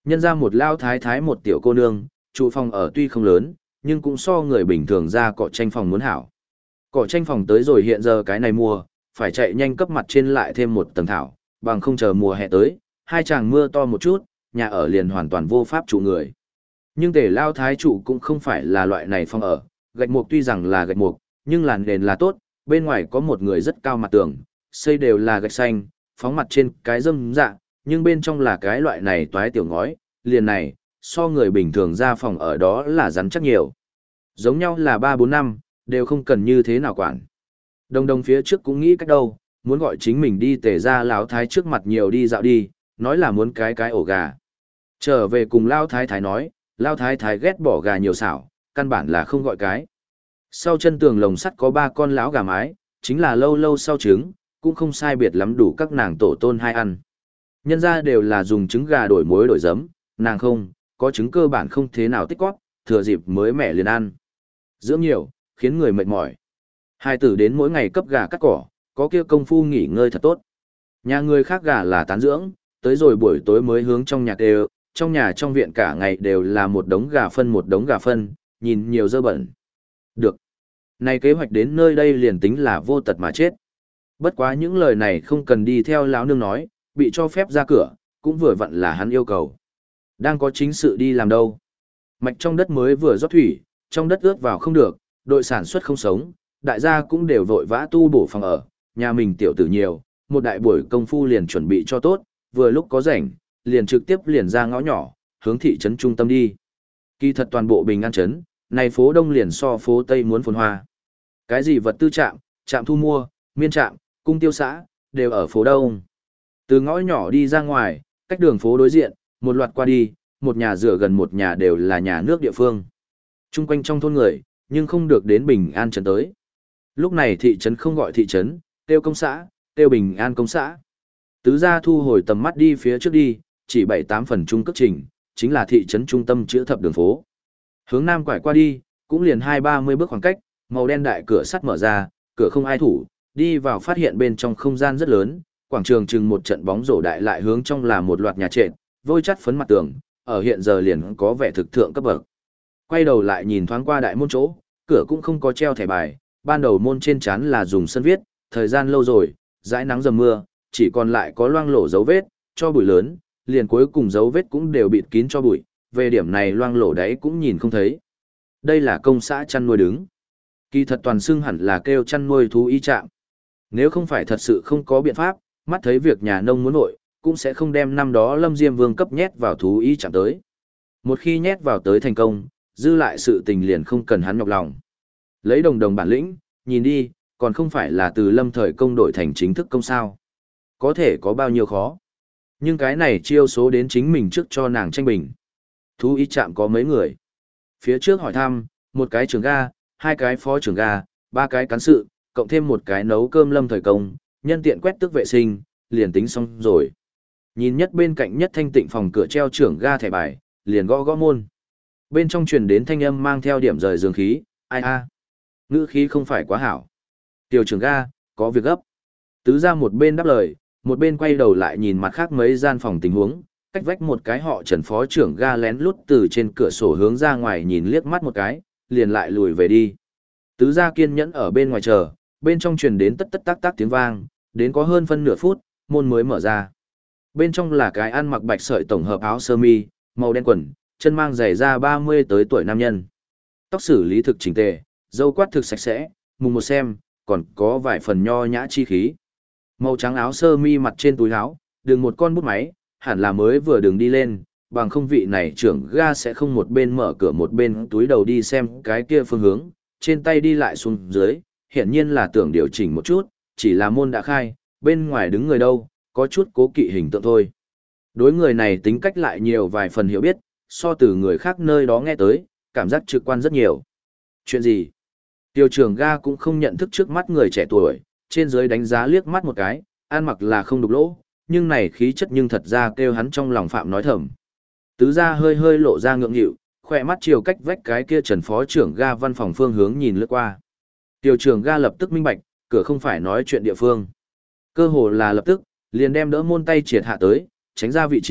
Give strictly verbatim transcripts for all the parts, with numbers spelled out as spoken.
Nhân ra một lao thái thái một tiểu cô nương, trụ phòng ở tuy không lớn, nhưng cũng so người bình thường ra cọ tranh phòng muốn hảo. Cọ tranh phòng tới rồi hiện giờ cái này mùa, phải chạy nhanh cấp mặt trên lại thêm một tầng thảo, bằng không chờ mùa hè tới, hai chàng mưa to một chút, nhà ở liền hoàn toàn vô pháp trụ người. Nhưng tề lao thái trụ cũng không phải là loại này phòng ở, gạch mục tuy rằng là gạch mục, nhưng làn nền là tốt, bên ngoài có một người rất cao mặt tường, xây đều là gạch xanh, phóng mặt trên cái dâm dạ, nhưng bên trong là cái loại này toái tiểu ngói, liền này, so người bình thường ra phòng ở đó là rắn chắc nhiều. Giống nhau là ba bốn năm, đều không cần như thế nào quản. Đồng đồng phía trước cũng nghĩ cách đâu, muốn gọi chính mình đi tề ra lão thái trước mặt nhiều đi dạo đi, nói là muốn cái cái ổ gà. Trở về cùng lao thái thái nói, lao thái thái ghét bỏ gà nhiều xảo, căn bản là không gọi cái. Sau chân tường lồng sắt có ba con lão gà mái, chính là lâu lâu sau trứng, cũng không sai biệt lắm đủ các nàng tổ tôn hai ăn. Nhân ra đều là dùng trứng gà đổi muối đổi giấm, nàng không, có trứng cơ bản không thế nào tích cóp, thừa dịp mới mẻ liền ăn. Dưỡng nhiều, khiến người mệt mỏi. Hai tử đến mỗi ngày cấp gà cắt cỏ, có kia công phu nghỉ ngơi thật tốt. Nhà người khác gà là tán dưỡng, tới rồi buổi tối mới hướng trong nhà đều, trong nhà trong viện cả ngày đều là một đống gà phân một đống gà phân, nhìn nhiều dơ bẩn. Được. Này kế hoạch đến nơi đây liền tính là vô tật mà chết. Bất quá những lời này không cần đi theo lão nương nói, bị cho phép ra cửa, cũng vừa vặn là hắn yêu cầu. Đang có chính sự đi làm đâu. Mạch trong đất mới vừa rót thủy, trong đất ướt vào không được, đội sản xuất không sống, đại gia cũng đều vội vã tu bổ phòng ở, nhà mình tiểu tử nhiều, một đại buổi công phu liền chuẩn bị cho tốt, vừa lúc có rảnh, liền trực tiếp liền ra ngõ nhỏ, hướng thị trấn trung tâm đi. Kỳ thật toàn bộ Bình An trấn, này phố Đông liền so phố Tây muốn phồn hoa. Cái gì vật tư trạm, trạm thu mua, miên trạm, cung tiêu xã, đều ở phố Đông. Từ ngõ nhỏ đi ra ngoài, cách đường phố đối diện, một loạt qua đi, một nhà dựa gần một nhà đều là nhà nước địa phương. Trung quanh trong thôn người, nhưng không được đến Bình An trấn tới. Lúc này thị trấn không gọi thị trấn, tiêu công xã, tiêu Bình An công xã. Tứ gia thu hồi tầm mắt đi phía trước đi, chỉ bảy tám phần trung cấp trình, chính là thị trấn trung tâm chữa thập đường phố. Hướng nam quải qua đi, cũng liền hai ba mươi bước khoảng cách, màu đen đại cửa sắt mở ra, cửa không ai thủ, đi vào phát hiện bên trong không gian rất lớn, quảng trường chừng một trận bóng rổ đại lại hướng trong là một loạt nhà trệt, vôi chắt phấn mặt tường, ở hiện giờ liền có vẻ thực thượng cấp bậc. Quay đầu lại nhìn thoáng qua đại môn chỗ, cửa cũng không có treo thẻ bài, ban đầu môn trên chắn là dùng sân viết, thời gian lâu rồi, dãi nắng dầm mưa, chỉ còn lại có loang lổ dấu vết, cho bụi lớn, liền cuối cùng dấu vết cũng đều bịt kín cho bụi, về điểm này loang lổ đấy cũng nhìn không thấy. Đây là công xã chăn nuôi đứng. Kỳ thật toàn xưng hẳn là kêu chăn nuôi thú y trạm. Nếu không phải thật sự không có biện pháp, mắt thấy việc nhà nông muốn nội, cũng sẽ không đem năm đó Lâm Diêm Vương cấp nhét vào thú y trạm tới. Một khi nhét vào tới thành công, dư lại sự tình liền không cần hắn nhọc lòng. Lấy đồng đồng bản lĩnh, nhìn đi, còn không phải là từ Lâm thời công đổi thành chính thức công sao. Có thể có bao nhiêu khó. Nhưng cái này chiêu số đến chính mình trước cho nàng tranh bình. Thú y trạm có mấy người. Phía trước hỏi thăm, một cái trưởng ga, hai cái phó trưởng ga, ba cái cán sự, cộng thêm một cái nấu cơm Lâm thời công, nhân tiện quét tước vệ sinh, liền tính xong rồi. Nhìn nhất bên cạnh nhất thanh tịnh phòng cửa treo trưởng ga thẻ bài, liền gõ gõ môn. Bên trong truyền đến thanh âm mang theo điểm rời dương khí, ai a, ngữ khí không phải quá hảo. Tiểu trưởng ga, có việc gấp. Tứ ra một bên đáp lời, một bên quay đầu lại nhìn mặt khác mấy gian phòng tình huống, cách vách một cái họ Trần phó trưởng ga lén lút từ trên cửa sổ hướng ra ngoài nhìn liếc mắt một cái, liền lại lùi về đi. Tứ gia kiên nhẫn ở bên ngoài chờ, bên trong truyền đến tất tất tác tác tiếng vang, đến có hơn phân nửa phút, môn mới mở ra. Bên trong là cái ăn mặc bạch sợi tổng hợp áo sơ mi, màu đen quần, chân mang giày da ba mươi tới tuổi nam nhân. Tóc xử lý thực chỉnh tề, râu quát thực sạch sẽ, mùng một xem, còn có vài phần nho nhã chi khí. Màu trắng áo sơ mi mặt trên túi áo, đường một con bút máy, hẳn là mới vừa đường đi lên, bằng không vị này trưởng ga sẽ không một bên mở cửa một bên túi đầu đi xem cái kia phương hướng, trên tay đi lại xuống dưới, hiển nhiên là tưởng điều chỉnh một chút, chỉ là môn đã khai, bên ngoài đứng người đâu, có chút cố kỵ hình tượng thôi. Đối người này tính cách lại nhiều vài phần hiểu biết, so từ người khác nơi đó nghe tới, cảm giác trực quan rất nhiều. Chuyện gì? Tiêu trưởng ga cũng không nhận thức trước mắt người trẻ tuổi, trên dưới đánh giá liếc mắt một cái, ăn mặc là không đục lỗ, nhưng này khí chất nhưng thật ra kêu hắn trong lòng phạm nói thầm. Tứ gia hơi hơi lộ ra ngượng nghịu, khỏe mắt chiều cách vách cái kia Trần phó trưởng ga văn phòng phương hướng nhìn lướt qua. Tiêu trưởng ga lập tức minh bạch, cửa không phải nói chuyện địa phương. Cơ hồ là lập tức, liền đem đỡ môn tay triệt hạ tới, tránh ra vị trí,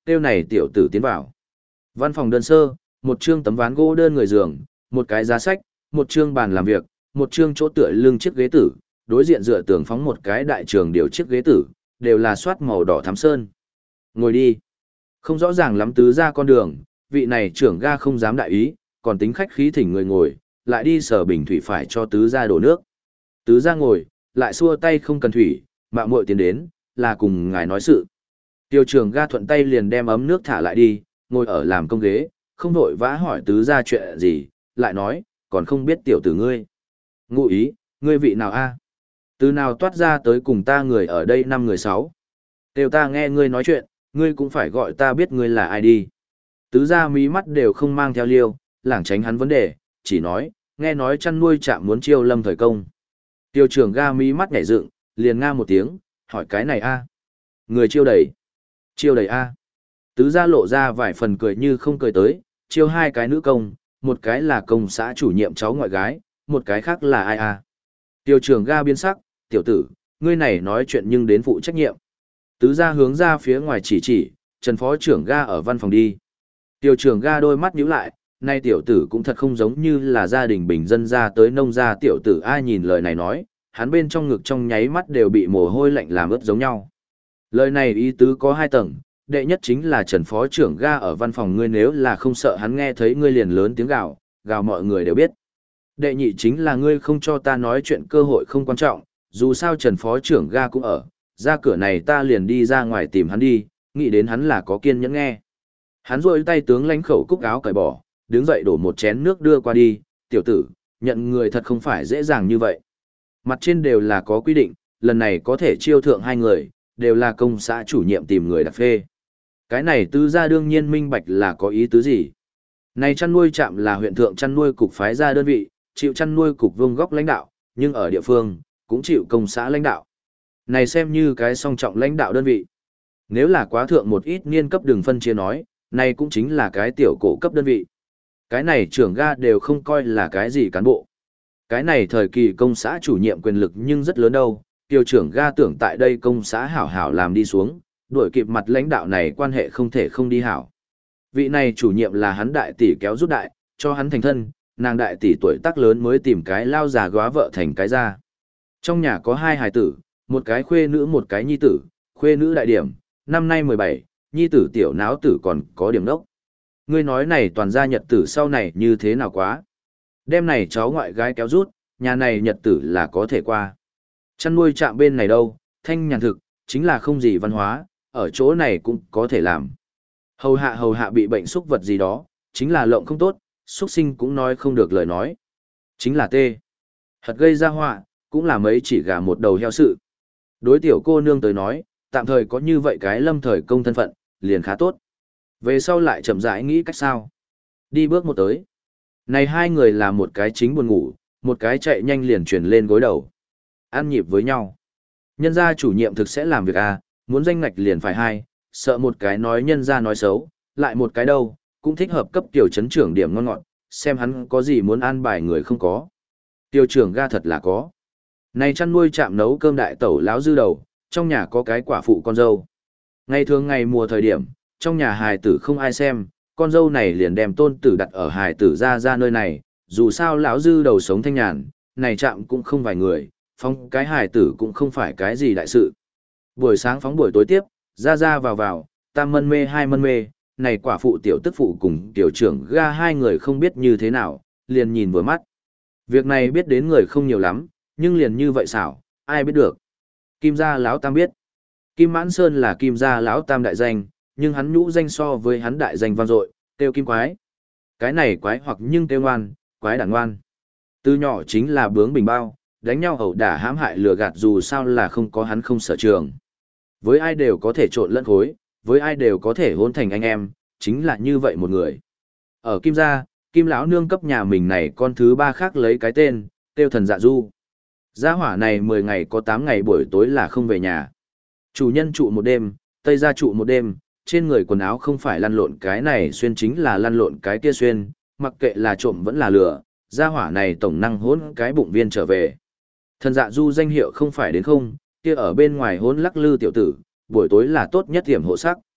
kêu này tiểu tử tiến vào. Văn phòng đơn sơ, một chương tấm ván gỗ đơn người giường, một cái giá sách, một chương bàn làm việc, một chương chỗ tựa lưng chiếc ghế tử, đối diện dựa tường phóng một cái đại trường điều chiếc ghế tử, đều là soát màu đỏ thắm sơn. Ngồi đi. Không rõ ràng lắm tứ ra con đường, vị này trưởng ga không dám đại ý, còn tính khách khí thỉnh người ngồi, lại đi sở bình thủy phải cho tứ ra đổ nước. Tứ ra ngồi, lại xua tay không cần thủy, mạo muội tiến đến, là cùng ngài nói sự. Tiêu trưởng ga thuận tay liền đem ấm nước thả lại đi, ngồi ở làm công ghế, không vội vã hỏi tứ ra chuyện gì, lại nói, còn không biết tiểu tử ngươi. Ngụ ý, ngươi vị nào a? Từ nào toát ra tới cùng ta người ở đây năm người sáu. Tiêu ta nghe ngươi nói chuyện, ngươi cũng phải gọi ta biết ngươi là ai đi. Tứ ra mí mắt đều không mang theo liêu, lảng tránh hắn vấn đề, chỉ nói, nghe nói chăn nuôi chạm muốn chiêu lâm thời công. Tiêu trưởng ga mí mắt nhảy dựng, liền nga một tiếng, hỏi cái này a? Người chiêu đầy. Chiêu đầy a? Tứ ra lộ ra vài phần cười như không cười tới, chiêu hai cái nữ công, một cái là công xã chủ nhiệm cháu ngoại gái, một cái khác là ai a? Tiêu trưởng ga biến sắc, tiểu tử, ngươi này nói chuyện nhưng đến phụ trách nhiệm. Tứ ra hướng ra phía ngoài chỉ chỉ, Trần phó trưởng ga ở văn phòng đi. Tiêu trưởng ga đôi mắt nhíu lại, nay tiểu tử cũng thật không giống như là gia đình bình dân ra tới nông gia tiểu tử ai nhìn lời này nói, hắn bên trong ngực trong nháy mắt đều bị mồ hôi lạnh làm ướt giống nhau. Lời này ý tứ có hai tầng, đệ nhất chính là Trần phó trưởng ga ở văn phòng ngươi nếu là không sợ hắn nghe thấy ngươi liền lớn tiếng gào, gào mọi người đều biết. Đệ nhị chính là ngươi không cho ta nói chuyện cơ hội không quan trọng, dù sao Trần phó trưởng ga cũng ở, ra cửa này ta liền đi ra ngoài tìm hắn đi, nghĩ đến hắn là có kiên nhẫn nghe. Hắn rôi tay tướng lánh khẩu cúc áo cởi bỏ, đứng dậy đổ một chén nước đưa qua đi, tiểu tử, nhận người thật không phải dễ dàng như vậy. Mặt trên đều là có quy định, lần này có thể chiêu thượng hai người, đều là công xã chủ nhiệm tìm người đặc phê. Cái này tứ ra đương nhiên minh bạch là có ý tứ gì. Này chăn nuôi trạm là huyện thượng chăn nuôi cục phái ra đơn vị, chịu chăn nuôi cục vương góc lãnh đạo, nhưng ở địa phương, cũng chịu công xã lãnh đạo. Này xem như cái song trọng lãnh đạo đơn vị. Nếu là quá thượng một ít niên cấp đường phân chia nói, này cũng chính là cái tiểu cổ cấp đơn vị. Cái này trưởng ga đều không coi là cái gì cán bộ. Cái này thời kỳ công xã chủ nhiệm quyền lực nhưng rất lớn đâu, tiêu trưởng ga tưởng tại đây công xã hảo hảo làm đi xuống, đuổi kịp mặt lãnh đạo này quan hệ không thể không đi hảo. Vị này chủ nhiệm là hắn đại tỷ kéo rút đại, cho hắn thành thân, nàng đại tỷ tuổi tác lớn mới tìm cái lao già góa vợ thành cái ra. Trong nhà có hai hài tử, một cái khuê nữ một cái nhi tử, khuê nữ đại điểm, năm nay mười bảy, nhi tử tiểu náo tử còn có điểm đốc. Ngươi nói này toàn gia nhật tử sau này như thế nào quá. Đêm này cháu ngoại gái kéo rút, nhà này nhật tử là có thể qua. Chăn nuôi trạm bên này đâu, thanh nhàn thực, chính là không gì văn hóa, ở chỗ này cũng có thể làm. Hầu hạ hầu hạ bị bệnh xúc vật gì đó, chính là lộng không tốt, xúc sinh cũng nói không được lời nói. Chính là tê. Hật gây ra họa, cũng là mấy chỉ gà một đầu heo sự. Đối tiểu cô nương tới nói, tạm thời có như vậy cái lâm thời công thân phận, liền khá tốt. Về sau lại chậm rãi nghĩ cách sao. Đi bước một tới. Này hai người là một cái chính buồn ngủ, một cái chạy nhanh liền chuyển lên gối đầu. Ăn nhịp với nhau. Nhân gia chủ nhiệm thực sẽ làm việc à, muốn danh ngạch liền phải hai, sợ một cái nói nhân gia nói xấu, lại một cái đâu, cũng thích hợp cấp tiểu chấn trưởng điểm ngon ngọt, xem hắn có gì muốn an bài người không có. Tiêu trưởng ga thật là có. Này chăn nuôi chạm nấu cơm đại tẩu láo dư đầu, trong nhà có cái quả phụ con dâu. Ngày thường ngày mùa thời điểm, trong nhà hài tử không ai xem, con dâu này liền đem tôn tử đặt ở hài tử ra ra nơi này, dù sao lão dư đầu sống thanh nhàn, này chạm cũng không vài người, phóng cái hài tử cũng không phải cái gì đại sự. Buổi sáng phóng buổi tối tiếp, ra ra vào vào, tam mân mê hai mân mê, này quả phụ tiểu tức phụ cùng tiểu trưởng ga hai người không biết như thế nào, liền nhìn vừa mắt. Việc này biết đến người không nhiều lắm, nhưng liền như vậy xảo, ai biết được. Kim gia lão tam biết. Kim Mãn Sơn là Kim gia lão tam đại danh, nhưng hắn nhũ danh so với hắn đại danh vang dội, tiêu Kim Quái. Cái này quái hoặc nhưng tiêu ngoan, quái đản ngoan. Từ nhỏ chính là bướng bình bao, đánh nhau ẩu đả hãm hại lừa gạt dù sao là không có hắn không sở trường. Với ai đều có thể trộn lẫn khối, với ai đều có thể hôn thành anh em, chính là như vậy một người. Ở Kim gia, Kim lão nương cấp nhà mình này con thứ ba khác lấy cái tên, tiêu Thần Dạ Du. Gia hỏa này mười ngày có tám ngày buổi tối là không về nhà. Chủ nhân trụ một đêm, tây gia trụ một đêm, trên người quần áo không phải lăn lộn cái này xuyên chính là lăn lộn cái kia xuyên, mặc kệ là trộm vẫn là lừa, gia hỏa này tổng năng hỗn cái bụng viên trở về. Thần Dạ Du danh hiệu không phải đến không, kia ở bên ngoài hỗn lắc lư tiểu tử, buổi tối là tốt nhất điểm hộ sắc.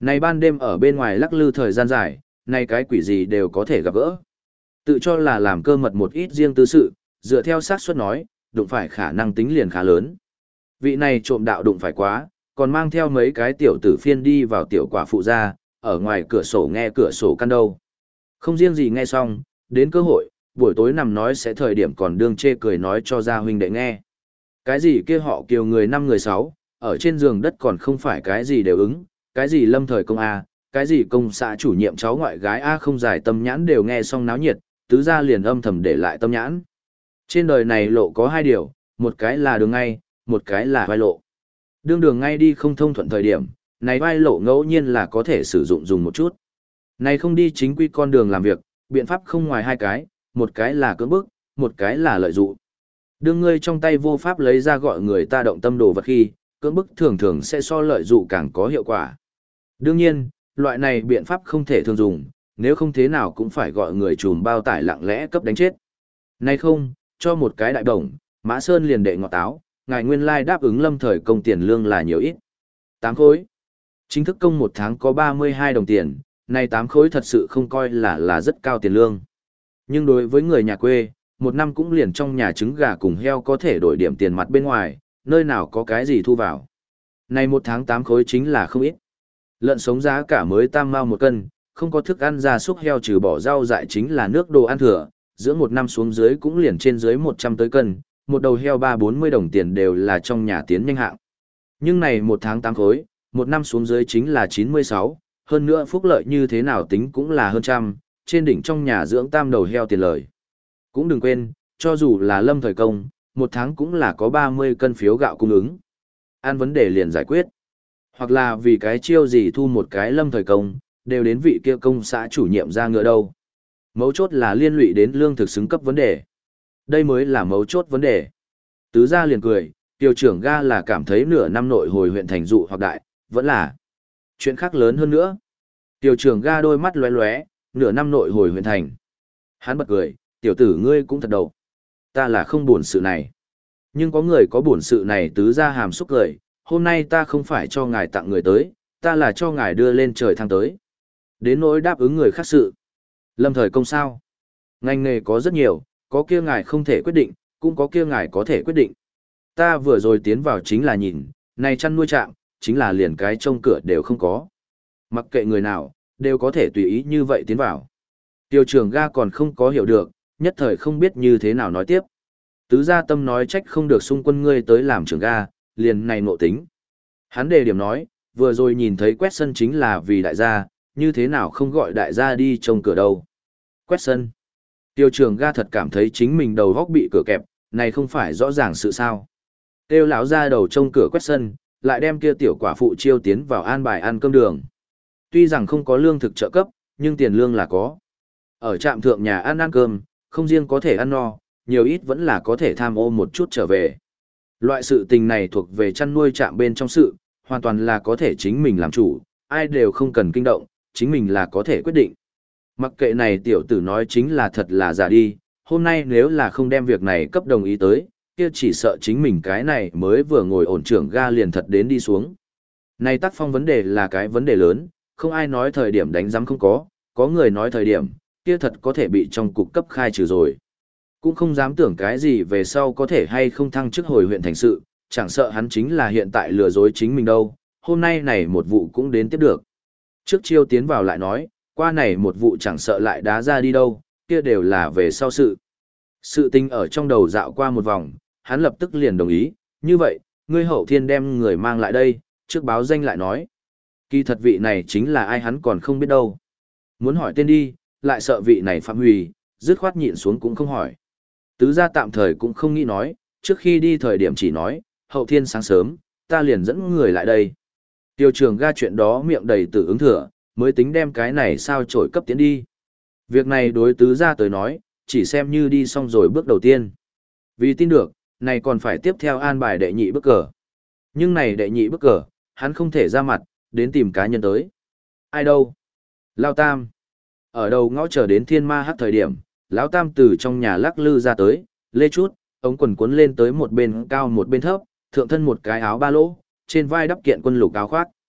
Này ban đêm ở bên ngoài lắc lư thời gian dài, này cái quỷ gì đều có thể gặp gỡ. Tự cho là làm cơ mật một ít riêng tư sự, dựa theo xác suất nói, đụng phải khả năng tính liền khá lớn. Vị này trộm đạo đụng phải quá, còn mang theo mấy cái tiểu tử phiên đi vào tiểu quả phụ ra, ở ngoài cửa sổ nghe cửa sổ căn đâu. Không riêng gì nghe xong, đến cơ hội, buổi tối nằm nói sẽ thời điểm còn đương chê cười nói cho gia huynh đệ nghe. Cái gì kia họ kiều người năm người sáu, ở trên giường đất còn không phải cái gì đều ứng, cái gì lâm thời công A, cái gì công xã chủ nhiệm cháu ngoại gái A không giải tâm nhãn đều nghe xong náo nhiệt, tứ gia liền âm thầm để lại tâm nhãn. Trên đời này lộ có hai điều, một cái là đường ngay, một cái là vai lộ. Đương đường ngay đi không thông thuận thời điểm, này vai lộ ngẫu nhiên là có thể sử dụng dùng một chút. Này không đi chính quy con đường làm việc, biện pháp không ngoài hai cái, một cái là cưỡng bức, một cái là lợi dụng. Đương ngươi trong tay vô pháp lấy ra gọi người ta động tâm đồ vật khi, cưỡng bức thường thường sẽ so lợi dụng càng có hiệu quả. Đương nhiên, loại này biện pháp không thể thường dùng, nếu không thế nào cũng phải gọi người trùm bao tải lặng lẽ cấp đánh chết. Này không, cho một cái đại đồng, Mã Sơn liền đệ ngọt táo, ngài nguyên lai đáp ứng lâm thời công tiền lương là nhiều ít. Tám khối. Chính thức công một tháng có ba mươi hai đồng tiền, này tám khối thật sự không coi là là rất cao tiền lương. Nhưng đối với người nhà quê, một năm cũng liền trong nhà trứng gà cùng heo có thể đổi điểm tiền mặt bên ngoài, nơi nào có cái gì thu vào. Này một tháng tám khối chính là không ít. Lợn sống giá cả mới tam mao một cân, không có thức ăn gia súc heo trừ bỏ rau dại chính là nước đồ ăn thừa, giữa một năm xuống dưới cũng liền trên dưới một trăm tới cân, một đầu heo ba bốn mươi đồng tiền đều là trong nhà tiến nhanh hạng. Nhưng này một tháng tám khối, một năm xuống dưới chính là chín mươi sáu, hơn nữa phúc lợi như thế nào tính cũng là hơn trăm, trên đỉnh trong nhà dưỡng tam đầu heo tiền lời. Cũng đừng quên, cho dù là lâm thời công, một tháng cũng là có ba mươi cân phiếu gạo cung ứng. Ăn vấn đề liền giải quyết. Hoặc là vì cái chiêu gì thu một cái lâm thời công, đều đến vị kia công xã chủ nhiệm ra ngựa đâu. Mấu chốt là liên lụy đến lương thực xứng cấp vấn đề. Đây mới là mấu chốt vấn đề. Tứ gia liền cười, tiểu trưởng ga là cảm thấy nửa năm nội hồi huyện thành dụ hoặc đại, vẫn là chuyện khác lớn hơn nữa. Tiểu trưởng ga đôi mắt lóe lóe, nửa năm nội hồi huyện thành. Hắn bật cười, tiểu tử ngươi cũng thật đầu. Ta là không buồn sự này. Nhưng có người có buồn sự này tứ gia hàm xúc cười, hôm nay ta không phải cho ngài tặng người tới, ta là cho ngài đưa lên trời thăng tới. Đến nỗi đáp ứng người khác sự. Lâm thời công sao? Ngành nghề có rất nhiều, có kia ngài không thể quyết định, cũng có kia ngài có thể quyết định. Ta vừa rồi tiến vào chính là nhìn, này chăn nuôi trạm, chính là liền cái trông cửa đều không có. Mặc kệ người nào, đều có thể tùy ý như vậy tiến vào. Tiêu trưởng ga còn không có hiểu được, nhất thời không biết như thế nào nói tiếp. Tứ gia tâm nói trách không được xung quân ngươi tới làm trưởng ga, liền này ngộ tính. Hắn đề điểm nói, vừa rồi nhìn thấy quét sân chính là vì đại gia, như thế nào không gọi đại gia đi trông cửa đâu. Quét sân. Tiêu trưởng ga thật cảm thấy chính mình đầu góc bị cửa kẹp, này không phải rõ ràng sự sao. Tiêu lão ra đầu trông cửa quét sân, lại đem kia tiểu quả phụ chiêu tiến vào an bài ăn cơm đường. Tuy rằng không có lương thực trợ cấp, nhưng tiền lương là có. Ở trạm thượng nhà ăn ăn cơm, không riêng có thể ăn no, nhiều ít vẫn là có thể tham ô một chút trở về. Loại sự tình này thuộc về chăn nuôi trạm bên trong sự, hoàn toàn là có thể chính mình làm chủ, ai đều không cần kinh động, chính mình là có thể quyết định. Mặc kệ này tiểu tử nói chính là thật là giả đi, hôm nay nếu là không đem việc này cấp đồng ý tới, kia chỉ sợ chính mình cái này mới vừa ngồi ổn trưởng ga liền thật đến đi xuống. Này tác phong vấn đề là cái vấn đề lớn, không ai nói thời điểm đánh giám không có, có người nói thời điểm, kia thật có thể bị trong cục cấp khai trừ rồi. Cũng không dám tưởng cái gì về sau có thể hay không thăng chức hồi huyện thành sự, chẳng sợ hắn chính là hiện tại lừa dối chính mình đâu, hôm nay này một vụ cũng đến tiếp được. Trước chiêu tiến vào lại nói, qua này một vụ chẳng sợ lại đá ra đi đâu, kia đều là về sau sự. Sự tình ở trong đầu dạo qua một vòng, hắn lập tức liền đồng ý, như vậy, ngươi hậu thiên đem người mang lại đây, trước báo danh lại nói. Kỳ thật vị này chính là ai hắn còn không biết đâu. Muốn hỏi tên đi, lại sợ vị này phạm hủy, dứt khoát nhịn xuống cũng không hỏi. Tứ gia tạm thời cũng không nghĩ nói, trước khi đi thời điểm chỉ nói, hậu thiên sáng sớm, ta liền dẫn người lại đây. Tiêu trường ga chuyện đó miệng đầy tự ứng thừa, mới tính đem cái này sao trổi cấp tiến đi. Việc này đối tứ gia tới nói, chỉ xem như đi xong rồi bước đầu tiên. Vì tin được, này còn phải tiếp theo an bài đệ nhị bước cờ. Nhưng này đệ nhị bước cờ, hắn không thể ra mặt, đến tìm cá nhân tới. Ai đâu? Lao Tam. Ở đầu ngõ chờ đến thiên ma hát thời điểm, Lão Tam từ trong nhà lắc lư ra tới, lê chút, ống quần cuốn lên tới một bên cao một bên thấp, thượng thân một cái áo ba lỗ, trên vai đắp kiện quân lục áo khoác.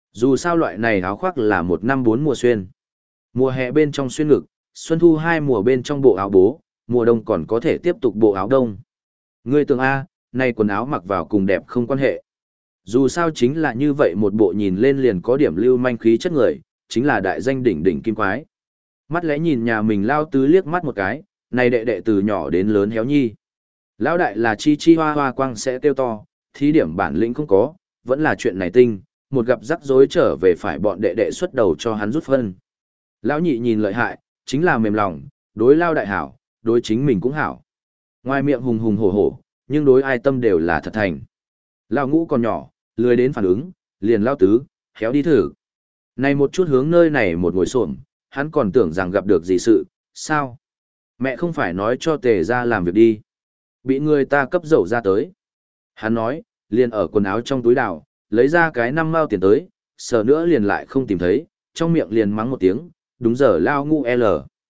Dù sao loại này áo khoác là một năm bốn mùa xuyên. Mùa hè bên trong xuyên ngực, xuân thu hai mùa bên trong bộ áo bố, mùa đông còn có thể tiếp tục bộ áo đông. Ngươi tưởng A, này quần áo mặc vào cùng đẹp không quan hệ. Dù sao chính là như vậy một bộ nhìn lên liền có điểm lưu manh khí chất người, chính là đại danh đỉnh đỉnh kim quái. Mắt lẽ nhìn nhà mình lao tứ liếc mắt một cái, này đệ đệ từ nhỏ đến lớn héo nhi. Lão đại là chi chi hoa hoa quang sẽ kêu to, thí điểm bản lĩnh không có, vẫn là chuyện này tinh, một gặp rắc rối trở về phải bọn đệ đệ xuất đầu cho hắn rút phân. Lão nhị nhìn lợi hại, chính là mềm lòng, đối lao đại hảo, đối chính mình cũng hảo. Ngoài miệng hùng hùng hổ hổ, nhưng đối ai tâm đều là thật thành. Lão ngũ còn nhỏ, lười đến phản ứng, liền lao tứ, héo đi thử. Này một chút hướng nơi này một ngồi xổm, hắn còn tưởng rằng gặp được gì sự, sao? Mẹ không phải nói cho tề ra làm việc đi. Bị người ta cấp dầu ra tới. Hắn nói, liền ở quần áo trong túi đào, lấy ra cái năm mao tiền tới, sờ nữa liền lại không tìm thấy, trong miệng liền mắng một tiếng, đúng giờ lao ngu L.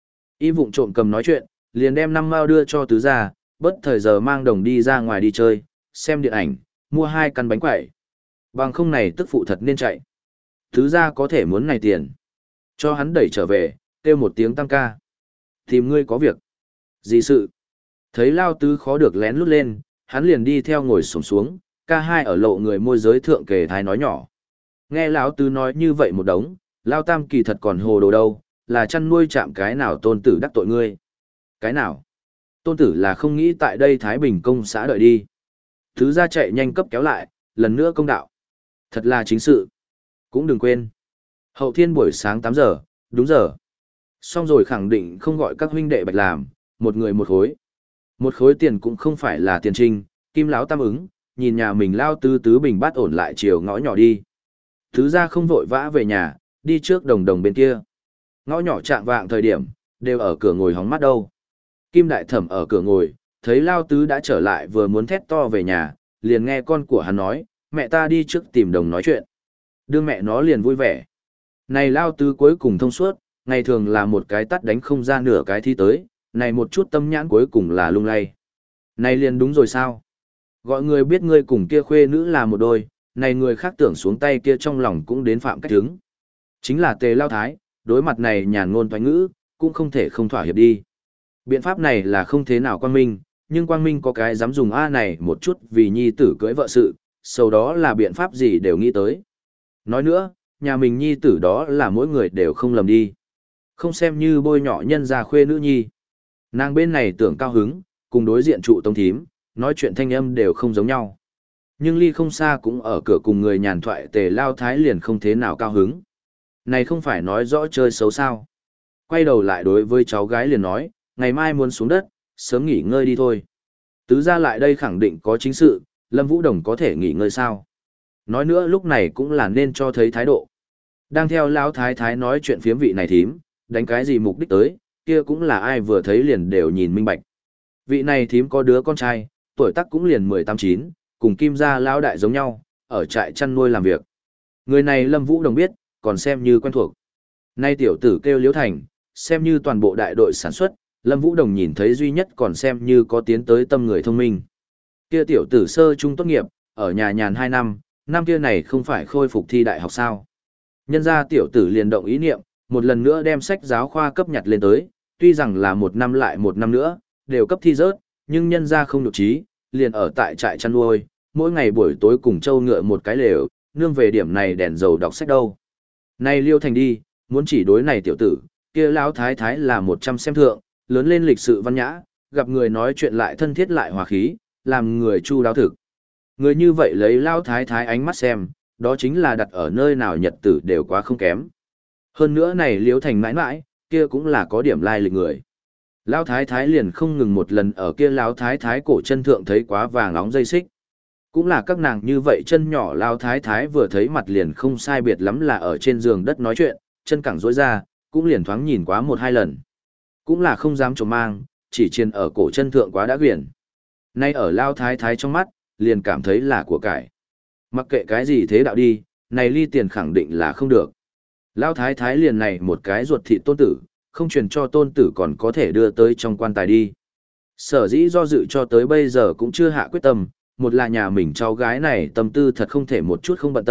Y vụng trộm cầm nói chuyện, liền đem năm mao đưa cho tứ gia, bất thời giờ mang đồng đi ra ngoài đi chơi, xem điện ảnh, mua hai căn bánh quẩy. Bằng không này tức phụ thật nên chạy. Tứ gia có thể muốn này tiền. Cho hắn đẩy trở về, kêu một tiếng tăng ca. Tìm ngươi có việc. Gì sự? Thấy lao tứ khó được lén lút lên, hắn liền đi theo ngồi xổm xuống, ca hai ở lộ người môi giới thượng kề thái nói nhỏ. Nghe lão tứ nói như vậy một đống, lao tam kỳ thật còn hồ đồ đâu, là chăn nuôi chạm cái nào tôn tử đắc tội ngươi. Cái nào? Tôn tử là không nghĩ tại đây Thái Bình công xã đợi đi. Thứ ra chạy nhanh cấp kéo lại, lần nữa công đạo. Thật là chính sự. Cũng đừng quên. Hậu thiên buổi sáng tám giờ, đúng giờ. Xong rồi khẳng định không gọi các huynh đệ bạch làm, một người một khối. Một khối tiền cũng không phải là tiền trinh, kim lão tam ứng, nhìn nhà mình lao tứ tứ bình bát ổn lại chiều ngõ nhỏ đi. Thứ ra không vội vã về nhà, đi trước đồng đồng bên kia. Ngõ nhỏ chạm vạng thời điểm, đều ở cửa ngồi hóng mắt đâu. Kim đại thẩm ở cửa ngồi, thấy lao tứ đã trở lại vừa muốn thét to về nhà, liền nghe con của hắn nói, mẹ ta đi trước tìm đồng nói chuyện. Đưa mẹ nó liền vui vẻ. Này lao tứ cuối cùng thông suốt, ngày thường là một cái tắt đánh không ra nửa cái thi tới, này một chút tâm nhãn cuối cùng là lung lay. Này liền đúng rồi sao? Gọi người biết ngươi cùng kia khuê nữ là một đôi, này người khác tưởng xuống tay kia trong lòng cũng đến phạm cách chứng. Chính là tề lao thái, đối mặt này nhàn ngôn toán ngữ, cũng không thể không thỏa hiệp đi. Biện pháp này là không thế nào quang minh, nhưng quang minh có cái dám dùng A này một chút vì nhi tử cưới vợ sự, sau đó là biện pháp gì đều nghĩ tới. Nói nữa, nhà mình nhi tử đó là mỗi người đều không lầm đi. Không xem như bôi nhọ nhân ra khuê nữ nhi. Nàng bên này tưởng cao hứng, cùng đối diện trụ tông thím, nói chuyện thanh âm đều không giống nhau. Nhưng ly không xa cũng ở cửa cùng người nhàn thoại tề lao thái liền không thế nào cao hứng. Này không phải nói rõ chơi xấu sao. Quay đầu lại đối với cháu gái liền nói, ngày mai muốn xuống đất, sớm nghỉ ngơi đi thôi. Tứ ra lại đây khẳng định có chính sự, Lâm Vũ Đồng có thể nghỉ ngơi sao. Nói nữa lúc này cũng là nên cho thấy thái độ. Đang theo lão thái thái nói chuyện phiếm vị này thím, đánh cái gì mục đích tới, kia cũng là ai vừa thấy liền đều nhìn minh bạch. Vị này thím có đứa con trai, tuổi tác cũng liền mười tám chín, cùng Kim gia lão đại giống nhau, ở trại chăn nuôi làm việc. Người này Lâm Vũ Đồng biết, còn xem như quen thuộc. Nay tiểu tử kêu Liễu Thành, xem như toàn bộ đại đội sản xuất, Lâm Vũ Đồng nhìn thấy duy nhất còn xem như có tiến tới tâm người thông minh. Kia tiểu tử sơ trung tốt nghiệp, ở nhà nhàn hai năm, năm kia này không phải khôi phục thi đại học sao. Nhân ra tiểu tử liền động ý niệm, một lần nữa đem sách giáo khoa cấp nhặt lên tới, tuy rằng là một năm lại một năm nữa, đều cấp thi rớt, nhưng nhân ra không được trí, liền ở tại trại chăn nuôi, mỗi ngày buổi tối cùng châu ngựa một cái lều, nương về điểm này đèn dầu đọc sách đâu. Này Liêu Thành đi, muốn chỉ đối này tiểu tử, kia lão thái thái là một trăm xem thượng, lớn lên lịch sự văn nhã, gặp người nói chuyện lại thân thiết lại hòa khí, làm người chu đáo thực. Người như vậy lấy lão thái thái ánh mắt xem, đó chính là đặt ở nơi nào nhật tử đều quá không kém. Hơn nữa này Liêu Thành mãi mãi, kia cũng là có điểm lai lịch người. Lão thái thái liền không ngừng một lần ở kia lão thái thái cổ chân thượng thấy quá vàng nóng dây xích. Cũng là các nàng như vậy chân nhỏ lão thái thái vừa thấy mặt liền không sai biệt lắm là ở trên giường đất nói chuyện, chân cẳng rỗi ra, cũng liền thoáng nhìn quá một hai lần. Cũng là không dám trộm mang, chỉ chiên ở cổ chân thượng quá đã quyển. Nay ở lão thái thái trong mắt, liền cảm thấy là của cải. Mặc kệ cái gì thế đạo đi, này ly tiền khẳng định là không được. Lão thái thái liền này một cái ruột thịt tôn tử, không truyền cho tôn tử còn có thể đưa tới trong quan tài đi. Sở dĩ do dự cho tới bây giờ cũng chưa hạ quyết tâm, một là nhà mình cháu gái này tâm tư thật không thể một chút không bận tâm,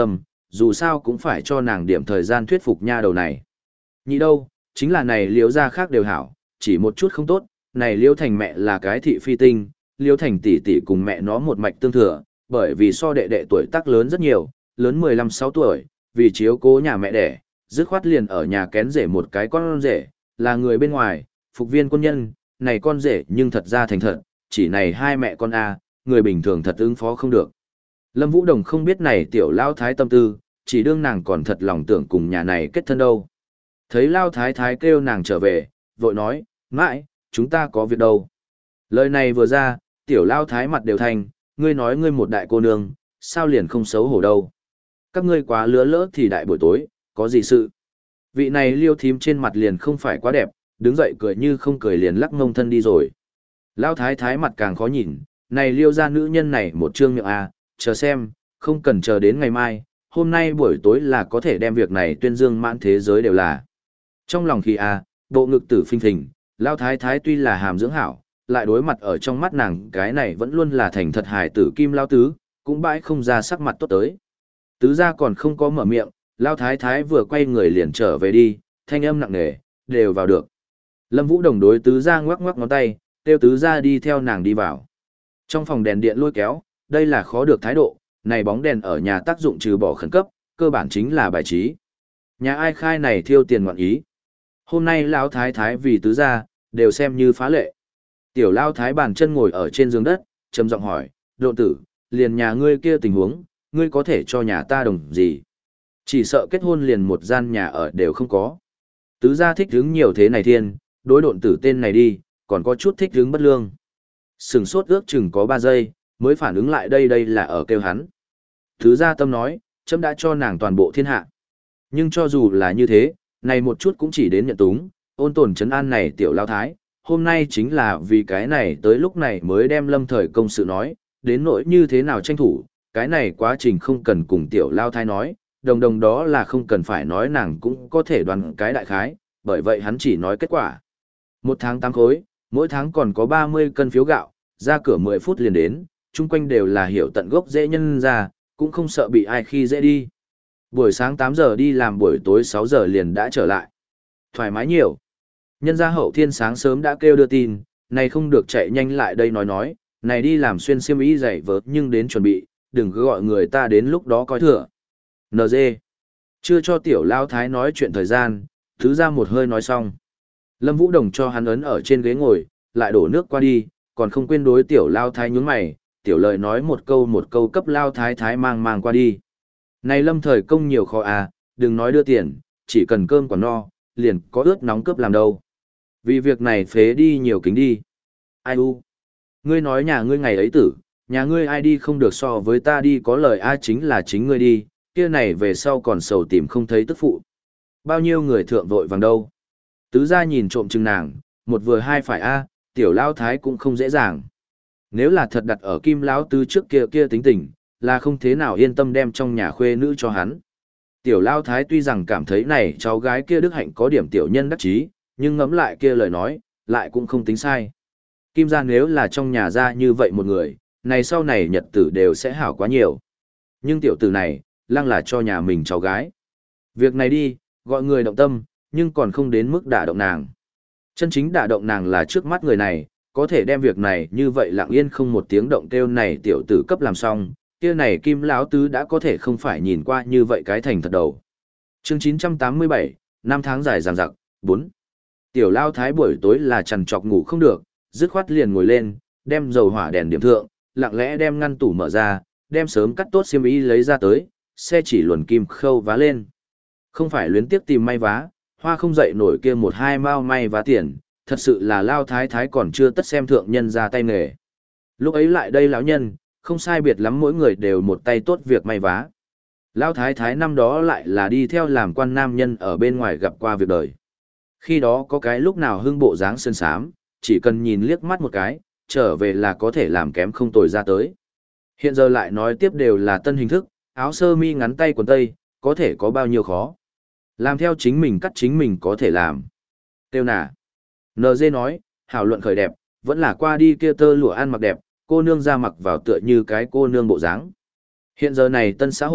dù sao cũng phải cho nàng điểm thời gian thuyết phục nha đầu này. Nhị đâu, chính là này liễu gia khác đều hảo, chỉ một chút không tốt, này liễu thành mẹ là cái thị phi tinh, liễu thành tỷ tỷ cùng mẹ nó một mạch tương thừa, bởi vì so đệ đệ tuổi tác lớn rất nhiều, lớn mười lăm sáu tuổi, vì chiếu cố nhà mẹ đẻ, dứt khoát liền ở nhà kén rể một cái con rể, là người bên ngoài, phục viên quân nhân, này con rể nhưng thật ra thành thật, chỉ này hai mẹ con A, người bình thường thật ứng phó không được. Lâm Vũ Đồng không biết này tiểu lao thái tâm tư, chỉ đương nàng còn thật lòng tưởng cùng nhà này kết thân đâu. Thấy lao thái thái kêu nàng trở về, vội nói, mãi, chúng ta có việc đâu. Lời này vừa ra, tiểu lao thái mặt đều thành, ngươi nói ngươi một đại cô nương, sao liền không xấu hổ đâu. Các ngươi quá lứa lỡ thì đại buổi tối, có gì sự. Vị này liêu thím trên mặt liền không phải quá đẹp, đứng dậy cười như không cười liền lắc mông thân đi rồi. Lao thái thái mặt càng khó nhìn, này liêu ra nữ nhân này một trương miệng à, chờ xem, không cần chờ đến ngày mai, hôm nay buổi tối là có thể đem việc này tuyên dương mãn thế giới đều là. Trong lòng khi à, bộ ngực tử phinh phình, Lao thái thái tuy là hàm dưỡng hảo, lại đối mặt ở trong mắt nàng cái này vẫn luôn là thành thật hài tử kim Lao tứ, cũng bãi không ra sắc mặt tốt tới. Tứ ra còn không có mở miệng, Lao thái thái vừa quay người liền trở về đi, thanh âm nặng nề, đều vào được. Lâm Vũ Đồng đối tứ ra ngoắc ngoắc ngón tay, kêu tứ ra đi theo nàng đi vào. Trong phòng đèn điện lôi kéo, đây là khó được thái độ, này bóng đèn ở nhà tác dụng trừ bỏ khẩn cấp, cơ bản chính là bài trí. Nhà ai khai này thiêu tiền ngoạn ý. Hôm nay lão thái thái vì tứ gia, đều xem như phá lệ. Tiểu lão thái bàn chân ngồi ở trên giường đất, trầm giọng hỏi, "Độ tử, liền nhà ngươi kia tình huống, ngươi có thể cho nhà ta đồng gì? Chỉ sợ kết hôn liền một gian nhà ở đều không có." Tứ gia thích hứng nhiều thế này thiên, đối độn tử tên này đi, còn có chút thích hứng bất lương. Sừng sốt ước chừng có ba giây, mới phản ứng lại đây đây là ở kêu hắn. Tứ gia tâm nói, chấm đã cho nàng toàn bộ thiên hạ. Nhưng cho dù là như thế, này một chút cũng chỉ đến nhận túng, ôn tồn trấn an này tiểu lao thái, hôm nay chính là vì cái này tới lúc này mới đem lâm thời công sự nói, đến nỗi như thế nào tranh thủ, cái này quá trình không cần cùng tiểu lao thái nói, đồng đồng đó là không cần phải nói nàng cũng có thể đoán cái đại khái, bởi vậy hắn chỉ nói kết quả. Một tháng tám khối, mỗi tháng còn có ba mươi cân phiếu gạo, ra cửa mười phút liền đến, chung quanh đều là hiểu tận gốc dễ nhân ra, cũng không sợ bị ai khi dễ đi. Buổi sáng tám giờ đi làm buổi tối sáu giờ liền đã trở lại. Thoải mái nhiều. Nhân gia hậu thiên sáng sớm đã kêu đưa tin, này không được chạy nhanh lại đây nói nói, này đi làm xuyên xiêm y dày vớ nhưng đến chuẩn bị, đừng cứ gọi người ta đến lúc đó coi thừa. en giê. Chưa cho tiểu lao thái nói chuyện thời gian, thứ ra một hơi nói xong. Lâm Vũ Đồng cho hắn ấn ở trên ghế ngồi, lại đổ nước qua đi, còn không quên đối tiểu lao thái nhún mày, tiểu lời nói một câu một câu cấp lao thái thái mang mang qua đi. Này lâm thời công nhiều khó à, đừng nói đưa tiền, chỉ cần cơm còn no, liền có ướt nóng cướp làm đâu. Vì việc này phế đi nhiều kính đi. Ai u? Ngươi nói nhà ngươi ngày ấy tử, nhà ngươi ai đi không được so với ta đi có lời ai chính là chính ngươi đi, kia này về sau còn sầu tìm không thấy tức phụ. Bao nhiêu người thượng vội vàng đâu. Tứ gia nhìn trộm chừng nàng, một vừa hai phải a, tiểu lao thái cũng không dễ dàng. Nếu là thật đặt ở kim lão tứ trước kia kia tính tình, là không thế nào yên tâm đem trong nhà khuê nữ cho hắn. Tiểu lao thái tuy rằng cảm thấy này cháu gái kia đức hạnh có điểm tiểu nhân đắc chí, nhưng ngẫm lại kia lời nói, lại cũng không tính sai. Kim gia nếu là trong nhà ra như vậy một người, này sau này nhật tử đều sẽ hảo quá nhiều. Nhưng tiểu tử này, lăng là cho nhà mình cháu gái. Việc này đi, gọi người động tâm, nhưng còn không đến mức đả động nàng. Chân chính đả động nàng là trước mắt người này, có thể đem việc này như vậy lặng yên không một tiếng động kêu này tiểu tử cấp làm xong, kia này kim lão tứ đã có thể không phải nhìn qua như vậy cái thành thật đầu. Chương chín trăm tám mươi bảy, năm tháng dài dằng dặc, bốn. Tiểu lao thái buổi tối là trằn trọc ngủ không được, dứt khoát liền ngồi lên, đem dầu hỏa đèn điểm thượng, lặng lẽ đem ngăn tủ mở ra, đem sớm cắt tốt xiêm y lấy ra tới, xe chỉ luồn kim khâu vá lên. Không phải luyến tiếc tìm may vá, hoa không dậy nổi kia một hai mao may vá tiền, thật sự là lao thái thái còn chưa tất xem thượng nhân ra tay nghề. Lúc ấy lại đây lão nhân, không sai biệt lắm mỗi người đều một tay tốt việc may vá. Lao thái thái năm đó lại là đi theo làm quan nam nhân ở bên ngoài gặp qua việc đời. Khi đó có cái lúc nào hưng bộ dáng sơn sám, chỉ cần nhìn liếc mắt một cái, trở về là có thể làm kém không tồi ra tới. Hiện giờ lại nói tiếp đều là tân hình thức, áo sơ mi ngắn tay quần tây, có thể có bao nhiêu khó. Làm theo chính mình cắt chính mình có thể làm. Tiêu nà. en giê nói, hảo luận khởi đẹp, vẫn là qua đi kia tơ lụa ăn mặc đẹp, cô nương ra mặc vào tựa như cái cô nương bộ dáng. Hiện giờ này tân xã hội,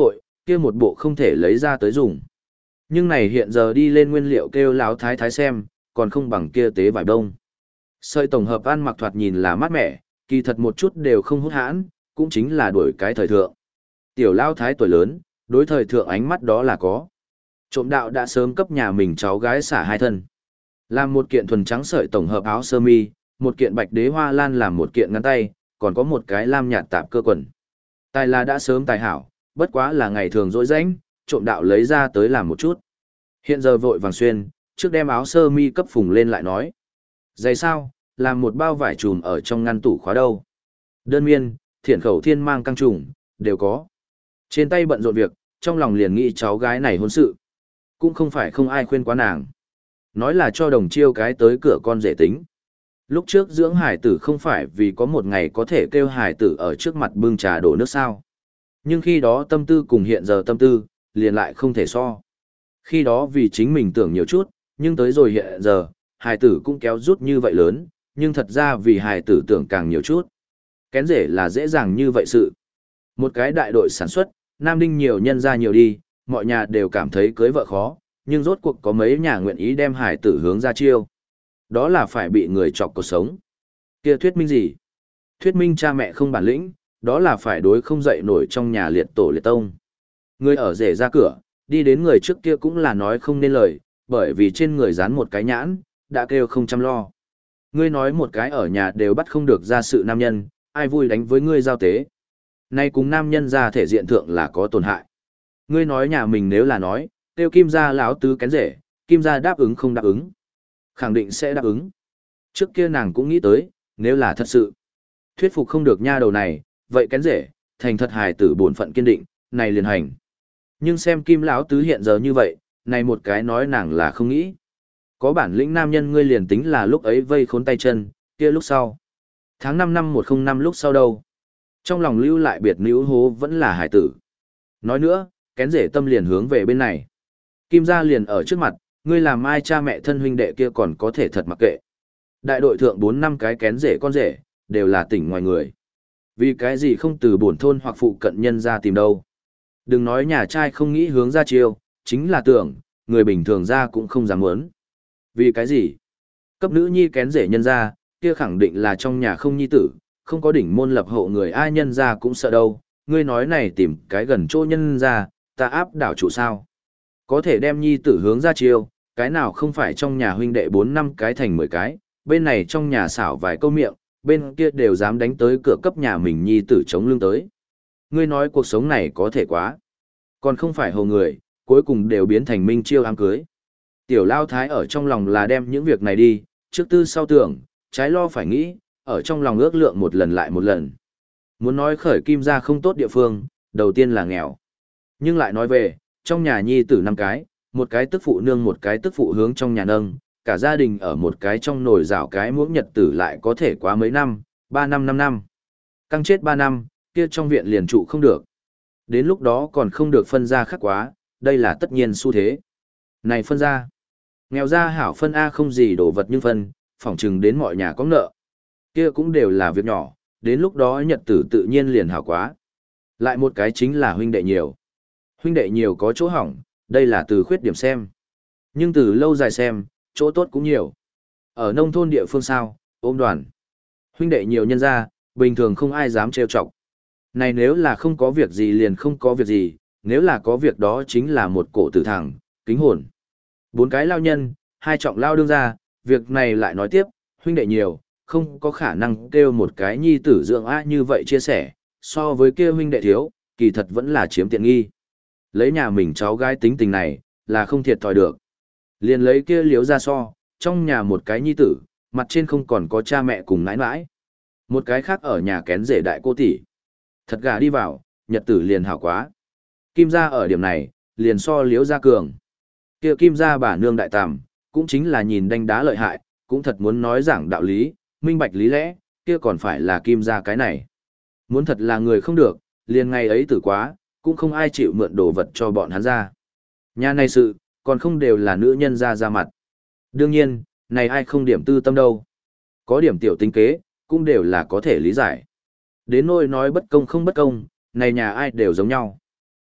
Kia một bộ không thể lấy ra tới dùng. Nhưng này hiện giờ đi lên nguyên liệu kêu láo thái thái xem, còn không bằng kia tế vải đông. Sợi tổng hợp ăn mặc thoạt nhìn là mát mẻ, kỳ thật một chút đều không hút hãn, cũng chính là đuổi cái thời thượng. Tiểu lao thái tuổi lớn, đối thời thượng ánh mắt đó là có. Trộm đạo đã sớm cấp nhà mình cháu gái xả hai thân. Làm một kiện thuần trắng sợi tổng hợp áo sơ mi, một kiện bạch đế hoa lan làm một kiện ngắn tay, còn có một cái lam nhạt tạp cơ quần. Tài là đã sớm tài hảo, bất quá là ngày thường rỗi rãnh, trộm đạo lấy ra tới làm một chút. Hiện giờ vội vàng xuyên, trước đem áo sơ mi cấp phùng lên lại nói. Giày sao, làm một bao vải trùm ở trong ngăn tủ khóa đâu. Đơn miên, thiện khẩu thiên mang căng trùng, đều có. Trên tay bận rộn việc, trong lòng liền nghĩ cháu gái này hôn sự. Cũng không phải không ai khuyên quá nàng. Nói là cho đồng chiêu cái tới cửa con rể tính. Lúc trước dưỡng hải tử không phải vì có một ngày có thể kêu hải tử ở trước mặt bưng trà đổ nước sao. Nhưng khi đó tâm tư cùng hiện giờ tâm tư, liền lại không thể so. Khi đó vì chính mình tưởng nhiều chút, nhưng tới rồi hiện giờ, hải tử cũng kéo rút như vậy lớn, nhưng thật ra vì hải tử tưởng càng nhiều chút. Kén rể là dễ dàng như vậy sự. Một cái đại đội sản xuất, Nam Đinh nhiều nhân ra nhiều đi, mọi nhà đều cảm thấy cưới vợ khó, nhưng rốt cuộc có mấy nhà nguyện ý đem hải tử hướng ra chiêu. Đó là phải bị người chọc cuộc sống. Kia thuyết minh gì? Thuyết minh cha mẹ không bản lĩnh, đó là phải đối không dậy nổi trong nhà liệt tổ liệt tông. Người ở rể ra cửa, đi đến người trước kia cũng là nói không nên lời, bởi vì trên người dán một cái nhãn, đã kêu không chăm lo. Ngươi nói một cái ở nhà đều bắt không được ra sự nam nhân, ai vui đánh với ngươi giao tế. Nay cùng nam nhân ra thể diện thượng là có tổn hại. Ngươi nói nhà mình nếu là nói, tiêu kim gia lão tứ kén rể, kim gia đáp ứng không đáp ứng. Khẳng định sẽ đáp ứng. Trước kia nàng cũng nghĩ tới, nếu là thật sự. Thuyết phục không được nha đầu này, vậy kén rể, thành thật hài tử bổn phận kiên định, này liền hành. Nhưng xem kim lão tứ hiện giờ như vậy, này một cái nói nàng là không nghĩ. Có bản lĩnh nam nhân ngươi liền tính là lúc ấy vây khốn tay chân, kia lúc sau. Tháng năm năm một không năm lúc sau đâu. Trong lòng lưu lại biệt níu hố vẫn là hải tử. Nói nữa, kén rể tâm liền hướng về bên này. Kim gia liền ở trước mặt, ngươi làm ai cha mẹ thân huynh đệ kia còn có thể thật mặc kệ. Đại đội thượng bốn năm cái kén rể con rể, đều là tỉnh ngoài người. Vì cái gì không từ bổn thôn hoặc phụ cận nhân ra tìm đâu. Đừng nói nhà trai không nghĩ hướng ra chiêu, chính là tưởng, người bình thường ra cũng không dám muốn. Vì cái gì? Cấp nữ nhi kén rể nhân ra, kia khẳng định là trong nhà không nhi tử, không có đỉnh môn lập hộ người ai nhân ra cũng sợ đâu. Ngươi nói này tìm cái gần chỗ nhân ra, ta áp đảo chủ sao. Có thể đem nhi tử hướng ra chiêu, cái nào không phải trong nhà huynh đệ bốn năm cái thành mười cái, bên này trong nhà xảo vài câu miệng, bên kia đều dám đánh tới cửa cấp nhà mình nhi tử chống lưng tới. Ngươi nói cuộc sống này có thể quá. Còn không phải hồ người, cuối cùng đều biến thành minh chiêu ám cưới. Tiểu lao thái ở trong lòng là đem những việc này đi, trước tư sau tưởng, trái lo phải nghĩ, ở trong lòng ước lượng một lần lại một lần. Muốn nói khởi kim ra không tốt địa phương, đầu tiên là nghèo. Nhưng lại nói về, trong nhà nhi tử năm cái, một cái tức phụ nương một cái tức phụ hướng trong nhà nâng, cả gia đình ở một cái trong nồi rào cái muỗng nhật tử lại có thể quá mấy năm, ba năm năm năm. Căng chết ba năm, kia trong viện liền trụ không được. Đến lúc đó còn không được phân ra khác quá, đây là tất nhiên xu thế. Này phân ra, nghèo ra hảo phân A không gì đổ vật nhưng phân, phỏng chừng đến mọi nhà có nợ. Kia cũng đều là việc nhỏ, đến lúc đó nhật tử tự nhiên liền hảo quá. Lại một cái chính là huynh đệ nhiều. Huynh đệ nhiều có chỗ hỏng, đây là từ khuyết điểm xem. Nhưng từ lâu dài xem, chỗ tốt cũng nhiều. Ở nông thôn địa phương sao, ôm đoàn. Huynh đệ nhiều nhân ra, bình thường không ai dám trêu chọc. Này nếu là không có việc gì liền không có việc gì, nếu là có việc đó chính là một cổ tử thẳng, kính hồn. Bốn cái lao nhân, hai trọng lao đương ra, việc này lại nói tiếp, huynh đệ nhiều, không có khả năng kêu một cái nhi tử dưỡng á như vậy chia sẻ, so với kia huynh đệ thiếu, kỳ thật vẫn là chiếm tiện nghi. Lấy nhà mình cháu gái tính tình này, là không thiệt thòi được. Liền lấy kia liếu ra so, trong nhà một cái nhi tử, mặt trên không còn có cha mẹ cùng nãi nãi. Một cái khác ở nhà kén rể đại cô tỷ. Thật gà đi vào, nhật tử liền hảo quá. Kim gia ở điểm này, liền so liếu ra cường. Kia kim gia bà nương đại tàm, cũng chính là nhìn đánh đá lợi hại, cũng thật muốn nói giảng đạo lý, minh bạch lý lẽ, kia còn phải là kim gia cái này. Muốn thật là người không được, liền ngày ấy tử quá, cũng không ai chịu mượn đồ vật cho bọn hắn ra. Nhà này sự, còn không đều là nữ nhân ra ra mặt. Đương nhiên, này ai không điểm tư tâm đâu. Có điểm tiểu tính kế, cũng đều là có thể lý giải. Đến nỗi nói bất công không bất công, này nhà ai đều giống nhau.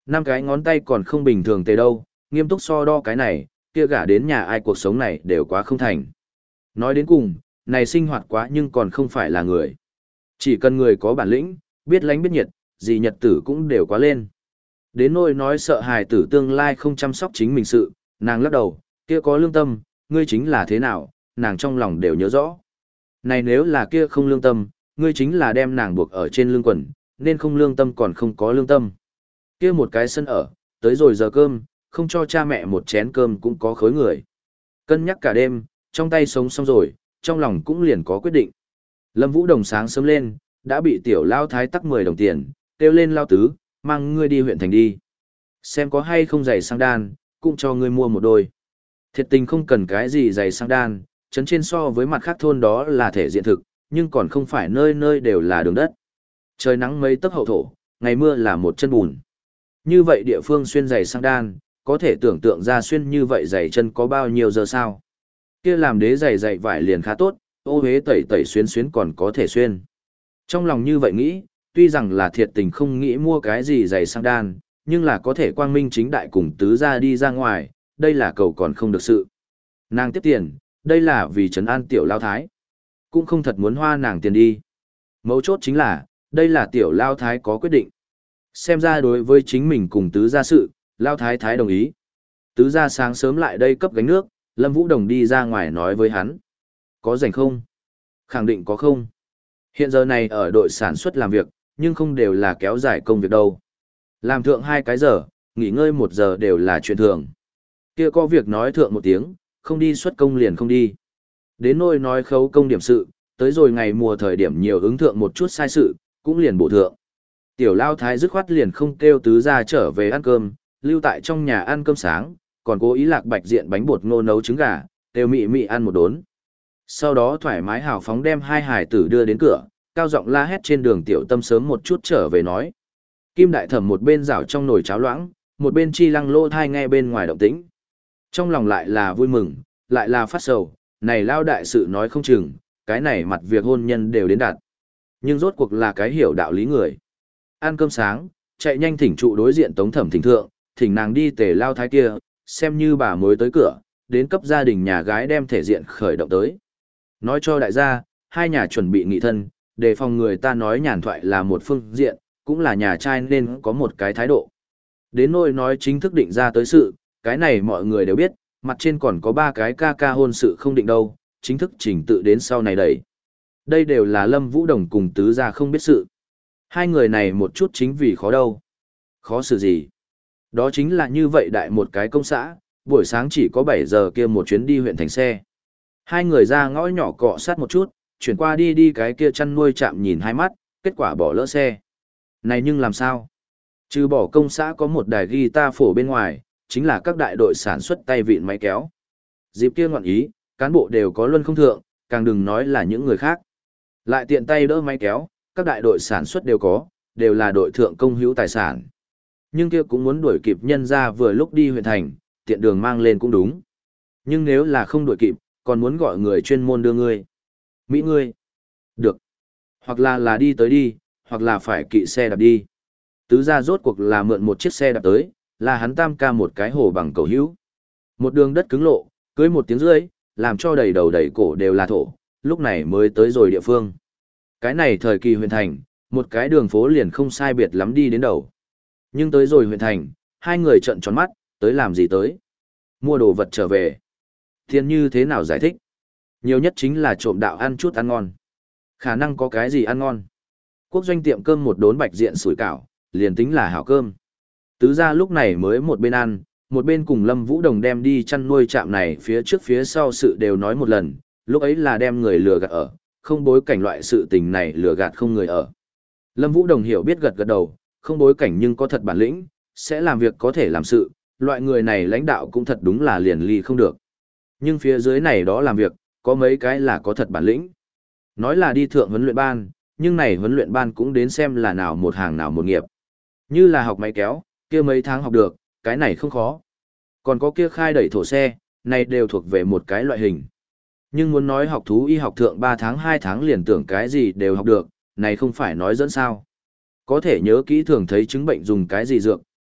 Năm cái ngón tay còn không bình thường tề đâu, nghiêm túc so đo cái này, kia gả đến nhà ai cuộc sống này đều quá không thành. Nói đến cùng, này sinh hoạt quá nhưng còn không phải là người. Chỉ cần người có bản lĩnh, biết lánh biết nhiệt, gì nhật tử cũng đều quá lên. Đến nỗi nói sợ hài tử tương lai không chăm sóc chính mình sự, nàng lắc đầu, kia có lương tâm, ngươi chính là thế nào, nàng trong lòng đều nhớ rõ. Này nếu là kia không lương tâm, ngươi chính là đem nàng buộc ở trên lưng quần, nên không lương tâm còn không có lương tâm. Kia một cái sân ở, tới rồi giờ cơm, không cho cha mẹ một chén cơm cũng có khối người. Cân nhắc cả đêm, trong tay sống xong rồi, trong lòng cũng liền có quyết định. Lâm Vũ Đồng sáng sớm lên, đã bị tiểu lao thái tắc mười đồng tiền, kêu lên lao tứ, mang ngươi đi huyện thành đi. Xem có hay không giày sang đan, cũng cho ngươi mua một đôi. Thiệt tình không cần cái gì giày sang đan, chấn trên so với mặt khác thôn đó là thể diện thực, nhưng còn không phải nơi nơi đều là đường đất. Trời nắng mấy tấc hậu thổ, ngày mưa là một chân bùn. Như vậy địa phương xuyên giày sang đan, có thể tưởng tượng ra xuyên như vậy giày chân có bao nhiêu giờ sao. Kia làm đế giày giày vải liền khá tốt, ô hế tẩy tẩy xuyên xuyên còn có thể xuyên. Trong lòng như vậy nghĩ, tuy rằng là thiệt tình không nghĩ mua cái gì giày sang đan, nhưng là có thể quang minh chính đại cùng tứ ra đi ra ngoài, đây là cầu còn không được sự. Nàng tiếp tiền, đây là vì trấn an tiểu lao thái. Cũng không thật muốn hoa nàng tiền đi. Mấu chốt chính là, đây là tiểu lao thái có quyết định. Xem ra đối với chính mình cùng tứ gia sự, lao thái thái đồng ý. Tứ gia sáng sớm lại đây cấp gánh nước, Lâm Vũ Đồng đi ra ngoài nói với hắn. Có rảnh không? Khẳng định có không? Hiện giờ này ở đội sản xuất làm việc, nhưng không đều là kéo dài công việc đâu. Làm thượng hai cái giờ, nghỉ ngơi một giờ đều là chuyện thường. Kia có việc nói thượng một tiếng, không đi xuất công liền không đi. Đến nỗi nói khấu công điểm sự, tới rồi ngày mùa thời điểm nhiều ứng thượng một chút sai sự, cũng liền bổ thượng. Tiểu lao thái dứt khoát liền không kêu tứ gia trở về ăn cơm, lưu tại trong nhà ăn cơm sáng, còn cố ý lạc bạch diện bánh bột ngô nấu trứng gà, đều mị mị ăn một đốn. Sau đó thoải mái hào phóng đem hai hải tử đưa đến cửa, cao giọng la hét trên đường tiểu tâm sớm một chút trở về nói. Kim đại thẩm một bên rảo trong nồi cháo loãng, một bên chi lăng lô thai nghe bên ngoài động tĩnh. Trong lòng lại là vui mừng, lại là phát sầu, này lao đại sự nói không chừng, cái này mặt việc hôn nhân đều đến đạt. Nhưng rốt cuộc là cái hiểu đạo lý người. Ăn cơm sáng, chạy nhanh thỉnh trụ đối diện tống thẩm thỉnh thượng, thỉnh nàng đi tề lao thái kia, xem như bà mới tới cửa, đến cấp gia đình nhà gái đem thể diện khởi động tới. Nói cho đại gia, hai nhà chuẩn bị nghị thân, đề phòng người ta nói nhàn thoại là một phương diện, cũng là nhà trai nên có một cái thái độ. Đến nỗi nói chính thức định ra tới sự, cái này mọi người đều biết, mặt trên còn có ba cái ca ca hôn sự không định đâu, chính thức trình tự đến sau này đẩy. Đây đều là Lâm Vũ Đồng cùng tứ gia không biết sự. Hai người này một chút chính vì khó đâu. Khó xử gì? Đó chính là như vậy đại một cái công xã, buổi sáng chỉ có bảy giờ kia một chuyến đi huyện thành xe. Hai người ra ngõ nhỏ cọ sát một chút, chuyển qua đi đi cái kia chăn nuôi chạm nhìn hai mắt, kết quả bỏ lỡ xe. Này nhưng làm sao? Trừ bỏ công xã có một đài guitar phổ bên ngoài, chính là các đại đội sản xuất tay vịn máy kéo. Dịp kia ngoạn ý, cán bộ đều có luân không thượng, càng đừng nói là những người khác. Lại tiện tay đỡ máy kéo, các đại đội sản xuất đều có, đều là đội thượng công hữu tài sản. Nhưng kia cũng muốn đuổi kịp nhân ra vừa lúc đi huyện thành, tiện đường mang lên cũng đúng. Nhưng nếu là không đuổi kịp, còn muốn gọi người chuyên môn đưa ngươi. Mỹ ngươi. Được. Hoặc là là đi tới đi, hoặc là phải kỵ xe đạp đi. Tứ gia rốt cuộc là mượn một chiếc xe đạp tới, là hắn tam ca một cái hồ bằng cầu hữu. Một đường đất cứng lộ, cưới một tiếng rưỡi, làm cho đầy đầu đầy cổ đều là thổ, lúc này mới tới rồi địa phương. Cái này thời kỳ huyện thành, một cái đường phố liền không sai biệt lắm đi đến đầu. Nhưng tới rồi huyện thành, hai người trợn tròn mắt, tới làm gì tới? Mua đồ vật trở về. Thiên như thế nào giải thích? Nhiều nhất chính là trộm đạo ăn chút ăn ngon. Khả năng có cái gì ăn ngon. Quốc doanh tiệm cơm một đốn bạch diện sủi cảo, liền tính là hảo cơm. Tứ gia lúc này mới một bên ăn, một bên cùng Lâm Vũ Đồng đem đi chăn nuôi trạm này phía trước phía sau sự đều nói một lần, lúc ấy là đem người lừa gạt ở, không bối cảnh loại sự tình này lừa gạt không người ở. Lâm Vũ Đồng hiểu biết gật gật đầu, không bối cảnh nhưng có thật bản lĩnh, sẽ làm việc có thể làm sự, loại người này lãnh đạo cũng thật đúng là liền ly không được. Nhưng phía dưới này đó làm việc, có mấy cái là có thật bản lĩnh. Nói là đi thượng huấn luyện ban, nhưng này huấn luyện ban cũng đến xem là nào một hàng nào một nghiệp. Như là học máy kéo, kia mấy tháng học được, cái này không khó. Còn có kia khai đẩy thổ xe, này đều thuộc về một cái loại hình. Nhưng muốn nói học thú y học thượng ba tháng hai tháng liền tưởng cái gì đều học được, này không phải nói dẫn sao. Có thể nhớ kỹ thường thấy chứng bệnh dùng cái gì dược,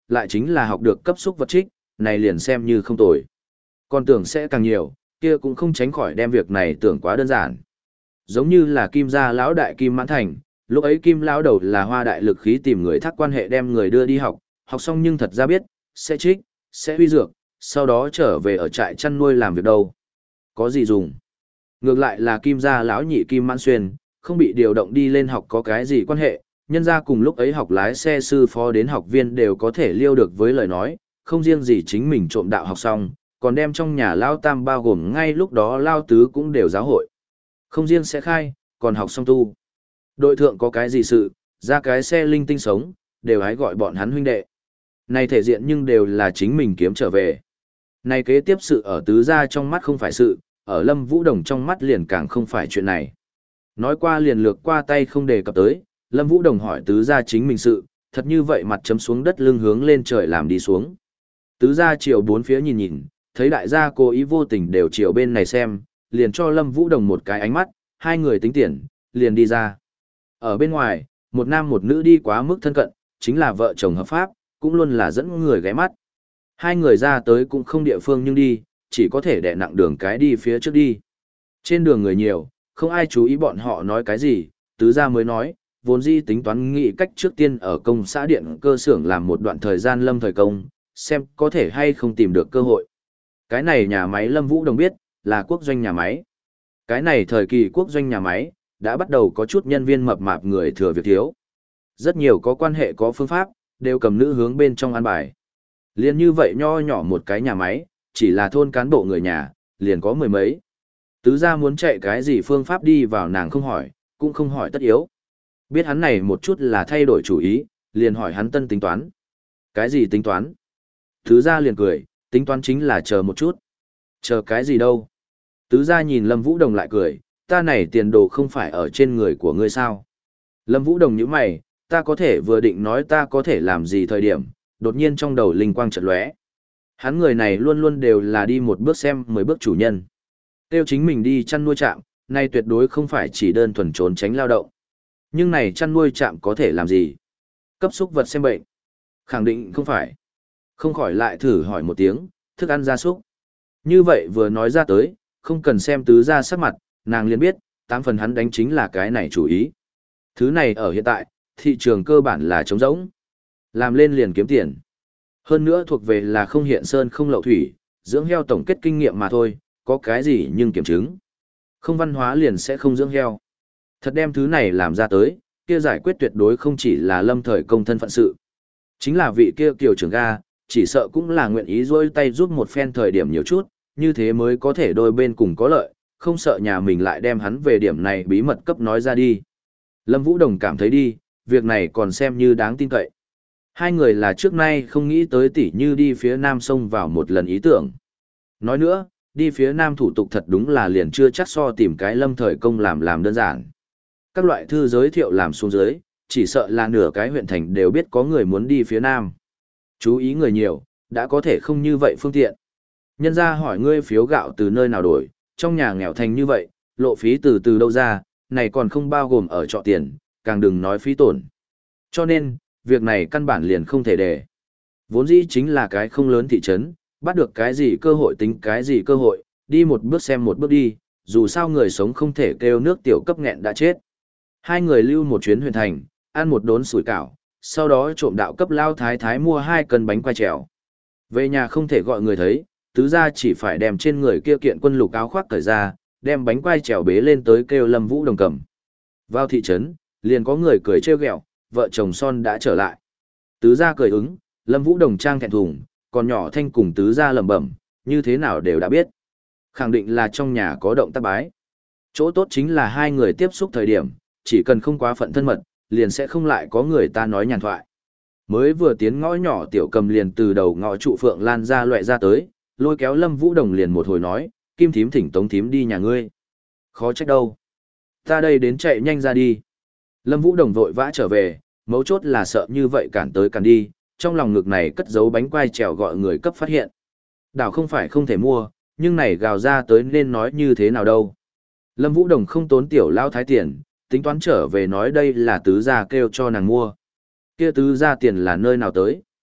lại chính là học được cấp xúc vật trích, này liền xem như không tồi. Còn tưởng sẽ càng nhiều, kia cũng không tránh khỏi đem việc này tưởng quá đơn giản. Giống như là Kim gia lão đại Kim Mãn Thành, lúc ấy Kim lão đầu là hoa đại lực khí tìm người thác quan hệ đem người đưa đi học, học xong nhưng thật ra biết, sẽ trích, sẽ huy dược, sau đó trở về ở trại chăn nuôi làm việc đâu. Có gì dùng? Ngược lại là Kim gia lão nhị Kim Mãn Xuyên, không bị điều động đi lên học có cái gì quan hệ, nhân ra cùng lúc ấy học lái xe sư phó đến học viên đều có thể liêu được với lời nói, không riêng gì chính mình trộm đạo học xong, còn đem trong nhà lao tam bao gồm ngay lúc đó lao tứ cũng đều giáo hội. Không riêng sẽ khai, còn học xong tu. Đội thượng có cái gì sự, ra cái xe linh tinh sống, đều hãy gọi bọn hắn huynh đệ. Này thể diện nhưng đều là chính mình kiếm trở về. Này kế tiếp sự ở tứ gia trong mắt không phải sự, ở Lâm Vũ Đồng trong mắt liền càng không phải chuyện này. Nói qua liền lược qua tay không đề cập tới, Lâm Vũ Đồng hỏi tứ gia chính mình sự, thật như vậy mặt chấm xuống đất lưng hướng lên trời làm đi xuống. Tứ gia chiều bốn phía nhìn nhìn, thấy đại gia cố ý vô tình đều chiều bên này xem, liền cho Lâm Vũ Đồng một cái ánh mắt, hai người tính tiền, liền đi ra. Ở bên ngoài, một nam một nữ đi quá mức thân cận, chính là vợ chồng hợp pháp, cũng luôn là dẫn người ghé mắt. Hai người ra tới cũng không địa phương nhưng đi, chỉ có thể đè nặng đường cái đi phía trước đi. Trên đường người nhiều, không ai chú ý bọn họ nói cái gì, tứ gia mới nói, vốn dĩ tính toán nghĩ cách trước tiên ở công xã điện cơ xưởng làm một đoạn thời gian lâm thời công, xem có thể hay không tìm được cơ hội. Cái này nhà máy Lâm Vũ Đồng biết, là quốc doanh nhà máy. Cái này thời kỳ quốc doanh nhà máy, đã bắt đầu có chút nhân viên mập mạp người thừa việc thiếu. Rất nhiều có quan hệ có phương pháp, đều cầm nữ hướng bên trong an bài. Liền như vậy nho nhỏ một cái nhà máy, chỉ là thôn cán bộ người nhà, liền có mười mấy. Tứ gia muốn chạy cái gì phương pháp đi vào nàng không hỏi, cũng không hỏi tất yếu. Biết hắn này một chút là thay đổi chủ ý, liền hỏi hắn tân tính toán. Cái gì tính toán? Tứ gia liền cười, tính toán chính là chờ một chút. Chờ cái gì đâu? Tứ gia nhìn Lâm Vũ Đồng lại cười, ta này tiền đồ không phải ở trên người của ngươi sao? Lâm Vũ Đồng nhíu mày, ta có thể vừa định nói ta có thể làm gì thời điểm, đột nhiên trong đầu linh quang chợt lóe. Hắn người này luôn luôn đều là đi một bước xem mười bước chủ nhân. Tiêu chính mình đi chăn nuôi trạm, nay tuyệt đối không phải chỉ đơn thuần trốn tránh lao động. Nhưng này chăn nuôi trạm có thể làm gì? Cấp xúc vật xem bệnh? Khẳng định không phải. Không khỏi lại thử hỏi một tiếng, thức ăn gia súc. Như vậy vừa nói ra tới, không cần xem tứ gia sắc mặt, nàng liền biết, tám phần hắn đánh chính là cái này chủ ý. Thứ này ở hiện tại, thị trường cơ bản là trống rỗng. Làm lên liền kiếm tiền. Hơn nữa thuộc về là không hiện sơn không lậu thủy, dưỡng heo tổng kết kinh nghiệm mà thôi, có cái gì nhưng kiểm chứng. Không văn hóa liền sẽ không dưỡng heo. Thật đem thứ này làm ra tới, kia giải quyết tuyệt đối không chỉ là lâm thời công thân phận sự. Chính là vị kia kiều trưởng ga, chỉ sợ cũng là nguyện ý rôi tay giúp một phen thời điểm nhiều chút, như thế mới có thể đôi bên cùng có lợi, không sợ nhà mình lại đem hắn về điểm này bí mật cấp nói ra đi. Lâm Vũ Đồng cảm thấy đi, việc này còn xem như đáng tin cậy. Hai người là trước nay không nghĩ tới tỉ như đi phía nam sông vào một lần ý tưởng. Nói nữa, đi phía nam thủ tục thật đúng là liền chưa chắc so tìm cái lâm thời công làm làm đơn giản. Các loại thư giới thiệu làm xuống dưới, chỉ sợ là nửa cái huyện thành đều biết có người muốn đi phía nam. Chú ý người nhiều, đã có thể không như vậy phương tiện. Nhân ra hỏi ngươi phiếu gạo từ nơi nào đổi, trong nhà nghèo thành như vậy, lộ phí từ từ đâu ra, này còn không bao gồm ở trọ tiền, càng đừng nói phí tổn. Cho nên, việc này căn bản liền không thể để. Vốn dĩ chính là cái không lớn thị trấn, bắt được cái gì cơ hội tính cái gì cơ hội, đi một bước xem một bước đi, dù sao người sống không thể kêu nước tiểu cấp nghẹn đã chết. Hai người lưu một chuyến huyền thành, ăn một đốn sủi cảo, sau đó trộm đạo cấp lao thái thái mua hai cân bánh quai trèo. Về nhà không thể gọi người thấy, tứ gia chỉ phải đem trên người kia kiện quân lục áo khoác cởi ra, đem bánh quai trèo bế lên tới kêu Lâm Vũ Đồng cầm. Vào thị trấn, liền có người cười trêu ghẹo, vợ chồng son đã trở lại. Tứ gia cười ứng, Lâm Vũ Đồng trang thẹn thùng, còn nhỏ thanh cùng tứ gia lẩm bẩm, như thế nào đều đã biết. Khẳng định là trong nhà có động tác bái. Chỗ tốt chính là hai người tiếp xúc thời điểm, chỉ cần không quá phận thân mật, liền sẽ không lại có người ta nói nhàn thoại. Mới vừa tiến ngõ nhỏ tiểu cầm liền từ đầu ngõ trụ phượng lan ra loại ra tới, lôi kéo Lâm Vũ Đồng liền một hồi nói, Kim thím thỉnh Tống thím đi nhà ngươi. Khó trách đâu. Ta đây đến chạy nhanh ra đi. Lâm Vũ Đồng vội vã trở về, mấu chốt là sợ như vậy cản tới cản đi, trong lòng ngực này cất giấu bánh quai trèo gọi người cấp phát hiện. Đảo không phải không thể mua, nhưng này gào ra tới nên nói như thế nào đâu. Lâm Vũ Đồng không tốn tiểu lao thái tiền, tính toán trở về nói đây là tứ gia kêu cho nàng mua. Kia tứ gia tiền là nơi nào tới?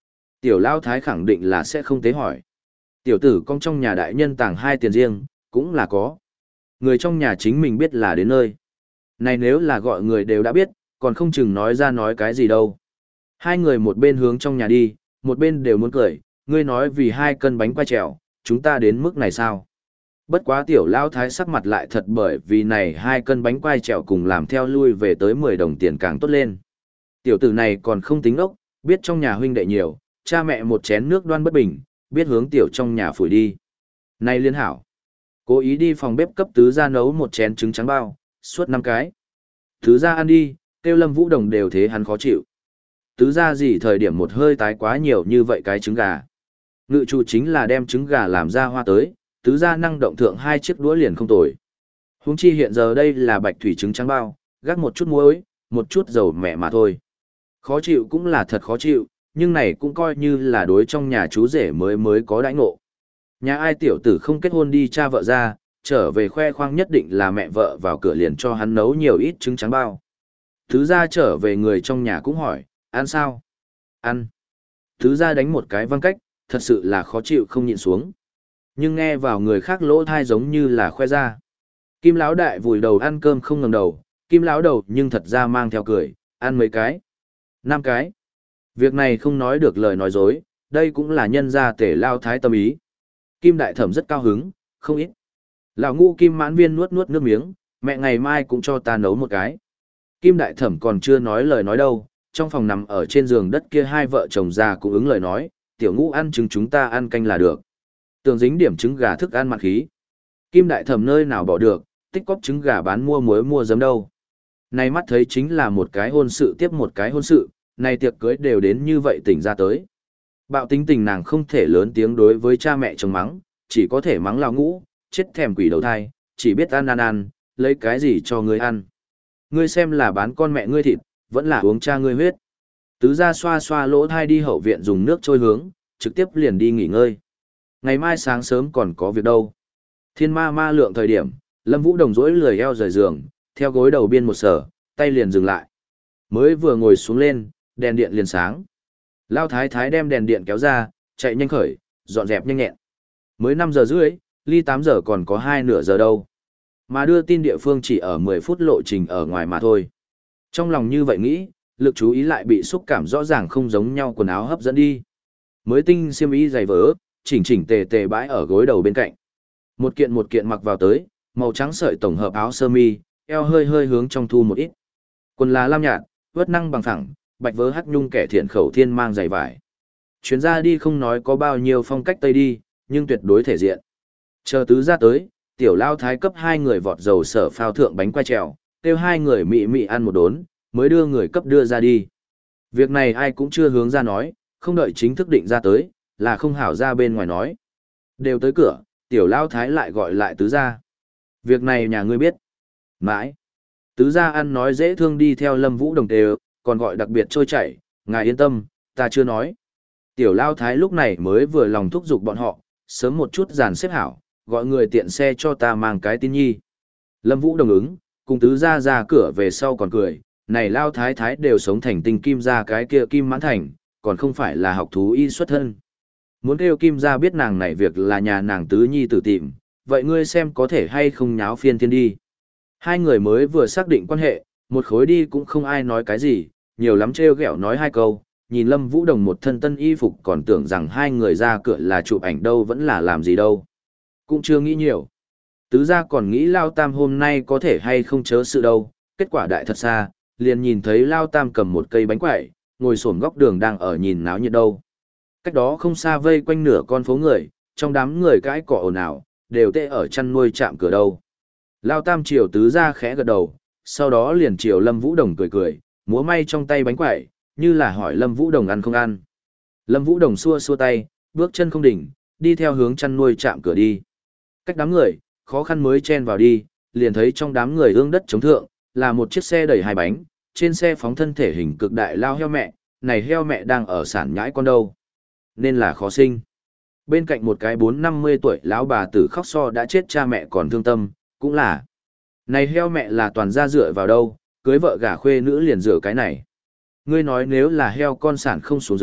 Tiểu Lao Thái khẳng định là sẽ không tế hỏi. Tiểu tử con trong nhà đại nhân tàng hai tiền riêng, cũng là có. Người trong nhà chính mình biết là đến nơi. Này nếu là gọi người đều đã biết, còn không chừng nói ra nói cái gì đâu. Hai người một bên hướng trong nhà đi, một bên đều muốn cười, ngươi nói vì hai cân bánh quay trèo, chúng ta đến mức này sao? Bất quá tiểu Lao Thái sắc mặt lại thật bởi vì này hai cân bánh quai trèo cùng làm theo lui về tới mười đồng tiền càng tốt lên. Tiểu tử này còn không tính ốc, biết trong nhà huynh đệ nhiều, cha mẹ một chén nước đoan bất bình, biết hướng tiểu trong nhà phủi đi. Này liên hảo, cố ý đi phòng bếp cấp tứ gia nấu một chén trứng trắng bao, suốt năm cái. Tứ gia ăn đi, tiêu Lâm Vũ Đồng đều thế hắn khó chịu. Tứ gia gì thời điểm một hơi tái quá nhiều như vậy cái trứng gà. Ngự chủ chính là đem trứng gà làm ra hoa tới, tứ gia năng động thượng hai chiếc đũa liền không tồi. Huống chi hiện giờ đây là bạch thủy trứng trắng bao, gác một chút muối, một chút dầu mẹ mà thôi. Khó chịu cũng là thật khó chịu, nhưng này cũng coi như là đối trong nhà chú rể mới mới có đãi ngộ. Nhà ai tiểu tử không kết hôn đi cha vợ ra, trở về khoe khoang nhất định là mẹ vợ vào cửa liền cho hắn nấu nhiều ít trứng trắng bao. Tứ gia trở về người trong nhà cũng hỏi, ăn sao? Ăn. Tứ gia đánh một cái văng cách, thật sự là khó chịu không nhịn xuống. Nhưng nghe vào người khác lỗ thai giống như là khoe ra. Kim lão đại vùi đầu ăn cơm không ngẩng đầu, Kim lão đầu nhưng thật ra mang theo cười, ăn mấy cái? Năm cái. Việc này không nói được lời nói dối, đây cũng là nhân gia tể lao thái tâm ý. Kim đại thẩm rất cao hứng, không ít. Lão ngu Kim mãn viên nuốt nuốt nước miếng, mẹ ngày mai cũng cho ta nấu một cái. Kim đại thẩm còn chưa nói lời nói đâu, trong phòng nằm ở trên giường đất kia hai vợ chồng già cũng ứng lời nói, tiểu ngũ ăn trứng chúng ta ăn canh là được. Tường dính điểm trứng gà thức ăn mặn khí. Kim đại thẩm nơi nào bỏ được, tích cóp trứng gà bán mua muối mua giấm đâu. Này mắt thấy chính là một cái hôn sự tiếp một cái hôn sự, này tiệc cưới đều đến như vậy tỉnh ra tới. Bạo tính tình nàng không thể lớn tiếng đối với cha mẹ chồng mắng, chỉ có thể mắng lão ngũ, chết thèm quỷ đầu thai, chỉ biết ăn ăn ăn, lấy cái gì cho ngươi ăn. Ngươi xem là bán con mẹ ngươi thịt, vẫn là uống cha ngươi huyết. Tứ gia xoa xoa lỗ thai đi hậu viện dùng nước trôi hướng, trực tiếp liền đi nghỉ ngơi. Ngày mai sáng sớm còn có việc đâu. Thiên ma ma lượng thời điểm, Lâm Vũ Đồng rỗi lười eo rời giường, theo gối đầu biên một sở, tay liền dừng lại. Mới vừa ngồi xuống lên, đèn điện liền sáng. Lao thái thái đem đèn điện kéo ra, chạy nhanh khởi, dọn dẹp nhanh nhẹn. Mới năm giờ rưỡi, ly tám giờ còn có hai nửa giờ đâu. Mà đưa tin địa phương chỉ ở mười phút lộ trình ở ngoài mà thôi. Trong lòng như vậy nghĩ, lực chú ý lại bị xúc cảm rõ ràng không giống nhau quần áo hấp dẫn đi. Mới tinh xiêm y dày vỡ, chỉnh chỉnh tề tề bãi ở gối đầu bên cạnh. Một kiện một kiện mặc vào tới, màu trắng sợi tổng hợp áo sơ mi, eo hơi hơi hướng trong thu một ít. Quần là lam nhạt, vớt năng bằng thẳng, bạch vớ hắc nhung kẻ thiện khẩu thiên mang giày vải. Chuyến ra đi không nói có bao nhiêu phong cách tây đi, nhưng tuyệt đối thể diện. Chờ tứ ra tới, tiểu lao thái cấp hai người vọt dầu sở phao thượng bánh quay trèo, kêu hai người mị mị ăn một đốn, mới đưa người cấp đưa ra đi. Việc này ai cũng chưa hướng ra nói, không đợi chính thức định ra tới, là không hảo ra bên ngoài nói. Đều tới cửa, tiểu lao thái lại gọi lại tứ gia. Việc này nhà ngươi biết. Mãi. Tứ gia ăn nói dễ thương đi theo Lâm Vũ Đồng đều, còn gọi đặc biệt trôi chảy, ngài yên tâm, ta chưa nói. Tiểu lao thái lúc này mới vừa lòng thúc giục bọn họ, sớm một chút dàn xếp hảo, gọi người tiện xe cho ta mang cái tin nhi. Lâm Vũ đồng ứng, cùng tứ gia ra cửa về sau còn cười, này lao thái thái đều sống thành tinh kim gia cái kia kim mãn thành, còn không phải là học thú y xuất thân. Muốn kêu kim gia biết nàng này việc là nhà nàng tứ nhi tử tìm, vậy ngươi xem có thể hay không nháo phiên thiên đi. Hai người mới vừa xác định quan hệ, một khối đi cũng không ai nói cái gì, nhiều lắm trêu ghẹo nói hai câu, nhìn Lâm Vũ Đồng một thân tân y phục còn tưởng rằng hai người ra cửa là chụp ảnh đâu vẫn là làm gì đâu. Cũng chưa nghĩ nhiều. Tứ gia còn nghĩ Lao Tam hôm nay có thể hay không chớ sự đâu, kết quả đại thật xa, liền nhìn thấy Lao Tam cầm một cây bánh quẩy, ngồi xổm góc đường đang ở nhìn náo nhiệt đâu. Cách đó không xa vây quanh nửa con phố người, trong đám người cãi cọ ồn ào, đều tê ở chăn nuôi chạm cửa đâu. Lao Tam chiều tứ gia khẽ gật đầu, sau đó liền chiều Lâm Vũ Đồng cười cười, múa may trong tay bánh quẩy, như là hỏi Lâm Vũ Đồng ăn không ăn. Lâm Vũ Đồng xua xua tay, bước chân không đỉnh, đi theo hướng chăn nuôi chạm cửa đi. Cách đám người, khó khăn mới chen vào đi, liền thấy trong đám người ương đất chống thượng, là một chiếc xe đẩy hai bánh, trên xe phóng thân thể hình cực đại lao heo mẹ, này heo mẹ đang ở sản nhãi con đâu. Nên là khó sinh. Bên cạnh một cái bốn năm mươi tuổi lão bà tử khóc so đã chết cha mẹ còn thương tâm, cũng là. Này heo mẹ là toàn ra dựa vào đâu, cưới vợ gả khuê nữ liền dựa cái này. Ngươi nói nếu là heo con sản không xuống dưới,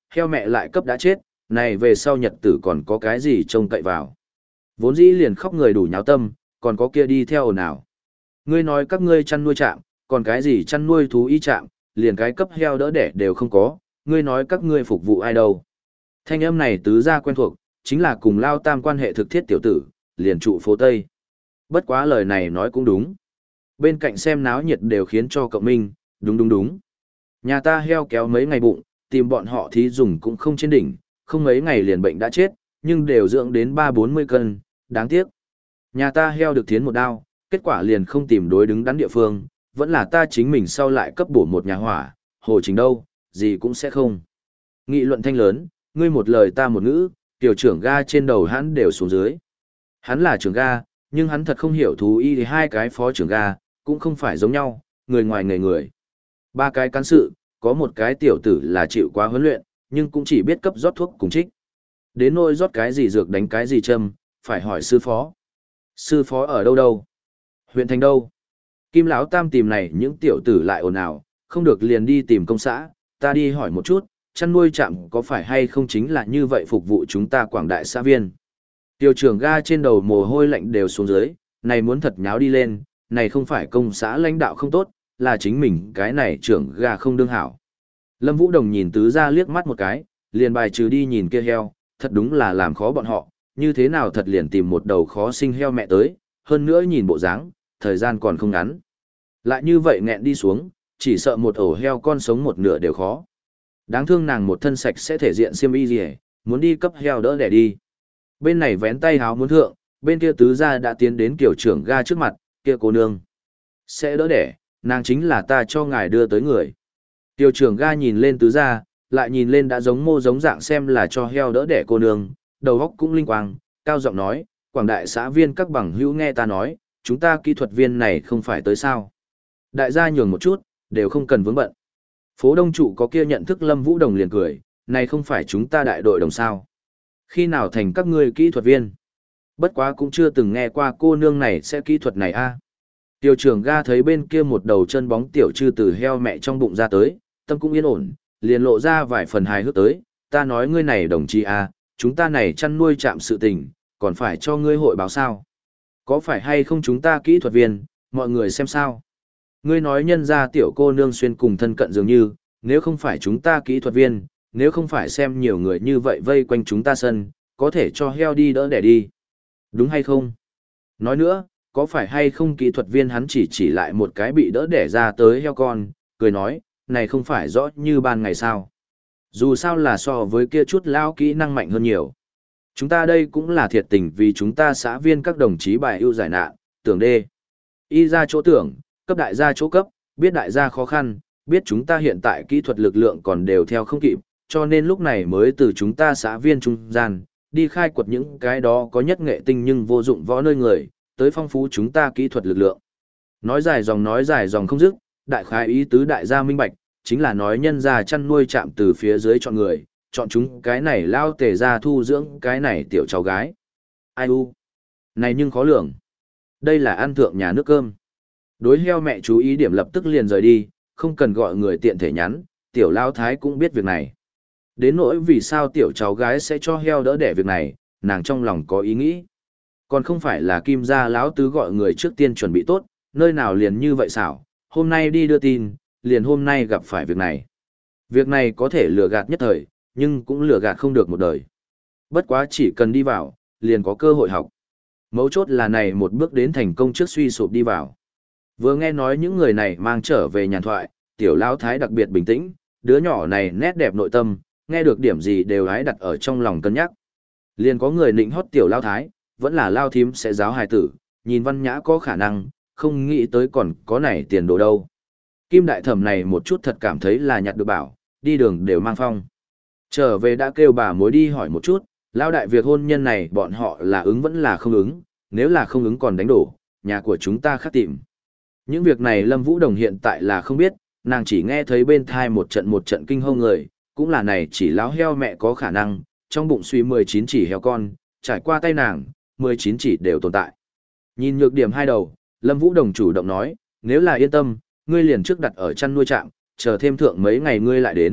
heo mẹ lại cấp đã chết, này về sau nhật tử còn có cái gì trông cậy vào. Vốn dĩ liền khóc người đủ nháo tâm, còn có kia đi theo ồn ào. Ngươi nói các ngươi chăn nuôi trạm, còn cái gì chăn nuôi thú y trạm, liền cái cấp heo đỡ đẻ đều không có, ngươi nói các ngươi phục vụ ai đâu. Thanh âm này tứ gia quen thuộc, chính là cùng Lao Tam quan hệ thực thiết tiểu tử, liền trụ phố Tây. Bất quá lời này nói cũng đúng. Bên cạnh xem náo nhiệt đều khiến cho cậu Minh, đúng đúng đúng. Nhà ta heo kéo mấy ngày bụng, tìm bọn họ thí dùng cũng không trên đỉnh, không mấy ngày liền bệnh đã chết, nhưng đều dưỡng đến ba bốn mươi cân, đáng tiếc. Nhà ta heo được thiến một đao, kết quả liền không tìm đối đứng đắn địa phương, vẫn là ta chính mình sau lại cấp bổ một nhà hỏa, hồ chính đâu, gì cũng sẽ không. Nghị luận thanh lớn, ngươi một lời ta một ngữ, tiểu trưởng ga trên đầu hắn đều xuống dưới. Hắn là trưởng ga, nhưng hắn thật không hiểu thú y thì hai cái phó trưởng ga, cũng không phải giống nhau, người ngoài người người. Ba cái cán sự, có một cái tiểu tử là chịu quá huấn luyện, nhưng cũng chỉ biết cấp rót thuốc cùng trích. Đến nỗi rót cái gì dược đánh cái gì châm, phải hỏi sư phó. Sư phó ở đâu đâu? Huyện thành đâu? Kim Lão Tam tìm này những tiểu tử lại ồn ào, không được liền đi tìm công xã, ta đi hỏi một chút, chăn nuôi trạm có phải hay không chính là như vậy phục vụ chúng ta quảng đại xã viên. Tiểu trưởng ga trên đầu mồ hôi lạnh đều xuống dưới, này muốn thật nháo đi lên, này không phải công xã lãnh đạo không tốt, là chính mình cái này trưởng ga không đương hảo. Lâm Vũ Đồng nhìn tứ gia liếc mắt một cái, liền bài trừ đi nhìn kia heo, thật đúng là làm khó bọn họ, như thế nào thật liền tìm một đầu khó sinh heo mẹ tới, hơn nữa nhìn bộ dáng, thời gian còn không ngắn. Lại như vậy nghẹn đi xuống, chỉ sợ một ổ heo con sống một nửa đều khó. Đáng thương nàng một thân sạch sẽ thể diện xiêm y gì, muốn đi cấp heo đỡ đẻ đi. Bên này vén tay háo muốn thượng, bên kia tứ gia đã tiến đến kiểu trưởng ga trước mặt, kia cô nương. Sẽ đỡ đẻ, nàng chính là ta cho ngài đưa tới người. Tiểu trưởng ga nhìn lên tứ gia, lại nhìn lên đã giống mô giống dạng xem là cho heo đỡ đẻ cô nương, đầu óc cũng linh quang, cao giọng nói, quảng đại xã viên các bằng hữu nghe ta nói, chúng ta kỹ thuật viên này không phải tới sao. Đại gia nhường một chút, đều không cần vướng bận. Phố Đông Trụ có kia nhận thức Lâm Vũ Đồng liền cười, này không phải chúng ta đại đội đồng sao. Khi nào thành các ngươi kỹ thuật viên? Bất quá cũng chưa từng nghe qua cô nương này sẽ kỹ thuật này a. Tiểu trưởng ga thấy bên kia một đầu chân bóng tiểu trư từ heo mẹ trong bụng ra tới, tâm cũng yên ổn, liền lộ ra vài phần hài hước tới, ta nói ngươi này đồng chí a, chúng ta này chăn nuôi chạm sự tình, còn phải cho ngươi hội báo sao? Có phải hay không chúng ta kỹ thuật viên, mọi người xem sao? Ngươi nói nhân ra tiểu cô nương xuyên cùng thân cận dường như, nếu không phải chúng ta kỹ thuật viên, nếu không phải xem nhiều người như vậy vây quanh chúng ta sân, có thể cho heo đi đỡ đẻ đi. Đúng hay không? Nói nữa, có phải hay không kỹ thuật viên hắn chỉ chỉ lại một cái bị đỡ đẻ ra tới heo con, cười nói, này không phải rõ như ban ngày sao. Dù sao là so với kia chút lao kỹ năng mạnh hơn nhiều. Chúng ta đây cũng là thiệt tình vì chúng ta xã viên các đồng chí bài ưu giải nạn, tưởng đê. Y ra chỗ tưởng, cấp đại gia chỗ cấp, biết đại gia khó khăn, biết chúng ta hiện tại kỹ thuật lực lượng còn đều theo không kịp, cho nên lúc này mới từ chúng ta xã viên trung gian, đi khai quật những cái đó có nhất nghệ tinh nhưng vô dụng võ nơi người, tới phong phú chúng ta kỹ thuật lực lượng. Nói dài dòng nói dài dòng không dứt, đại khái ý tứ đại gia minh bạch, chính là nói nhân gia chăn nuôi chạm từ phía dưới chọn người, chọn chúng cái này lao tề ra thu dưỡng cái này tiểu cháu gái. Ai u? Này nhưng khó lường. Đây là ăn thượng nhà nước cơm. Đối heo mẹ chú ý điểm lập tức liền rời đi, không cần gọi người tiện thể nhắn, tiểu lao thái cũng biết việc này. Đến nỗi vì sao tiểu cháu gái sẽ cho heo đỡ đẻ việc này, nàng trong lòng có ý nghĩ. Còn không phải là kim gia lão tứ gọi người trước tiên chuẩn bị tốt, nơi nào liền như vậy xảo, hôm nay đi đưa tin, liền hôm nay gặp phải việc này. Việc này có thể lừa gạt nhất thời, nhưng cũng lừa gạt không được một đời. Bất quá chỉ cần đi vào, liền có cơ hội học. Mấu chốt là này một bước đến thành công trước suy sụp đi vào. Vừa nghe nói những người này mang trở về nhàn thoại, tiểu lão thái đặc biệt bình tĩnh, đứa nhỏ này nét đẹp nội tâm, nghe được điểm gì đều hái đặt ở trong lòng cân nhắc. Liền có người nịnh hót tiểu lão thái, vẫn là lao thím sẽ giáo hài tử, nhìn văn nhã có khả năng, không nghĩ tới còn có này tiền đồ đâu. Kim đại thẩm này một chút thật cảm thấy là nhặt được bảo, đi đường đều mang phong. Trở về đã kêu bà mối đi hỏi một chút, lao đại việc hôn nhân này bọn họ là ứng vẫn là không ứng, nếu là không ứng còn đánh đổ, nhà của chúng ta khác tìm. Những việc này Lâm Vũ Đồng hiện tại là không biết, nàng chỉ nghe thấy bên thai một trận một trận kinh hông người, cũng là này chỉ láo heo mẹ có khả năng, trong bụng suy mười chín chỉ heo con, trải qua tay nàng, mười chín chỉ đều tồn tại. Nhìn nhược điểm hai đầu, Lâm Vũ Đồng chủ động nói, nếu là yên tâm, ngươi liền trước đặt ở chăn nuôi trạm, chờ thêm thượng mấy ngày ngươi lại đến,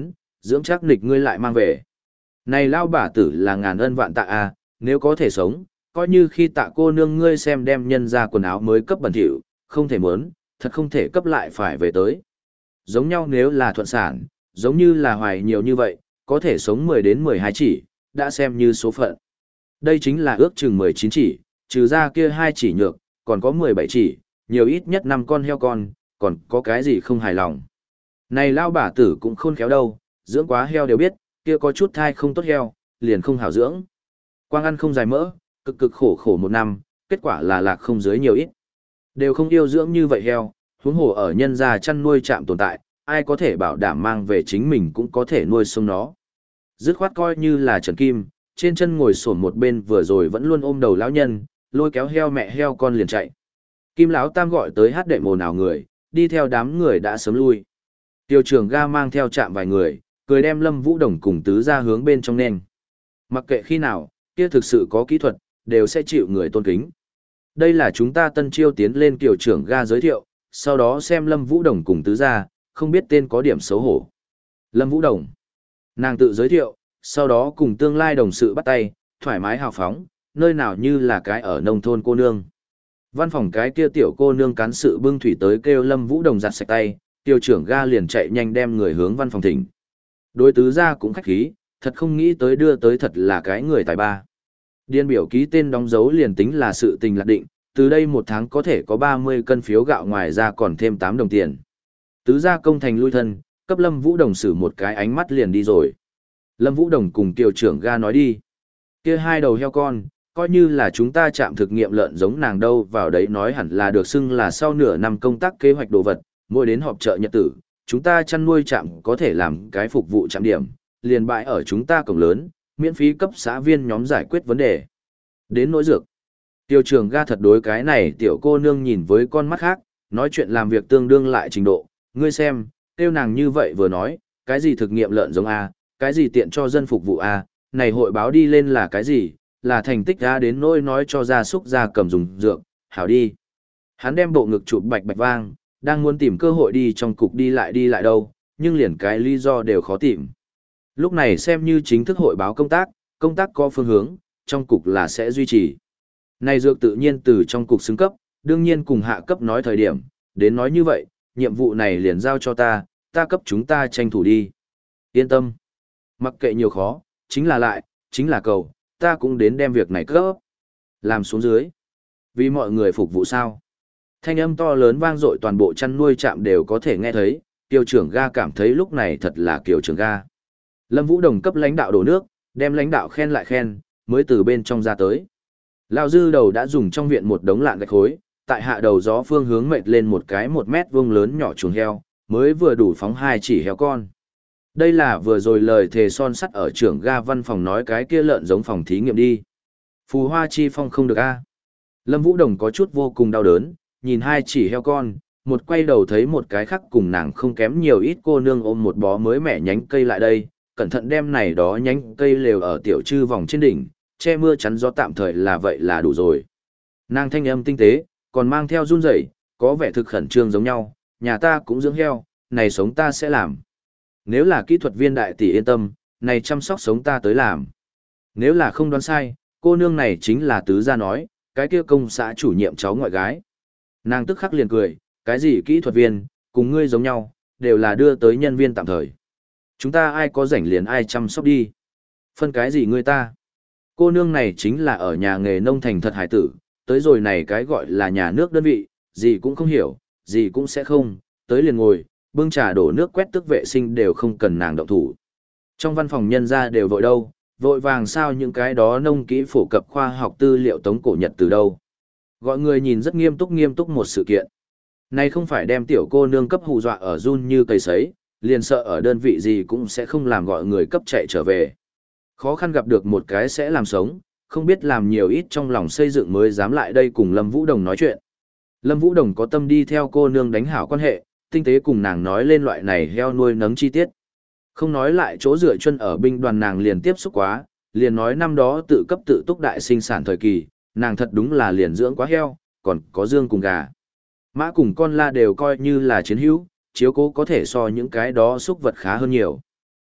dưỡng chắc nịch ngươi lại mang về. Này lao bà tử là ngàn ân vạn tạ à, nếu có thể sống, coi như khi tạ cô nương ngươi xem đem nhân ra quần áo mới cấp bẩn thỉu, không thể muốn, thật không thể cấp lại phải về tới. Giống nhau nếu là thuận sản, giống như là hoài nhiều như vậy, có thể sống mười đến mười hai chỉ, đã xem như số phận. Đây chính là ước chừng mười chín chỉ, trừ ra kia hai chỉ nhược, còn có mười bảy chỉ, nhiều ít nhất năm con heo con, còn có cái gì không hài lòng. Này lao bà tử cũng khôn khéo đâu, dưỡng quá heo đều biết, kia có chút thai không tốt heo, liền không hảo dưỡng. Quang ăn không dài mỡ, cực cực khổ khổ một năm, kết quả là lạc không dưới nhiều ít. Đều không yêu dưỡng như vậy heo, huống hồ ở nhân gia chăn nuôi trạm tồn tại, ai có thể bảo đảm mang về chính mình cũng có thể nuôi sống nó. Dứt khoát coi như là Trần Kim, trên chân ngồi xổm một bên vừa rồi vẫn luôn ôm đầu lão nhân, lôi kéo heo mẹ heo con liền chạy. Kim lão tam gọi tới hát đệm ồn ào người, đi theo đám người đã sớm lui. Tiêu trưởng ga mang theo chạm vài người, cười đem Lâm Vũ Đồng cùng tứ ra hướng bên trong nền. Mặc kệ khi nào, kia thực sự có kỹ thuật, đều sẽ chịu người tôn kính. Đây là chúng ta tân chiêu tiến lên kiểu trưởng ga giới thiệu, sau đó xem Lâm Vũ Đồng cùng tứ ra, không biết tên có điểm xấu hổ. Lâm Vũ Đồng. Nàng tự giới thiệu, sau đó cùng tương lai đồng sự bắt tay, thoải mái hào phóng, nơi nào như là cái ở nông thôn cô nương. Văn phòng cái kia tiểu cô nương cán sự bưng thủy tới kêu Lâm Vũ Đồng giặt sạch tay, tiêu trưởng ga liền chạy nhanh đem người hướng văn phòng thỉnh. Đối tứ ra cũng khách khí, thật không nghĩ tới đưa tới thật là cái người tài ba. Điền biểu ký tên đóng dấu liền tính là sự tình lạc định, từ đây một tháng có thể có ba mươi cân phiếu gạo ngoài ra còn thêm tám đồng tiền. Tứ gia công thành lui thân, cấp Lâm Vũ Đồng xử một cái ánh mắt liền đi rồi. Lâm Vũ Đồng cùng tiểu trưởng ga nói đi. Kia hai đầu heo con, coi như là chúng ta chạm thực nghiệm lợn giống nàng đâu vào đấy nói hẳn là được xưng là sau nửa năm công tác kế hoạch đồ vật, mỗi đến họp chợ nhật tử, chúng ta chăn nuôi chạm có thể làm cái phục vụ trạm điểm, liền bãi ở chúng ta cổng lớn, miễn phí cấp xã viên nhóm giải quyết vấn đề. Đến nỗi dược. Tiểu trưởng ga thật đối cái này tiểu cô nương nhìn với con mắt khác, nói chuyện làm việc tương đương lại trình độ, ngươi xem, tiêu nàng như vậy vừa nói, cái gì thực nghiệm lợn giống A, cái gì tiện cho dân phục vụ A, này hội báo đi lên là cái gì, là thành tích A đến nỗi nói cho gia súc gia cầm dùng dược, hảo đi. Hắn đem bộ ngực chụp bạch bạch vang, đang muốn tìm cơ hội đi trong cục đi lại đi lại đâu, nhưng liền cái lý do đều khó tìm. Lúc này xem như chính thức hội báo công tác, công tác có phương hướng, trong cục là sẽ duy trì. Này dược tự nhiên từ trong cục xứng cấp, đương nhiên cùng hạ cấp nói thời điểm, đến nói như vậy, nhiệm vụ này liền giao cho ta, ta cấp chúng ta tranh thủ đi. Yên tâm. Mặc kệ nhiều khó, chính là lại, chính là cầu, ta cũng đến đem việc này cấp. Làm xuống dưới. Vì mọi người phục vụ sao. Thanh âm to lớn vang dội toàn bộ chăn nuôi trạm đều có thể nghe thấy, Kiều trưởng ga cảm thấy lúc này thật là Kiều trưởng ga. Lâm Vũ Đồng cấp lãnh đạo đổ nước, đem lãnh đạo khen lại khen, mới từ bên trong ra tới. Lão dư đầu đã dùng trong viện một đống lạn gạch khối, tại hạ đầu gió phương hướng mệt lên một cái một mét vuông lớn nhỏ chuồng heo, mới vừa đủ phóng hai chỉ heo con. Đây là vừa rồi lời thề son sắt ở trưởng ga văn phòng nói cái kia lợn giống phòng thí nghiệm đi. Phù hoa chi phong không được a. Lâm Vũ Đồng có chút vô cùng đau đớn, nhìn hai chỉ heo con, một quay đầu thấy một cái khác cùng nàng không kém nhiều ít cô nương ôm một bó mới mẻ nhánh cây lại đây, cẩn thận đem này đó nhánh cây lều ở tiểu trư vòng trên đỉnh, che mưa chắn gió tạm thời là vậy là đủ rồi. Nàng thanh âm tinh tế, còn mang theo run rẩy, có vẻ thực khẩn trương giống nhau, nhà ta cũng dưỡng heo, này sống ta sẽ làm. Nếu là kỹ thuật viên đại tỷ yên tâm, này chăm sóc sống ta tới làm. Nếu là không đoán sai, cô nương này chính là tứ gia nói, cái kia công xã chủ nhiệm cháu ngoại gái. Nàng tức khắc liền cười, cái gì kỹ thuật viên, cùng ngươi giống nhau, đều là đưa tới nhân viên tạm thời. Chúng ta ai có rảnh liền ai chăm sóc đi. Phân cái gì ngươi ta. Cô nương này chính là ở nhà nghề nông thành thật hải tử, tới rồi này cái gọi là nhà nước đơn vị, gì cũng không hiểu, gì cũng sẽ không, tới liền ngồi, bưng trà đổ nước quét tước vệ sinh đều không cần nàng động thủ. Trong văn phòng nhân ra đều vội đâu, vội vàng sao những cái đó nông kỹ phổ cập khoa học tư liệu tống cổ nhật từ đâu. Gọi người nhìn rất nghiêm túc nghiêm túc một sự kiện. Này không phải đem tiểu cô nương cấp hù dọa ở run như cây sấy, liền sợ ở đơn vị gì cũng sẽ không làm gọi người cấp chạy trở về. Khó khăn gặp được một cái sẽ làm sống, không biết làm nhiều ít trong lòng xây dựng mới dám lại đây cùng Lâm Vũ Đồng nói chuyện. Lâm Vũ Đồng có tâm đi theo cô nương đánh hảo quan hệ, tinh tế cùng nàng nói lên loại này heo nuôi nấng chi tiết. Không nói lại chỗ dựa chân ở binh đoàn nàng liền tiếp xúc quá, liền nói năm đó tự cấp tự túc đại sinh sản thời kỳ, nàng thật đúng là liền dưỡng quá heo, còn có dương cùng gà. Mã cùng con la đều coi như là chiến hữu, chiếu cố có thể so những cái đó xúc vật khá hơn nhiều.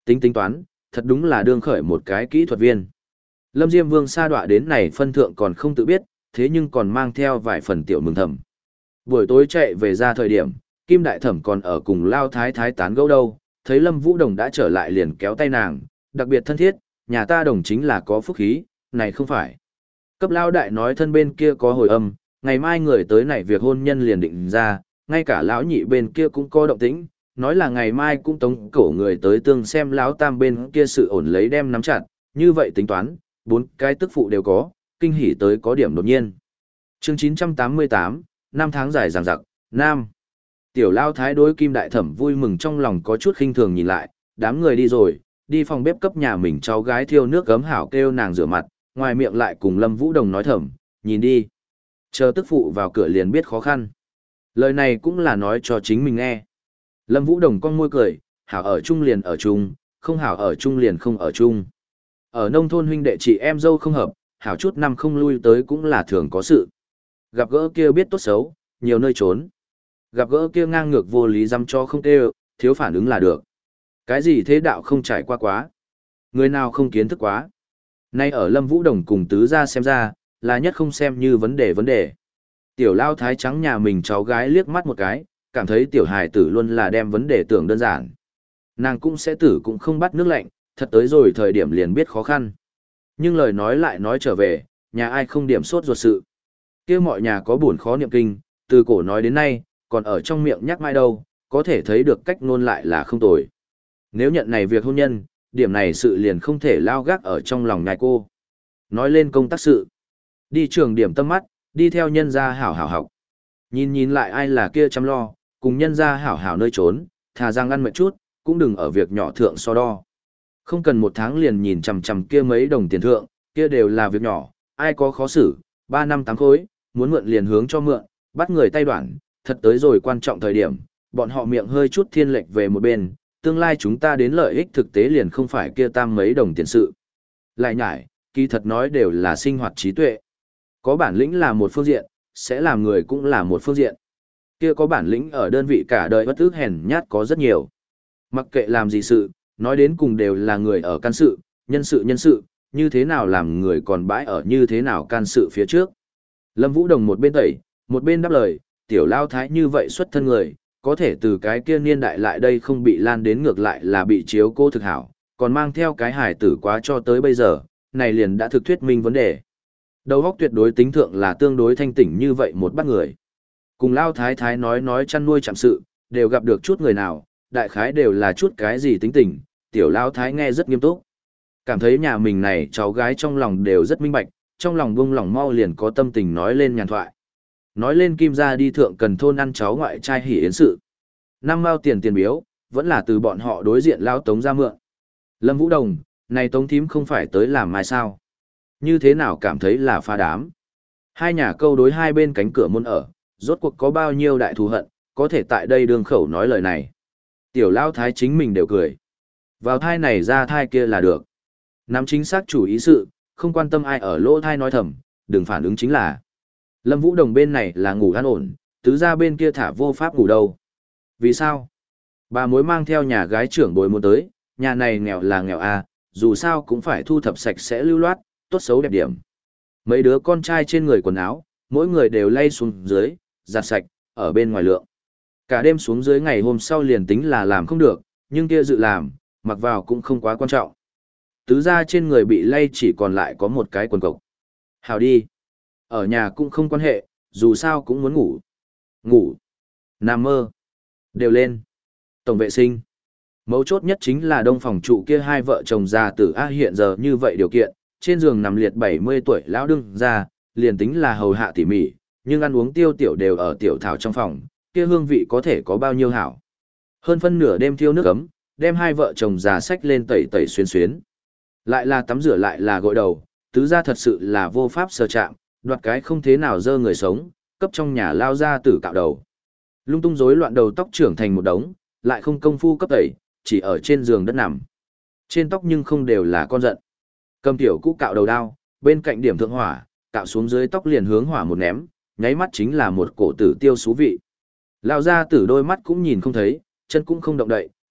tính tính toán, thật đúng là đương khởi một cái kỹ thuật viên. Lâm Diêm Vương sa đọa đến này phân thượng còn không tự biết, thế nhưng còn mang theo vài phần tiểu mừng thầm. Buổi tối chạy về ra thời điểm, Kim Đại Thẩm còn ở cùng Lao Thái Thái tán gẫu đâu, thấy Lâm Vũ Đồng đã trở lại liền kéo tay nàng, đặc biệt thân thiết, nhà ta đồng chính là có phúc khí, này không phải. Cấp Lao Đại nói thân bên kia có hồi âm, ngày mai người tới này việc hôn nhân liền định ra, ngay cả lão nhị bên kia cũng có động tĩnh, nói là ngày mai cũng tống cổ người tới tương xem lão tam bên kia sự ổn lấy đem nắm chặt, như vậy tính toán, bốn cái tức phụ đều có, kinh hỉ tới có điểm đột nhiên. Chương chín trăm tám mươi tám, năm tháng dài dằng dặc, Nam. Tiểu Lao Thái đối Kim Đại Thẩm vui mừng trong lòng có chút khinh thường nhìn lại, đám người đi rồi, đi phòng bếp cấp nhà mình cháu gái thiêu nước gấm hảo kêu nàng rửa mặt, ngoài miệng lại cùng Lâm Vũ Đồng nói thầm, nhìn đi. Chờ tức phụ vào cửa liền biết khó khăn. Lời này cũng là nói cho chính mình nghe. Lâm Vũ Đồng cong môi cười, hảo ở chung liền ở chung, không hảo ở chung liền không ở chung. Ở nông thôn huynh đệ chị em dâu không hợp, hảo chút năm không lui tới cũng là thường có sự. Gặp gỡ kia biết tốt xấu, nhiều nơi trốn. Gặp gỡ kia ngang ngược vô lý dăm cho không kêu, thiếu phản ứng là được. Cái gì thế đạo không trải qua quá. Người nào không kiến thức quá. Nay ở Lâm Vũ Đồng cùng tứ gia xem ra, là nhất không xem như vấn đề vấn đề. Tiểu Lao Thái trắng nhà mình cháu gái liếc mắt một cái, cảm thấy tiểu hài tử luôn là đem vấn đề tưởng đơn giản. Nàng cũng sẽ tử cũng không bắt nước lạnh, thật tới rồi thời điểm liền biết khó khăn. Nhưng lời nói lại nói trở về, nhà ai không điểm sốt ruột sự. Kia mọi nhà có buồn khó niệm kinh, từ cổ nói đến nay, còn ở trong miệng nhắc mãi đâu, có thể thấy được cách nôn lại là không tồi. Nếu nhận này việc hôn nhân, điểm này sự liền không thể lao gác ở trong lòng ngài cô. Nói lên công tác sự. Đi trường điểm tâm mắt, đi theo nhân gia hảo hảo học. Nhìn nhìn lại ai là kia chăm lo, cùng nhân gia hảo hảo nơi trốn, thà rằng ăn mệt chút, cũng đừng ở việc nhỏ thượng so đo. Không cần một tháng liền nhìn chằm chằm kia mấy đồng tiền thượng, kia đều là việc nhỏ, ai có khó xử, ba năm tám khối, muốn mượn liền hướng cho mượn, bắt người tay đoạn, thật tới rồi quan trọng thời điểm, bọn họ miệng hơi chút thiên lệch về một bên, tương lai chúng ta đến lợi ích thực tế liền không phải kia tam mấy đồng tiền sự. Lại nhải, kỳ thật nói đều là sinh hoạt trí tuệ. Có bản lĩnh là một phương diện, sẽ làm người cũng là một phương diện. Kia có bản lĩnh ở đơn vị cả đời bất ức hèn nhát có rất nhiều. Mặc kệ làm gì sự, nói đến cùng đều là người ở can sự, nhân sự nhân sự, như thế nào làm người còn bãi ở như thế nào can sự phía trước. Lâm Vũ Đồng một bên tẩy, một bên đáp lời, tiểu Lao Thái như vậy xuất thân người, có thể từ cái kia niên đại lại đây không bị lan đến ngược lại là bị chiếu cô thực hảo, còn mang theo cái hài tử quá cho tới bây giờ, này liền đã thực thuyết minh vấn đề. Đầu óc tuyệt đối tính thượng là tương đối thanh tỉnh như vậy một bắt người. Cùng Lao Thái Thái nói nói chăn nuôi chạm sự, đều gặp được chút người nào, đại khái đều là chút cái gì tính tình, tiểu Lao Thái nghe rất nghiêm túc. Cảm thấy nhà mình này cháu gái trong lòng đều rất minh bạch, trong lòng buông lỏng mau liền có tâm tình nói lên nhàn thoại. Nói lên Kim gia đi thượng cần thôn ăn cháu ngoại trai hỉ yến sự. Năm mao tiền tiền biếu, vẫn là từ bọn họ đối diện Lao Tống ra mượn. Lâm Vũ Đồng, này Tống thím không phải tới làm mai sao? Như thế nào cảm thấy là pha đám? Hai nhà câu đối hai bên cánh cửa môn ở, rốt cuộc có bao nhiêu đại thù hận, có thể tại đây đường khẩu nói lời này. Tiểu Lao Thái chính mình đều cười. Vào thai này ra thai kia là được. Nắm chính xác chủ ý sự, không quan tâm ai ở lỗ thai nói thầm, đừng phản ứng chính là. Lâm Vũ Đồng bên này là ngủ an ổn, tứ ra bên kia thả vô pháp ngủ đâu. Vì sao? Bà mối mang theo nhà gái trưởng bồi muốn tới, nhà này nghèo là nghèo à, dù sao cũng phải thu thập sạch sẽ lưu loát, tốt xấu đẹp điểm. Mấy đứa con trai trên người quần áo, mỗi người đều lay xuống dưới, giặt sạch, ở bên ngoài lượng. Cả đêm xuống dưới ngày hôm sau liền tính là làm không được, nhưng kia dự làm, mặc vào cũng không quá quan trọng. Tứ ra trên người bị lay chỉ còn lại có một cái quần cộc. Hào đi. Ở nhà cũng không quan hệ, dù sao cũng muốn ngủ. Ngủ. Nằm mơ. Đều lên. Tổng vệ sinh. Mấu chốt nhất chính là đông phòng trụ kia hai vợ chồng già tử A hiện giờ như vậy điều kiện, trên giường nằm liệt bảy mươi tuổi lão đương ra, liền tính là hầu hạ tỉ mỉ, nhưng ăn uống tiêu tiểu đều ở tiểu thảo trong phòng, kia hương vị có thể có bao nhiêu hảo. Hơn phân nửa đêm thiêu nước ấm, đem hai vợ chồng già xách lên tẩy tẩy xuyên xuyến. Lại là tắm rửa lại là gội đầu, tứ ra thật sự là vô pháp sơ chạm, đoạt cái không thế nào dơ người sống, cấp trong nhà lao ra tử cạo đầu. Lung tung rối loạn đầu tóc trưởng thành một đống, lại không công phu cấp tẩy, chỉ ở trên giường đất nằm. Trên tóc nhưng không đều là con giận. Cầm tiểu cũ cạo đầu đao, bên cạnh điểm thượng hỏa, cạo xuống dưới tóc liền hướng hỏa một ném, nháy mắt chính là một cổ tử tiêu xú vị. Lao ra tử đôi mắt cũng nhìn không thấy, chân cũng không động đậy,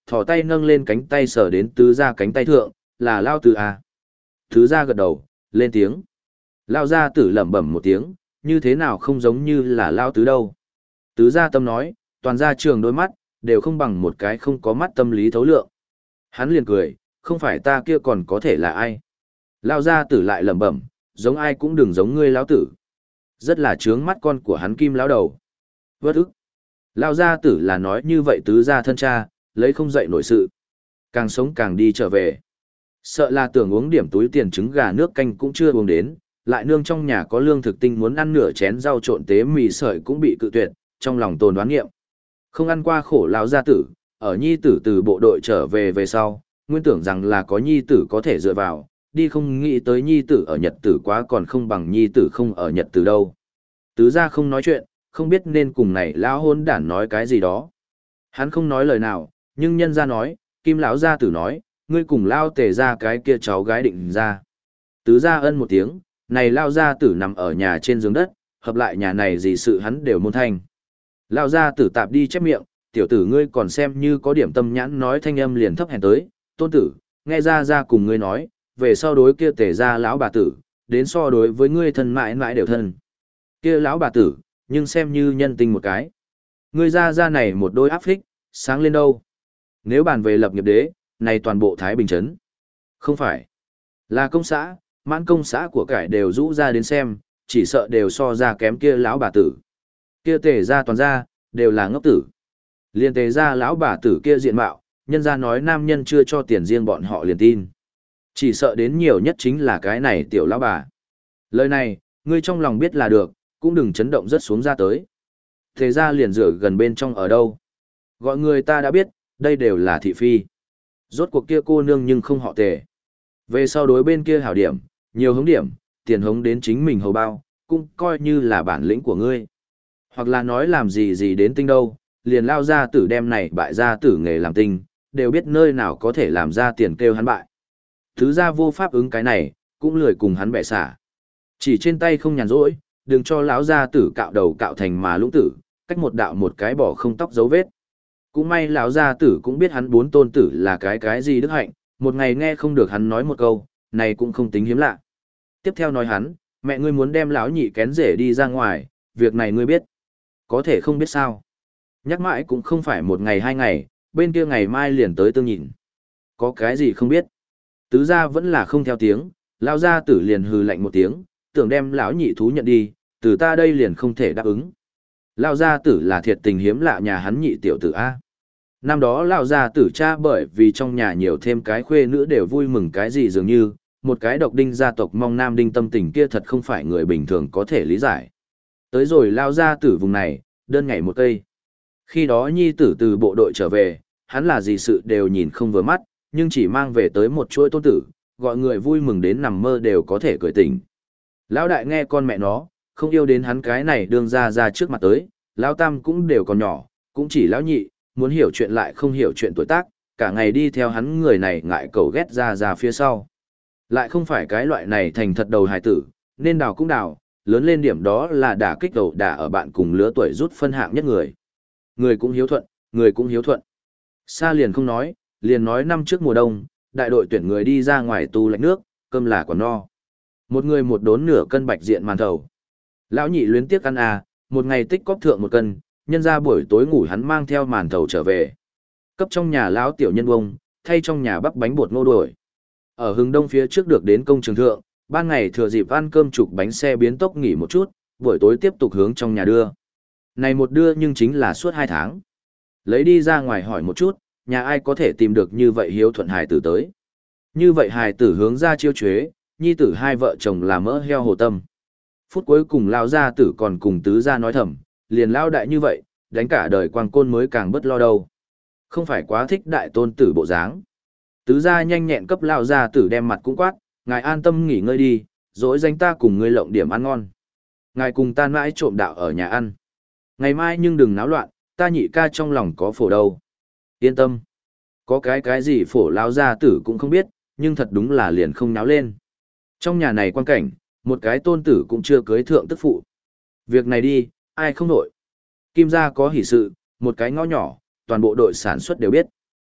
thò tay nâng lên cánh tay sờ đến tứ gia cánh tay thượng, là lao tứ à. Tứ gia gật đầu, lên tiếng. Lao gia tử lẩm bẩm một tiếng, như thế nào không giống như là lao tứ đâu. Tứ gia tâm nói, toàn gia trường đôi mắt, đều không bằng một cái không có mắt tâm lý thấu lượng. Hắn liền cười, không phải ta kia còn có thể là ai. Lao gia tử lại lẩm bẩm, giống ai cũng đừng giống ngươi lão tử. Rất là trướng mắt con của hắn kim lão đầu. Vất ức. Lao gia tử là nói như vậy tứ gia thân cha, lấy không dậy nổi sự. Càng sống càng đi trở về. Sợ là tưởng uống điểm túi tiền trứng gà nước canh cũng chưa uống đến, lại nương trong nhà có lương thực tinh muốn ăn nửa chén rau trộn tế mì sợi cũng bị cự tuyệt, trong lòng tồn đoán nghiệm. Không ăn qua khổ lão gia tử, ở nhi tử từ bộ đội trở về về sau, nguyên tưởng rằng là có nhi tử có thể dựa vào, đi không nghĩ tới nhi tử ở Nhật tử quá còn không bằng nhi tử không ở Nhật tử đâu. Tứ gia không nói chuyện, không biết nên cùng này lão hôn đản nói cái gì đó. Hắn không nói lời nào, nhưng nhân gia nói, kim lão gia tử nói, ngươi cùng lao tề ra cái kia cháu gái định ra. Tứ gia ân một tiếng, này lao gia tử nằm ở nhà trên giường đất, hợp lại nhà này gì sự hắn đều môn thanh. Lao gia tử tạp đi chép miệng, tiểu tử ngươi còn xem như có điểm tâm nhãn nói thanh âm liền thấp hèn tới, tôn tử, nghe ra ra cùng ngươi nói, về sau đối kia tề ra lão bà tử, đến so đối với ngươi thân mãi mãi đều thân. Kia lão bà tử, nhưng xem như nhân tình một cái. Ngươi ra ra này một đôi áp phích, sáng lên đâu. Nếu bàn về lập nghiệp đế, này toàn bộ Thái Bình Trấn. Không phải. Là công xã, mãn công xã của cải đều rũ ra đến xem, chỉ sợ đều so ra kém kia lão bà tử. Kia tề ra toàn ra, đều là ngốc tử. Liên tề ra lão bà tử kia diện mạo, nhân ra nói nam nhân chưa cho tiền riêng bọn họ liền tin. Chỉ sợ đến nhiều nhất chính là cái này tiểu lão bà. Lời này, ngươi trong lòng biết là được, cũng đừng chấn động rất xuống ra tới. Thế ra liền rửa gần bên trong ở đâu. Gọi người ta đã biết, đây đều là thị phi. Rốt cuộc kia cô nương nhưng không họ tề. Về sau đối bên kia hảo điểm, nhiều hống điểm, tiền hống đến chính mình hầu bao, cũng coi như là bản lĩnh của ngươi. Hoặc là nói làm gì gì đến tinh đâu, liền lao ra tử đem này bại ra tử nghề làm tinh, đều biết nơi nào có thể làm ra tiền kêu hắn bại. Thứ ra vô pháp ứng cái này, cũng lười cùng hắn bẻ xả. Chỉ trên tay không nhàn rỗi, đừng cho lão gia tử cạo đầu cạo thành mà lũng tử, cách một đạo một cái bỏ không tóc dấu vết. Cũng may lão gia tử cũng biết hắn bốn tôn tử là cái cái gì đức hạnh, một ngày nghe không được hắn nói một câu, này cũng không tính hiếm lạ. Tiếp theo nói hắn, mẹ ngươi muốn đem lão nhị kén rể đi ra ngoài, việc này ngươi biết. Có thể không biết sao. Nhắc mãi cũng không phải một ngày hai ngày, bên kia ngày mai liền tới tương nhìn. Có cái gì không biết. Tứ gia vẫn là không theo tiếng, lão gia tử liền hừ lạnh một tiếng, tưởng đem lão nhị thú nhận đi, từ ta đây liền không thể đáp ứng. Lão gia tử là thiệt tình hiếm lạ nhà hắn nhị tiểu tử A. Năm đó lão gia tử cha bởi vì trong nhà nhiều thêm cái khuê nữ đều vui mừng cái gì dường như, một cái độc đinh gia tộc mong nam đinh tâm tình kia thật không phải người bình thường có thể lý giải. Tới rồi lão gia tử vùng này, đơn ngày một cây. Khi đó nhi tử từ bộ đội trở về, hắn là gì sự đều nhìn không vừa mắt, nhưng chỉ mang về tới một chuỗi tôn tử, gọi người vui mừng đến nằm mơ đều có thể cười tỉnh. Lão đại nghe con mẹ nó, không yêu đến hắn cái này đương ra ra trước mặt tới, lão tam cũng đều còn nhỏ, cũng chỉ lão nhị, muốn hiểu chuyện lại không hiểu chuyện tuổi tác, cả ngày đi theo hắn người này ngại cầu ghét ra ra phía sau. Lại không phải cái loại này thành thật đầu hài tử, nên đào cũng đào, lớn lên điểm đó là đả kích đầu đả ở bạn cùng lứa tuổi rút phân hạng nhất người. Người cũng hiếu thuận, người cũng hiếu thuận. Xa liền không nói, liền nói năm trước mùa đông, đại đội tuyển người đi ra ngoài tu lạnh nước, cơm là còn no. Một người một đốn nửa cân bạch diện màn thầu. Lão nhị luyến tiếc ăn à, một ngày tích cóp thượng một cân, nhân ra buổi tối ngủ hắn mang theo màn thầu trở về. Cấp trong nhà lão tiểu nhân bông, thay trong nhà bắp bánh bột ngô đuổi. Ở hưng đông phía trước được đến công trường thượng, ban ngày thừa dịp ăn cơm chụp bánh xe biến tốc nghỉ một chút, buổi tối tiếp tục hướng trong nhà đưa. Này một đưa nhưng chính là suốt hai tháng. Lấy đi ra ngoài hỏi một chút, nhà ai có thể tìm được như vậy hiếu thuận hài tử tới. Như vậy hài tử hướng ra chiêu chuế, nhi tử hai vợ chồng là mỡ heo hồ tâm. Phút cuối cùng lao gia tử còn cùng tứ gia nói thầm, liền lao đại như vậy, đánh cả đời quang côn mới càng bất lo đâu. Không phải quá thích đại tôn tử bộ dáng. Tứ gia nhanh nhẹn cấp lao gia tử đem mặt cũng quát, ngài an tâm nghỉ ngơi đi, dỗi danh ta cùng ngươi lộng điểm ăn ngon. Ngài cùng ta mãi trộm đạo ở nhà ăn. Ngày mai nhưng đừng náo loạn, ta nhị ca trong lòng có phổ đâu. Yên tâm. Có cái cái gì phổ lao gia tử cũng không biết, nhưng thật đúng là liền không náo lên. Trong nhà này quan cảnh, một cái tôn tử cũng chưa cưới thượng tức phụ. Việc này đi, ai không nội. Kim gia có hỷ sự, một cái ngõ nhỏ, toàn bộ đội sản xuất đều biết.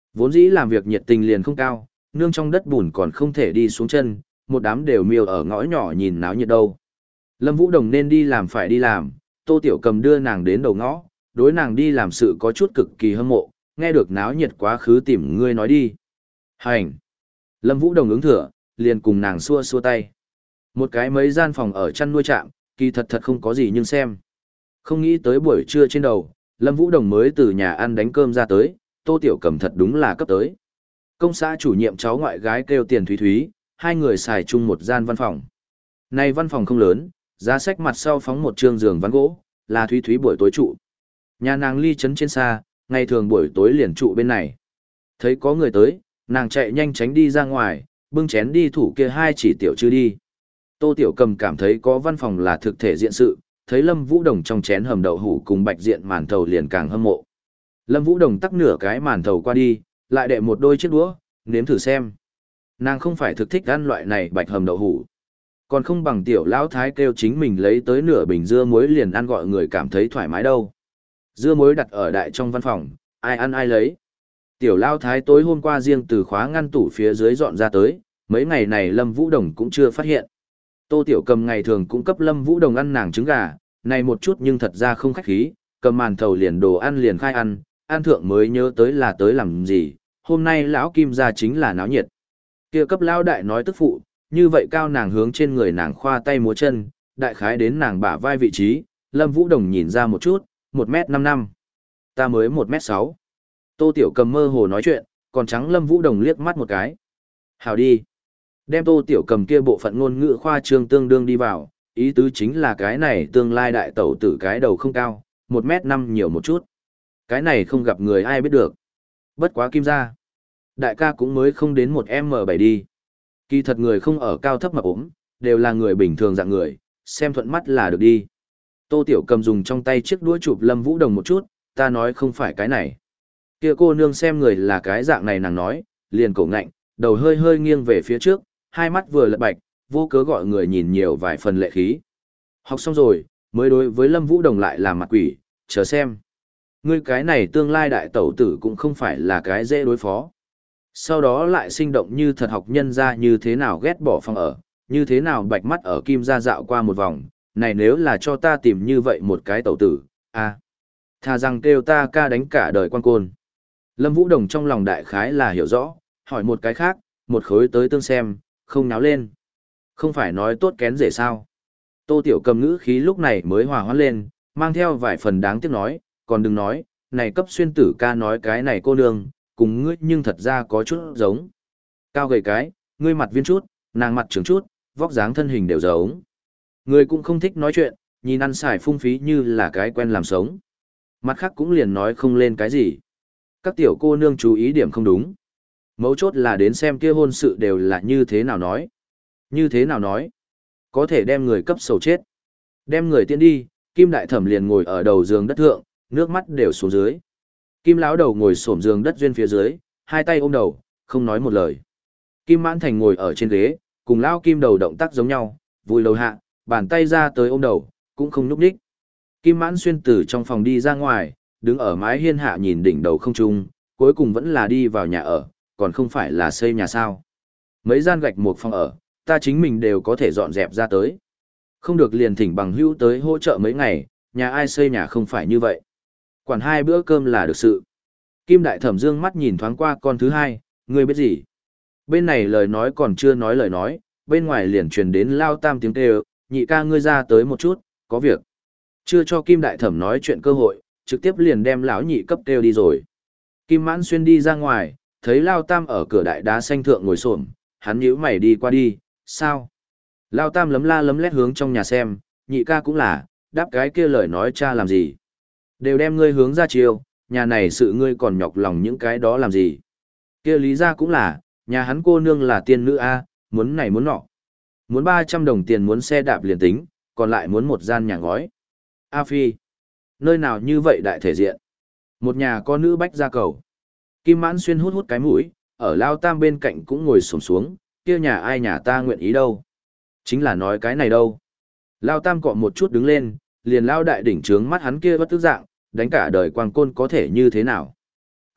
Vốn dĩ làm việc nhiệt tình liền không cao, nương trong đất bùn còn không thể đi xuống chân, một đám đều miêu ở ngõ nhỏ nhìn náo nhiệt đâu. Lâm Vũ Đồng nên đi làm phải đi làm, Tô Tiểu Cầm đưa nàng đến đầu ngõ, đối nàng đi làm sự có chút cực kỳ hâm mộ, nghe được náo nhiệt quá khứ tìm ngươi nói đi. Hành! Lâm Vũ Đồng ứng thừa, liền cùng nàng xua xua tay. Một cái mấy gian phòng ở chăn nuôi trạm, kỳ thật thật không có gì nhưng xem. Không nghĩ tới buổi trưa trên đầu, Lâm Vũ Đồng mới từ nhà ăn đánh cơm ra tới, Tô Tiểu Cầm thật đúng là cấp tới. Công xã chủ nhiệm cháu ngoại gái kêu Tiền Thúy Thúy, hai người xài chung một gian văn phòng. Này văn phòng không lớn, giá sách mặt sau phóng một trương giường ván gỗ, là Thúy Thúy buổi tối trụ. Nhà nàng ly trấn trên xa, ngày thường buổi tối liền trụ bên này. Thấy có người tới, nàng chạy nhanh tránh đi ra ngoài, bưng chén đi thủ kia hai chỉ tiểu chưa đi. Tô Tiểu Cầm cảm thấy có văn phòng là thực thể diện sự, thấy Lâm Vũ Đồng trong chén hầm đậu hủ cùng bạch diện màn thầu liền càng hâm mộ. Lâm Vũ Đồng tắc nửa cái màn thầu qua đi, lại đệ một đôi chiếc đũa, nếm thử xem. Nàng không phải thực thích ăn loại này bạch hầm đậu hủ. Còn không bằng tiểu lão thái kêu chính mình lấy tới nửa bình dưa muối liền ăn gọi người cảm thấy thoải mái đâu. Dưa muối đặt ở đại trong văn phòng, ai ăn ai lấy. Tiểu lão thái tối hôm qua riêng từ khóa ngăn tủ phía dưới dọn ra tới, mấy ngày này Lâm Vũ Đồng cũng chưa phát hiện. Tô Tiểu Cầm ngày thường cũng cấp Lâm Vũ Đồng ăn nàng trứng gà, này một chút nhưng thật ra không khách khí, cầm màn thầu liền đồ ăn liền khai ăn, ăn thượng mới nhớ tới là tới làm gì, hôm nay lão Kim gia chính là náo nhiệt. Kia cấp lão đại nói tức phụ, như vậy cao nàng hướng trên người nàng khoa tay múa chân, đại khái đến nàng bả vai vị trí, Lâm Vũ Đồng nhìn ra một chút, một mét năm năm. Ta mới một mét sáu. Tô Tiểu Cầm mơ hồ nói chuyện, còn trắng Lâm Vũ Đồng liếc mắt một cái. Hào đi. Đem Tô Tiểu Cầm kia bộ phận ngôn ngữ khoa trương tương đương đi vào, ý tứ chính là cái này tương lai đại tẩu tử cái đầu không cao, một mét năm nhiều một chút. Cái này không gặp người ai biết được. Bất quá Kim gia. Đại ca cũng mới không đến một em bảy đi. Kỳ thật người không ở cao thấp mập ốm, đều là người bình thường dạng người, xem thuận mắt là được đi. Tô Tiểu Cầm dùng trong tay chiếc đũa chụp Lâm Vũ Đồng một chút, ta nói không phải cái này. Kia cô nương xem người là cái dạng này nàng nói, liền cổ ngạnh, đầu hơi hơi nghiêng về phía trước, hai mắt vừa lật bạch, vô cớ gọi người nhìn nhiều vài phần lệ khí. Học xong rồi, mới đối với Lâm Vũ Đồng lại làm mặt quỷ, chờ xem. Ngươi cái này tương lai đại tẩu tử cũng không phải là cái dễ đối phó. Sau đó lại sinh động như thật học nhân ra như thế nào ghét bỏ phòng ở, như thế nào bạch mắt ở Kim gia dạo qua một vòng, này nếu là cho ta tìm như vậy một cái tẩu tử, à, thà rằng kêu ta ca đánh cả đời quan côn. Lâm Vũ Đồng trong lòng đại khái là hiểu rõ, hỏi một cái khác, một khối tới tương xem, không náo lên. Không phải nói tốt kén rể sao. Tô Tiểu Cầm ngữ khí lúc này mới hòa hoãn lên, mang theo vài phần đáng tiếc nói, còn đừng nói, này cấp xuyên tử ca nói cái này cô nương, cùng ngươi nhưng thật ra có chút giống. Cao gầy cái, ngươi mặt viên chút, nàng mặt trưởng chút, vóc dáng thân hình đều giống. Ngươi cũng không thích nói chuyện, nhìn ăn xài phung phí như là cái quen làm sống. Mặt khác cũng liền nói không lên cái gì. Các tiểu cô nương chú ý điểm không đúng. Mấu chốt là đến xem kia hôn sự đều là như thế nào nói. Như thế nào nói. Có thể đem người cấp sầu chết. Đem người tiễn đi, Kim Đại Thẩm liền ngồi ở đầu giường đất thượng, nước mắt đều xuống dưới. Kim lão đầu ngồi xổm giường đất duyên phía dưới, hai tay ôm đầu, không nói một lời. Kim Mãn Thành ngồi ở trên ghế, cùng lão Kim đầu động tác giống nhau, vùi đầu hạ, bàn tay ra tới ôm đầu, cũng không nhúc nhích. Kim Mãn Xuyên từ trong phòng đi ra ngoài, đứng ở mái hiên hạ nhìn đỉnh đầu không trung, cuối cùng vẫn là đi vào nhà ở, còn không phải là xây nhà sao. Mấy gian gạch một phòng ở, ta chính mình đều có thể dọn dẹp ra tới. Không được liền thỉnh bằng hữu tới hỗ trợ mấy ngày, nhà ai xây nhà không phải như vậy. Quản hai bữa cơm là được sự. Kim Đại Thẩm dương mắt nhìn thoáng qua con thứ hai, ngươi biết gì? Bên này lời nói còn chưa nói lời nói, bên ngoài liền truyền đến lao tam tiếng kêu, nhị ca ngươi ra tới một chút, có việc. Chưa cho Kim Đại Thẩm nói chuyện cơ hội, trực tiếp liền đem lão nhị cấp kêu đi rồi. Kim Mãn Xuyên đi ra ngoài, thấy lao tam ở cửa đại đá xanh thượng ngồi xổm, hắn nhíu mày đi qua đi, sao? Lao tam lấm la lấm lét hướng trong nhà xem, nhị ca cũng là, đáp cái kia lời nói cha làm gì? Đều đem ngươi hướng ra chiều, nhà này sự ngươi còn nhọc lòng những cái đó làm gì? Kia lý ra cũng là, nhà hắn cô nương là tiên nữ A, muốn này muốn nọ. Muốn ba trăm đồng tiền muốn xe đạp liền tính, còn lại muốn một gian nhà ngói. A Phi, nơi nào như vậy đại thể diện? Một nhà có nữ bách ra cầu. Kim Mãn Xuyên hút hút cái mũi, ở Lao Tam bên cạnh cũng ngồi xổm xuống, kia nhà ai nhà ta nguyện ý đâu. Chính là nói cái này đâu. Lao Tam cọ một chút đứng lên, liền Lao Đại đỉnh trướng mắt hắn kia bất tức dạng, đánh cả đời quang côn có thể như thế nào.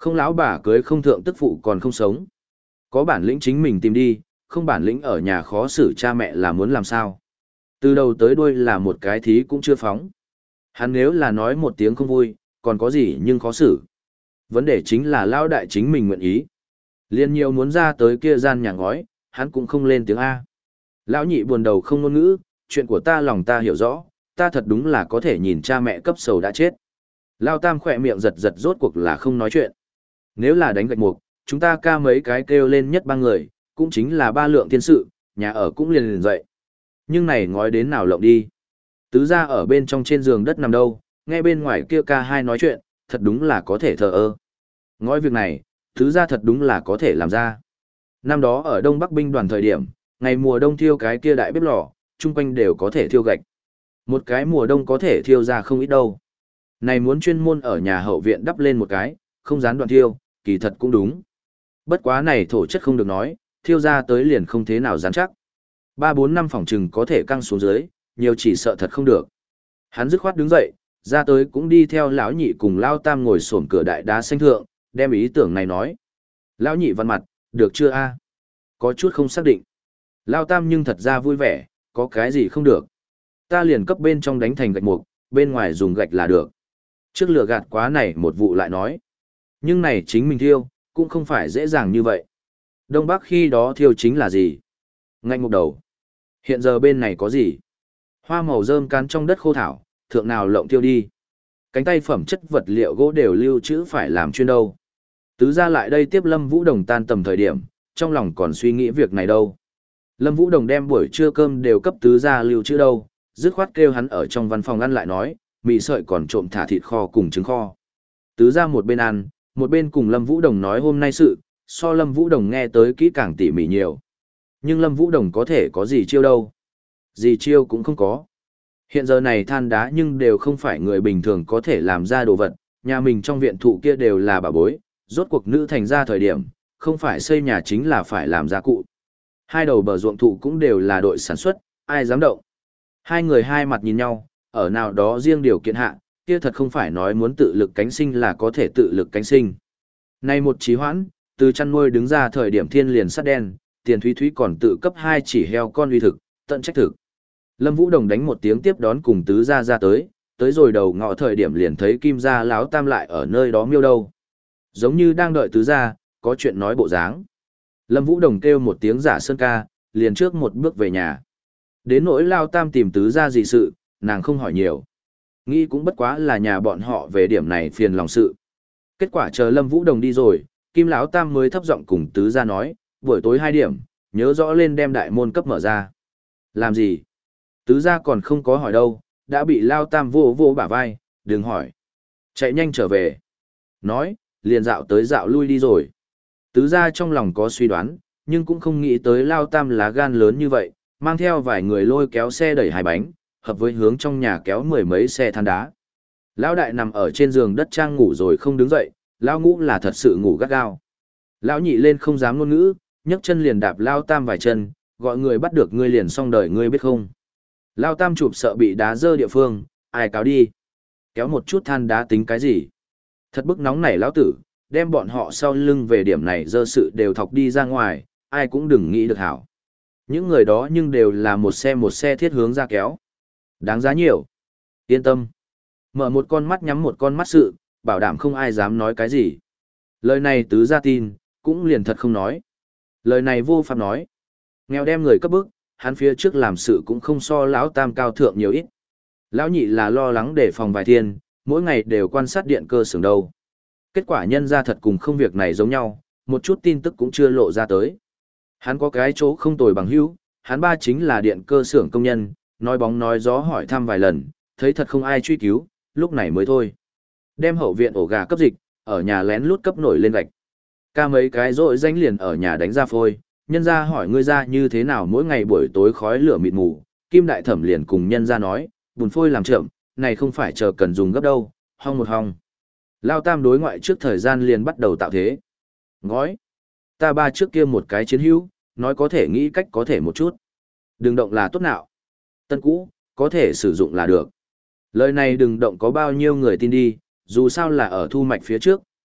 Không lão bà cưới không thượng tức phụ còn không sống. Có bản lĩnh chính mình tìm đi, không bản lĩnh ở nhà khó xử cha mẹ là muốn làm sao. Từ đầu tới đuôi là một cái thí cũng chưa phóng. Hắn nếu là nói một tiếng không vui, còn có gì nhưng khó xử. Vấn đề chính là lao đại chính mình nguyện ý. Liên nhiều muốn ra tới kia gian nhà ngói, hắn cũng không lên tiếng A. Lão nhị buồn đầu không ngôn ngữ, chuyện của ta lòng ta hiểu rõ, ta thật đúng là có thể nhìn cha mẹ cấp sầu đã chết. Lao tam khỏe miệng giật giật rốt cuộc là không nói chuyện. Nếu là đánh gạch mục, chúng ta ca mấy cái kêu lên nhất ba người, cũng chính là ba lượng thiên sự, nhà ở cũng liền liền dậy. Nhưng này ngói đến nào lộng đi. Tứ ra ở bên trong trên giường đất nằm đâu, nghe bên ngoài kia ca hai nói chuyện, thật đúng là có thể thờ ơ. Ngói việc này, tứ ra thật đúng là có thể làm ra. Năm đó ở Đông Bắc binh đoàn thời điểm, ngày mùa đông thiêu cái kia đại bếp lò, chung quanh đều có thể thiêu gạch. Một cái mùa đông có thể thiêu ra không ít đâu. Này muốn chuyên môn ở nhà hậu viện đắp lên một cái, không gián đoạn thiêu, kỳ thật cũng đúng. Bất quá này thổ chất không được nói, thiêu ra tới liền không thế nào rắn chắc. Ba bốn năm phòng trừng có thể căng xuống dưới, nhiều chỉ sợ thật không được. Hắn dứt khoát đứng dậy, ra tới cũng đi theo lão nhị cùng lao tam ngồi xổm cửa đại đá xanh thượng, đem ý tưởng này nói. Lão nhị văn mặt, được chưa a? Có chút không xác định. Lao tam nhưng thật ra vui vẻ, có cái gì không được. Ta liền cấp bên trong đánh thành gạch mục, bên ngoài dùng gạch là được. Trước lừa gạt quá này một vụ lại nói. Nhưng này chính mình thiêu, cũng không phải dễ dàng như vậy. Đông Bắc khi đó thiêu chính là gì? Ngạnh mục đầu. Hiện giờ bên này có gì? Hoa màu rơm cán trong đất khô thảo, thượng nào lộng tiêu đi. Cánh tay phẩm chất vật liệu gỗ đều lưu trữ phải làm chuyên đâu. Tứ ra lại đây tiếp Lâm Vũ Đồng tan tầm thời điểm, trong lòng còn suy nghĩ việc này đâu. Lâm Vũ Đồng đem buổi trưa cơm đều cấp tứ ra lưu trữ đâu, dứt khoát kêu hắn ở trong văn phòng ăn lại nói, mì sợi còn trộm thả thịt kho cùng trứng kho. Tứ ra một bên ăn, một bên cùng Lâm Vũ Đồng nói hôm nay sự, so Lâm Vũ Đồng nghe tới kỹ càng tỉ mỉ nhiều. Nhưng Lâm Vũ Đồng có thể có gì chiêu đâu. Gì chiêu cũng không có. Hiện giờ này than đá nhưng đều không phải người bình thường có thể làm ra đồ vật, nhà mình trong viện thụ kia đều là bà bối, rốt cuộc nữ thành ra thời điểm, không phải xây nhà chính là phải làm gia cụ. Hai đầu bờ ruộng thụ cũng đều là đội sản xuất, ai dám động. Hai người hai mặt nhìn nhau, ở nào đó riêng điều kiện hạ, kia thật không phải nói muốn tự lực cánh sinh là có thể tự lực cánh sinh. Nay một trí hoãn, từ chăn nuôi đứng ra thời điểm thiên liền sắt đen, tiền thúy thúy còn tự cấp hai chỉ heo con uy thực, tận trách thực. Lâm Vũ Đồng đánh một tiếng tiếp đón cùng tứ gia ra tới, tới rồi đầu ngọ thời điểm liền thấy Kim gia láo tam lại ở nơi đó miêu đâu. Giống như đang đợi tứ gia, có chuyện nói bộ dáng. Lâm Vũ Đồng kêu một tiếng giả sơn ca, liền trước một bước về nhà. Đến nỗi lao tam tìm tứ gia gì sự, nàng không hỏi nhiều. Nghĩ cũng bất quá là nhà bọn họ về điểm này phiền lòng sự. Kết quả chờ Lâm Vũ Đồng đi rồi, Kim lão tam mới thấp giọng cùng tứ gia nói, buổi tối hai điểm, nhớ rõ lên đem đại môn cấp mở ra. Làm gì? Tứ gia còn không có hỏi đâu, đã bị lao tam vô vô bả vai, đừng hỏi. Chạy nhanh trở về. Nói, liền dạo tới dạo lui đi rồi. Tứ gia trong lòng có suy đoán, nhưng cũng không nghĩ tới lao tam lá gan lớn như vậy, mang theo vài người lôi kéo xe đẩy hai bánh, hợp với hướng trong nhà kéo mười mấy xe than đá. Lão đại nằm ở trên giường đất trang ngủ rồi không đứng dậy, lão ngũ là thật sự ngủ gắt gao. Lão nhị lên không dám ngôn ngữ, nhấc chân liền đạp lao tam vài chân, gọi người bắt được ngươi liền xong đời ngươi biết không. Lao tam chụp sợ bị đá dơ địa phương, ai cáo đi. Kéo một chút than đá tính cái gì. Thật bức nóng nảy lão tử, đem bọn họ sau lưng về điểm này dơ sự đều thọc đi ra ngoài, ai cũng đừng nghĩ được hảo. Những người đó nhưng đều là một xe một xe thiết hướng ra kéo. Đáng giá nhiều. Yên tâm. Mở một con mắt nhắm một con mắt sự, bảo đảm không ai dám nói cái gì. Lời này tứ gia tin, cũng liền thật không nói. Lời này vô pháp nói. Nghèo đem người cấp bức, hắn phía trước làm sự cũng không so lão tam cao thượng nhiều ít. Lão nhị là lo lắng để phòng vài thiên, mỗi ngày đều quan sát điện cơ xưởng đâu. Kết quả nhân ra thật cùng không việc này giống nhau, một chút tin tức cũng chưa lộ ra tới. Hắn có cái chỗ không tồi bằng hữu, hắn ba chính là điện cơ xưởng công nhân, nói bóng nói gió hỏi thăm vài lần, thấy thật không ai truy cứu, lúc này mới thôi. Đem hậu viện ổ gà cấp dịch, ở nhà lén lút cấp nổi lên gạch. Ca mấy cái rội danh liền ở nhà đánh ra phôi, nhân ra hỏi ngươi ra như thế nào mỗi ngày buổi tối khói lửa mịt mù, Kim đại thẩm liền cùng nhân ra nói, bùn phôi làm chậm, này không phải chờ cần dùng gấp đâu, hong một hong. Lao tam đối ngoại trước thời gian liền bắt đầu tạo thế. Ngói. Ta ba trước kia một cái chiến hữu, nói có thể nghĩ cách có thể một chút. Đừng động là tốt nào. Tân cũ, có thể sử dụng là được. Lời này đừng động có bao nhiêu người tin đi, dù sao là ở thu mạch phía trước,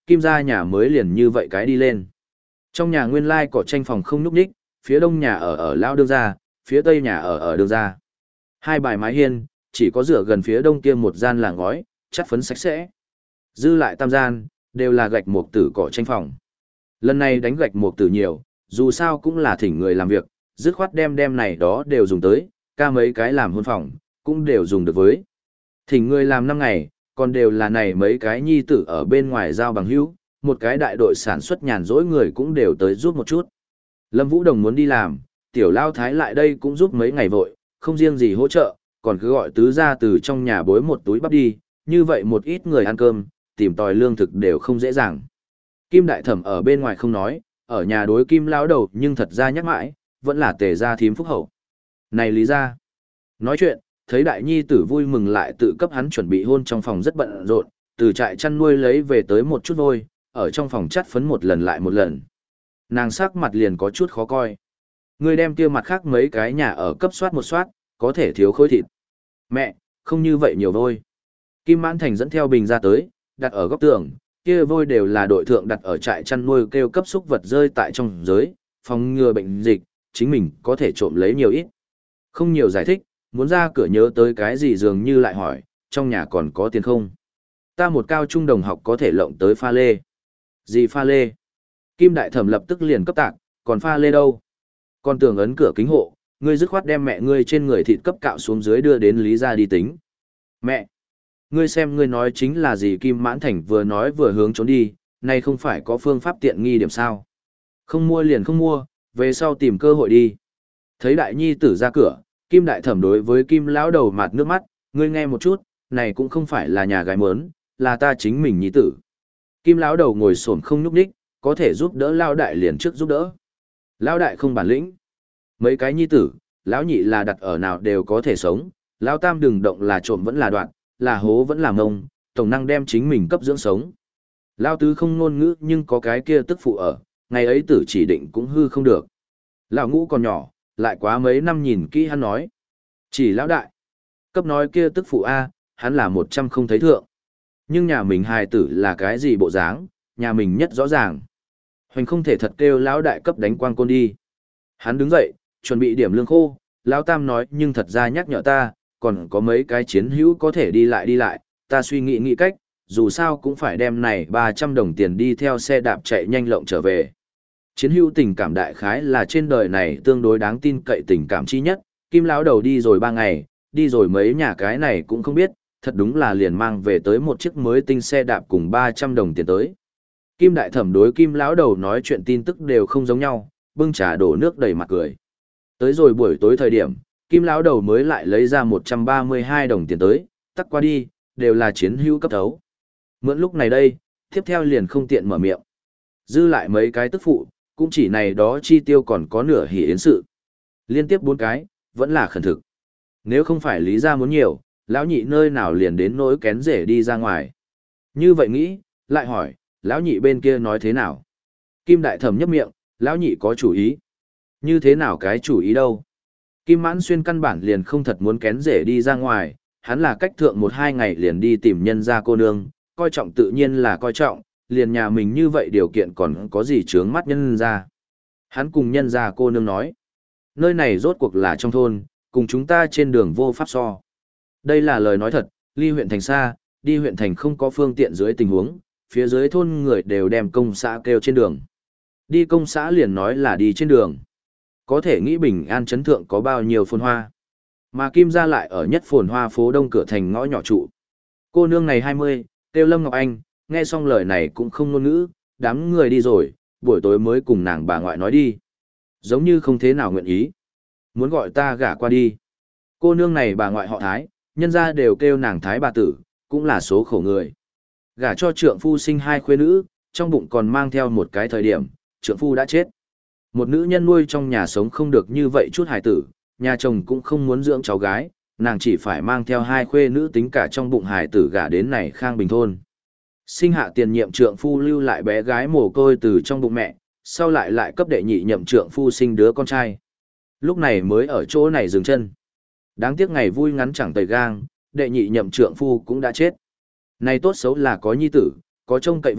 Kim gia nhà mới liền như vậy cái đi lên. Trong nhà nguyên lai cỏ tranh phòng không nhúc nhích, phía đông nhà ở ở lao đương gia, phía tây nhà ở ở đương gia. Hai bài mái hiên, chỉ có dựa gần phía đông kia một gian là ngói, chắt phấn sạch sẽ. Dư lại tam gian, đều là gạch mục tử cỏ tranh phòng. Lần này đánh gạch mục tử nhiều, dù sao cũng là thỉnh người làm việc, dứt khoát đem đem này đó đều dùng tới, ca mấy cái làm hôn phòng, cũng đều dùng được với. Thỉnh người làm năm ngày, còn đều là này mấy cái nhi tử ở bên ngoài giao bằng hữu, một cái đại đội sản xuất nhàn rỗi người cũng đều tới giúp một chút. Lâm Vũ Đồng muốn đi làm, tiểu lao thái lại đây cũng giúp mấy ngày vội, không riêng gì hỗ trợ, còn cứ gọi tứ ra từ trong nhà bối một túi bắp đi, như vậy một ít người ăn cơm, tìm tòi lương thực đều không dễ dàng. Kim đại thẩm ở bên ngoài không nói, ở nhà đối Kim lão đầu nhưng thật ra nhắc mãi, vẫn là tề gia thím phúc hậu. Này lý ra, nói chuyện, thấy đại nhi tử vui mừng lại tự cấp hắn chuẩn bị hôn trong phòng rất bận rộn, từ trại chăn nuôi lấy về tới một chút vôi, ở trong phòng chắt phấn một lần lại một lần. Nàng sắc mặt liền có chút khó coi. Người đem kia mặt khác mấy cái nhà ở cấp soát một soát, có thể thiếu khối thịt. Mẹ, không như vậy nhiều vôi. Kim Mãn Thành dẫn theo bình ra tới, đặt ở góc tường, kia vôi đều là đội thượng đặt ở trại chăn nuôi kêu cấp xúc vật rơi tại trong giới, phòng ngừa bệnh dịch, chính mình có thể trộm lấy nhiều ít. Không nhiều giải thích, muốn ra cửa nhớ tới cái gì dường như lại hỏi, trong nhà còn có tiền không? Ta một cao trung đồng học có thể lộng tới pha lê. Gì pha lê? Kim đại thẩm lập tức liền cấp tạc, còn pha lê đâu? Còn tưởng ấn cửa kính hộ, ngươi dứt khoát đem mẹ ngươi trên người thịt cấp cạo xuống dưới đưa đến Lý gia đi tính. Mẹ! Ngươi xem ngươi nói chính là gì? Kim Mãn Thành vừa nói vừa hướng trốn đi, này không phải có phương pháp tiện nghi điểm sao? Không mua liền không mua, về sau tìm cơ hội đi. Thấy đại nhi tử ra cửa, Kim đại thẩm đối với Kim lão đầu mạt nước mắt, ngươi nghe một chút, này cũng không phải là nhà gái mớn, là ta chính mình nhi tử. Kim lão đầu ngồi xổm không nhúc nhích, có thể giúp đỡ lão đại liền trước giúp đỡ. Lão đại không bản lĩnh. Mấy cái nhi tử, lão nhị là đặt ở nào đều có thể sống, lão tam đừng động là trộm vẫn là đoạn, là hố vẫn là mông, tổng năng đem chính mình cấp dưỡng sống. Lão tứ không ngôn ngữ nhưng có cái kia tức phụ ở, ngày ấy tử chỉ định cũng hư không được. Lão ngũ còn nhỏ, lại quá mấy năm nhìn kỹ hắn nói. Chỉ lão đại. Cấp nói kia tức phụ A, hắn là một trăm không thấy thượng. Nhưng nhà mình hài tử là cái gì bộ dáng, nhà mình nhất rõ ràng. Hoành không thể thật kêu lão đại cấp đánh quang côn đi. Hắn đứng dậy, chuẩn bị điểm lương khô, lão tam nói nhưng thật ra nhắc nhở ta, còn có mấy cái chiến hữu có thể đi lại đi lại, ta suy nghĩ nghĩ cách, dù sao cũng phải đem này ba trăm đồng tiền đi theo xe đạp chạy nhanh lộng trở về. Chiến hữu tình cảm đại khái là trên đời này tương đối đáng tin cậy tình cảm chi nhất, Kim lão đầu đi rồi ba ngày, đi rồi mấy nhà cái này cũng không biết, thật đúng là liền mang về tới một chiếc mới tinh xe đạp cùng ba trăm đồng tiền tới. Kim đại thẩm đối Kim lão đầu nói chuyện tin tức đều không giống nhau, bưng trà đổ nước đầy mặt cười. Tới rồi buổi tối thời điểm, Kim lão đầu mới lại lấy ra một trăm ba mươi hai đồng tiền tới, tắc qua đi, đều là chiến hữu cấp thấu. Mượn lúc này đây, tiếp theo liền không tiện mở miệng. Dư lại mấy cái tức phụ, cũng chỉ này đó chi tiêu còn có nửa hỉ yến sự. Liên tiếp bốn cái, vẫn là khẩn thực. Nếu không phải lý ra muốn nhiều, lão nhị nơi nào liền đến nỗi kén rể đi ra ngoài. Như vậy nghĩ, lại hỏi, lão nhị bên kia nói thế nào? Kim đại thẩm nhấp miệng, lão nhị có chủ ý. Như thế nào cái chủ ý đâu? Kim Mãn Xuyên căn bản liền không thật muốn kén rể đi ra ngoài, hắn là cách thượng một hai ngày liền đi tìm nhân gia cô nương, coi trọng tự nhiên là coi trọng, liền nhà mình như vậy điều kiện còn có gì chướng mắt nhân gia. Hắn cùng nhân gia cô nương nói, nơi này rốt cuộc là trong thôn, cùng chúng ta trên đường vô pháp so. Đây là lời nói thật, ly huyện thành xa, đi huyện thành không có phương tiện dưới tình huống, phía dưới thôn người đều đem công xã kêu trên đường. Đi công xã liền nói là đi trên đường. Có thể nghĩ bình an chấn thượng có bao nhiêu phồn hoa. Mà Kim gia lại ở nhất phồn hoa phố đông cửa thành ngõ nhỏ trụ. Cô nương này hai mươi, kêu Lâm Ngọc Anh, nghe xong lời này cũng không ngôn ngữ, đám người đi rồi, buổi tối mới cùng nàng bà ngoại nói đi. Giống như không thế nào nguyện ý. Muốn gọi ta gả qua đi. Cô nương này bà ngoại họ Thái, nhân gia đều kêu nàng Thái bà tử, cũng là số khổ người. Gả cho trượng phu sinh hai khuê nữ, trong bụng còn mang theo một cái thời điểm, trượng phu đã chết. Một nữ nhân nuôi trong nhà sống không được như vậy chút hài tử, nhà chồng cũng không muốn dưỡng cháu gái, nàng chỉ phải mang theo hai khuê nữ tính cả trong bụng hài tử gả đến này Khang Bình thôn. Sinh hạ tiền nhiệm trượng phu lưu lại bé gái mồ côi từ trong bụng mẹ, sau lại lại cấp đệ nhị nhậm trượng phu sinh đứa con trai. Lúc này mới ở chỗ này dừng chân. Đáng tiếc ngày vui ngắn chẳng tầy gang, đệ nhị nhậm trượng phu cũng đã chết. Này tốt xấu là có nhi tử, có trông cậy vào,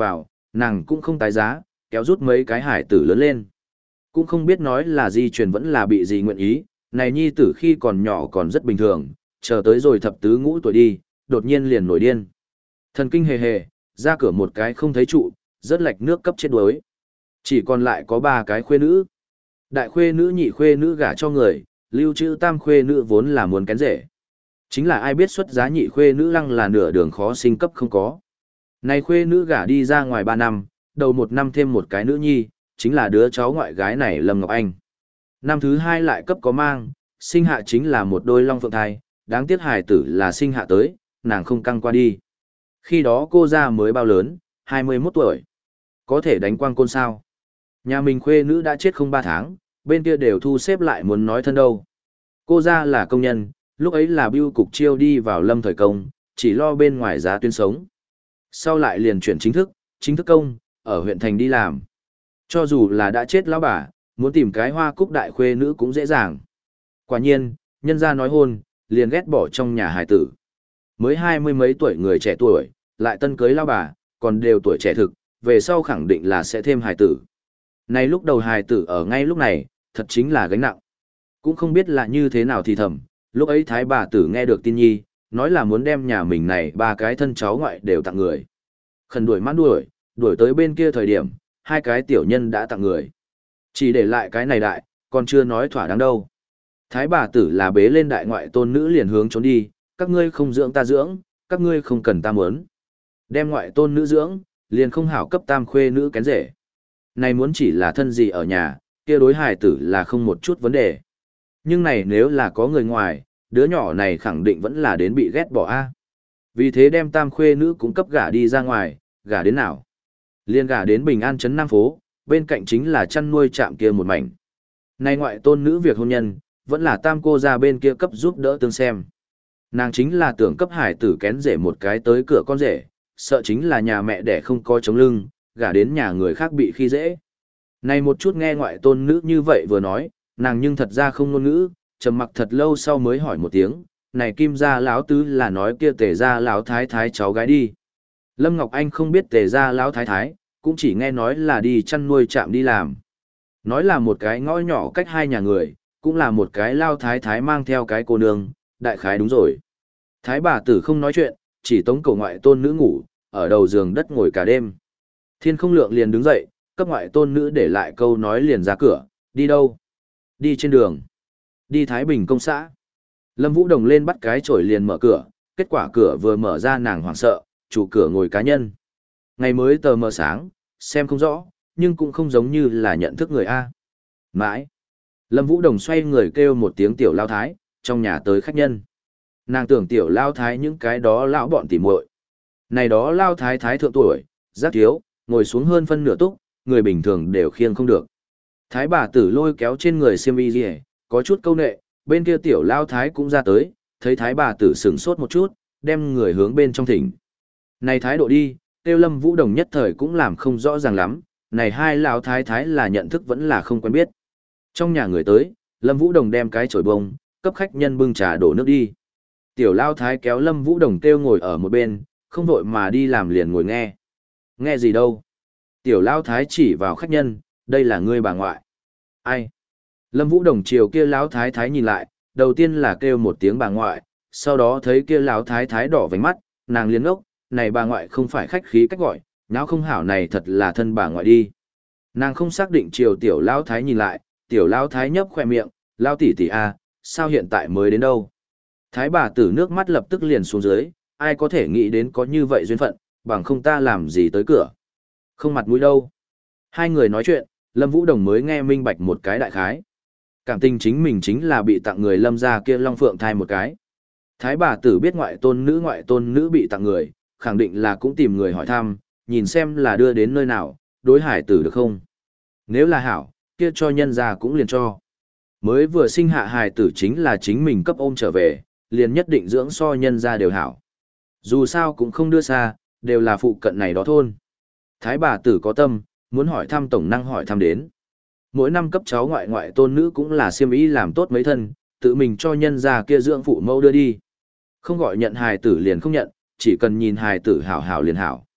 nàng cũng không tái giá, kéo rút mấy cái hải tử lớn lên. Cũng không biết nói là di truyền vẫn là bị gì nguyện ý, này nhi tử khi còn nhỏ còn rất bình thường, chờ tới rồi thập tứ ngũ tuổi đi, đột nhiên liền nổi điên. Thần kinh hề hề, ra cửa một cái không thấy trụ, rớt lạch nước cấp chết đuối. Chỉ còn lại có ba cái khuê nữ. Đại khuê nữ nhị khuê nữ gả cho người, lưu trữ tam khuê nữ vốn là muốn kén rể. Chính là ai biết xuất giá nhị khuê nữ lăng là nửa đường khó sinh cấp không có. Này khuê nữ gả đi ra ngoài ba năm, đầu một năm thêm một cái nữ nhi, chính là đứa cháu ngoại gái này Lâm Ngọc Anh. Năm thứ hai lại cấp có mang, sinh hạ chính là một đôi long phượng thai, đáng tiếc hài tử là sinh hạ tới, nàng không căng qua đi. Khi đó cô ra mới bao lớn, hai mươi mốt tuổi. Có thể đánh quang côn sao. Nhà mình khuê nữ đã chết không ba tháng, bên kia đều thu xếp lại muốn nói thân đâu. Cô ra là công nhân, lúc ấy là bưu cục chiêu đi vào Lâm thời công, chỉ lo bên ngoài giá tuyến sống. Sau lại liền chuyển chính thức, chính thức công, ở huyện thành đi làm. Cho dù là đã chết lão bà, muốn tìm cái hoa cúc đại khuê nữ cũng dễ dàng. Quả nhiên, nhân gia nói hôn, liền ghét bỏ trong nhà hài tử. Mới hai mươi mấy tuổi người trẻ tuổi, lại tân cưới lão bà, còn đều tuổi trẻ thực, về sau khẳng định là sẽ thêm hài tử. Này lúc đầu hài tử ở ngay lúc này, thật chính là gánh nặng. Cũng không biết là như thế nào thì thầm, lúc ấy thái bà tử nghe được tin nhi, nói là muốn đem nhà mình này ba cái thân cháu ngoại đều tặng người. Khẩn đuổi mãn đuổi, đuổi tới bên kia thời điểm, hai cái tiểu nhân đã tặng người. Chỉ để lại cái này đại, còn chưa nói thỏa đáng đâu. Thái bà tử là bế lên đại ngoại tôn nữ liền hướng trốn đi, các ngươi không dưỡng ta dưỡng, các ngươi không cần ta muốn. Đem ngoại tôn nữ dưỡng, liền không hảo cấp tam khuê nữ kén rể. Này muốn chỉ là thân gì ở nhà, kia đối hài tử là không một chút vấn đề. Nhưng này nếu là có người ngoài, đứa nhỏ này khẳng định vẫn là đến bị ghét bỏ a. Vì thế đem tam khuê nữ cũng cấp gả đi ra ngoài, gả đến nào? Liên gả đến Bình An trấn Nam phố, bên cạnh chính là chăn nuôi trạm kia một mảnh. Này ngoại tôn nữ việc hôn nhân, vẫn là tam cô ra bên kia cấp giúp đỡ tương xem. Nàng chính là tưởng cấp hải tử kén rể một cái tới cửa con rể, sợ chính là nhà mẹ đẻ không có chống lưng, gả đến nhà người khác bị khi dễ. Này một chút nghe ngoại tôn nữ như vậy vừa nói, nàng nhưng thật ra không ngôn ngữ, trầm mặc thật lâu sau mới hỏi một tiếng, này kim gia lão tứ là nói kia tề gia lão thái thái cháu gái đi. Lâm Ngọc Anh không biết tề gia lão thái thái, cũng chỉ nghe nói là đi chăn nuôi trạm đi làm. Nói là một cái ngõ nhỏ cách hai nhà người, cũng là một cái lao thái thái mang theo cái cô nương, đại khái đúng rồi. Thái bà tử không nói chuyện, chỉ tống cầu ngoại tôn nữ ngủ, ở đầu giường đất ngồi cả đêm. Thiên không lượng liền đứng dậy, cấp ngoại tôn nữ để lại câu nói liền ra cửa, đi đâu? Đi trên đường. Đi Thái Bình công xã. Lâm Vũ Đồng lên bắt cái chổi liền mở cửa, kết quả cửa vừa mở ra nàng hoảng sợ, chủ cửa ngồi cá nhân. Ngày mới tờ mờ sáng, xem không rõ, nhưng cũng không giống như là nhận thức người A. Mãi. Lâm Vũ Đồng xoay người kêu một tiếng tiểu lao thái, trong nhà tới khách nhân. Nàng tưởng tiểu lao thái những cái đó lão bọn tỉ muội. Này đó lao thái thái thượng tuổi, giác thiếu, ngồi xuống hơn phân nửa túc, người bình thường đều khiêng không được. Thái bà tử lôi kéo trên người xiêm y gì, có chút câu nệ, bên kia tiểu lao thái cũng ra tới, thấy thái bà tử sửng sốt một chút, đem người hướng bên trong thỉnh. Này thái độ đi, tiêu Lâm Vũ Đồng nhất thời cũng làm không rõ ràng lắm, này hai lão thái thái là nhận thức vẫn là không quen biết. Trong nhà người tới, Lâm Vũ Đồng đem cái chổi bông, cấp khách nhân bưng trà đổ nước đi. Tiểu lao thái kéo Lâm Vũ Đồng kêu ngồi ở một bên, không vội mà đi làm liền ngồi nghe. Nghe gì đâu? Tiểu lao thái chỉ vào khách nhân, đây là ngươi bà ngoại. Ai? Lâm Vũ Đồng chiều kia lão thái thái nhìn lại, đầu tiên là kêu một tiếng bà ngoại, sau đó thấy kia lão thái thái đỏ vành mắt, nàng liền ngốc, này bà ngoại không phải khách khí cách gọi, nháo không hảo này thật là thân bà ngoại đi. Nàng không xác định chiều tiểu lão thái nhìn lại, tiểu lão thái nhấp khoe miệng, lao tỷ tỷ a, sao hiện tại mới đến đâu? Thái bà tử nước mắt lập tức liền xuống dưới, ai có thể nghĩ đến có như vậy duyên phận, bằng không ta làm gì tới cửa. Không mặt mũi đâu. Hai người nói chuyện, Lâm Vũ Đồng mới nghe minh bạch một cái đại khái. Cảm tình chính mình chính là bị tặng người Lâm gia kia long phượng thai một cái. Thái bà tử biết ngoại tôn nữ ngoại tôn nữ bị tặng người, khẳng định là cũng tìm người hỏi thăm, nhìn xem là đưa đến nơi nào, đối hải tử được không. Nếu là hảo, kia cho nhân gia cũng liền cho. Mới vừa sinh hạ hài tử chính là chính mình cấp ôm trở về, liền nhất định dưỡng so nhân gia đều hảo. Dù sao cũng không đưa xa, đều là phụ cận này đó thôn. Thái bà tử có tâm, muốn hỏi thăm tổng năng hỏi thăm đến. Mỗi năm cấp cháu ngoại ngoại tôn nữ cũng là siêm ý làm tốt mấy thân, tự mình cho nhân gia kia dưỡng phụ mẫu đưa đi. Không gọi nhận hài tử liền không nhận, chỉ cần nhìn hài tử hảo hảo liền hảo.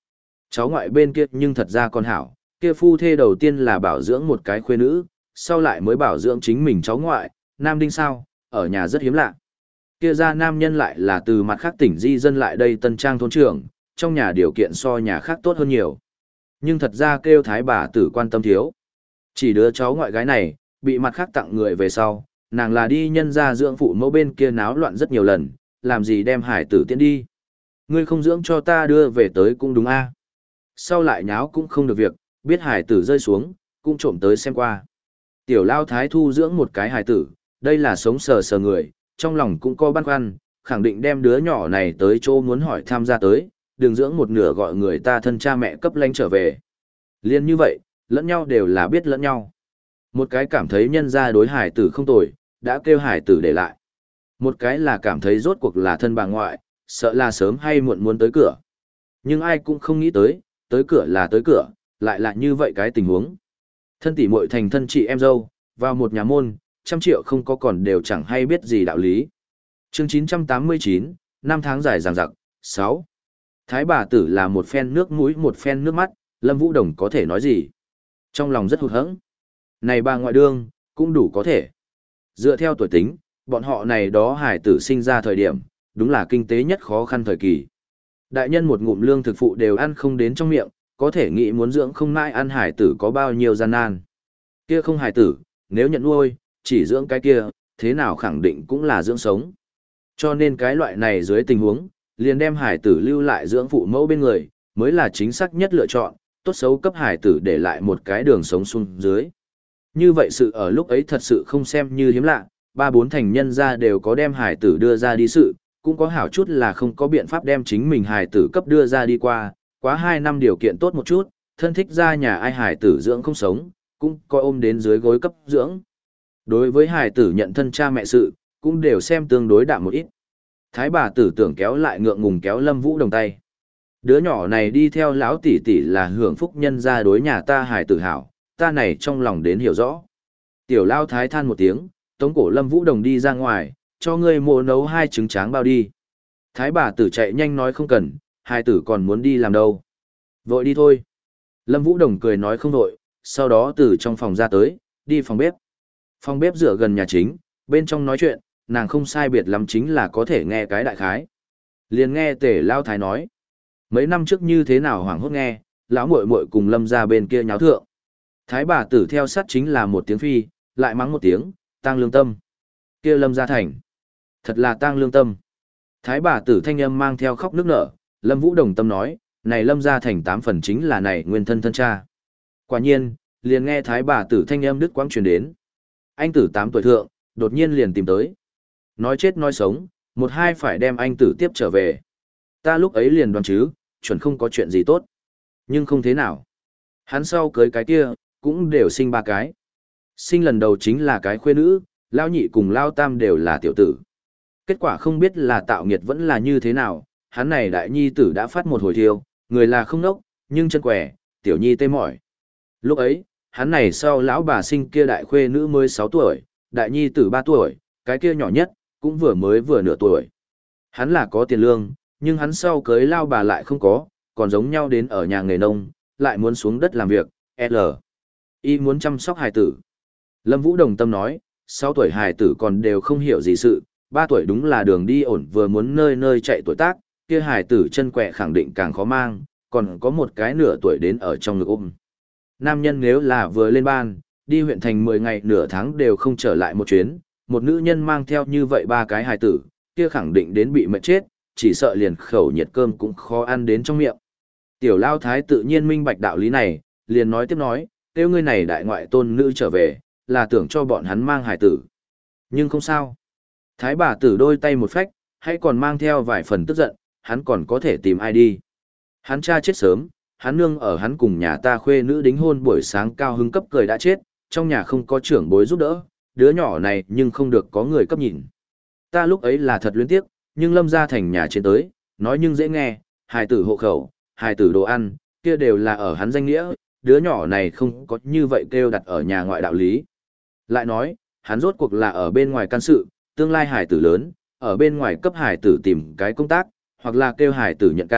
Cháu ngoại bên kia nhưng thật ra còn hảo, kia phu thê đầu tiên là bảo dưỡng một cái khuê nữ, sau lại mới bảo dưỡng chính mình cháu ngoại, nam đinh sao, ở nhà rất hiếm lạ. Kia ra nam nhân lại là từ mặt khác tỉnh di dân lại đây tân trang thôn trưởng, trong nhà điều kiện so nhà khác tốt hơn nhiều. Nhưng thật ra kêu thái bà tử quan tâm thiếu. Chỉ đứa cháu ngoại gái này, bị mặt khác tặng người về sau, nàng là đi nhân ra dưỡng phụ mẫu bên kia náo loạn rất nhiều lần, làm gì đem hải tử tiễn đi. Ngươi không dưỡng cho ta đưa về tới cũng đúng a. Sau lại nháo cũng không được việc, biết hải tử rơi xuống, cũng trộm tới xem qua. Tiểu lao thái thu dưỡng một cái hải tử, đây là sống sờ sờ người, trong lòng cũng có băn khoăn, khẳng định đem đứa nhỏ này tới chỗ muốn hỏi tham gia tới, đừng dưỡng một nửa gọi người ta thân cha mẹ cấp lánh trở về. Liên như vậy, lẫn nhau đều là biết lẫn nhau. Một cái cảm thấy nhân ra đối hải tử không tồi, đã kêu hải tử để lại. Một cái là cảm thấy rốt cuộc là thân bà ngoại, sợ là sớm hay muộn muốn tới cửa. Nhưng ai cũng không nghĩ tới, tới cửa là tới cửa, lại là như vậy cái tình huống. Thân tỷ muội thành thân chị em dâu, vào một nhà môn, trăm triệu không có còn đều chẳng hay biết gì đạo lý. Chương chín trăm tám mươi chín, năm tháng dài dằng dặc, sáu. Thái bà tử là một phen nước mũi một phen nước mắt, Lâm Vũ Đồng có thể nói gì? Trong lòng rất hụt hẫng. Này bà ngoại đương, cũng đủ có thể. Dựa theo tuổi tính, bọn họ này đó hải tử sinh ra thời điểm, đúng là kinh tế nhất khó khăn thời kỳ. Đại nhân một ngụm lương thực phụ đều ăn không đến trong miệng, có thể nghĩ muốn dưỡng không mãi ăn hải tử có bao nhiêu gian nan. Kia không hải tử, nếu nhận nuôi, chỉ dưỡng cái kia, thế nào khẳng định cũng là dưỡng sống. Cho nên cái loại này dưới tình huống, liền đem hải tử lưu lại dưỡng phụ mẫu bên người, mới là chính xác nhất lựa chọn, tốt xấu cấp hải tử để lại một cái đường sống xuống dưới. Như vậy sự ở lúc ấy thật sự không xem như hiếm lạ, ba bốn thành nhân ra đều có đem hải tử đưa ra đi sự, cũng có hảo chút là không có biện pháp đem chính mình hải tử cấp đưa ra đi qua, quá hai năm điều kiện tốt một chút, thân thích ra nhà ai hải tử dưỡng không sống, cũng có ôm đến dưới gối cấp dưỡng. Đối với hải tử nhận thân cha mẹ sự, cũng đều xem tương đối đạm một ít. Thái bà tử tưởng kéo lại ngượng ngùng kéo Lâm Vũ Đồng tay. Đứa nhỏ này đi theo lão tỷ tỷ là hưởng phúc nhân ra đối nhà ta hải tử hảo, ta này trong lòng đến hiểu rõ. Tiểu lao thái than một tiếng, tống cổ Lâm Vũ Đồng đi ra ngoài, cho ngươi mồ nấu hai trứng tráng bao đi. Thái bà tử chạy nhanh nói không cần, hai tử còn muốn đi làm đâu. Vội đi thôi. Lâm Vũ Đồng cười nói không vội, sau đó từ trong phòng ra tới, đi phòng bếp. Phòng bếp dựa gần nhà chính, bên trong nói chuyện, nàng không sai biệt lắm chính là có thể nghe cái đại khái. Liền nghe tể lao thái nói. Mấy năm trước như thế nào hoảng hốt nghe, lão muội muội cùng Lâm ra bên kia nháo thượng. Thái bà tử theo sát chính là một tiếng phi, lại mắng một tiếng, tang lương tâm. Kia Lâm gia thành. Thật là tang lương tâm. Thái bà tử thanh âm mang theo khóc nức nở, Lâm Vũ Đồng tâm nói, này Lâm gia thành tám phần chính là này nguyên thân thân cha. Quả nhiên, liền nghe thái bà tử thanh âm đứt quãng truyền đến. Anh tử tám tuổi thượng, đột nhiên liền tìm tới. Nói chết nói sống, một hai phải đem anh tử tiếp trở về. Ta lúc ấy liền đoán chứ, chuẩn không có chuyện gì tốt. Nhưng không thế nào. Hắn sau cưới cái kia, cũng đều sinh ba cái. Sinh lần đầu chính là cái khuê nữ, lao nhị cùng lao tam đều là tiểu tử. Kết quả không biết là tạo nghiệt vẫn là như thế nào, hắn này đại nhi tử đã phát một hồi thiêu, người là không nốc, nhưng chân quẻ, tiểu nhi tê mỏi. Lúc ấy, hắn này sau lão bà sinh kia đại khuê nữ mới sáu tuổi, đại nhi tử ba tuổi, cái kia nhỏ nhất, cũng vừa mới vừa nửa tuổi. Hắn là có tiền lương, nhưng hắn sau cưới lao bà lại không có, còn giống nhau đến ở nhà nghề nông, lại muốn xuống đất làm việc, L. Y muốn chăm sóc hài tử. Lâm Vũ Đồng tâm nói, sáu tuổi hài tử còn đều không hiểu gì sự, ba tuổi đúng là đường đi ổn vừa muốn nơi nơi chạy tuổi tác, kia hài tử chân quẹ khẳng định càng khó mang, còn có một cái nửa tuổi đến ở trong ngực ôm. Nam nhân nếu là vừa lên ban, đi huyện thành mười ngày nửa tháng đều không trở lại một chuyến, một nữ nhân mang theo như vậy ba cái hài tử, kia khẳng định đến bị mệt chết, chỉ sợ liền khẩu nhiệt cơm cũng khó ăn đến trong miệng. Tiểu lao thái tự nhiên minh bạch đạo lý này, liền nói tiếp nói, kêu ngươi này đại ngoại tôn nữ trở về, là tưởng cho bọn hắn mang hài tử. Nhưng không sao. Thái bà tử đôi tay một phách, hãy còn mang theo vài phần tức giận, hắn còn có thể tìm ai đi. Hắn cha chết sớm, hắn nương ở hắn cùng nhà ta khuê nữ đính hôn buổi sáng cao hứng cấp cười đã chết, trong nhà không có trưởng bối giúp đỡ, đứa nhỏ này nhưng không được có người cấp nhìn. Ta lúc ấy là thật luyến tiếc, nhưng Lâm gia thành nhà trên tới, nói nhưng dễ nghe, hài tử hộ khẩu, hài tử đồ ăn, kia đều là ở hắn danh nghĩa, đứa nhỏ này không có như vậy kêu đặt ở nhà ngoại đạo lý. Lại nói, hắn rốt cuộc là ở bên ngoài can sự, tương lai hài tử lớn, ở bên ngoài cấp hài tử tìm cái công tác, hoặc là kêu hài tử nhận ca,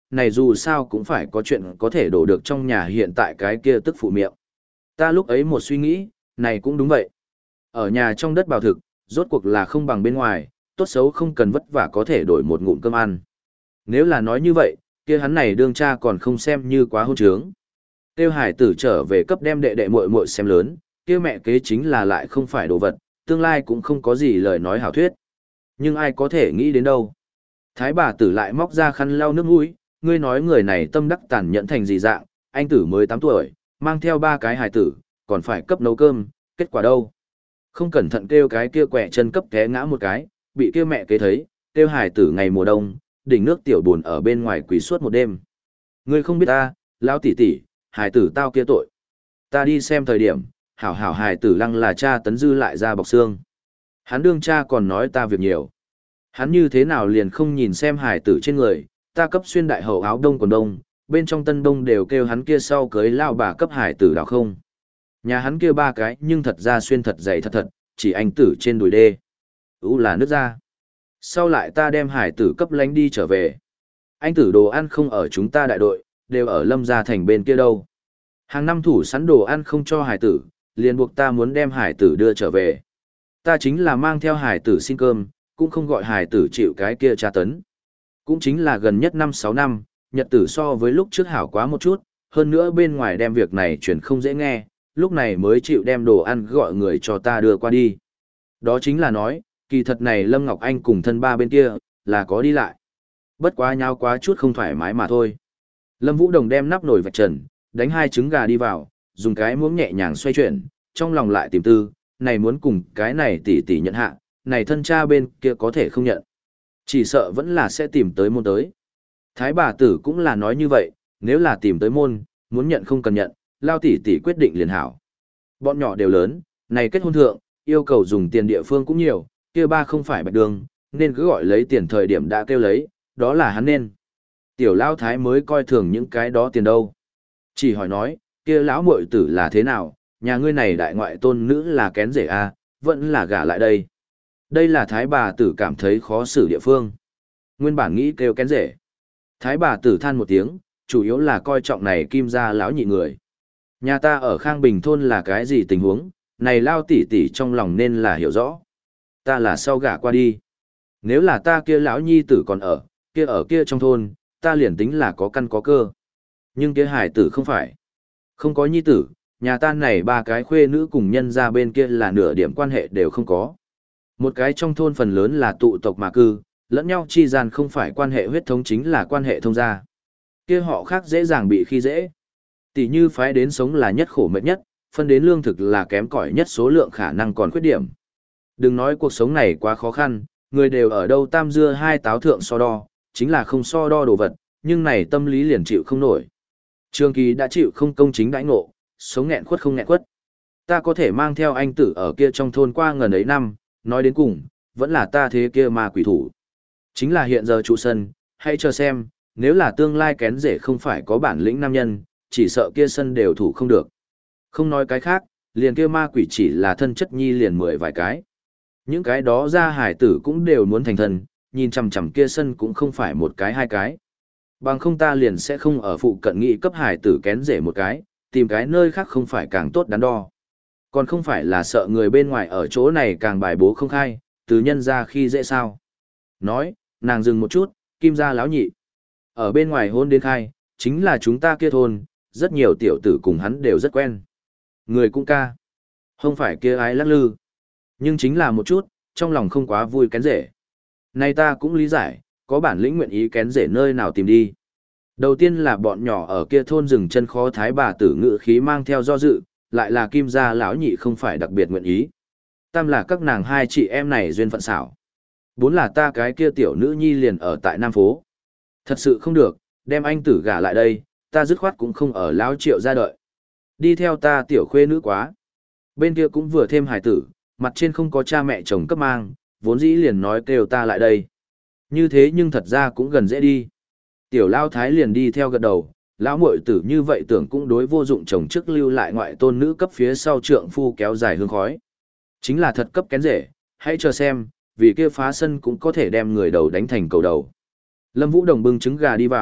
này dù sao cũng phải có chuyện có thể đổ được trong nhà hiện tại cái kia tức phụ miệng. Ta lúc ấy một suy nghĩ, này cũng đúng vậy. Ở nhà trong đất bào thực, rốt cuộc là không bằng bên ngoài, tốt xấu không cần vất vả có thể đổi một ngụm cơm ăn. Nếu là nói như vậy, kia hắn này đương cha còn không xem như quá hôn trướng. Tiêu hải tử trở về cấp đem đệ đệ muội muội xem lớn, kia mẹ kế chính là lại không phải đồ vật, tương lai cũng không có gì lời nói hảo thuyết. Nhưng ai có thể nghĩ đến đâu. Thái bà tử lại móc ra khăn lau nước mũi, ngươi nói người này tâm đắc tàn nhẫn thành gì dạng, anh tử mới tám tuổi, mang theo ba cái hài tử, còn phải cấp nấu cơm, kết quả đâu. Không cẩn thận kêu cái kia quẹ chân cấp té ngã một cái, bị kia mẹ kế thấy, kêu hài tử ngày mùa đông, đỉnh nước tiểu buồn ở bên ngoài quỳ suốt một đêm. Ngươi không biết ta, lão tỷ tỷ, hài tử tao kia tội. Ta đi xem thời điểm, hảo hảo hài tử lăng là cha tấn dư lại ra bọc xương. Hắn đương cha còn nói ta việc nhiều. Hắn như thế nào liền không nhìn xem hài tử trên người, ta cấp xuyên đại hậu áo đông quần đông, bên trong tân đông đều kêu hắn kia sau cưới lao bà cấp hài tử đào không. Nhà hắn kia ba cái nhưng thật ra xuyên thật dày thật thật, chỉ anh tử trên đùi đê. Ú là nước ra. Sau lại ta đem hải tử cấp lánh đi trở về. Anh tử đồ ăn không ở chúng ta đại đội, đều ở Lâm Gia Thành bên kia đâu. Hàng năm thủ sẵn đồ ăn không cho hải tử, liền buộc ta muốn đem hải tử đưa trở về. Ta chính là mang theo hải tử xin cơm, cũng không gọi hải tử chịu cái kia tra tấn. Cũng chính là gần nhất năm sáu năm, nhật tử so với lúc trước hảo quá một chút, hơn nữa bên ngoài đem việc này chuyển không dễ nghe, lúc này mới chịu đem đồ ăn gọi người cho ta đưa qua đi. Đó chính là nói, kỳ thật này Lâm Ngọc Anh cùng thân ba bên kia, là có đi lại. Bất quá nhau quá chút không thoải mái mà thôi. Lâm Vũ Đồng đem nắp nồi vạch trần, đánh hai trứng gà đi vào, dùng cái muỗng nhẹ nhàng xoay chuyển, trong lòng lại tìm tư, này muốn cùng cái này tỉ tỉ nhận hạ, này thân cha bên kia có thể không nhận. Chỉ sợ vẫn là sẽ tìm tới môn tới. Thái bà tử cũng là nói như vậy, nếu là tìm tới môn, muốn nhận không cần nhận, lao tỷ tỷ quyết định liền hảo. Bọn nhỏ đều lớn, này kết hôn thượng, yêu cầu dùng tiền địa phương cũng nhiều, kia ba không phải bạch đường, nên cứ gọi lấy tiền thời điểm đã kêu lấy, đó là hắn nên. Tiểu lão thái mới coi thường những cái đó tiền đâu. Chỉ hỏi nói, kia lão muội tử là thế nào, nhà ngươi này đại ngoại tôn nữ là kén rể a, vẫn là gả lại đây. Đây là thái bà tử cảm thấy khó xử địa phương. Nguyên bản nghĩ kêu kén rể. Thái bà tử than một tiếng, chủ yếu là coi trọng này kim gia lão nhị người. Nhà ta ở Khang Bình thôn là cái gì tình huống, này lao tỷ tỷ trong lòng nên là hiểu rõ. Ta là sau gả qua đi. Nếu là ta kia lão nhi tử còn ở, kia ở kia trong thôn, ta liền tính là có căn có cơ. Nhưng kia hải tử không phải. Không có nhi tử, nhà ta này ba cái khuê nữ cùng nhân ra bên kia là nửa điểm quan hệ đều không có. Một cái trong thôn phần lớn là tụ tộc mà cư, lẫn nhau chi gian không phải quan hệ huyết thống chính là quan hệ thông gia. Kia họ khác dễ dàng bị khi dễ. Tỷ như phái đến sống là nhất khổ mệt nhất, phân đến lương thực là kém cỏi nhất số lượng khả năng còn khuyết điểm. Đừng nói cuộc sống này quá khó khăn, người đều ở đâu tam dưa hai táo thượng so đo, chính là không so đo đồ vật, nhưng này tâm lý liền chịu không nổi. Trường Kỳ đã chịu không công chính đãi ngộ, sống nghẹn khuất không nghẹn khuất. Ta có thể mang theo anh tử ở kia trong thôn qua ngần ấy năm, nói đến cùng, vẫn là ta thế kia mà quỷ thủ. Chính là hiện giờ trụ sân, hãy chờ xem, nếu là tương lai kén rể không phải có bản lĩnh nam nhân, chỉ sợ kia sân đều thủ không được. Không nói cái khác, liền kia ma quỷ chỉ là thân chất nhi liền mười vài cái. Những cái đó ra hải tử cũng đều muốn thành thần, nhìn chằm chằm kia sân cũng không phải một cái hai cái. Bằng không ta liền sẽ không ở phụ cận nghị cấp hải tử kén rể một cái, tìm cái nơi khác không phải càng tốt đắn đo. Còn không phải là sợ người bên ngoài ở chỗ này càng bài bố không khai, từ nhân ra khi dễ sao. Nói, nàng dừng một chút, kim gia láo nhị. Ở bên ngoài hôn đến khai, chính là chúng ta kia thôn, rất nhiều tiểu tử cùng hắn đều rất quen. Người cũng ca. Không phải kia ái lắc lư. Nhưng chính là một chút, trong lòng không quá vui kén rể. Nay ta cũng lý giải, có bản lĩnh nguyện ý kén rể nơi nào tìm đi. Đầu tiên là bọn nhỏ ở kia thôn rừng chân khó thái bà tử ngự khí mang theo do dự, lại là kim gia lão nhị không phải đặc biệt nguyện ý. Tam là các nàng hai chị em này duyên phận xảo. Bốn là ta cái kia tiểu nữ nhi liền ở tại Nam Phố. Thật sự không được, đem anh tử gả lại đây, ta dứt khoát cũng không ở lão triệu ra đợi. Đi theo ta tiểu khuê nữ quá. Bên kia cũng vừa thêm hài tử, mặt trên không có cha mẹ chồng cấp mang, vốn dĩ liền nói kêu ta lại đây. Như thế nhưng thật ra cũng gần dễ đi. Tiểu lao thái liền đi theo gật đầu, lão muội tử như vậy tưởng cũng đối vô dụng chồng trước lưu lại ngoại tôn nữ cấp phía sau trượng phu kéo dài hương khói. Chính là thật cấp kén rể, hãy chờ xem, vì kia phá sân cũng có thể đem người đầu đánh thành cầu đầu. Lâm Vũ Đồng bưng trứng gà đi vào,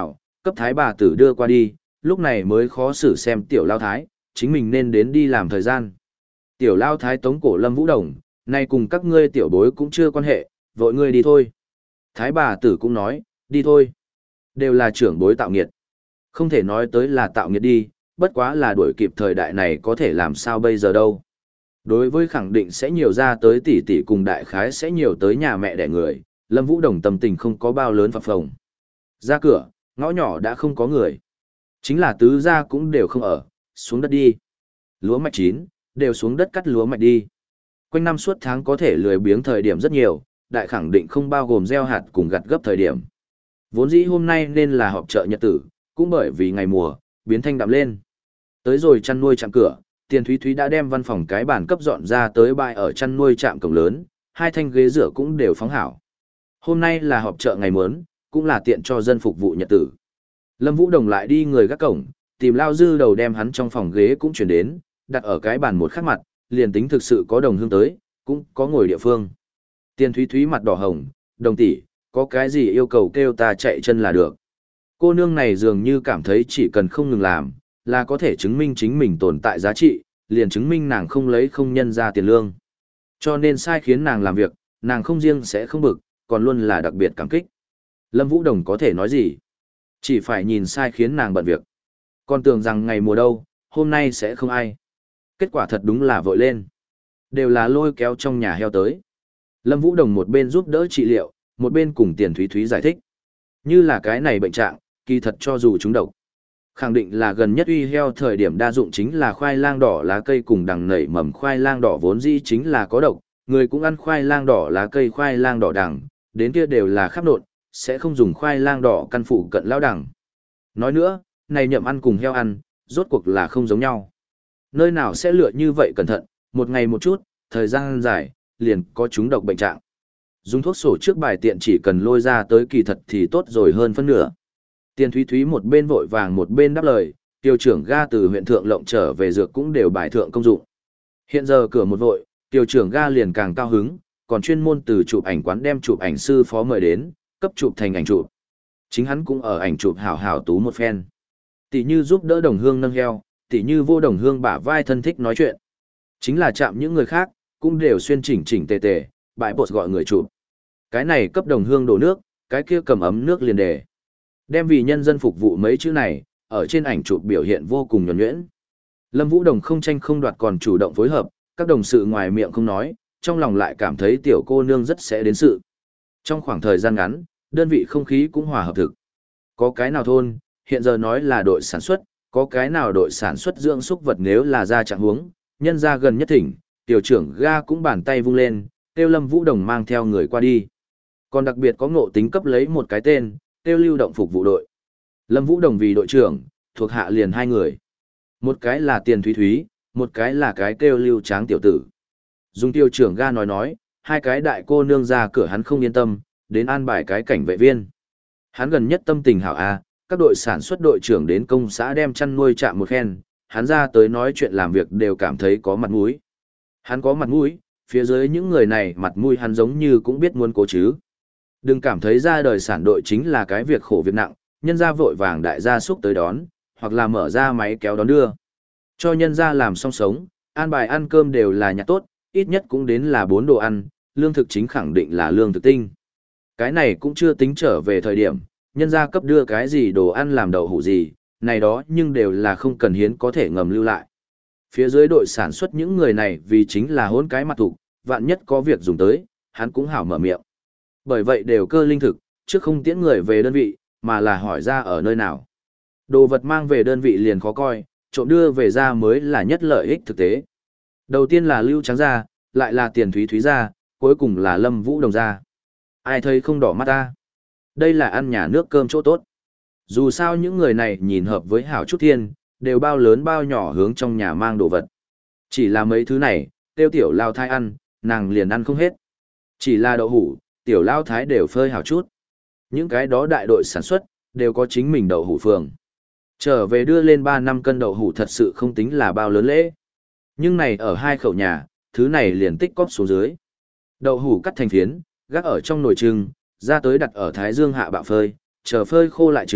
Cấp thái bà tử đưa qua đi, lúc này mới khó xử xem tiểu lao thái, chính mình nên đến đi làm thời gian. Tiểu lao thái tống cổ Lâm Vũ Đồng, nay cùng các ngươi tiểu bối cũng chưa quan hệ, vội ngươi đi thôi. Thái bà tử cũng nói, đi thôi. Đều là trưởng bối tạo nghiệt. Không thể nói tới là tạo nghiệt đi, bất quá là đuổi kịp thời đại này có thể làm sao bây giờ đâu. Đối với khẳng định sẽ nhiều ra tới tỷ tỷ cùng đại khái sẽ nhiều tới nhà mẹ đẻ người, Lâm Vũ Đồng tâm tình không có bao lớn phập phồng. Ra cửa, ngõ nhỏ đã không có người. Chính là tứ gia cũng đều không ở, xuống đất đi. Lúa mạch chín, đều xuống đất cắt lúa mạch đi. Quanh năm suốt tháng có thể lười biếng thời điểm rất nhiều, đại khẳng định không bao gồm gieo hạt cùng gặt gấp thời điểm. Vốn dĩ hôm nay nên là họp chợ nhật tử, cũng bởi vì ngày mùa, biến thanh đạm lên. Tới rồi chăn nuôi chạm cửa, Tiền Thúy Thúy đã đem văn phòng cái bàn cấp dọn ra tới bãi ở chăn nuôi trạm cổng lớn, hai thanh ghế rửa cũng đều phóng hảo. Hôm nay là họp chợ ngày mớn, cũng là tiện cho dân phục vụ nhật tử. Lâm Vũ Đồng lại đi người gác cổng, tìm Lao Dư đầu đem hắn trong phòng ghế cũng chuyển đến, đặt ở cái bàn một khắc mặt, liền tính thực sự có đồng hương tới, cũng có ngồi địa phương. Tiền Thúy Thúy mặt đỏ hồng, đồng tỷ, có cái gì yêu cầu kêu ta chạy chân là được. Cô nương này dường như cảm thấy chỉ cần không ngừng làm, là có thể chứng minh chính mình tồn tại giá trị, liền chứng minh nàng không lấy không nhân ra tiền lương. Cho nên sai khiến nàng làm việc, nàng không riêng sẽ không bực, còn luôn là đặc biệt cảm kích. Lâm Vũ Đồng có thể nói gì? Chỉ phải nhìn sai khiến nàng bận việc. Còn tưởng rằng ngày mùa đâu, hôm nay sẽ không ai. Kết quả thật đúng là vội lên. Đều là lôi kéo trong nhà heo tới. Lâm Vũ Đồng một bên giúp đỡ trị liệu, một bên cùng Tiền Thúy Thúy giải thích. Như là cái này bệnh trạng, kỳ thật cho dù chúng độc. Khẳng định là gần nhất uy heo thời điểm đa dụng chính là khoai lang đỏ lá cây cùng đằng nảy mầm khoai lang đỏ vốn dĩ chính là có độc, người cũng ăn khoai lang đỏ lá cây khoai lang đỏ đằng, đến kia đều là khắp nộn, sẽ không dùng khoai lang đỏ căn phụ cận lao đằng. Nói nữa, này nhậm ăn cùng heo ăn, rốt cuộc là không giống nhau. Nơi nào sẽ lựa như vậy cẩn thận, một ngày một chút, thời gian dài, liền có chúng độc bệnh trạng. Dùng thuốc sổ trước bài tiện chỉ cần lôi ra tới kỳ thật thì tốt rồi hơn phân nửa. Tiền Thúy Thúy một bên vội vàng một bên đáp lời, tiêu trưởng ga từ huyện thượng lộng trở về dược cũng đều bài thượng công dụng. Hiện giờ cửa một vội, tiêu trưởng ga liền càng cao hứng, còn chuyên môn từ chụp ảnh quán đem chụp ảnh sư phó mời đến, cấp chụp thành ảnh chụp. Chính hắn cũng ở ảnh chụp hảo hảo tú một phen. Tỷ như giúp đỡ đồng hương nâng heo, tỷ như vô đồng hương bả vai thân thích nói chuyện. Chính là chạm những người khác, cũng đều xuyên chỉnh chỉnh tề tề, bãi bột gọi người chụp. Cái này cấp đồng hương đổ nước, cái kia cầm ấm nước liền đề. Đem vì nhân dân phục vụ mấy chữ này, ở trên ảnh chụp biểu hiện vô cùng nhuần nhuyễn. Lâm Vũ Đồng không tranh không đoạt còn chủ động phối hợp, các đồng sự ngoài miệng không nói, trong lòng lại cảm thấy tiểu cô nương rất sẽ đến sự. Trong khoảng thời gian ngắn, đơn vị không khí cũng hòa hợp thực. Có cái nào thôn, hiện giờ nói là đội sản xuất, có cái nào đội sản xuất dưỡng súc vật nếu là ra trạng huống, nhân ra gần nhất thỉnh, tiểu trưởng ga cũng bàn tay vung lên, kêu Lâm Vũ Đồng mang theo người qua đi. Còn đặc biệt có ngộ tính cấp lấy một cái tên, kêu lưu động phục vụ đội. Lâm Vũ Đồng vì đội trưởng, thuộc hạ liền hai người. Một cái là Tiền Thúy Thúy, một cái là cái kêu lưu tráng tiểu tử. Dung tiêu trưởng ga nói nói, hai cái đại cô nương ra cửa hắn không yên tâm, đến an bài cái cảnh vệ viên. Hắn gần nhất tâm tình hảo a, các đội sản xuất đội trưởng đến công xã đem chăn nuôi chạm một khen, hắn ra tới nói chuyện làm việc đều cảm thấy có mặt mũi. Hắn có mặt mũi, phía dưới những người này mặt mũi hắn giống như cũng biết muốn cố chứ. Đừng cảm thấy ra đời sản đội chính là cái việc khổ việc nặng, nhân ra vội vàng đại gia súc tới đón, hoặc là mở ra máy kéo đón đưa. Cho nhân ra làm xong sống, an bài ăn cơm đều là nhặt tốt, ít nhất cũng đến là bốn đồ ăn, lương thực chính khẳng định là lương thực tinh. Cái này cũng chưa tính trở về thời điểm, nhân ra cấp đưa cái gì đồ ăn làm đậu hủ gì, này đó nhưng đều là không cần hiến có thể ngầm lưu lại. Phía dưới đội sản xuất những người này vì chính là hôn cái mặt thủ, vạn nhất có việc dùng tới, hắn cũng hảo mở miệng. Bởi vậy đều cơ linh thực, trước không tiễn người về đơn vị, mà là hỏi ra ở nơi nào. Đồ vật mang về đơn vị liền khó coi, trộm đưa về ra mới là nhất lợi ích thực tế. Đầu tiên là Lưu Trắng gia, lại là Tiền Thúy Thúy gia, cuối cùng là Lâm Vũ Đồng gia. Ai thấy không đỏ mắt ta? Đây là ăn nhà nước cơm chỗ tốt. Dù sao những người này nhìn hợp với Hảo Trúc Thiên, đều bao lớn bao nhỏ hướng trong nhà mang đồ vật. Chỉ là mấy thứ này, tiêu tiểu lao thái ăn, nàng liền ăn không hết. Chỉ là đậu hủ, tiểu lao thái đều phơi hảo chút. Những cái đó đại đội sản xuất, đều có chính mình đậu hủ phường. Trở về đưa lên ba năm cân đậu hủ thật sự không tính là bao lớn lễ. Nhưng này ở hai khẩu nhà, thứ này liền tích cóp xuống dưới. Đậu hủ cắt thành phiến, gác ở trong nồi trưng, ra tới đặt ở thái dương hạ bạo phơi, chờ phơi khô lại trưng,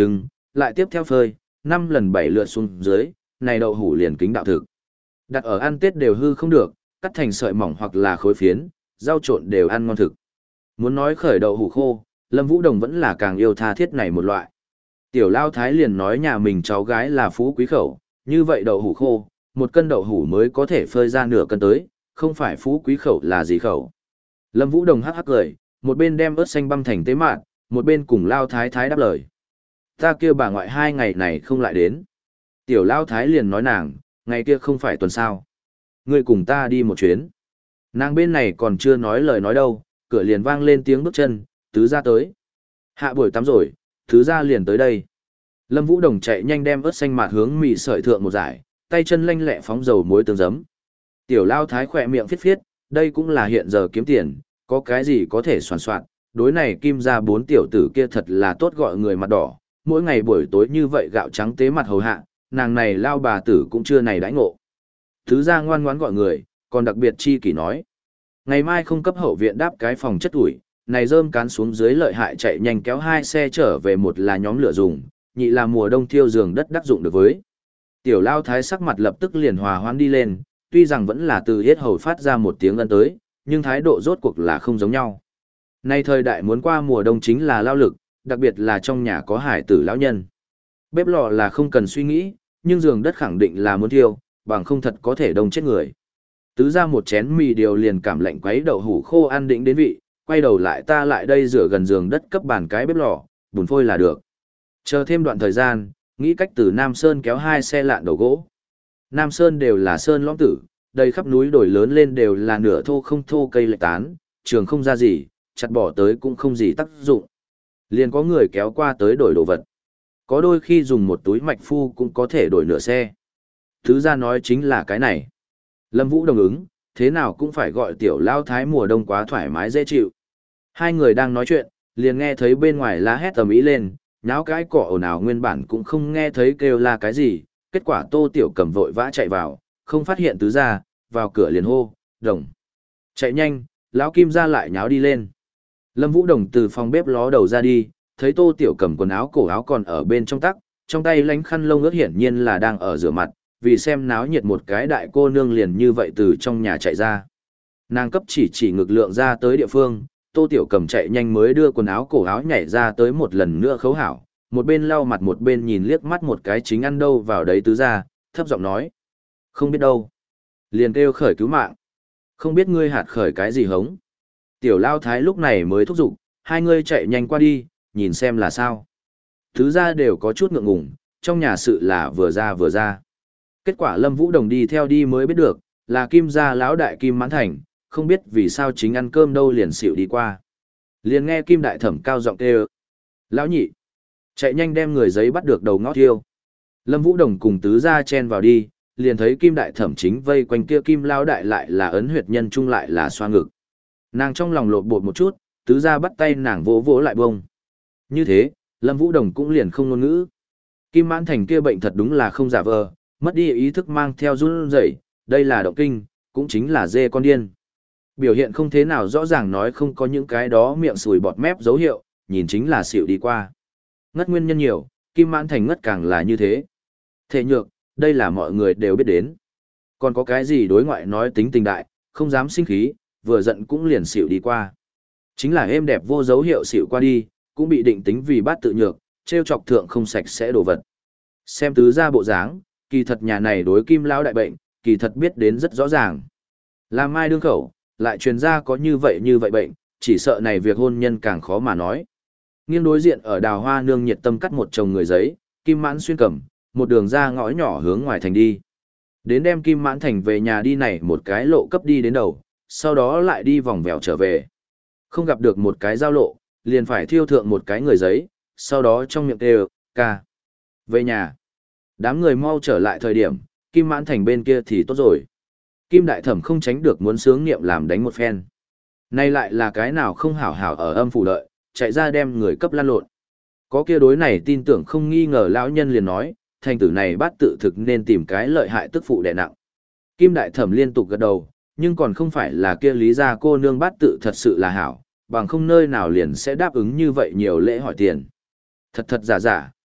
lại tiếp theo phơi, năm lần bảy lượt xuống dưới, này đậu hủ liền kính đạo thực. Đặt ở ăn Tết đều hư không được, cắt thành sợi mỏng hoặc là khối phiến, rau trộn đều ăn ngon thực. Muốn nói khởi đậu hủ khô, Lâm Vũ Đồng vẫn là càng yêu tha thiết này một loại. Tiểu Lao Thái liền nói nhà mình cháu gái là phú quý khẩu, như vậy đậu hủ khô, một cân đậu hủ mới có thể phơi ra nửa cân tới, không phải phú quý khẩu là gì khẩu. Lâm Vũ Đồng hắc hắc cười, một bên đem ớt xanh băm thành tế mạn, một bên cùng Lao Thái Thái đáp lời. Ta kêu bà ngoại hai ngày này không lại đến. Tiểu Lao Thái liền nói nàng, ngày kia không phải tuần sao. Ngươi cùng ta đi một chuyến. Nàng bên này còn chưa nói lời nói đâu, cửa liền vang lên tiếng bước chân, tứ ra tới. Hạ buổi tắm rồi, tứ ra liền tới đây. Lâm Vũ Đồng chạy nhanh đem ớt xanh mạt hướng mì sợi thượng một giải, tay chân lanh lẹ phóng dầu muối tương giấm. Tiểu Lao Thái khỏe miệng phiết phiết, đây cũng là hiện giờ kiếm tiền, có cái gì có thể soàn soạn. Đối này kim ra bốn tiểu tử kia thật là tốt gọi người mặt đỏ, mỗi ngày buổi tối như vậy gạo trắng tế mặt hầu hạ, nàng này Lao bà tử cũng chưa này đãi ngộ. Tứ ra ngoan ngoãn gọi người, còn đặc biệt chi kỷ nói. Ngày mai không cấp hậu viện đáp cái phòng chất ủi, này rơm cán xuống dưới lợi hại chạy nhanh kéo hai xe trở về, một là nhóm lửa dùng, nhị là mùa đông thiêu giường đất đắc dụng được với. Tiểu Lao Thái sắc mặt lập tức liền hòa hoãn đi lên, tuy rằng vẫn là từ hết hầu phát ra một tiếng ân tới, nhưng thái độ rốt cuộc là không giống nhau. Nay thời đại muốn qua mùa đông chính là lao lực, đặc biệt là trong nhà có hải tử lão nhân. Bếp lò là không cần suy nghĩ, nhưng giường đất khẳng định là muốn thiêu, bằng không thật có thể đông chết người. Tứ ra một chén mì điều liền cảm lạnh quấy đậu hủ khô ăn đỉnh đến vị, quay đầu lại ta lại đây rửa gần giường đất cấp bàn cái bếp lò, bùn phôi là được. Chờ thêm đoạn thời gian, nghĩ cách từ Nam Sơn kéo hai xe lạn đầu gỗ. Nam Sơn đều là sơn lõm tử, đầy khắp núi đồi lớn lên đều là nửa thô không thô cây lệ tán, trường không ra gì, chặt bỏ tới cũng không gì tác dụng. Liền có người kéo qua tới đổi đồ vật. Có đôi khi dùng một túi mạch phu cũng có thể đổi nửa xe. Thứ ra nói chính là cái này. Lâm Vũ đồng ứng, thế nào cũng phải gọi tiểu Lao Thái mùa đông quá thoải mái dễ chịu. Hai người đang nói chuyện, liền nghe thấy bên ngoài la hét tầm ý lên, nháo cái cỏ ồn ào nguyên bản cũng không nghe thấy kêu la cái gì, kết quả Tô Tiểu Cầm vội vã chạy vào, không phát hiện tứ gia, vào cửa liền hô, đồng. Chạy nhanh, lão Kim gia lại nháo đi lên. Lâm Vũ Đồng từ phòng bếp ló đầu ra đi, thấy Tô Tiểu Cầm quần áo cổ áo còn ở bên trong tắc, trong tay lánh khăn lông ướt hiển nhiên là đang ở rửa mặt, vì xem náo nhiệt một cái đại cô nương liền như vậy từ trong nhà chạy ra. Nàng cấp chỉ chỉ ngực lượng ra tới địa phương, Tô Tiểu Cầm chạy nhanh mới đưa quần áo cổ áo nhảy ra tới một lần nữa khấu hảo, một bên lau mặt một bên nhìn liếc mắt một cái chính ăn đâu vào đấy tứ ra, thấp giọng nói. Không biết đâu. Liền kêu khởi cứu mạng. Không biết ngươi hạt khởi cái gì hống. Tiểu Lao Thái lúc này mới thúc giục, hai ngươi chạy nhanh qua đi, nhìn xem là sao. Tứ ra đều có chút ngượng ngùng, trong nhà sự là vừa ra vừa ra. Kết quả Lâm Vũ Đồng đi theo đi mới biết được, là Kim gia lão đại Kim Mãn Thành, không biết vì sao chính ăn cơm đâu liền xỉu đi qua. Liền nghe Kim đại thẩm cao giọng kêu. Lão nhị, chạy nhanh đem người giấy bắt được đầu ngõ thiêu. Lâm Vũ Đồng cùng tứ gia chen vào đi, liền thấy Kim đại thẩm chính vây quanh kia Kim lão đại lại là ấn huyệt nhân trung lại là xoa ngực. Nàng trong lòng lột bột một chút, tứ gia bắt tay nàng vỗ vỗ lại bông. Như thế, Lâm Vũ Đồng cũng liền không ngôn ngữ. Kim Mãn Thành kia bệnh thật đúng là không giả vờ, mất đi ý thức mang theo run rẩy, đây là động kinh, cũng chính là dê con điên. Biểu hiện không thế nào rõ ràng nói không có những cái đó miệng sùi bọt mép dấu hiệu, nhìn chính là xỉu đi qua. Ngất nguyên nhân nhiều, Kim Mãn Thành ngất càng là như thế. Thể nhược, đây là mọi người đều biết đến. Còn có cái gì đối ngoại nói tính tình đại, không dám sinh khí, vừa giận cũng liền xỉu đi qua. Chính là êm đẹp vô dấu hiệu xỉu qua đi, cũng bị định tính vì bát tự nhược, trêu chọc thượng không sạch sẽ đồ vật. Xem tứ ra bộ dáng, kỳ thật nhà này đối Kim lão đại bệnh, kỳ thật biết đến rất rõ ràng. Làm mai đương khẩu, lại truyền ra có như vậy như vậy bệnh, chỉ sợ này việc hôn nhân càng khó mà nói. Nghiêng đối diện ở đào hoa nương nhiệt tâm cắt một chồng người giấy, Kim Mãn xuyên cầm, một đường ra ngõ nhỏ hướng ngoài thành đi. Đến đem Kim Mãn Thành về nhà đi này một cái lộ cấp đi đến đầu, sau đó lại đi vòng vèo trở về. Không gặp được một cái giao lộ, liền phải thiêu thượng một cái người giấy, sau đó trong miệng kêu, ca. Về nhà. Đám người mau trở lại thời điểm, Kim Mãn Thành bên kia thì tốt rồi. Kim Đại Thẩm không tránh được muốn sướng niệm làm đánh một phen. Nay lại là cái nào không hảo hảo ở âm phủ đợi, chạy ra đem người cấp lan lộn. Có kia đối này tin tưởng không nghi ngờ lão nhân liền nói, thành tử này bát tự thực nên tìm cái lợi hại tức phụ đè nặng. Kim Đại Thẩm liên tục gật đầu, nhưng còn không phải là kia lý gia cô nương bát tự thật sự là hảo, bằng không nơi nào liền sẽ đáp ứng như vậy nhiều lễ hỏi tiền. Thật thật giả giả,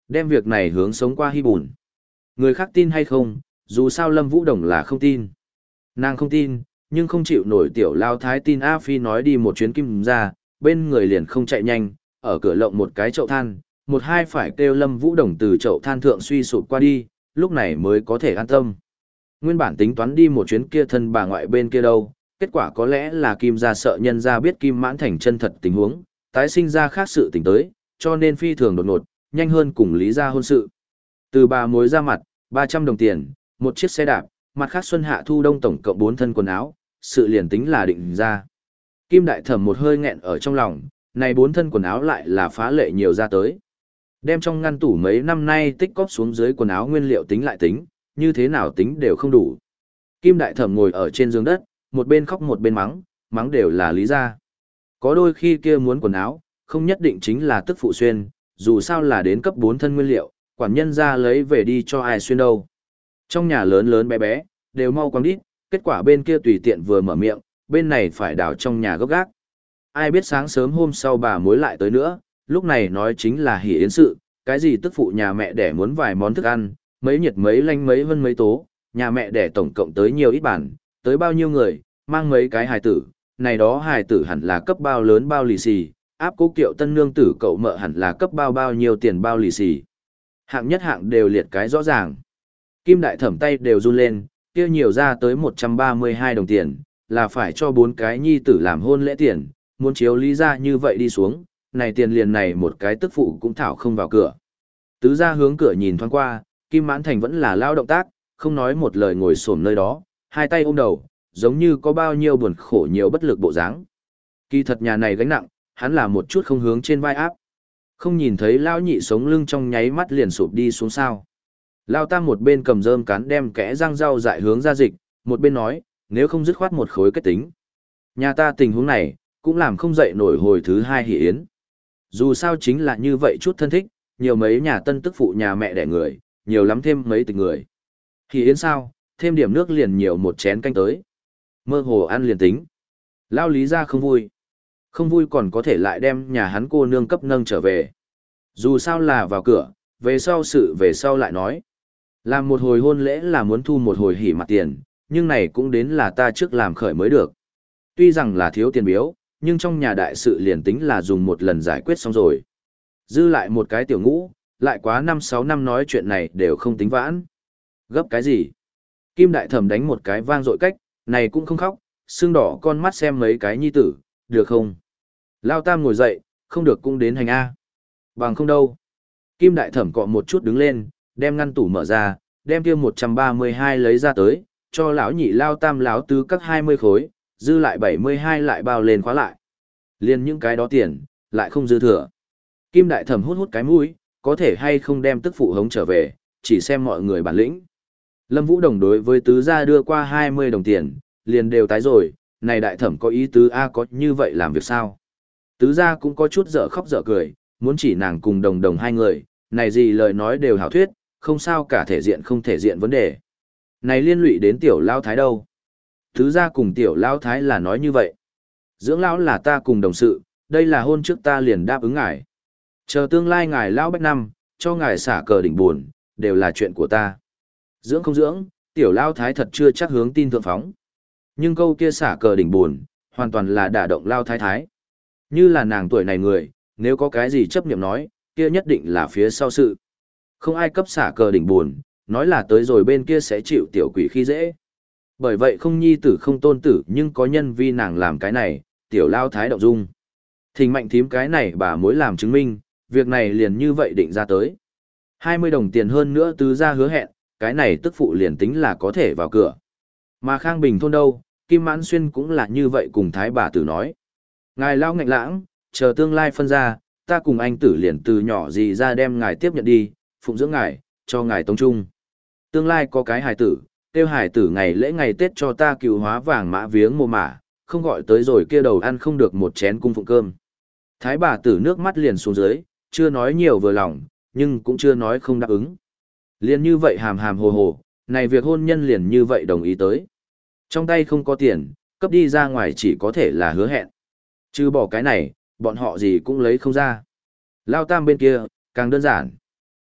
Đem việc này hướng sống qua hy bùn. Người khác tin hay không, dù sao Lâm Vũ Đồng là không tin. Nàng không tin, nhưng không chịu nổi tiểu lao thái tin A Phi nói đi một chuyến kim ra, bên người liền không chạy nhanh, ở cửa lộng một cái chậu than, một hai phải kêu Lâm Vũ Đồng từ chậu than thượng suy sụp qua đi, lúc này mới có thể an tâm. Nguyên bản tính toán đi một chuyến kia thân bà ngoại bên kia đâu, kết quả có lẽ là Kim gia sợ nhân gia biết Kim Mãn Thành chân thật tình huống, tái sinh ra khác sự tình tới, cho nên phi thường đột ngột, nhanh hơn cùng Lý gia hôn sự. Từ bà mối ra mặt, ba trăm đồng tiền, một chiếc xe đạp, mặt khác xuân hạ thu đông tổng cộng bốn thân quần áo, sự liền tính là định ra. Kim đại thẩm một hơi nghẹn ở trong lòng, này bốn thân quần áo lại là phá lệ nhiều ra tới. Đem trong ngăn tủ mấy năm nay tích cóp xuống dưới quần áo nguyên liệu tính lại tính, như thế nào tính đều không đủ. Kim đại thẩm ngồi ở trên giường đất, một bên khóc một bên mắng, mắng đều là Lý gia. Có đôi khi kia muốn quần áo, không nhất định chính là tức phụ xuyên, dù sao là đến cấp bốn thân nguyên liệu, quản nhân ra lấy về đi cho ai xuyên đâu. Trong nhà lớn lớn bé bé, đều mau quăng đít, kết quả bên kia tùy tiện vừa mở miệng, bên này phải đào trong nhà gốc gác. Ai biết sáng sớm hôm sau bà mối lại tới nữa, lúc này nói chính là hỉ yến sự, cái gì tức phụ nhà mẹ đẻ muốn vài món thức ăn, mấy nhiệt mấy lanh mấy vân mấy tố, nhà mẹ đẻ tổng cộng tới nhiều ít bản, tới bao nhiêu người, mang mấy cái hài tử, này đó hài tử hẳn là cấp bao lớn bao lì xì, áp cố kiệu tân nương tử cậu mợ hẳn là cấp bao bao nhiêu tiền bao lì xì. Hạng nhất hạng đều liệt cái rõ ràng. Kim đại thẩm tay đều run lên, kia nhiều ra tới một trăm ba mươi hai đồng tiền, là phải cho bốn cái nhi tử làm hôn lễ tiền, muốn chiếu Lý ra như vậy đi xuống, này tiền liền này một cái tức phụ cũng thảo không vào cửa. Tứ ra hướng cửa nhìn thoáng qua, Kim Mãn Thành vẫn là lao động tác, không nói một lời ngồi xổm nơi đó, hai tay ôm đầu, giống như có bao nhiêu buồn khổ nhiều bất lực bộ dáng. Kỳ thật nhà này gánh nặng, hắn là một chút không hướng trên vai áp. Không nhìn thấy lao nhị sống lưng trong nháy mắt liền sụp đi xuống sao. Lao tam một bên cầm rơm cán đem kẽ răng rau dại hướng ra dịch, một bên nói, nếu không dứt khoát một khối kết tính. Nhà ta tình huống này, cũng làm không dậy nổi hồi thứ hai hỷ yến. Dù sao chính là như vậy chút thân thích, nhiều mấy nhà tân tức phụ nhà mẹ đẻ người, nhiều lắm thêm mấy tịch người. Hỷ yến sao, thêm điểm nước liền nhiều một chén canh tới. Mơ hồ ăn liền tính. Lao Lý ra không vui. Không vui còn có thể lại đem nhà hắn cô nương cấp nâng trở về. Dù sao là vào cửa, về sau sự về sau lại nói. Làm một hồi hôn lễ là muốn thu một hồi hỉ mặt tiền, nhưng này cũng đến là ta trước làm khởi mới được. Tuy rằng là thiếu tiền biếu, nhưng trong nhà đại sự liền tính là dùng một lần giải quyết xong rồi. Dư lại một cái tiểu ngũ, lại quá năm sáu năm nói chuyện này đều không tính vãn. Gấp cái gì? Kim đại thẩm đánh một cái vang dội cách, này cũng không khóc, sưng đỏ con mắt xem mấy cái nhi tử, được không? Lao tam ngồi dậy, không được cũng đến hành A. Bằng không đâu. Kim đại thẩm cọ một chút đứng lên, đem ngăn tủ mở ra, đem kia một trăm ba mươi hai lấy ra tới, cho lão nhị lao tam lão tứ các hai mươi khối, dư lại bảy mươi hai lại bao lên khóa lại. Liên những cái đó tiền, lại không dư thừa. Kim đại thẩm hút hút cái mũi, có thể hay không đem tức phụ hống trở về, chỉ xem mọi người bản lĩnh. Lâm Vũ Đồng đối với tứ gia đưa qua hai mươi đồng tiền, liền đều tái rồi, này đại thẩm có ý tứ A có như vậy làm việc sao? Tứ gia cũng có chút dở khóc dở cười, muốn chỉ nàng cùng đồng đồng hai người, này gì lời nói đều hảo thuyết, không sao cả thể diện không thể diện vấn đề. Này liên lụy đến tiểu lao thái đâu? Tứ gia cùng tiểu lao thái là nói như vậy. Dưỡng lão là ta cùng đồng sự, đây là hôn trước ta liền đáp ứng ngài. Chờ tương lai ngài lão bách năm, cho ngài xả cờ đỉnh buồn, đều là chuyện của ta. Dưỡng không dưỡng, tiểu lao thái thật chưa chắc hướng tin thượng phóng. Nhưng câu kia xả cờ đỉnh buồn, hoàn toàn là đả động lao thái thái. Như là nàng tuổi này người, nếu có cái gì chấp niệm nói, kia nhất định là phía sau sự. Không ai cấp xả cờ đỉnh buồn, nói là tới rồi bên kia sẽ chịu tiểu quỷ khi dễ. Bởi vậy không nhi tử không tôn tử nhưng có nhân vi nàng làm cái này, tiểu lao thái động dung. Thình mạnh thím cái này bà mối làm chứng minh, việc này liền như vậy định ra tới. hai mươi đồng tiền hơn nữa tứ ra hứa hẹn, cái này tức phụ liền tính là có thể vào cửa. Mà Khang Bình thôn đâu, Kim Mãn Xuyên cũng là như vậy cùng thái bà tử nói. Ngài lao ngạnh lãng, chờ tương lai phân ra, ta cùng anh tử liền từ nhỏ gì ra đem ngài tiếp nhận đi, phụng dưỡng ngài, cho ngài tống trung. Tương lai có cái hài tử, tiêu hài tử ngày lễ ngày Tết cho ta cựu hóa vàng mã viếng mồ mả, không gọi tới rồi kia đầu ăn không được một chén cung phụng cơm. Thái bà tử nước mắt liền xuống dưới, chưa nói nhiều vừa lòng, nhưng cũng chưa nói không đáp ứng. Liền như vậy hàm hàm hồ hồ, này việc hôn nhân liền như vậy đồng ý tới. Trong tay không có tiền, cấp đi ra ngoài chỉ có thể là hứa hẹn. Chứ bỏ cái này, bọn họ gì cũng lấy không ra. Lao tam bên kia, càng đơn giản.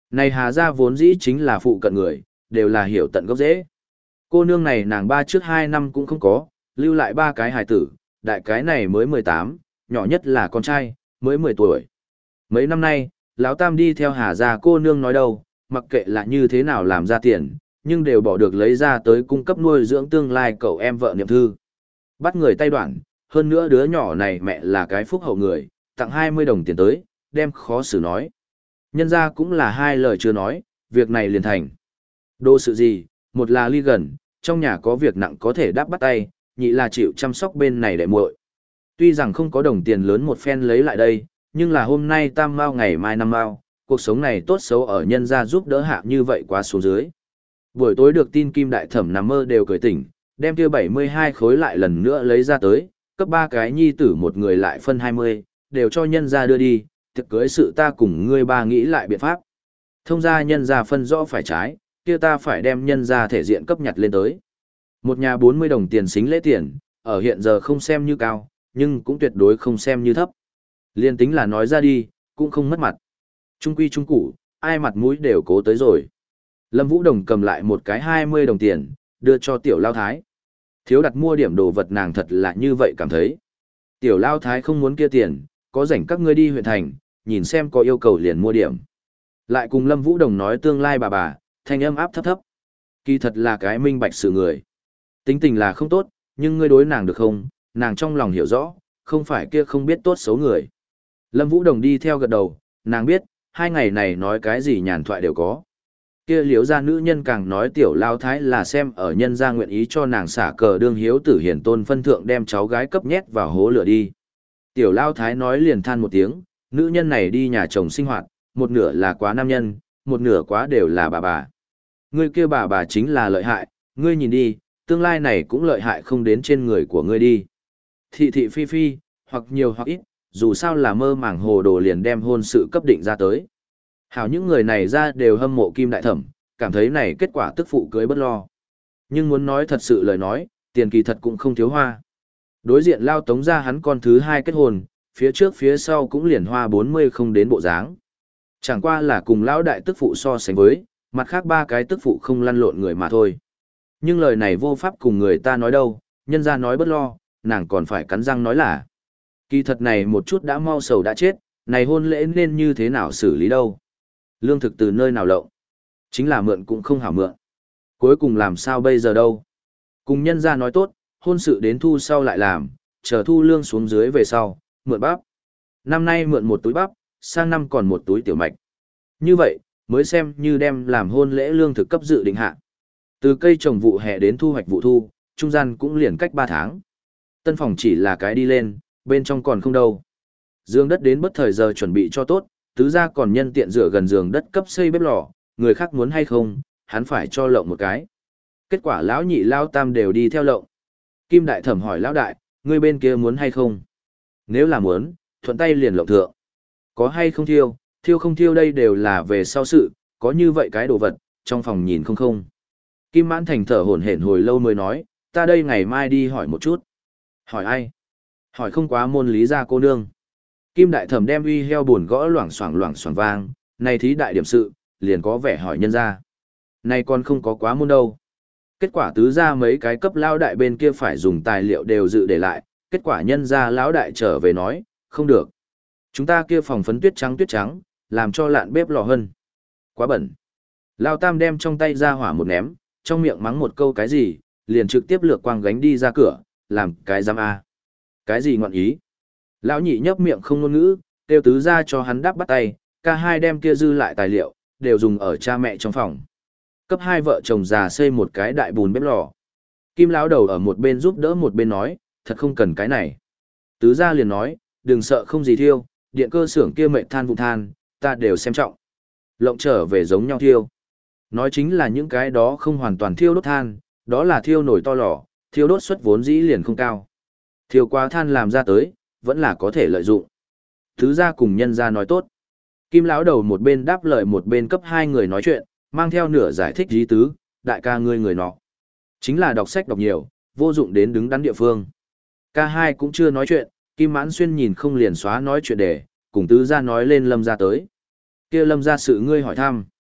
Này Hà gia vốn dĩ chính là phụ cận người, đều là hiểu tận gốc dễ. Cô nương này nàng ba trước hai năm cũng không có, lưu lại ba cái hài tử, đại cái này mới mười tám, nhỏ nhất là con trai, mới mười tuổi. Mấy năm nay, lão Tam đi theo Hà gia cô nương nói đâu, mặc kệ là như thế nào làm ra tiền, nhưng đều bỏ được lấy ra tới cung cấp nuôi dưỡng tương lai cậu em vợ Niệm Thư. Bắt người tay đoạn, hơn nữa đứa nhỏ này mẹ là cái phúc hậu người, tặng hai mươi đồng tiền tới, đem khó xử nói. Nhân ra cũng là hai lời chưa nói, việc này liền thành. Đô sự gì, một là ly gần, trong nhà có việc nặng có thể đáp bắt tay, nhị là chịu chăm sóc bên này đệ muội. Tuy rằng không có đồng tiền lớn một phen lấy lại đây, nhưng là hôm nay tam mao ngày mai năm mao, cuộc sống này tốt xấu ở nhân gia giúp đỡ hạ như vậy quá số dưới. Buổi tối được tin Kim Đại Thẩm nằm mơ đều cười tỉnh, đem kia bảy mươi hai khối lại lần nữa lấy ra tới, cấp ba cái nhi tử một người lại phân hai mươi, đều cho nhân gia đưa đi, thực cưới sự ta cùng ngươi ba nghĩ lại biện pháp. Thông ra nhân gia phân rõ phải trái, kia ta phải đem nhân gia thể diện cấp nhặt lên tới. Một nhà bốn mươi đồng tiền xính lễ tiền, ở hiện giờ không xem như cao, nhưng cũng tuyệt đối không xem như thấp. Liên tính là nói ra đi, cũng không mất mặt. Trung quy trung củ, ai mặt mũi đều cố tới rồi. Lâm Vũ Đồng cầm lại một cái hai mươi đồng tiền, đưa cho tiểu lao thái. Thiếu đặt mua điểm đồ vật nàng thật là như vậy cảm thấy. Tiểu lao thái không muốn kia tiền, có rảnh các ngươi đi huyện thành, nhìn xem có yêu cầu liền mua điểm. Lại cùng Lâm Vũ Đồng nói tương lai bà bà, thanh âm áp thấp thấp. Kỳ thật là cái minh bạch sự người. Tính tình là không tốt, nhưng ngươi đối nàng được không, nàng trong lòng hiểu rõ, không phải kia không biết tốt xấu người. Lâm Vũ Đồng đi theo gật đầu, nàng biết, hai ngày này nói cái gì nhàn thoại đều có. Kia liếu ra nữ nhân càng nói tiểu lao thái là xem ở nhân gia nguyện ý cho nàng xả cờ đương hiếu tử hiển tôn phân thượng đem cháu gái cấp nhét vào hố lửa đi. Tiểu lao thái nói liền than một tiếng, nữ nhân này đi nhà chồng sinh hoạt, một nửa là quá nam nhân, một nửa quá đều là bà bà. Ngươi kia bà bà chính là lợi hại, ngươi nhìn đi, tương lai này cũng lợi hại không đến trên người của ngươi đi. Thị thị phi phi, hoặc nhiều hoặc ít, dù sao là mơ màng hồ đồ liền đem hôn sự cấp định ra tới. Hảo những người này ra đều hâm mộ Kim Đại Thẩm, cảm thấy này kết quả tức phụ cưới bất lo. Nhưng muốn nói thật sự lời nói, tiền kỳ thật cũng không thiếu hoa. Đối diện lao tống ra hắn con thứ hai kết hôn, phía trước phía sau cũng liền hoa bốn mươi không đến bộ dáng. Chẳng qua là cùng lão đại tức phụ so sánh với, mặt khác ba cái tức phụ không lăn lộn người mà thôi. Nhưng lời này vô pháp cùng người ta nói đâu, nhân ra nói bất lo, nàng còn phải cắn răng nói là. Kỳ thật này một chút đã mau sầu đã chết, này hôn lễ nên như thế nào xử lý đâu. Lương thực từ nơi nào lộng? Chính là mượn cũng không hảo mượn. Cuối cùng làm sao bây giờ đâu? Cùng nhân ra nói tốt, hôn sự đến thu sau lại làm, chờ thu lương xuống dưới về sau, mượn bắp. Năm nay mượn một túi bắp, sang năm còn một túi tiểu mạch. Như vậy, mới xem như đem làm hôn lễ lương thực cấp dự định hạ. Từ cây trồng vụ hè đến thu hoạch vụ thu, trung gian cũng liền cách ba tháng. Tân phòng chỉ là cái đi lên, bên trong còn không đâu. Dương đất đến bất thời giờ chuẩn bị cho tốt, tứ gia còn nhân tiện dựa gần giường đất cấp xây bếp lò, người khác muốn hay không, hắn phải cho lộng một cái. Kết quả lão nhị lão tam đều đi theo lộng. Kim Đại Thẩm hỏi lão đại, người bên kia muốn hay không? Nếu là muốn, thuận tay liền lộng thượng. Có hay không thiêu, thiêu không thiêu đây đều là về sau sự, có như vậy cái đồ vật, trong phòng nhìn không không. Kim Mãn Thành thở hổn hển hồi lâu mới nói, ta đây ngày mai đi hỏi một chút. Hỏi ai? Hỏi không quá môn lý gia cô nương. Kim Đại Thẩm đem uy heo buồn gõ loảng xoảng loảng xoảng vang, này thí đại điểm sự, liền có vẻ hỏi nhân ra. Này còn không có quá môn đâu. Kết quả tứ ra mấy cái cấp lão đại bên kia phải dùng tài liệu đều dự để lại, kết quả nhân ra lão đại trở về nói, không được. Chúng ta kia phòng phấn tuyết trắng tuyết trắng, làm cho lạn bếp lò hơn. Quá bẩn. Lão Tam đem trong tay ra hỏa một ném, trong miệng mắng một câu cái gì, liền trực tiếp lược quang gánh đi ra cửa, làm cái giam A. Cái gì ngọn ý? Lão nhị nhấp miệng không ngôn ngữ, tiêu tứ ra cho hắn đáp bắt tay, cả hai đem kia dư lại tài liệu, đều dùng ở cha mẹ trong phòng. Cấp hai vợ chồng già xây một cái đại bùn bếp lò. Kim lão đầu ở một bên giúp đỡ một bên nói, thật không cần cái này. Tứ gia liền nói, đừng sợ không gì thiêu, điện cơ xưởng kia mệt than vụ than, ta đều xem trọng. Lộng trở về giống nhau thiêu. Nói chính là những cái đó không hoàn toàn thiêu đốt than, đó là thiêu nổi to lò, thiêu đốt suất vốn dĩ liền không cao. Thiêu quá than làm ra tới, vẫn là có thể lợi dụng. Tứ gia cùng nhân gia nói tốt. Kim lão đầu một bên đáp lời một bên cấp hai người nói chuyện, mang theo nửa giải thích ý tứ, đại ca ngươi người nọ. Chính là đọc sách đọc nhiều, vô dụng đến đứng đắn địa phương. Ca hai cũng chưa nói chuyện, Kim Mãn Xuyên nhìn không liền xóa nói chuyện để, cùng tứ gia nói lên Lâm gia tới. Kia Lâm gia sự ngươi hỏi thăm.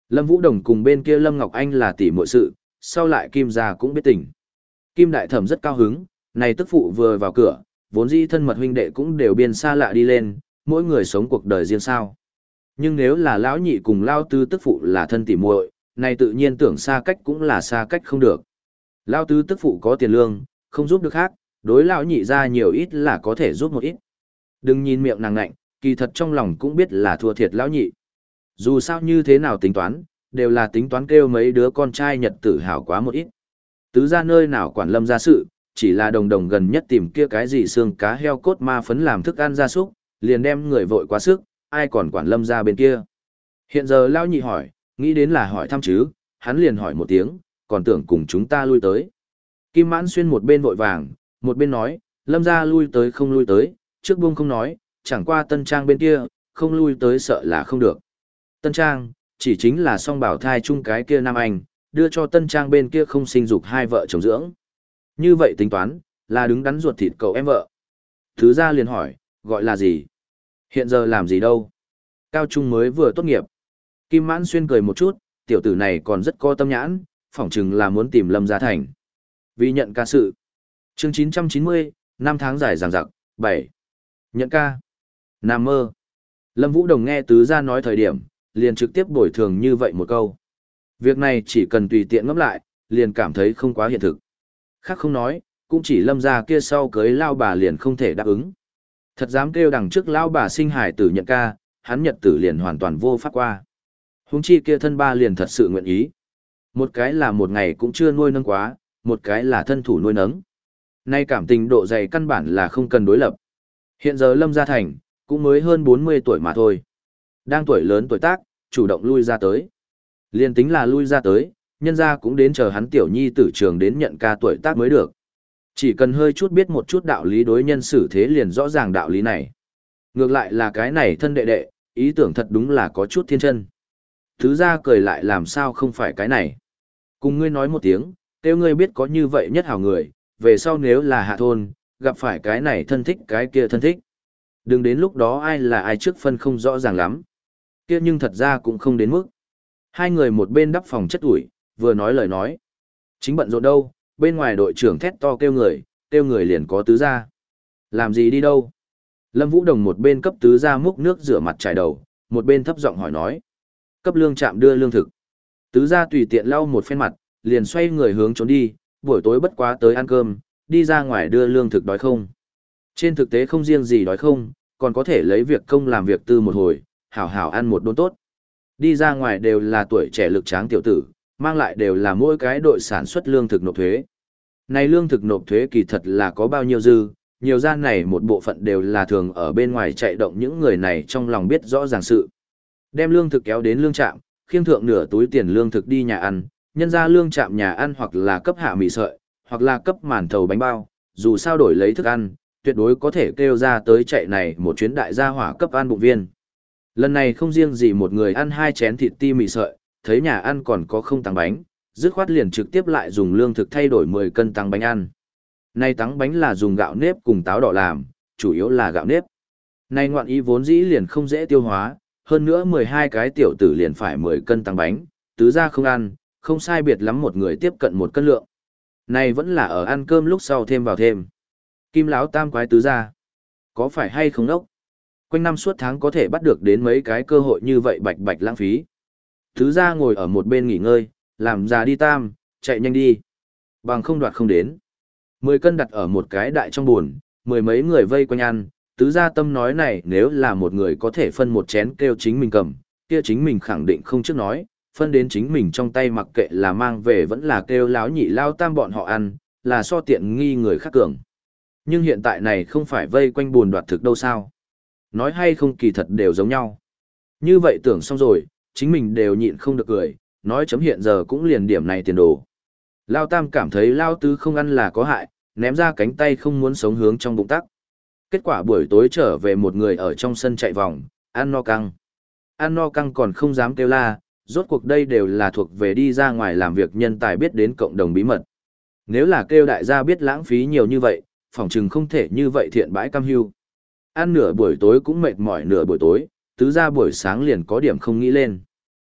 Lâm Vũ Đồng cùng bên kia Lâm Ngọc Anh là tỷ muội sự, sau lại Kim gia cũng biết tình. Kim đại thẩm rất cao hứng, này tức phụ vừa vào cửa, vốn dĩ thân mật huynh đệ cũng đều biên xa lạ đi lên, mỗi người sống cuộc đời riêng sao. Nhưng nếu là lão nhị cùng lao tứ tức phụ là thân tỷ muội, này tự nhiên tưởng xa cách cũng là xa cách không được. Lao tứ tức phụ có tiền lương, không giúp được khác, đối lão nhị ra nhiều ít là có thể giúp một ít. Đừng nhìn miệng nàng ngạnh, kỳ thật trong lòng cũng biết là thua thiệt lão nhị. Dù sao như thế nào tính toán, đều là tính toán kêu mấy đứa con trai nhật tử hảo quá một ít. Tứ ra nơi nào quản Lâm gia sự, chỉ là đồng đồng gần nhất tìm kia cái gì xương cá heo cốt ma phấn làm thức ăn gia súc, liền đem người vội quá sức, ai còn quản Lâm gia bên kia. Hiện giờ lão nhị hỏi, nghĩ đến là hỏi thăm chứ, hắn liền hỏi một tiếng, còn tưởng cùng chúng ta lui tới. Kim Mãn Xuyên một bên vội vàng, một bên nói, Lâm gia lui tới không lui tới, trước buông không nói, chẳng qua Tân Trang bên kia, không lui tới sợ là không được. Tân Trang, chỉ chính là song bảo thai chung cái kia Nam Anh, đưa cho Tân Trang bên kia không sinh dục hai vợ chồng dưỡng. Như vậy tính toán, là đứng đắn ruột thịt cậu em vợ. Thứ ra liền hỏi, gọi là gì? Hiện giờ làm gì đâu? Cao trung mới vừa tốt nghiệp. Kim Mãn Xuyên cười một chút, tiểu tử này còn rất có tâm nhãn, phỏng chừng là muốn tìm Lâm Gia Thành. Vì nhận ca sự. Chương chín trăm chín mươi, năm tháng dài dằng dặc, bảy. Nhận ca. Nam mơ. Lâm Vũ Đồng nghe tứ gia nói thời điểm, liền trực tiếp bồi thường như vậy một câu. Việc này chỉ cần tùy tiện ngẫm lại, liền cảm thấy không quá hiện thực. Khác không nói, cũng chỉ Lâm gia kia sau cưới lao bà liền không thể đáp ứng. Thật dám kêu đằng trước lao bà sinh hải tử nhận ca, hắn nhật tử liền hoàn toàn vô pháp qua. Huống chi kia thân ba liền thật sự nguyện ý. Một cái là một ngày cũng chưa nuôi nấng quá, một cái là thân thủ nuôi nấng. Nay cảm tình độ dày căn bản là không cần đối lập. Hiện giờ Lâm Gia Thành, cũng mới hơn bốn mươi tuổi mà thôi. Đang tuổi lớn tuổi tác, chủ động lui ra tới. Liên tính là lui ra tới, nhân gia cũng đến chờ hắn tiểu nhi tử trường đến nhận ca tuổi tác mới được. Chỉ cần hơi chút biết một chút đạo lý đối nhân xử thế liền rõ ràng đạo lý này. Ngược lại là cái này thân đệ đệ, ý tưởng thật đúng là có chút thiên chân. Thứ ra cười lại làm sao không phải cái này. Cùng ngươi nói một tiếng, kêu ngươi biết có như vậy nhất hảo người, về sau nếu là hạ thôn, gặp phải cái này thân thích cái kia thân thích. Đừng đến lúc đó ai là ai trước phân không rõ ràng lắm. Kia nhưng thật ra cũng không đến mức. Hai người một bên đắp phòng chất ủi, vừa nói lời nói. Chính bận rộn đâu, bên ngoài đội trưởng thét to kêu người, kêu người liền có tứ gia. Làm gì đi đâu? Lâm Vũ Đồng một bên cấp tứ gia múc nước rửa mặt trải đầu, một bên thấp giọng hỏi nói. Cấp lương trạm đưa lương thực. Tứ gia tùy tiện lau một phen mặt, liền xoay người hướng trốn đi, buổi tối bất quá tới ăn cơm, đi ra ngoài đưa lương thực đói không. Trên thực tế không riêng gì đói không, còn có thể lấy việc công làm việc tư một hồi, hảo hảo ăn một đốn tốt. Đi ra ngoài đều là tuổi trẻ lực tráng tiểu tử, mang lại đều là mỗi cái đội sản xuất lương thực nộp thuế. Này lương thực nộp thuế kỳ thật là có bao nhiêu dư, nhiều gian này một bộ phận đều là thường ở bên ngoài chạy động những người này trong lòng biết rõ ràng sự. Đem lương thực kéo đến lương trạm, khiêng thượng nửa túi tiền lương thực đi nhà ăn, nhân ra lương trạm nhà ăn hoặc là cấp hạ mì sợi, hoặc là cấp màn thầu bánh bao, dù sao đổi lấy thức ăn, tuyệt đối có thể kêu ra tới chạy này một chuyến đại gia hỏa cấp ăn bụng viên. Lần này không riêng gì một người ăn hai chén thịt ti mì sợi, thấy nhà ăn còn có không tăng bánh, dứt khoát liền trực tiếp lại dùng lương thực thay đổi mười cân tăng bánh ăn. Nay tăng bánh là dùng gạo nếp cùng táo đỏ làm, chủ yếu là gạo nếp. Nay ngoạn ý vốn dĩ liền không dễ tiêu hóa, hơn nữa mười hai cái tiểu tử liền phải mười cân tăng bánh, tứ ra không ăn, không sai biệt lắm một người tiếp cận một cân lượng. Này vẫn là ở ăn cơm lúc sau thêm vào thêm. Kim Lão tam quái tứ ra. Có phải hay không đốc? Quanh năm suốt tháng có thể bắt được đến mấy cái cơ hội như vậy bạch bạch lãng phí. Tứ ra ngồi ở một bên nghỉ ngơi, làm già đi tam, chạy nhanh đi. Bằng không đoạt không đến. Mười cân đặt ở một cái đại trong buồn, mười mấy người vây quanh ăn. Tứ gia tâm nói này nếu là một người có thể phân một chén kêu chính mình cầm, kia chính mình khẳng định không trước nói, phân đến chính mình trong tay mặc kệ là mang về vẫn là kêu láo nhị lao tam bọn họ ăn, là so tiện nghi người khác cường. Nhưng hiện tại này không phải vây quanh buồn đoạt thực đâu sao. Nói hay không kỳ thật đều giống nhau. Như vậy tưởng xong rồi, chính mình đều nhịn không được cười, nói chấm hiện giờ cũng liền điểm này tiền đồ. Lao tam cảm thấy lao tứ không ăn là có hại, ném ra cánh tay không muốn sống hướng trong bụng tắc. Kết quả buổi tối trở về một người ở trong sân chạy vòng, ăn no căng. Ăn no căng còn không dám kêu la, rốt cuộc đây đều là thuộc về đi ra ngoài làm việc nhân tài biết đến cộng đồng bí mật. Nếu là kêu đại gia biết lãng phí nhiều như vậy, phỏng chừng không thể như vậy thiện bãi cam hưu. Ăn nửa buổi tối cũng mệt mỏi nửa buổi tối, tứ ra buổi sáng liền có điểm không nghĩ lên.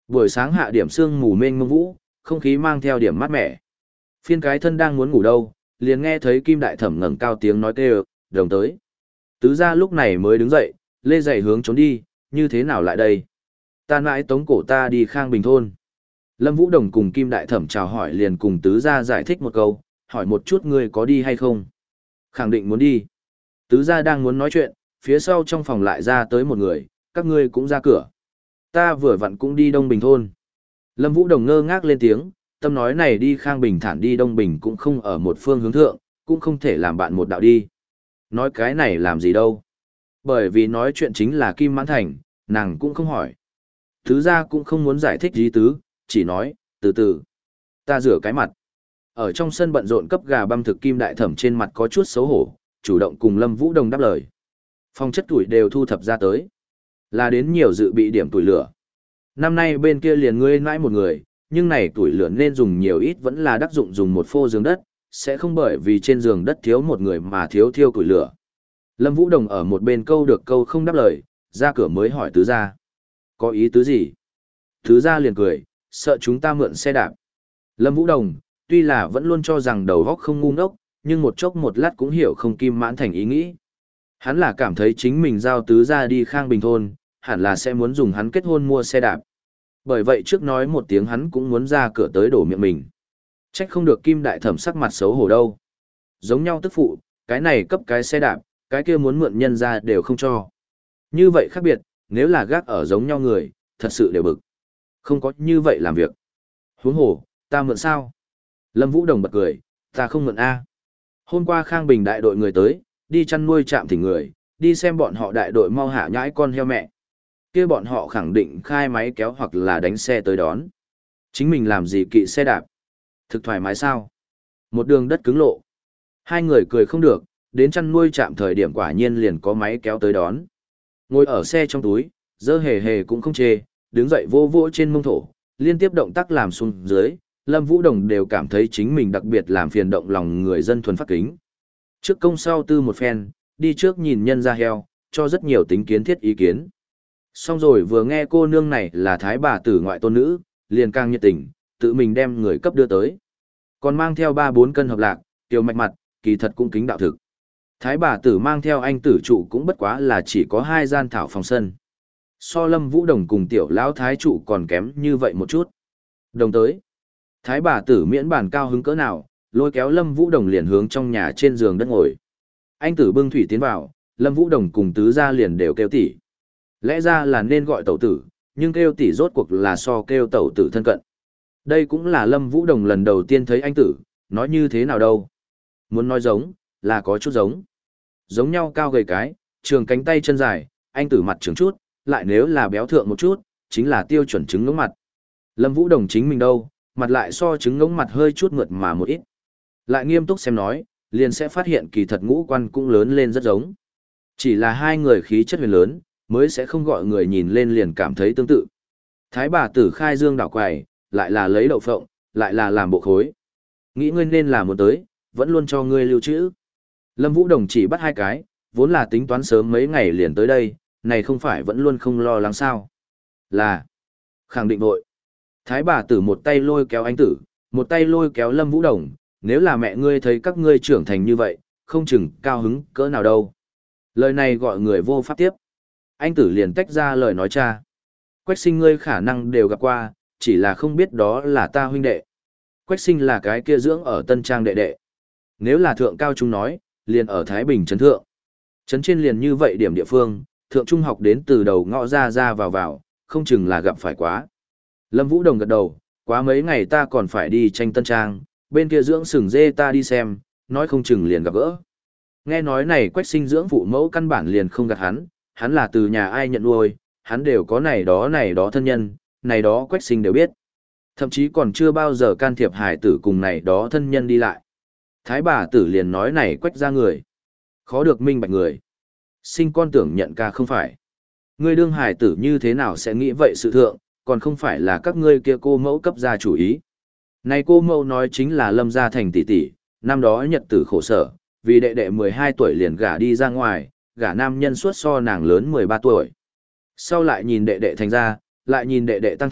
Buổi sáng hạ điểm sương mù mênh mông vũ, không khí mang theo điểm mát mẻ. Phiên cái thân đang muốn ngủ đâu, liền nghe thấy Kim Đại Thẩm ngẩng cao tiếng nói kêu, đồng tới. Tứ gia lúc này mới đứng dậy, lê giày hướng trốn đi, như thế nào lại đây? Ta mãi tống cổ ta đi Khang Bình thôn. Lâm Vũ Đồng cùng Kim Đại Thẩm chào hỏi liền cùng tứ gia giải thích một câu, hỏi một chút ngươi có đi hay không? Khẳng định muốn đi. Tứ gia đang muốn nói chuyện, phía sau trong phòng lại ra tới một người, các ngươi cũng ra cửa. Ta vừa vặn cũng đi Đông Bình thôn. Lâm Vũ Đồng ngơ ngác lên tiếng, tâm nói này đi Khang Bình thản đi Đông Bình cũng không ở một phương hướng thượng, cũng không thể làm bạn một đạo đi. Nói cái này làm gì đâu. Bởi vì nói chuyện chính là Kim Mãn Thành, nàng cũng không hỏi. Tứ gia cũng không muốn giải thích gì tứ, chỉ nói, từ từ. Ta rửa cái mặt. Ở trong sân bận rộn cấp gà băm thực Kim Đại Thẩm trên mặt có chút xấu hổ, chủ động cùng Lâm Vũ Đồng đáp lời. Phòng chất tuổi đều thu thập ra tới. Là đến nhiều dự bị điểm tuổi lửa. Năm nay bên kia liền ngươi nãi một người, nhưng này tuổi lửa nên dùng nhiều ít vẫn là đắc dụng dùng một phô giường đất, sẽ không bởi vì trên giường đất thiếu một người mà thiếu thiêu tuổi lửa. Lâm Vũ Đồng ở một bên câu được câu không đáp lời, ra cửa mới hỏi tứ gia. Có ý tứ gì? Tứ gia liền cười, sợ chúng ta mượn xe đạp. Lâm Vũ Đồng, tuy là vẫn luôn cho rằng đầu óc không ngu ngốc, nhưng một chốc một lát cũng hiểu không Kim Mãn Thành ý nghĩ. Hắn là cảm thấy chính mình giao tứ gia đi Khang Bình thôn, hẳn là sẽ muốn dùng hắn kết hôn mua xe đạp. Bởi vậy trước nói một tiếng hắn cũng muốn ra cửa tới đổ miệng mình. Trách không được Kim Đại Thẩm sắc mặt xấu hổ đâu. Giống nhau tức phụ, cái này cấp cái xe đạp, cái kia muốn mượn nhân ra đều không cho. Như vậy khác biệt, nếu là gác ở giống nhau người, thật sự đều bực. Không có như vậy làm việc. Huống hồ, ta mượn sao? Lâm Vũ Đồng bật cười, ta không mượn A. Hôm qua Khang Bình đại đội người tới, đi chăn nuôi trạm thỉnh người, đi xem bọn họ đại đội mau hạ nhãi con heo mẹ. Kia bọn họ khẳng định khai máy kéo hoặc là đánh xe tới đón. Chính mình làm gì kỵ xe đạp? Thực thoải mái sao? Một đường đất cứng lộ. Hai người cười không được, đến chăn nuôi trạm thời điểm quả nhiên liền có máy kéo tới đón. Ngồi ở xe trong túi, dơ hề hề cũng không chê, đứng dậy vô vô trên mông thổ, liên tiếp động tác làm xuống dưới, Lâm Vũ Đồng đều cảm thấy chính mình đặc biệt làm phiền động lòng người dân thuần phát kính. Trước công sau tư một phen, đi trước nhìn nhân ra heo, cho rất nhiều tính kiến thiết ý kiến. Xong rồi vừa nghe cô nương này là thái bà tử ngoại tôn nữ, liền càng nhiệt tình, tự mình đem người cấp đưa tới. Còn mang theo ba bốn cân hợp lạc, tiểu mạch mặt, kỳ thật cũng kính đạo thực. Thái bà tử mang theo anh tử trụ cũng bất quá là chỉ có hai gian thảo phòng sân. So Lâm Vũ Đồng cùng tiểu lão thái trụ còn kém như vậy một chút. Đồng tới. Thái bà tử miễn bàn cao hứng cỡ nào, lôi kéo Lâm Vũ Đồng liền hướng trong nhà trên giường đất ngồi. Anh tử bưng thủy tiến vào, Lâm Vũ Đồng cùng tứ gia liền đều kêu tỷ. Lẽ ra là nên gọi tẩu tử, nhưng kêu tỷ rốt cuộc là so kêu tẩu tử thân cận. Đây cũng là Lâm Vũ Đồng lần đầu tiên thấy anh tử, nói như thế nào đâu. Muốn nói giống, là có chút giống. Giống nhau cao gầy cái, trường cánh tay chân dài, anh tử mặt trường chút, lại nếu là béo thượng một chút, chính là tiêu chuẩn trứng ngỗng mặt. Lâm Vũ Đồng chính mình đâu, mặt lại so trứng ngỗng mặt hơi chút mượt mà một ít. Lại nghiêm túc xem nói, liền sẽ phát hiện kỳ thật ngũ quan cũng lớn lên rất giống. Chỉ là hai người khí chất huyền lớn, mới sẽ không gọi người nhìn lên liền cảm thấy tương tự. Thái bà tử khai dương đảo quầy, lại là lấy đậu phộng, lại là làm bộ khối. Nghĩ ngươi nên làm một tới, vẫn luôn cho ngươi lưu trữ. Lâm Vũ Đồng chỉ bắt hai cái, vốn là tính toán sớm mấy ngày liền tới đây, này không phải vẫn luôn không lo lắng sao. Là, khẳng định vội. Thái bà tử một tay lôi kéo anh tử, một tay lôi kéo Lâm Vũ Đồng, nếu là mẹ ngươi thấy các ngươi trưởng thành như vậy, không chừng cao hứng cỡ nào đâu. Lời này gọi người vô pháp tiếp. Anh tử liền tách ra lời nói cha. Quách Sinh ngươi khả năng đều gặp qua, chỉ là không biết đó là ta huynh đệ. Quách Sinh là cái kia dưỡng ở Tân Trang đệ đệ. Nếu là thượng cao trung nói, liền ở Thái Bình trấn thượng. Trấn trên liền như vậy điểm địa phương, thượng trung học đến từ đầu ngõ ra ra vào vào, không chừng là gặp phải quá. Lâm Vũ Đồng gật đầu, quá mấy ngày ta còn phải đi tranh Tân Trang, bên kia dưỡng sừng dê ta đi xem, nói không chừng liền gặp gỡ. Nghe nói này Quách Sinh dưỡng phụ mẫu căn bản liền không gạt hắn, hắn là từ nhà ai nhận nuôi, hắn đều có này đó này đó thân nhân, này đó Quách Sinh đều biết. Thậm chí còn chưa bao giờ can thiệp hải tử cùng này đó thân nhân đi lại. Thái bà tử liền nói này Quách ra người. Khó được minh bạch người. Sinh con tưởng nhận ca không phải. Ngươi đương hải tử như thế nào sẽ nghĩ vậy sự thượng, còn không phải là các ngươi kia cô mẫu cấp ra chủ ý. Này cô mẫu nói chính là Lâm gia thành tỷ tỷ, năm đó nhật tử khổ sở, vì đệ đệ mười hai tuổi liền gả đi ra ngoài, gả nam nhân suốt so nàng lớn mười ba tuổi. Sau lại nhìn đệ đệ thành ra, lại nhìn đệ đệ tăng thê,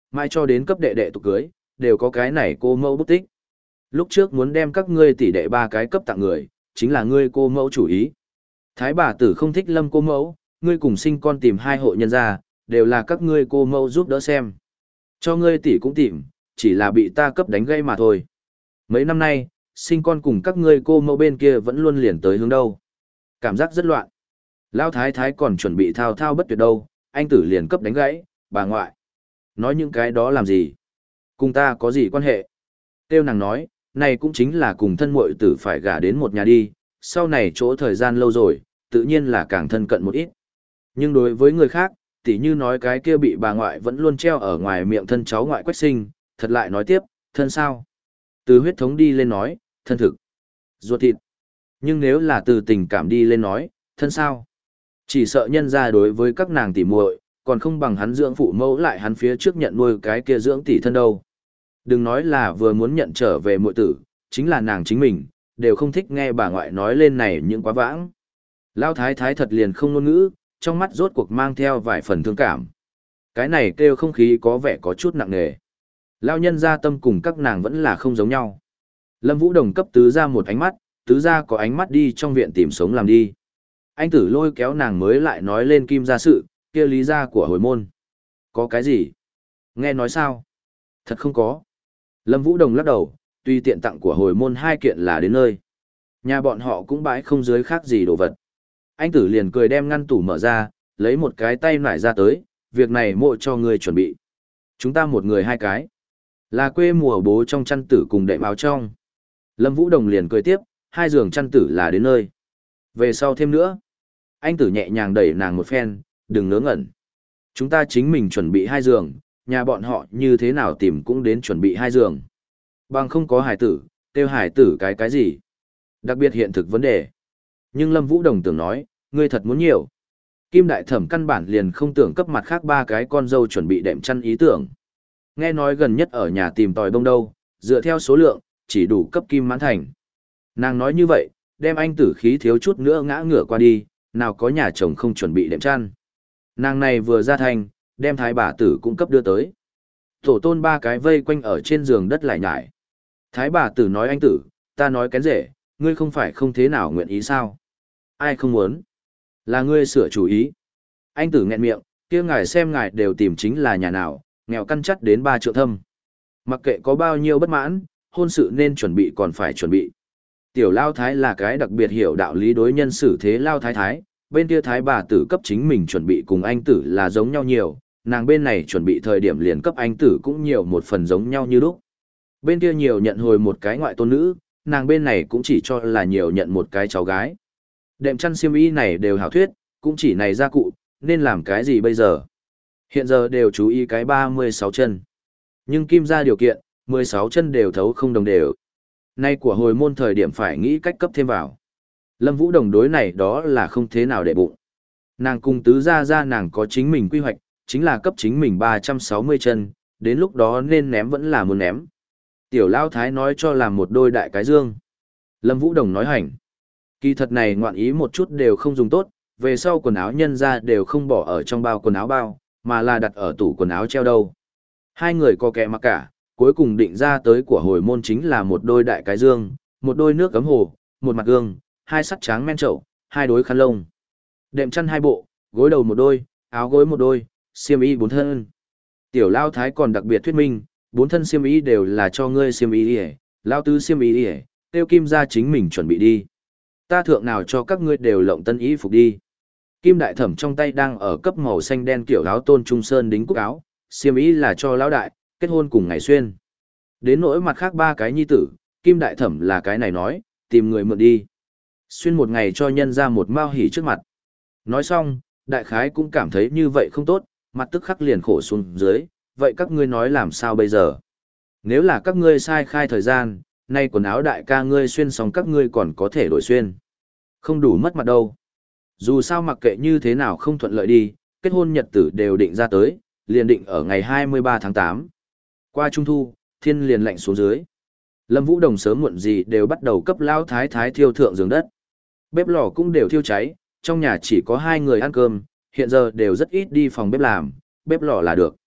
mai cho đến cấp đệ đệ tục cưới, đều có cái này cô mẫu bút tích. Lúc trước muốn đem các ngươi tỷ đệ ba cái cấp tặng người, chính là ngươi cô mẫu chủ ý. Thái bà tử không thích Lâm cô mẫu, ngươi cùng sinh con tìm hai hộ nhân gia, đều là các ngươi cô mẫu giúp đỡ xem. Cho ngươi tỷ cũng tìm, chỉ là bị ta cấp đánh gây mà thôi. Mấy năm nay, sinh con cùng các ngươi cô mẫu bên kia vẫn luôn liền tới hướng đâu. Cảm giác rất loạn. Lão thái thái còn chuẩn bị thao thao bất tuyệt đâu, anh tử liền cấp đánh gãy, bà ngoại. Nói những cái đó làm gì? Cùng ta có gì quan hệ? Tiêu nàng nói, này cũng chính là cùng thân muội tử phải gả đến một nhà đi, sau này chỗ thời gian lâu rồi, tự nhiên là càng thân cận một ít. Nhưng đối với người khác, tỉ như nói cái kia bị bà ngoại vẫn luôn treo ở ngoài miệng thân cháu ngoại Quách Sinh, thật lại nói tiếp, thân sao? Từ huyết thống đi lên nói, thân thực, ruột thịt. Nhưng nếu là từ tình cảm đi lên nói, thân sao? Chỉ sợ nhân ra đối với các nàng tỉ muội, còn không bằng hắn dưỡng phụ mẫu lại hắn phía trước nhận nuôi cái kia dưỡng tỷ thân đâu. Đừng nói là vừa muốn nhận trở về muội tử, chính là nàng chính mình, đều không thích nghe bà ngoại nói lên này những quá vãng. Lão thái thái thật liền không ngôn ngữ, trong mắt rốt cuộc mang theo vài phần thương cảm. Cái này kêu không khí có vẻ có chút nặng nề. Lão nhân gia tâm cùng các nàng vẫn là không giống nhau. Lâm Vũ Đồng cấp tứ ra một ánh mắt, tứ ra có ánh mắt đi trong viện tìm sống làm đi. Anh tử lôi kéo nàng mới lại nói lên kim gia sự, kia lý gia của hồi môn. Có cái gì? Nghe nói sao? Thật không có. Lâm Vũ Đồng lắc đầu, tuy tiện tặng của hồi môn hai kiện là đến nơi. Nhà bọn họ cũng bãi không dưới khác gì đồ vật. Anh tử liền cười đem ngăn tủ mở ra, lấy một cái tay nải ra tới, việc này mộ cho người chuẩn bị. Chúng ta một người hai cái. Là quê mùa bố trong chăn tử cùng đệm áo trong. Lâm Vũ Đồng liền cười tiếp, hai giường chăn tử là đến nơi. Về sau thêm nữa. Anh tử nhẹ nhàng đẩy nàng một phen, đừng ngớ ngẩn. Chúng ta chính mình chuẩn bị hai giường, nhà bọn họ như thế nào tìm cũng đến chuẩn bị hai giường. Bằng không có hải tử, tiêu hải tử cái cái gì. Đặc biệt hiện thực vấn đề. Nhưng Lâm Vũ Đồng tưởng nói, ngươi thật muốn nhiều. Kim Đại Thẩm căn bản liền không tưởng cấp mặt khác ba cái con dâu chuẩn bị đệm chăn ý tưởng. Nghe nói gần nhất ở nhà tìm tòi bông đâu, dựa theo số lượng, chỉ đủ cấp Kim Mãn Thành. Nàng nói như vậy, đem anh tử khí thiếu chút nữa ngã ngửa qua đi, nào có nhà chồng không chuẩn bị đệm chăn. Nàng này vừa ra thành, đem thái bà tử cũng cấp đưa tới. Tổ tôn ba cái vây quanh ở trên giường đất lại nhải. Thái bà tử nói anh tử, ta nói kén rể, ngươi không phải không thế nào nguyện ý sao? Ai không muốn? Là ngươi sửa chủ ý. Anh tử nghẹn miệng, kia ngài xem ngài đều tìm chính là nhà nào, nghèo căn chắt đến ba triệu thâm. Mặc kệ có bao nhiêu bất mãn, hôn sự nên chuẩn bị còn phải chuẩn bị. Tiểu Lao Thái là cái đặc biệt hiểu đạo lý đối nhân xử thế Lao Thái Thái, bên kia Thái bà tử cấp chính mình chuẩn bị cùng anh tử là giống nhau nhiều, nàng bên này chuẩn bị thời điểm liền cấp anh tử cũng nhiều một phần giống nhau như lúc. Bên kia nhiều nhận hồi một cái ngoại tôn nữ, nàng bên này cũng chỉ cho là nhiều nhận một cái cháu gái. Đệm chăn xiêm y này đều hảo thuyết, cũng chỉ này gia cụ, nên làm cái gì bây giờ? Hiện giờ đều chú ý cái ba mươi sáu chân. Nhưng Kim ra điều kiện, mười sáu chân đều thấu không đồng đều. Nay của hồi môn thời điểm phải nghĩ cách cấp thêm vào. Lâm Vũ Đồng đối này đó là không thế nào để bụng. Nàng cùng tứ gia gia nàng có chính mình quy hoạch, chính là cấp chính mình ba trăm sáu mươi chân, đến lúc đó nên ném vẫn là muốn ném. Tiểu Lao Thái nói cho làm một đôi đại cái dương. Lâm Vũ Đồng nói hành. Kỳ thật này ngoạn ý một chút đều không dùng tốt, về sau quần áo nhân ra đều không bỏ ở trong bao quần áo bao, mà là đặt ở tủ quần áo treo đâu. Hai người có kẻ mặc cả, cuối cùng định ra tới của hồi môn chính là một đôi đại cái dương, một đôi nước cấm hồ, một mặt gương, hai sắt tráng men chậu, hai đối khăn lông. Đệm chăn hai bộ, gối đầu một đôi, áo gối một đôi, xiêm y bốn thân. Tiểu Lao Thái còn đặc biệt thuyết minh, bốn thân xiêm y đều là cho ngươi xiêm y đi, Lao tứ xiêm y đi, tiêu Kim ra chính mình chuẩn bị đi. Ta thượng nào cho các ngươi đều lộng tân y phục đi. Kim Đại Thẩm trong tay đang ở cấp màu xanh đen kiểu áo tôn trung sơn đính cúc áo, xiêm y là cho lão đại, kết hôn cùng ngày xuyên. Đến nỗi mặt khác ba cái nhi tử, Kim Đại Thẩm là cái này nói, tìm người mượn đi. Xuyên một ngày cho nhân ra một mao hỉ trước mặt. Nói xong, đại khái cũng cảm thấy như vậy không tốt, mặt tức khắc liền khổ xuống dưới, vậy các ngươi nói làm sao bây giờ? Nếu là các ngươi sai khai thời gian, nay quần áo đại ca ngươi xuyên xong các ngươi còn có thể đổi xuyên. Không đủ mất mặt đâu. Dù sao mặc kệ như thế nào không thuận lợi đi, kết hôn nhật tử đều định ra tới, liền định ở ngày hai mươi ba tháng tám. Qua Trung Thu, thiên liền lạnh xuống dưới. Lâm Vũ Đồng sớm muộn gì đều bắt đầu cấp lao thái thái thiêu thượng giường đất. Bếp lò cũng đều thiêu cháy, trong nhà chỉ có hai người ăn cơm, hiện giờ đều rất ít đi phòng bếp làm, bếp lò là được.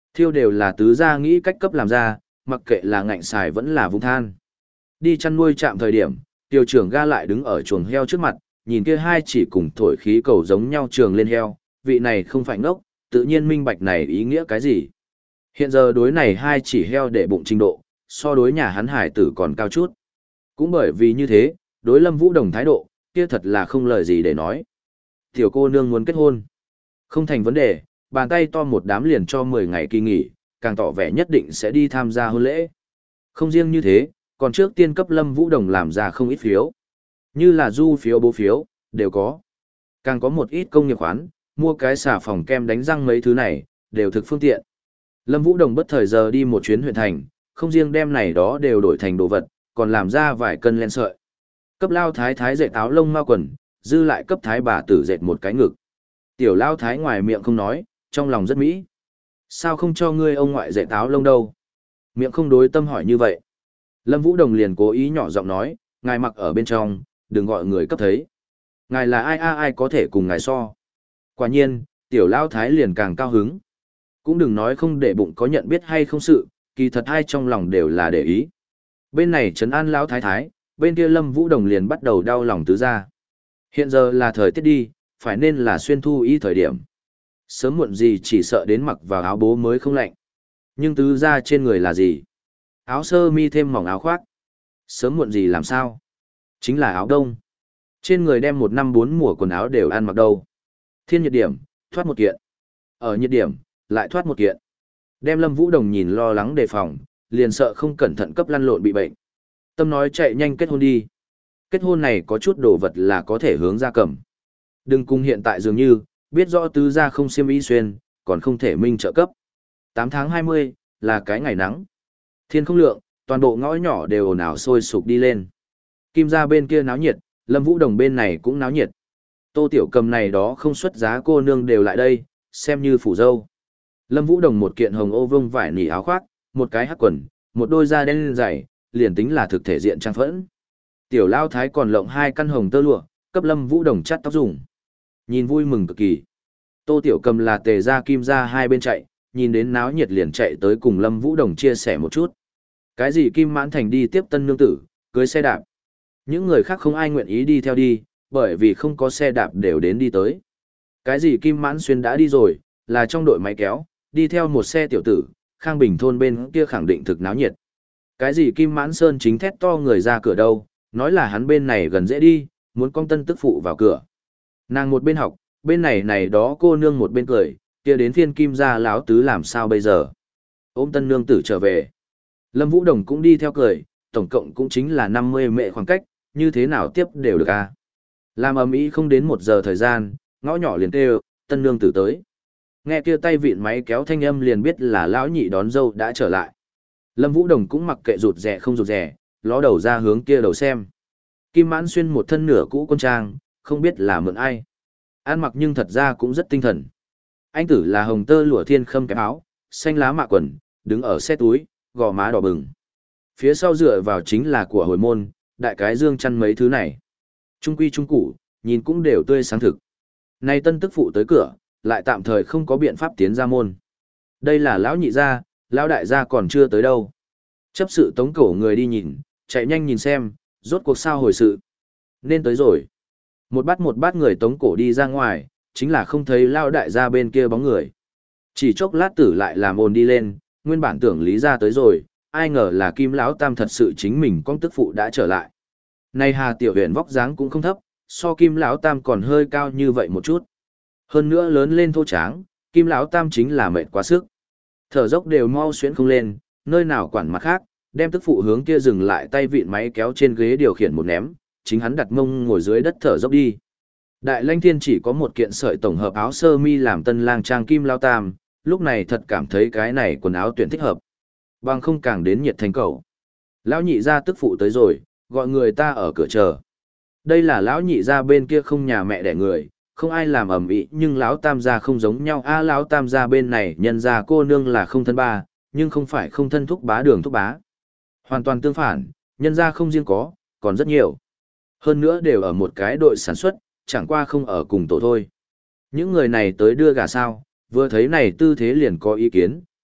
Thiêu đều là tứ gia nghĩ cách cấp làm ra, mặc kệ là ngạnh xài vẫn là vung than. Đi chăn nuôi chạm thời điểm, tiểu trưởng ga lại đứng ở chuồng heo trước mặt, nhìn kia hai chỉ cùng thổi khí cầu giống nhau trường lên heo, vị này không phải ngốc, tự nhiên minh bạch này ý nghĩa cái gì. Hiện giờ đối này hai chỉ heo để bụng trình độ, so đối nhà hắn hải tử còn cao chút. Cũng bởi vì như thế, đối Lâm Vũ Đồng thái độ, kia thật là không lời gì để nói. Tiểu cô nương muốn kết hôn. Không thành vấn đề, bàn tay to một đám liền cho mười ngày kỳ nghỉ, càng tỏ vẻ nhất định sẽ đi tham gia hôn lễ. Không riêng như thế, còn trước tiên cấp Lâm Vũ Đồng làm ra không ít phiếu. Như là du phiếu bố phiếu, đều có. Càng có một ít công nghiệp khoán, mua cái xà phòng kem đánh răng mấy thứ này, đều thực phương tiện. Lâm Vũ Đồng bất thời giờ đi một chuyến huyện thành, không riêng đem này đó đều đổi thành đồ vật, còn làm ra vài cân len sợi. Cấp lao thái thái dệt áo lông ma quần, dư lại cấp thái bà tử dệt một cái ngực. Tiểu lao thái ngoài miệng không nói, trong lòng rất mỹ. Sao không cho ngươi ông ngoại dệt áo lông đâu? Miệng không đối tâm hỏi như vậy. Lâm Vũ Đồng liền cố ý nhỏ giọng nói, ngài mặc ở bên trong, đừng gọi người cấp thấy. Ngài là ai ai ai có thể cùng ngài so. Quả nhiên, tiểu lao thái liền càng cao hứng. Cũng đừng nói không để bụng có nhận biết hay không sự, kỳ thật hai trong lòng đều là để ý. Bên này trấn an lão thái thái, bên kia Lâm Vũ Đồng liền bắt đầu đau lòng tứ gia. Hiện giờ là thời tiết đi, phải nên là xuyên thu y thời điểm. Sớm muộn gì chỉ sợ đến mặc vào áo bố mới không lạnh. Nhưng tứ gia trên người là gì? Áo sơ mi thêm mỏng áo khoác. Sớm muộn gì làm sao? Chính là áo đông. Trên người đem một năm bốn mùa quần áo đều ăn mặc đâu. Thiên nhiệt điểm, thoát một kiện. Ở nhiệt điểm, lại thoát một kiện. Đem Lâm Vũ Đồng nhìn lo lắng đề phòng, liền sợ không cẩn thận cấp lăn lộn bị bệnh. Tâm nói chạy nhanh kết hôn đi. Kết hôn này có chút đồ vật là có thể hướng ra cầm. Đừng cùng hiện tại dường như, biết rõ tứ gia không xiêm y xuyên, còn không thể minh trợ cấp. tám tháng hai mươi, là cái ngày nắng. Thiên không lượng, toàn bộ ngõ nhỏ đều ồn ào sôi sục đi lên. Kim gia bên kia náo nhiệt, Lâm Vũ Đồng bên này cũng náo nhiệt. Tô Tiểu Cầm này đó không xuất giá cô nương đều lại đây, xem như phủ dâu. Lâm Vũ Đồng một kiện hồng ô vương vải nỉ áo khoác, một cái hắc quần, một đôi da đen dày, liền tính là thực thể diện trang phẫn. Tiểu Lao Thái còn lộng hai căn hồng tơ lụa, cấp Lâm Vũ Đồng chắt tóc dùng. Nhìn vui mừng cực kỳ. Tô Tiểu Cầm là tề gia kim gia hai bên chạy, nhìn đến náo nhiệt liền chạy tới cùng Lâm Vũ Đồng chia sẻ một chút. Cái gì Kim Mãn Thành đi tiếp tân nương tử, cưới xe đạp. Những người khác không ai nguyện ý đi theo đi, bởi vì không có xe đạp đều đến đi tới. Cái gì Kim Mãn Xuyên đã đi rồi, là trong đội máy kéo, đi theo một xe tiểu tử, Khang Bình thôn bên kia khẳng định thực náo nhiệt. Cái gì Kim Mãn Sơn chính thét to người ra cửa đâu, nói là hắn bên này gần dễ đi, muốn con tân tức phụ vào cửa. Nàng một bên học, bên này này đó cô nương một bên cười, kia đến phiên Kim gia láo tứ làm sao bây giờ. Ôm tân nương tử trở về. Lâm Vũ Đồng cũng đi theo cười, tổng cộng cũng chính là năm mươi mệ khoảng cách, như thế nào tiếp đều được à. Làm ầm ĩ không đến một giờ thời gian, ngõ nhỏ liền kêu, tân nương tử tới. Nghe kia tay vịn máy kéo thanh âm liền biết là lão nhị đón dâu đã trở lại. Lâm Vũ Đồng cũng mặc kệ rụt rẻ không rụt rẻ, ló đầu ra hướng kia đầu xem. Kim Mãn Xuyên một thân nửa cũ quân trang, không biết là mượn ai. Ăn mặc nhưng thật ra cũng rất tinh thần. Anh tử là hồng tơ lụa thiên khâm cái áo, xanh lá mạ quần, đứng ở xe túi, gò má đỏ bừng. Phía sau dựa vào chính là của hồi môn, đại cái dương chăn mấy thứ này. Trung quy trung cụ, nhìn cũng đều tươi sáng thực. Nay tân tức phụ tới cửa, lại tạm thời không có biện pháp tiến ra môn. Đây là lão nhị gia, lão đại gia còn chưa tới đâu. Chấp sự tống cổ người đi nhìn, chạy nhanh nhìn xem, rốt cuộc sao hồi sự. Nên tới rồi. Một bát một bát người tống cổ đi ra ngoài, chính là không thấy lão đại gia bên kia bóng người. Chỉ chốc lát tử lại làm ồn đi lên, nguyên bản tưởng lý ra tới rồi, ai ngờ là Kim lão tam thật sự chính mình con tức phụ đã trở lại. Này Hà Tiểu Huyền vóc dáng cũng không thấp, so Kim lão tam còn hơi cao như vậy một chút. Hơn nữa lớn lên thô tráng, Kim lão tam chính là mệt quá sức. Thở dốc đều mau xuyễn không lên, nơi nào quản mặt khác, đem tức phụ hướng kia dừng lại tay vịn máy kéo trên ghế điều khiển một ném, chính hắn đặt mông ngồi dưới đất thở dốc đi. Đại Lanh Thiên chỉ có một kiện sợi tổng hợp áo sơ mi làm tân lang trang Kim lão tam, lúc này thật cảm thấy cái này quần áo tuyển thích hợp. Bằng không càng đến nhiệt thành cầu. Lão nhị gia tức phụ tới rồi, gọi người ta ở cửa chờ. Đây là lão nhị gia bên kia không nhà mẹ đẻ người, không ai làm ầm ĩ, nhưng lão tam gia không giống nhau. A lão tam gia bên này nhân gia cô nương là không thân ba, nhưng không phải không thân thúc bá đường thúc bá. Hoàn toàn tương phản, nhân gia không riêng có, còn rất nhiều. Hơn nữa đều ở một cái đội sản xuất, chẳng qua không ở cùng tổ thôi. Những người này tới đưa gà sao, vừa thấy này tư thế liền có ý kiến,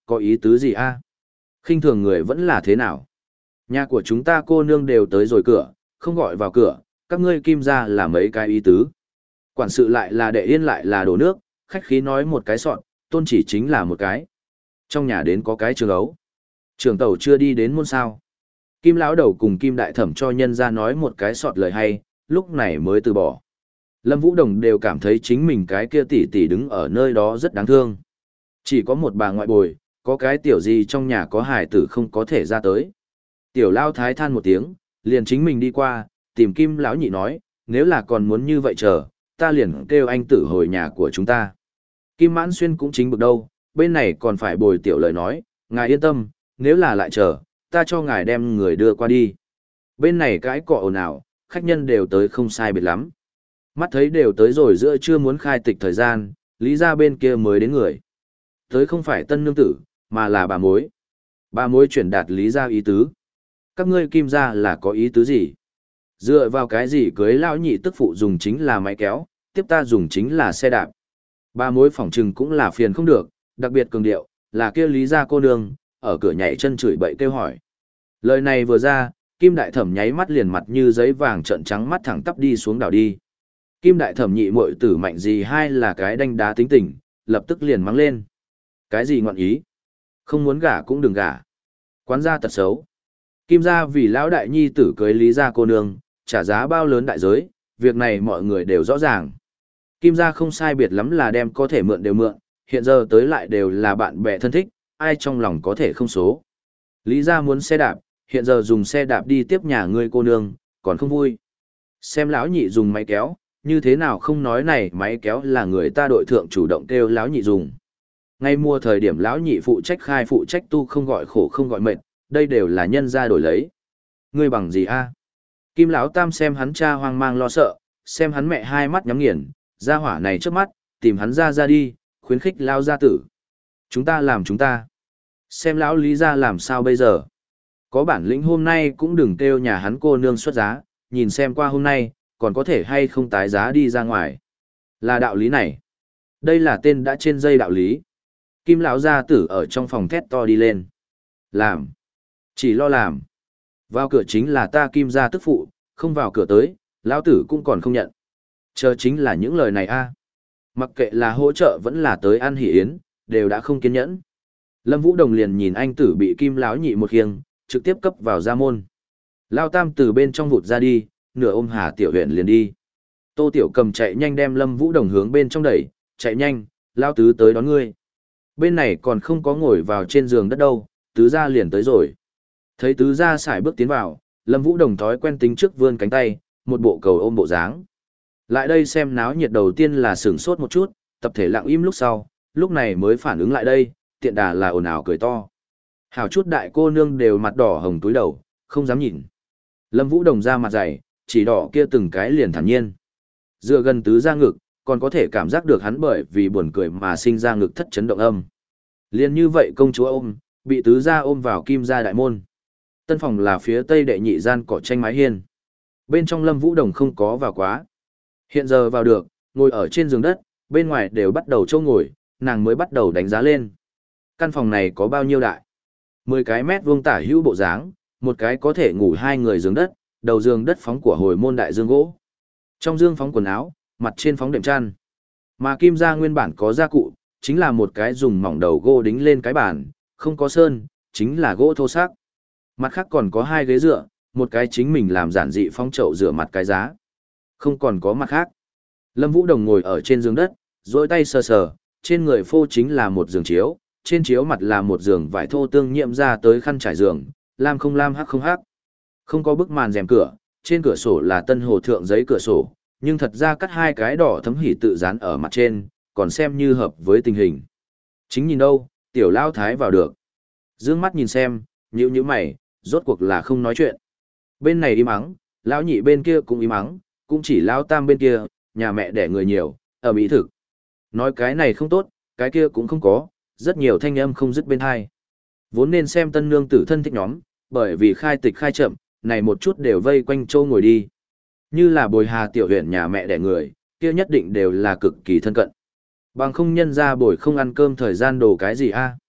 có ý tứ gì a? Khinh thường người vẫn là thế nào? Nhà của chúng ta cô nương đều tới rồi cửa, không gọi vào cửa, các ngươi Kim gia là mấy cái ý tứ. Quản sự lại là đệ yên lại là đổ nước, khách khí nói một cái sọn, tôn chỉ chính là một cái. Trong nhà đến có cái trường ấu. Trường tàu chưa đi đến môn sao. Kim lão đầu cùng Kim đại thẩm cho nhân ra nói một cái sọt lời hay, lúc này mới từ bỏ. Lâm Vũ Đồng đều cảm thấy chính mình cái kia tỷ tỷ đứng ở nơi đó rất đáng thương. Chỉ có một bà ngoại bồi, có cái tiểu gì trong nhà có hài tử không có thể ra tới. Tiểu lao thái than một tiếng, liền chính mình đi qua, tìm Kim lão nhị nói, nếu là còn muốn như vậy chờ, ta liền kêu anh tử hồi nhà của chúng ta. Kim Mãn Xuyên cũng chính bực đâu, bên này còn phải bồi tiểu lời nói, ngài yên tâm, nếu là lại chờ, ta cho ngài đem người đưa qua đi. Bên này cái cọ ồn ào, khách nhân đều tới không sai biệt lắm. Mắt thấy đều tới rồi giữa chưa muốn khai tịch thời gian, lý ra bên kia mới đến người. Tới không phải tân nương tử, mà là bà mối. Bà mối chuyển đạt lý ra ý tứ. Các ngươi Kim ra là có ý tứ gì? Dựa vào cái gì cưới lão nhị tức phụ dùng chính là máy kéo, tiếp ta dùng chính là xe đạp. Bà mối phỏng trừng cũng là phiền không được, đặc biệt cường điệu, là kia lý ra cô nương, ở cửa nhảy chân chửi bậy kêu hỏi. Lời này vừa ra, Kim đại thẩm nháy mắt liền mặt như giấy vàng trợn trắng mắt thẳng tắp đi xuống đảo đi. Kim đại thẩm nhị muội tử mạnh gì hai là cái đanh đá tính tình, lập tức liền mắng lên. Cái gì ngọn ý? Không muốn gả cũng đừng gả. Quán gia tật xấu. Kim gia vì lão đại nhi tử cưới lý gia cô nương, trả giá bao lớn đại giới, việc này mọi người đều rõ ràng. Kim gia không sai biệt lắm là đem có thể mượn đều mượn, hiện giờ tới lại đều là bạn bè thân thích, ai trong lòng có thể không số. Lý gia muốn xe đạp, hiện giờ dùng xe đạp đi tiếp nhà ngươi cô nương, còn không vui. Xem lão nhị dùng máy kéo, như thế nào không nói này máy kéo là người ta đội thượng chủ động kêu lão nhị dùng. Ngay mua thời điểm lão nhị phụ trách khai phụ trách tu không gọi khổ không gọi mệt, đây đều là nhân ra đổi lấy. Ngươi bằng gì a? Kim lão tam xem hắn cha hoang mang lo sợ, xem hắn mẹ hai mắt nhắm nghiền, ra hỏa này trước mắt, tìm hắn ra ra đi, khuyến khích lao gia tử. Chúng ta làm chúng ta. Xem lão lý ra làm sao bây giờ. Có bản lĩnh hôm nay cũng đừng kêu nhà hắn cô nương xuất giá, nhìn xem qua hôm nay, còn có thể hay không tái giá đi ra ngoài. Là đạo lý này. Đây là tên đã trên dây đạo lý. Kim lão gia tử ở trong phòng thét to đi lên. Làm. Chỉ lo làm. Vào cửa chính là ta Kim gia tức phụ, không vào cửa tới, lão tử cũng còn không nhận. Chờ chính là những lời này a. Mặc kệ là hỗ trợ vẫn là tới ăn hỷ yến, đều đã không kiên nhẫn. Lâm Vũ Đồng liền nhìn anh tử bị Kim lão nhị một khiêng, trực tiếp cấp vào gia môn. Lao tam từ bên trong vụt ra đi, nửa ôm Hà Tiểu Huyền liền đi. Tô Tiểu Cầm chạy nhanh đem Lâm Vũ Đồng hướng bên trong đẩy, chạy nhanh, lao tứ tới đón ngươi. Bên này còn không có ngồi vào trên giường đất đâu, tứ gia liền tới rồi. Thấy tứ gia xài bước tiến vào, Lâm Vũ Đồng thói quen tính trước vươn cánh tay, một bộ cầu ôm bộ dáng. Lại đây xem náo nhiệt đầu tiên là sửng sốt một chút, tập thể lặng im lúc sau, lúc này mới phản ứng lại đây, tiện đà là ồn ào cười to. Hảo chút đại cô nương đều mặt đỏ hồng túi đầu, không dám nhìn. Lâm Vũ Đồng ra mặt dày, chỉ đỏ kia từng cái liền thản nhiên. Dựa gần tứ gia ngực, còn có thể cảm giác được hắn bởi vì buồn cười mà sinh ra ngực thất chấn động âm. Liên như vậy công chúa ôm, bị tứ gia ôm vào Kim gia đại môn. Tân phòng là phía tây đệ nhị gian cỏ tranh mái hiên. Bên trong Lâm Vũ Đồng không có vào quá. Hiện giờ vào được, ngồi ở trên giường đất, bên ngoài đều bắt đầu châu ngồi, nàng mới bắt đầu đánh giá lên. Căn phòng này có bao nhiêu đại? Mười cái mét vuông tả hữu bộ dáng, một cái có thể ngủ hai người giường đất, đầu giường đất phóng của hồi môn đại dương gỗ. Trong dương phóng quần áo, mặt trên phóng đệm chăn. Mà Kim gia nguyên bản có gia cụ, chính là một cái dùng mỏng đầu gỗ đính lên cái bàn, không có sơn, chính là gỗ thô xác. Mặt khác còn có hai ghế dựa, một cái chính mình làm giản dị phong chậu rửa mặt cái giá. Không còn có mặt khác. Lâm Vũ Đồng ngồi ở trên giường đất, duỗi tay sờ sờ, trên người phô chính là một giường chiếu, trên chiếu mặt là một giường vải thô tương nhiễm ra tới khăn trải giường, lam không lam hắc không hắc. Không có bức màn rèm cửa, trên cửa sổ là tân hồ thượng giấy cửa sổ, nhưng thật ra cắt hai cái đỏ thấm hỉ tự dán ở mặt trên, còn xem như hợp với tình hình. Chính nhìn đâu, tiểu lao thái vào được. Dương mắt nhìn xem, nhíu nhíu mày, rốt cuộc là không nói chuyện. Bên này im ắng, lão nhị bên kia cũng im ắng, cũng chỉ lão tam bên kia, nhà mẹ đẻ người nhiều, ở mỹ thực. Nói cái này không tốt, cái kia cũng không có, rất nhiều thanh âm không dứt bên hai. Vốn nên xem tân nương tử thân thích nhóm, bởi vì khai tịch khai chậm, này một chút đều vây quanh châu ngồi đi. Như là bồi Hà Tiểu Huyền nhà mẹ đẻ người, kia nhất định đều là cực kỳ thân cận. Bằng không nhân ra bồi không ăn cơm thời gian đồ cái gì a?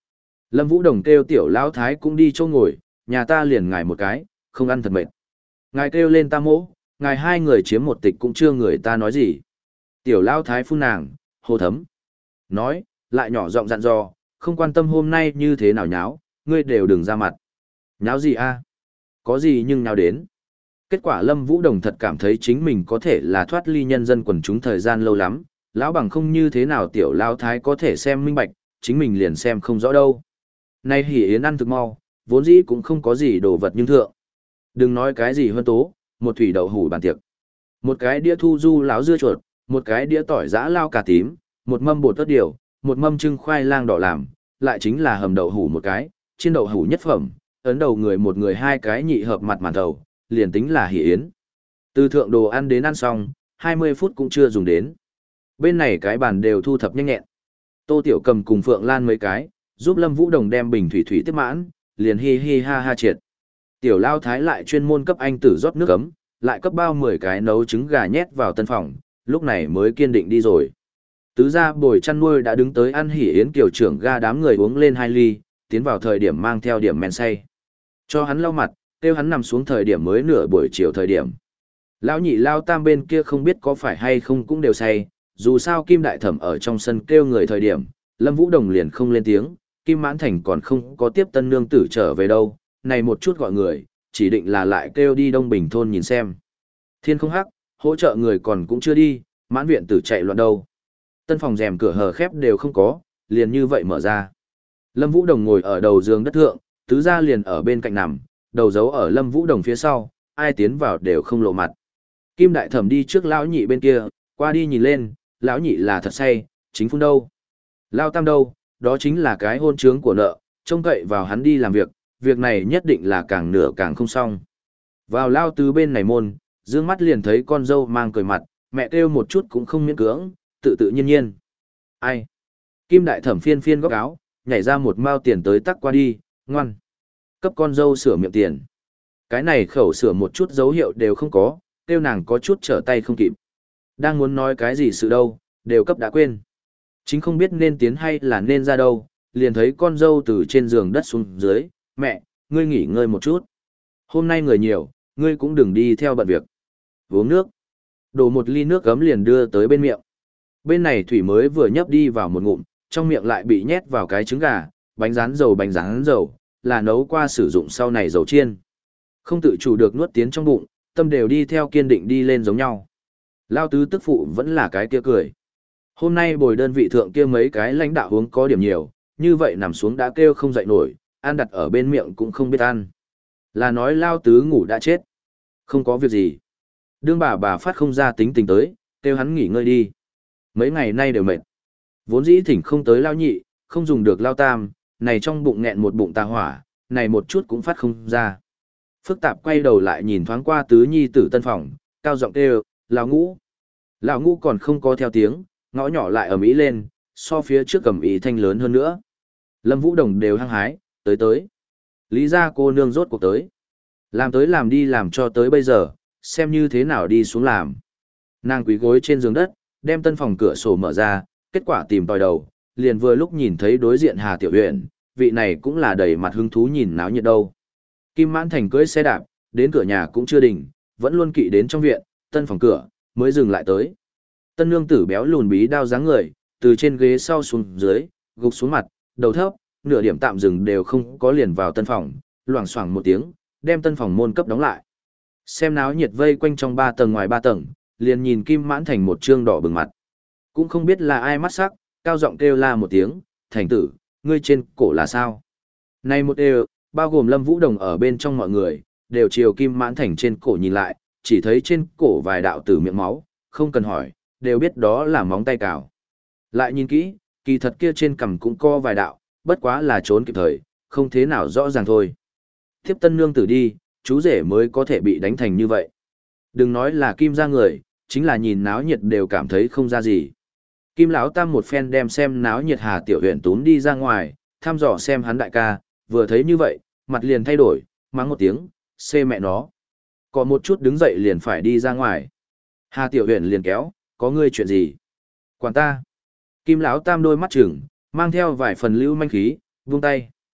Lâm Vũ Đồng kêu tiểu lão thái cũng đi chỗ ngồi, nhà ta liền ngài một cái, không ăn thật mệt. Ngài kêu lên ta mỗ, ngài hai người chiếm một tịch cũng chưa người ta nói gì. Tiểu lão thái phun nàng, hô thấm. Nói, lại nhỏ giọng dặn dò, không quan tâm hôm nay như thế nào nháo, ngươi đều đừng ra mặt. Nháo gì a? Có gì nhưng nháo đến. Kết quả Lâm Vũ Đồng thật cảm thấy chính mình có thể là thoát ly nhân dân quần chúng thời gian lâu lắm, lão bằng không như thế nào tiểu lão thái có thể xem minh bạch, chính mình liền xem không rõ đâu. Nay hỉ yến ăn thực mau, vốn dĩ cũng không có gì đồ vật nhưng thượng. Đừng nói cái gì hơn tố, một thủy đậu hủ bàn tiệc. Một cái đĩa thu du láo dưa chuột, một cái đĩa tỏi giã lao cà tím, một mâm bột tất điều, một mâm trưng khoai lang đỏ làm, lại chính là hầm đậu hủ một cái, chiên đậu hủ nhất phẩm, ấn đầu người một người hai cái nhị hợp mặt màn đầu, liền tính là hỉ yến. Từ thượng đồ ăn đến ăn xong, hai mươi phút cũng chưa dùng đến. Bên này cái bàn đều thu thập nhanh nhẹn. Tô Tiểu Cầm cùng Phượng Lan mấy cái, giúp Lâm Vũ Đồng đem bình thủy thủy tiếp mãn, liền hi hi ha ha triệt. Tiểu Lao Thái lại chuyên môn cấp anh tử rót nước ấm, lại cấp bao mười cái nấu trứng gà nhét vào tân phòng, lúc này mới kiên định đi rồi. Tứ gia bồi chăn nuôi đã đứng tới ăn hỉ yến kiều trưởng ga đám người uống lên hai ly, tiến vào thời điểm mang theo điểm men say. Cho hắn lau mặt, kêu hắn nằm xuống thời điểm mới nửa buổi chiều thời điểm. Lão nhị Lao Tam bên kia không biết có phải hay không cũng đều say, dù sao Kim Đại Thẩm ở trong sân kêu người thời điểm, Lâm Vũ Đồng liền không lên tiếng, Kim Mãn Thành còn không có tiếp tân nương tử trở về đâu, này một chút gọi người, chỉ định là lại kêu đi Đông Bình thôn nhìn xem. Thiên không hắc, hỗ trợ người còn cũng chưa đi, mãn viện tử chạy loạn đâu. Tân phòng rèm cửa hờ khép đều không có, liền như vậy mở ra. Lâm Vũ Đồng ngồi ở đầu giường đất thượng, tứ gia liền ở bên cạnh nằm, đầu giấu ở Lâm Vũ Đồng phía sau, ai tiến vào đều không lộ mặt. Kim Đại Thẩm đi trước lão nhị bên kia, qua đi nhìn lên, lão nhị là thật say, chính phun đâu. Lao Tam đâu, đó chính là cái hôn trướng của nợ, trông cậy vào hắn đi làm việc, việc này nhất định là càng nửa càng không xong. Vào Lao Tứ bên này môn, dương mắt liền thấy con dâu mang cười mặt, mẹ kêu một chút cũng không miễn cưỡng, tự tự nhiên nhiên. Ai? Kim Đại Thẩm phiên phiên góc áo, nhảy ra một mao tiền tới tắc qua đi, ngoan. Cấp con dâu sửa miệng tiền. Cái này khẩu sửa một chút dấu hiệu đều không có, kêu nàng có chút trở tay không kịp. Đang muốn nói cái gì sự đâu, đều cấp đã quên. Chính không biết nên tiến hay là nên ra đâu, liền thấy con dâu từ trên giường đất xuống dưới, mẹ, ngươi nghỉ ngơi một chút. Hôm nay người nhiều, ngươi cũng đừng đi theo bận việc. Uống nước. Đổ một ly nước gấm liền đưa tới bên miệng. Bên này Thủy mới vừa nhấp đi vào một ngụm, trong miệng lại bị nhét vào cái trứng gà, bánh rán dầu bánh rán dầu, là nấu qua sử dụng sau này dầu chiên. Không tự chủ được nuốt tiến trong bụng, tâm đều đi theo kiên định đi lên giống nhau. Lao Tứ tức phụ vẫn là cái kia cười. Hôm nay bồi đơn vị thượng kia mấy cái lãnh đạo uống có điểm nhiều, như vậy nằm xuống đã kêu không dậy nổi, ăn đặt ở bên miệng cũng không biết ăn. Là nói Lao Tứ ngủ đã chết. Không có việc gì. Đương bà bà phát không ra tính tình tới, kêu hắn nghỉ ngơi đi. Mấy ngày nay đều mệt. Vốn dĩ thỉnh không tới Lao Nhị, không dùng được Lao Tam, này trong bụng nghẹn một bụng tà hỏa, này một chút cũng phát không ra. Phức tạp quay đầu lại nhìn thoáng qua Tứ Nhi tử tân phòng, cao giọng kêu, Lão Ngũ. Lão Ngũ còn không có theo tiếng, ngõ nhỏ lại ầm ĩ lên, so phía trước cầm ý thanh lớn hơn nữa. Lâm Vũ Đồng đều hăng hái, tới tới. Lý gia cô nương rốt cuộc tới. Làm tới làm đi làm cho tới bây giờ, xem như thế nào đi xuống làm. Nàng quỳ gối trên giường đất, đem tân phòng cửa sổ mở ra, kết quả tìm tòi đầu, liền vừa lúc nhìn thấy đối diện Hà Tiểu Uyển, vị này cũng là đầy mặt hứng thú nhìn náo nhiệt đâu. Kim Mãn Thành cưỡi xe đạp, đến cửa nhà cũng chưa đỉnh, vẫn luôn kỵ đến trong viện, tân phòng cửa, mới dừng lại tới. Tân nương tử béo lùn bí đao dáng người, từ trên ghế sau xuống dưới, gục xuống mặt, đầu thấp, nửa điểm tạm dừng đều không có liền vào tân phòng, loảng xoảng một tiếng, đem tân phòng môn cấp đóng lại. Xem náo nhiệt vây quanh trong ba tầng ngoài ba tầng, liền nhìn Kim Mãn Thành một trương đỏ bừng mặt. Cũng không biết là ai mắt sắc, cao giọng kêu la một tiếng, "Thành tử, ngươi trên cổ là sao?" Này một đều, bao gồm Lâm Vũ Đồng ở bên trong mọi người, đều chiều Kim Mãn Thành trên cổ nhìn lại, chỉ thấy trên cổ vài đạo tử miệng máu, không cần hỏi, đều biết đó là móng tay cào. Lại nhìn kỹ, kỳ thật kia trên cằm cũng có vài đạo, bất quá là trốn kịp thời, không thế nào rõ ràng thôi. Tiếp tân nương tử đi, chú rể mới có thể bị đánh thành như vậy. Đừng nói là Kim ra người, chính là nhìn náo nhiệt đều cảm thấy không ra gì. Kim lão tam một phen đem xem náo nhiệt Hà Tiểu Huyền tún đi ra ngoài, thăm dò xem hắn đại ca, vừa thấy như vậy, mặt liền thay đổi, mắng một tiếng, xê mẹ nó. Còn một chút đứng dậy liền phải đi ra ngoài. Hà Tiểu Huyền liền kéo, có ngươi chuyện gì? Quản ta. Kim lão tam đôi mắt trừng, mang theo vài phần lưu manh khí, vung tay.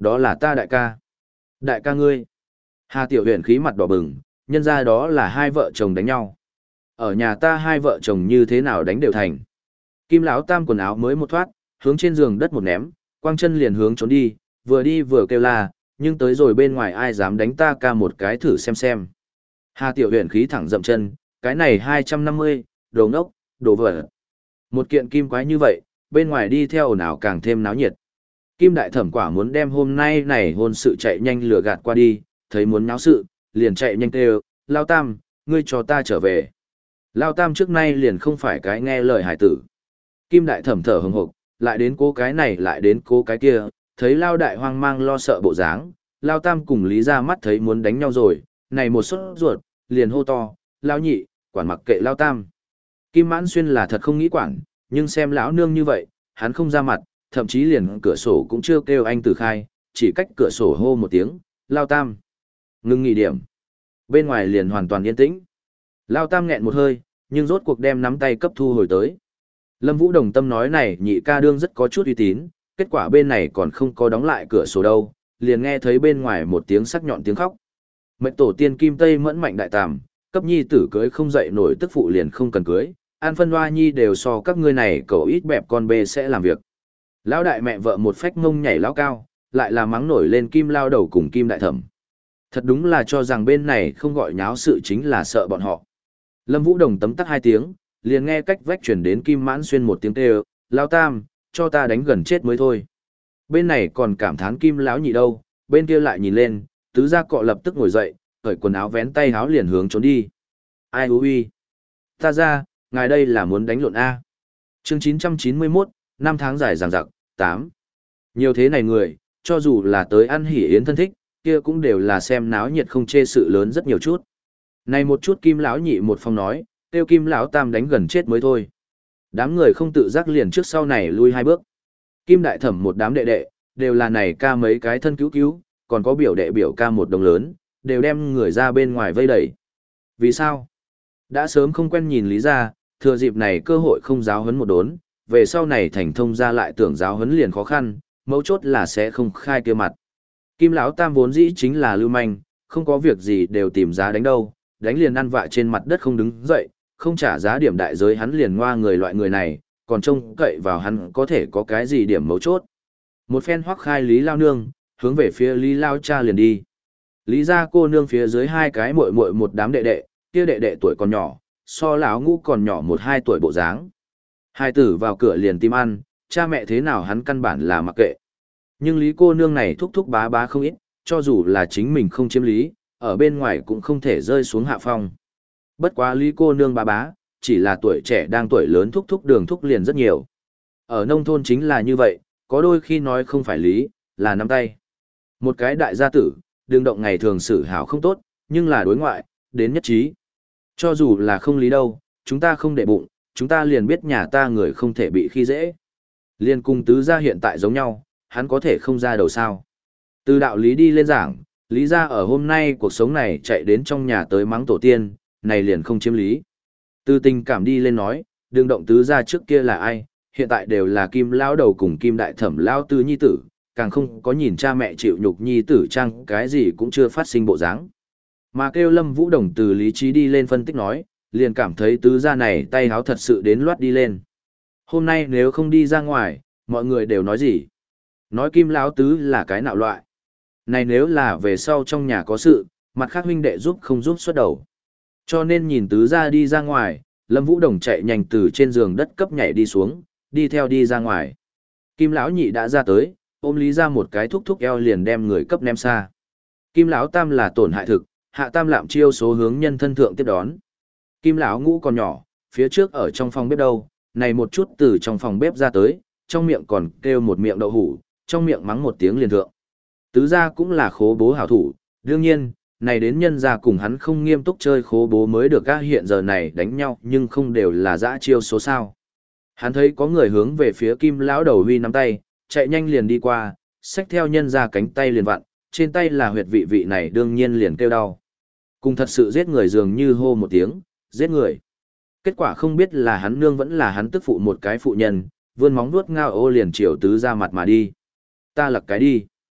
Đó là ta đại ca. Đại ca ngươi. Hà Tiểu Huyền khí mặt đỏ bừng, nhân ra đó là hai vợ chồng đánh nhau. Ở nhà ta hai vợ chồng như thế nào đánh đều thành. Kim Lão Tam quần áo mới một thoát, hướng trên giường đất một ném, quang chân liền hướng trốn đi, vừa đi vừa kêu la, nhưng tới rồi bên ngoài ai dám đánh ta ca một cái thử xem xem. Hà Tiểu Huyền khí thẳng dậm chân, cái này hai trăm năm mươi, đồ ngốc, đồ vỡ. Một kiện kim quái như vậy, bên ngoài đi theo ồn ào càng thêm náo nhiệt. Kim Đại Thẩm quả muốn đem hôm nay này hôn sự chạy nhanh lừa gạt qua đi, thấy muốn náo sự, liền chạy nhanh kêu, Lao Tam, ngươi cho ta trở về. Lao Tam trước nay liền không phải cái nghe lời hải tử. Kim Đại Thẩm thở hừng hực, lại đến cố cái này lại đến cố cái kia, thấy Lao Đại hoang mang lo sợ bộ dáng, Lao Tam cùng Lý ra mắt thấy muốn đánh nhau rồi, này một suất ruột, liền hô to, Lao Nhị, quản mặc kệ Lao Tam. Kim Mãn Xuyên là thật không nghĩ quản, nhưng xem lão nương như vậy, hắn không ra mặt, thậm chí liền cửa sổ cũng chưa kêu anh Tử Khai, chỉ cách cửa sổ hô một tiếng, Lao Tam. Ngưng nghỉ điểm. Bên ngoài liền hoàn toàn yên tĩnh. Lao Tam nghẹn một hơi, nhưng rốt cuộc đem nắm tay cấp thu hồi tới. Lâm Vũ đồng tâm nói này nhị ca đương rất có chút uy tín, kết quả bên này còn không có đóng lại cửa sổ đâu, liền nghe thấy bên ngoài một tiếng sắc nhọn tiếng khóc. Mệnh tổ tiên Kim Tây mẫn mạnh đại tàm, cấp nhi tử cưới không dậy nổi tức phụ liền không cần cưới, an phân hoa nhi đều so các ngươi này cậu ít bẹp con bê sẽ làm việc. Lão đại mẹ vợ một phách ngông nhảy lão cao, lại là mắng nổi lên Kim Lao Đầu cùng Kim Đại Thẩm. Thật đúng là cho rằng bên này không gọi nháo sự chính là sợ bọn họ. Lâm Vũ Đồng tấm tắc hai tiếng, liền nghe cách vách chuyển đến Kim Mãn Xuyên một tiếng kêu, Lao Tam, cho ta đánh gần chết mới thôi. Bên này còn cảm thán Kim Lão Nhị đâu, bên kia lại nhìn lên, tứ gia cọ lập tức ngồi dậy, cởi quần áo vén tay áo liền hướng trốn đi. Ai hú uy? Ta ra, ngài đây là muốn đánh lộn A. Chương chín trăm chín mươi mốt, năm tháng dài dằng dặc, tám. Nhiều thế này người, cho dù là tới ăn hỉ yến thân thích, kia cũng đều là xem náo nhiệt không chê sự lớn rất nhiều chút. Này một chút Kim Lão Nhị một phong nói, tiêu Kim Lão Tam đánh gần chết mới thôi. Đám người không tự giác liền trước sau này lui hai bước. Kim Đại Thẩm một đám đệ đệ, đều là này ca mấy cái thân cứu cứu, còn có biểu đệ biểu ca một đồng lớn, đều đem người ra bên ngoài vây đẩy. Vì sao? Đã sớm không quen nhìn Lý ra, thừa dịp này cơ hội không giáo huấn một đốn, về sau này thành thông ra lại tưởng giáo huấn liền khó khăn, mấu chốt là sẽ không khai kia mặt. Kim Lão Tam vốn dĩ chính là lưu manh, không có việc gì đều tìm giá đánh đâu, đánh liền ăn vạ trên mặt đất không đứng dậy, không trả giá điểm đại giới hắn liền ngoa người loại người này, còn trông cậy vào hắn có thể có cái gì điểm mấu chốt. Một phen hoắc khai Lý Lao Nương, hướng về phía Lý Lao Cha liền đi. Lý gia cô nương phía dưới hai cái muội muội một đám đệ đệ, kia đệ đệ tuổi còn nhỏ, so lão ngũ còn nhỏ một hai tuổi bộ dáng. Hai tử vào cửa liền tìm ăn, cha mẹ thế nào hắn căn bản là mặc kệ. Nhưng Lý cô nương này thúc thúc bá bá không ít, cho dù là chính mình không chiếm lý, ở bên ngoài cũng không thể rơi xuống hạ phong. Bất quá Lý cô nương bá bá, chỉ là tuổi trẻ đang tuổi lớn thúc thúc đường thúc liền rất nhiều. Ở nông thôn chính là như vậy, có đôi khi nói không phải lý, là nắm tay. Một cái đại gia tử, đường động ngày thường xử hảo không tốt, nhưng là đối ngoại, đến nhất trí. Cho dù là không lý đâu, chúng ta không để bụng, chúng ta liền biết nhà ta người không thể bị khi dễ. Liên cung tứ gia hiện tại giống nhau, hắn có thể không ra đầu sao. Từ đạo lý đi lên giảng, lý ra ở hôm nay cuộc sống này chạy đến trong nhà tới mắng tổ tiên, này liền không chiếm lý. Từ tình cảm đi lên nói, đường động tứ gia trước kia là ai, hiện tại đều là Kim Lão Đầu cùng Kim Đại Thẩm Lão Tư nhi tử, càng không có nhìn cha mẹ chịu nhục nhi tử chăng cái gì cũng chưa phát sinh bộ dáng. Mà kêu Lâm Vũ Đồng từ lý trí đi lên phân tích nói, liền cảm thấy tứ gia này tay háo thật sự đến loát đi lên. Hôm nay nếu không đi ra ngoài, mọi người đều nói gì? Nói Kim Lão Tứ là cái nạo loại. Này nếu là về sau trong nhà có sự, mặt khác huynh đệ giúp không giúp xuất đầu. Cho nên nhìn tứ gia đi ra ngoài, Lâm Vũ Đồng chạy nhanh từ trên giường đất cấp nhảy đi xuống, đi theo đi ra ngoài. Kim Lão Nhị đã ra tới, ôm Lý ra một cái thúc thúc eo liền đem người cấp ném xa. Kim Lão Tam là tổn hại thực, hạ tam lạm chiêu số hướng nhân thân thượng tiếp đón. Kim Lão Ngũ còn nhỏ, phía trước ở trong phòng bếp đâu, này một chút từ trong phòng bếp ra tới, trong miệng còn kêu một miệng đậu hủ, trong miệng mắng một tiếng liền thượng. Tứ gia cũng là khố bố hảo thủ, đương nhiên, này đến nhân gia cùng hắn không nghiêm túc chơi khố bố mới được các hiện giờ này đánh nhau nhưng không đều là dã chiêu số sao. Hắn thấy có người hướng về phía Kim Lão Đầu huy nắm tay, chạy nhanh liền đi qua, xách theo nhân gia cánh tay liền vặn, trên tay là huyệt vị vị này đương nhiên liền kêu đau. Cùng thật sự giết người dường như hô một tiếng, giết người. Kết quả không biết là hắn nương vẫn là hắn tức phụ một cái phụ nhân, vươn móng vuốt ngao ô liền chiều tứ ra mặt mà đi. Ta lật cái đi.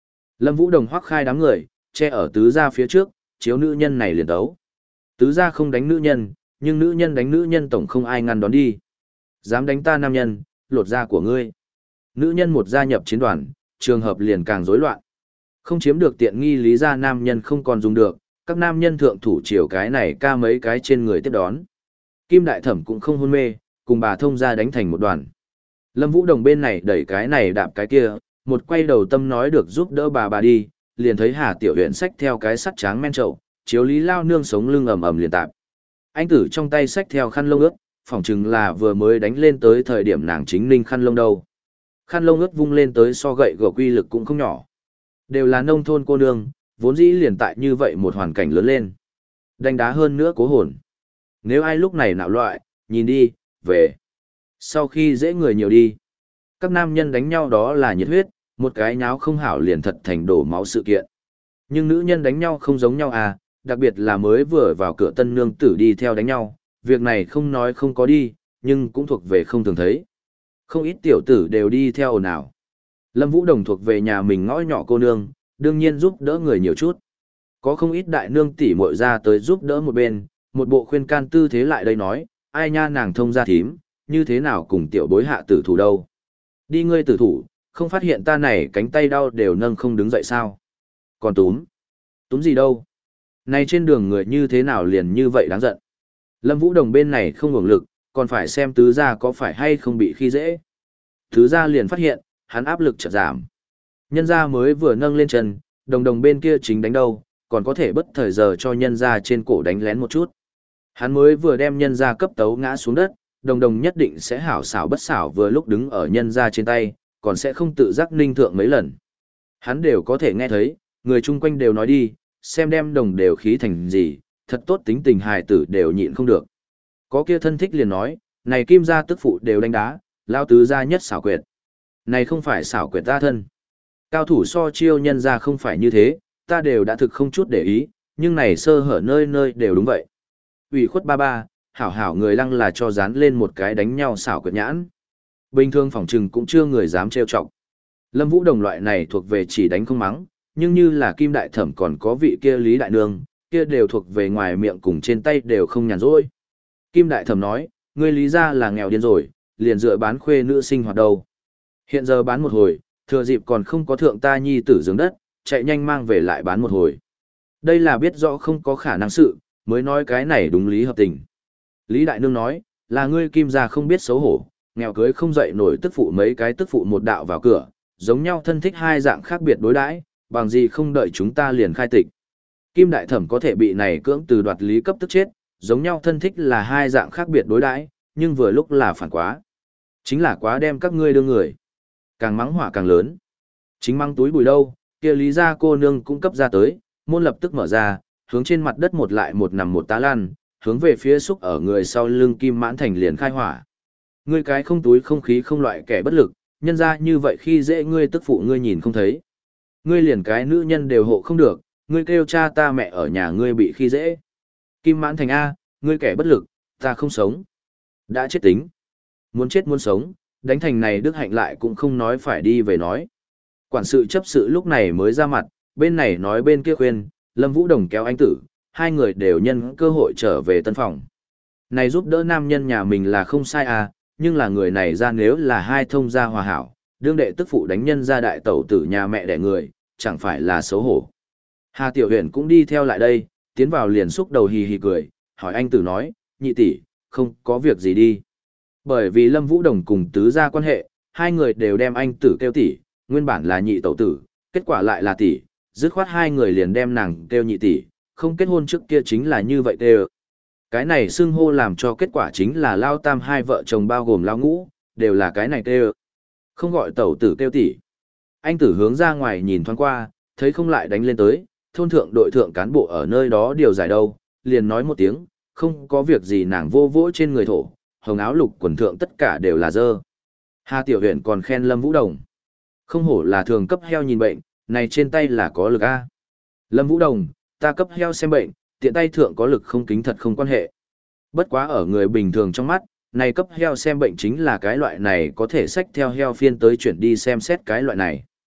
Lâm Vũ Đồng hoắc khai đám người, che ở tứ gia phía trước, chiếu nữ nhân này liền tấu. Tứ gia không đánh nữ nhân, nhưng nữ nhân đánh nữ nhân tổng không ai ngăn đón đi. Dám đánh ta nam nhân, lột da của ngươi. Nữ nhân một gia nhập chiến đoàn, trường hợp liền càng rối loạn. Không chiếm được tiện nghi lý gia nam nhân không còn dùng được, các nam nhân thượng thủ chiều cái này ca mấy cái trên người tiếp đón. Kim Đại Thẩm cũng không hôn mê, cùng bà thông gia đánh thành một đoàn. Lâm Vũ Đồng bên này đẩy cái này đạp cái kia, một quay đầu tâm nói được giúp đỡ bà bà đi, liền thấy Hà Tiểu Huyền xách theo cái sắt tráng men trậu, chiếu lý lao nương sống lưng ầm ầm liền tạp. Anh tử trong tay xách theo khăn lông ướt, phỏng chừng là vừa mới đánh lên tới thời điểm nàng chính ninh khăn lông đâu. Khăn lông ướt vung lên tới so gậy gộc uy lực cũng không nhỏ. Đều là nông thôn cô nương, vốn dĩ liền tại như vậy một hoàn cảnh lớn lên. Đánh đá hơn nữa cố hồn. Nếu ai lúc này nạo loại, nhìn đi, về. Sau khi dễ người nhiều đi. Các nam nhân đánh nhau đó là nhiệt huyết, một cái nháo không hảo liền thật thành đổ máu sự kiện. Nhưng nữ nhân đánh nhau không giống nhau à, đặc biệt là mới vừa vào cửa tân nương tử đi theo đánh nhau, việc này không nói không có đi, nhưng cũng thuộc về không thường thấy. Không ít tiểu tử đều đi theo ồn ào. Lâm Vũ Đồng thuộc về nhà mình ngõ nhỏ cô nương, đương nhiên giúp đỡ người nhiều chút. Có không ít đại nương tỷ muội ra tới giúp đỡ một bên, một bộ khuyên can tư thế lại đây nói, ai nha nàng thông gia thím, như thế nào cùng tiểu bối hạ tử thủ đâu. Đi ngươi tử thủ, không phát hiện ta này cánh tay đau đều nâng không đứng dậy sao. Còn túm, túm gì đâu. Này trên đường người như thế nào liền như vậy đáng giận. Lâm Vũ Đồng bên này không hưởng lực, còn phải xem tứ gia có phải hay không bị khi dễ. Tứ gia liền phát hiện, hắn áp lực chợt giảm. Nhân gia mới vừa nâng lên chân, đồng đồng bên kia chính đánh đâu, còn có thể bất thời giờ cho nhân gia trên cổ đánh lén một chút. Hắn mới vừa đem nhân gia cấp tấu ngã xuống đất, đồng đồng nhất định sẽ hảo xảo bất xảo vừa lúc đứng ở nhân gia trên tay, còn sẽ không tự giác ninh thượng mấy lần. Hắn đều có thể nghe thấy, người chung quanh đều nói đi, xem đem đồng đều khí thành gì, thật tốt tính tình hài tử đều nhịn không được. Có kia thân thích liền nói, này kim gia tức phụ đều đánh đá, lao tứ gia nhất xảo quyệt. Này không phải xảo quyệt ta thân. Cao thủ so chiêu nhân gia không phải như thế, ta đều đã thực không chút để ý, nhưng này sơ hở nơi nơi đều đúng vậy. Ủy khuất ba ba, hảo hảo người lăng là cho dán lên một cái đánh nhau xảo quyệt nhãn. Bình thường phòng trừng cũng chưa người dám trêu chọc. Lâm Vũ Đồng loại này thuộc về chỉ đánh không mắng, nhưng như là Kim Đại Thẩm còn có vị kia Lý Đại Nương, kia đều thuộc về ngoài miệng cùng trên tay đều không nhàn rỗi. Kim Đại Thẩm nói, ngươi Lý gia là nghèo điên rồi, liền dựa bán khuê nữ sinh hoạt đâu. Hiện giờ bán một hồi, thừa dịp còn không có thượng ta nhi tử dưỡng đất, chạy nhanh mang về lại bán một hồi. Đây là biết rõ không có khả năng sự, mới nói cái này đúng lý hợp tình. Lý Đại Nương nói, là ngươi Kim gia không biết xấu hổ, nghèo cưới không dậy nổi tức phụ mấy cái tức phụ một đạo vào cửa, giống nhau thân thích hai dạng khác biệt đối đãi, bằng gì không đợi chúng ta liền khai tịch. Kim Đại Thẩm có thể bị này cưỡng từ đoạt lý cấp tức chết, giống nhau thân thích là hai dạng khác biệt đối đãi, nhưng vừa lúc là phản quá. Chính là quá đem các ngươi đưa người. Càng mắng hỏa càng lớn. Chính mắng túi bùi đâu, kia Lý gia cô nương cũng cấp ra tới, môn lập tức mở ra, hướng trên mặt đất một lại một nằm một tá lan, hướng về phía xúc ở người sau lưng Kim Mãn Thành liền khai hỏa. Ngươi cái không túi không khí không loại kẻ bất lực, nhân ra như vậy khi dễ ngươi tức phụ ngươi nhìn không thấy. Ngươi liền cái nữ nhân đều hộ không được, ngươi kêu cha ta mẹ ở nhà ngươi bị khi dễ. Kim Mãn Thành A, ngươi kẻ bất lực, ta không sống. Đã chết tính. Muốn chết muốn sống, đánh thành này đức hạnh lại cũng không nói phải đi về nói. Quản sự chấp sự lúc này mới ra mặt, bên này nói bên kia khuyên, Lâm Vũ Đồng kéo anh tử, hai người đều nhân cơ hội trở về tân phòng. Này giúp đỡ nam nhân nhà mình là không sai à, nhưng là người này ra nếu là hai thông gia hòa hảo, đương đệ tức phụ đánh nhân ra đại tẩu tử nhà mẹ đẻ người, chẳng phải là xấu hổ. Hà Tiểu Huyền cũng đi theo lại đây, tiến vào liền xúc đầu hì hì cười, hỏi anh tử nói, nhị tỷ, không có việc gì đi. Bởi vì Lâm Vũ Đồng cùng tứ gia quan hệ, hai người đều đem anh tử kêu tỷ, nguyên bản là nhị tẩu tử, kết quả lại là tỷ, dứt khoát hai người liền đem nàng kêu nhị tỷ, không kết hôn trước kia chính là như vậy kêu. Cái này xưng hô làm cho kết quả chính là lao tam hai vợ chồng bao gồm lao ngũ, đều là cái này kêu. Không gọi tẩu tử kêu tỷ. Anh tử hướng ra ngoài nhìn thoáng qua, thấy không lại đánh lên tới, thôn thượng đội thượng cán bộ ở nơi đó điều giải đâu, liền nói một tiếng, không có việc gì nàng vô vỗ trên người thổ, hồng áo lục quần thượng tất cả đều là dơ. Hà Tiểu Huyền còn khen Lâm Vũ Đồng. Không hổ là thường cấp heo nhìn bệnh, này trên tay là có lực A. Lâm Vũ Đồng, ta cấp heo xem bệnh, tiện tay thượng có lực không kính thật không quan hệ. Bất quá ở người bình thường trong mắt, này cấp heo xem bệnh chính là cái loại này có thể xách theo heo phiên tới chuyển đi xem xét cái loại này.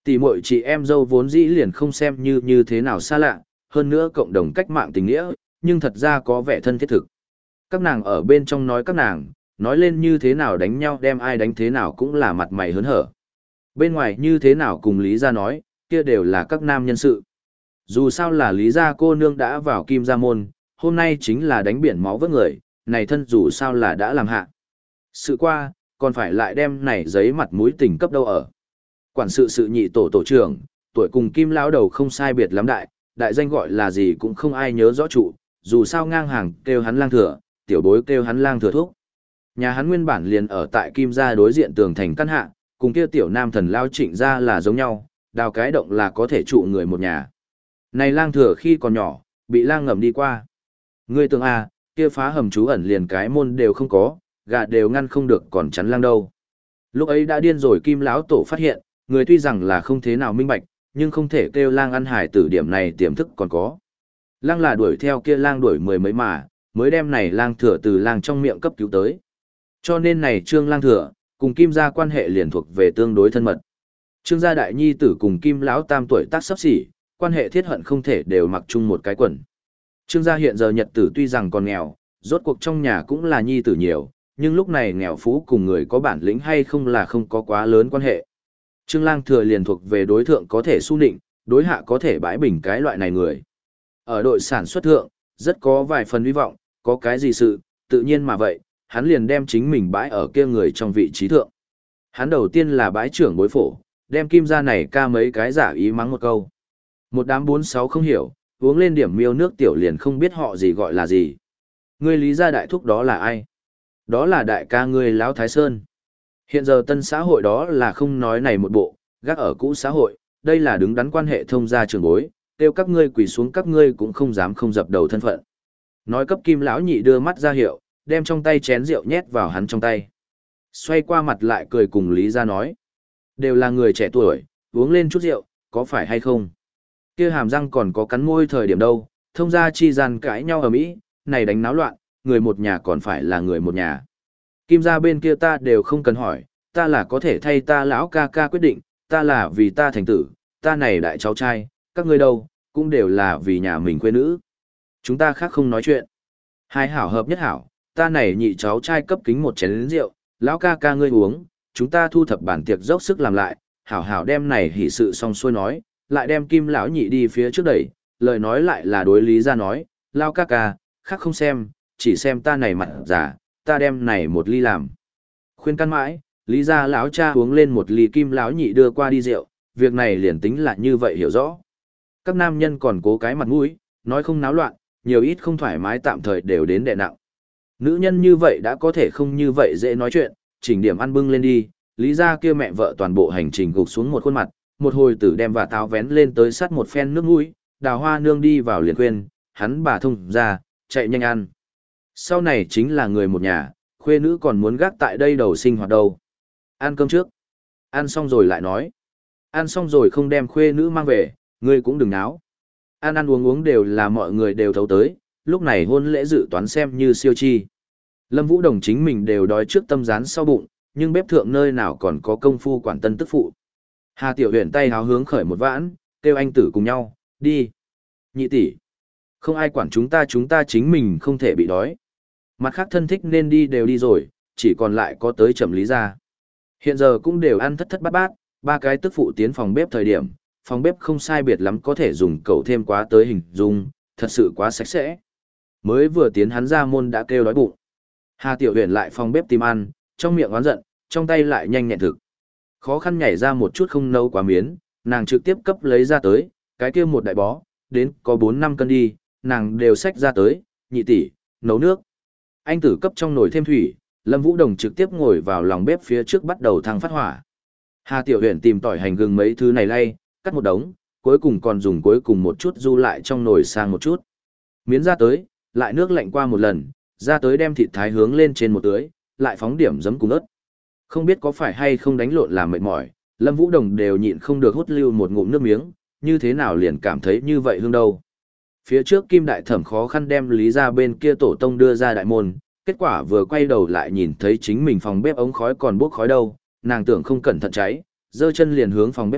Tỷ muội chị em dâu vốn dĩ liền không xem như như thế nào xa lạ, hơn nữa cộng đồng cách mạng tình nghĩa, nhưng thật ra có vẻ thân thiết thực. Các nàng ở bên trong nói các nàng, nói lên như thế nào đánh nhau đem ai đánh thế nào cũng là mặt mày hớn hở. Bên ngoài như thế nào cùng Lý gia nói, kia đều là các nam nhân sự. Dù sao là Lý gia cô nương đã vào Kim Gia môn, hôm nay chính là đánh biển máu vớt người, này thân dù sao là đã làm hạ. Sự qua, còn phải lại đem này giấy mặt mũi tình cấp đâu ở. Quản sự sự nhị tổ tổ trưởng, tuổi cùng Kim lão đầu không sai biệt lắm đại, đại danh gọi là gì cũng không ai nhớ rõ trụ, dù sao ngang hàng kêu hắn lang thừa, tiểu bối kêu hắn lang thừa thuốc. Nhà hắn nguyên bản liền ở tại Kim gia đối diện tường thành căn hạ, cùng kia tiểu nam thần lao Trịnh gia là giống nhau, đào cái động là có thể trụ người một nhà. Này lang thừa khi còn nhỏ, bị lang ngầm đi qua. Ngươi tưởng à, kia phá hầm trú ẩn liền cái môn đều không có, gà đều ngăn không được còn chắn lang đâu. Lúc ấy đã điên rồi Kim lão tổ phát hiện, người tuy rằng là không thế nào minh bạch, nhưng không thể kêu lang ăn hải tử điểm này tiềm thức còn có. Lang là đuổi theo kia lang đuổi mười mấy mà, mới đem này lang thừa từ lang trong miệng cấp cứu tới. Cho nên này Trương lang thừa, cùng Kim gia quan hệ liền thuộc về tương đối thân mật. Trương gia đại nhi tử cùng Kim lão tam tuổi tác sắp xỉ, quan hệ thiết hận không thể đều mặc chung một cái quần. Trương gia hiện giờ nhật tử tuy rằng còn nghèo, rốt cuộc trong nhà cũng là nhi tử nhiều, nhưng lúc này nghèo phú cùng người có bản lĩnh hay không là không có quá lớn quan hệ. Trương lang thừa liền thuộc về đối thượng có thể su nịnh, đối hạ có thể bãi bình cái loại này người. Ở đội sản xuất thượng, rất có vài phần hy vọng, có cái gì sự, tự nhiên mà vậy, hắn liền đem chính mình bãi ở kia người trong vị trí thượng. Hắn đầu tiên là bái trưởng bối phổ, đem Kim gia này ca mấy cái giả ý mắng một câu. Một đám bốn sáu không hiểu, uống lên điểm miêu nước tiểu liền không biết họ gì gọi là gì. Ngươi Lý gia đại thúc đó là ai? Đó là đại ca ngươi Lão Thái Sơn. Hiện giờ tân xã hội đó là không nói này một bộ, gác ở cũ xã hội, đây là đứng đắn quan hệ thông gia trường bối, kêu các ngươi quỳ xuống các ngươi cũng không dám không dập đầu thân phận. Nói cấp Kim lão nhị đưa mắt ra hiệu, đem trong tay chén rượu nhét vào hắn trong tay. Xoay qua mặt lại cười cùng Lý gia nói. Đều là người trẻ tuổi, uống lên chút rượu, có phải hay không? Kia hàm răng còn có cắn môi thời điểm đâu, thông gia chi gian cãi nhau ở mỹ, này đánh náo loạn, người một nhà còn phải là người một nhà. Kim gia bên kia ta đều không cần hỏi, ta là có thể thay ta lão ca ca quyết định, ta là vì ta thành tử, ta này đại cháu trai, các ngươi đâu, cũng đều là vì nhà mình quê nữ. Chúng ta khác không nói chuyện. Hai hảo hợp nhất hảo, ta này nhị cháu trai cấp kính một chén rượu, lão ca ca ngươi uống, chúng ta thu thập bản tiệc dốc sức làm lại, hảo hảo đem này hỉ sự xong xuôi nói, lại đem Kim lão nhị đi phía trước đẩy, lời nói lại là đối Lý gia nói, lão ca ca, khác không xem, chỉ xem ta này mặt giả, ta đem này một ly làm. Khuyên can mãi, Lý gia lão cha uống lên một ly Kim lão nhị đưa qua đi rượu, việc này liền tính là như vậy hiểu rõ. Các nam nhân còn cố cái mặt mũi, nói không náo loạn, nhiều ít không thoải mái tạm thời đều đến đè nặng. Nữ nhân như vậy đã có thể không như vậy dễ nói chuyện, chỉnh điểm ăn bưng lên đi, Lý gia kia mẹ vợ toàn bộ hành trình gục xuống một khuôn mặt, một hồi tử đem và táo vén lên tới sắt một phen nước mũi, Đào Hoa nương đi vào liền khuyên, hắn bà thông ra, chạy nhanh ăn. Sau này chính là người một nhà, khuê nữ còn muốn gác tại đây đầu sinh hoạt đâu. Ăn cơm trước. Ăn xong rồi lại nói. Ăn xong rồi không đem khuê nữ mang về, ngươi cũng đừng náo. Ăn ăn uống uống đều là mọi người đều thấu tới, lúc này hôn lễ dự toán xem như siêu chi. Lâm Vũ Đồng chính mình đều đói trước tâm rán sau bụng, nhưng bếp thượng nơi nào còn có công phu quản tân tức phụ. Hà Tiểu Huyền tay háo hướng khởi một vãn, kêu anh tử cùng nhau, đi. Nhị tỷ, không ai quản chúng ta chúng ta chính mình không thể bị đói. Mặt khác thân thích nên đi đều đi rồi, chỉ còn lại có tới chậm Lý gia. Hiện giờ cũng đều ăn thất thất bát bát, ba cái tức phụ tiến phòng bếp thời điểm, phòng bếp không sai biệt lắm có thể dùng cầu thêm quá tới hình dung, thật sự quá sạch sẽ. Mới vừa tiến hắn ra môn đã kêu đói bụng. Hà Tiểu Huyền lại phòng bếp tìm ăn, trong miệng oán giận, trong tay lại nhanh nhẹn thực. Khó khăn nhảy ra một chút không nấu quá miến, nàng trực tiếp cấp lấy ra tới, cái kia một đại bó, đến có bốn năm cân đi, nàng đều xách ra tới, nhị tỷ, nấu nước. Anh tử cấp trong nồi thêm thủy, Lâm Vũ Đồng trực tiếp ngồi vào lòng bếp phía trước bắt đầu thăng phát hỏa. Hà Tiểu Huyền tìm tỏi hành gừng mấy thứ này lay, cắt một đống, cuối cùng còn dùng cuối cùng một chút du lại trong nồi sang một chút. Miến ra tới, lại nước lạnh qua một lần, ra tới đem thịt thái hướng lên trên một tưới, lại phóng điểm giấm cùng ớt. Không biết có phải hay không đánh lộn làm mệt mỏi, Lâm Vũ Đồng đều nhịn không được hút lưu một ngụm nước miếng, như thế nào liền cảm thấy như vậy hương đâu. Phía trước Kim Đại Thẩm khó khăn đem Lý gia bên kia tổ tông đưa ra đại môn, kết quả vừa quay đầu lại nhìn thấy chính mình phòng bếp ống khói còn bốc khói đâu, nàng tưởng không cẩn thận cháy, giơ chân liền hướng phòng bếp chạy,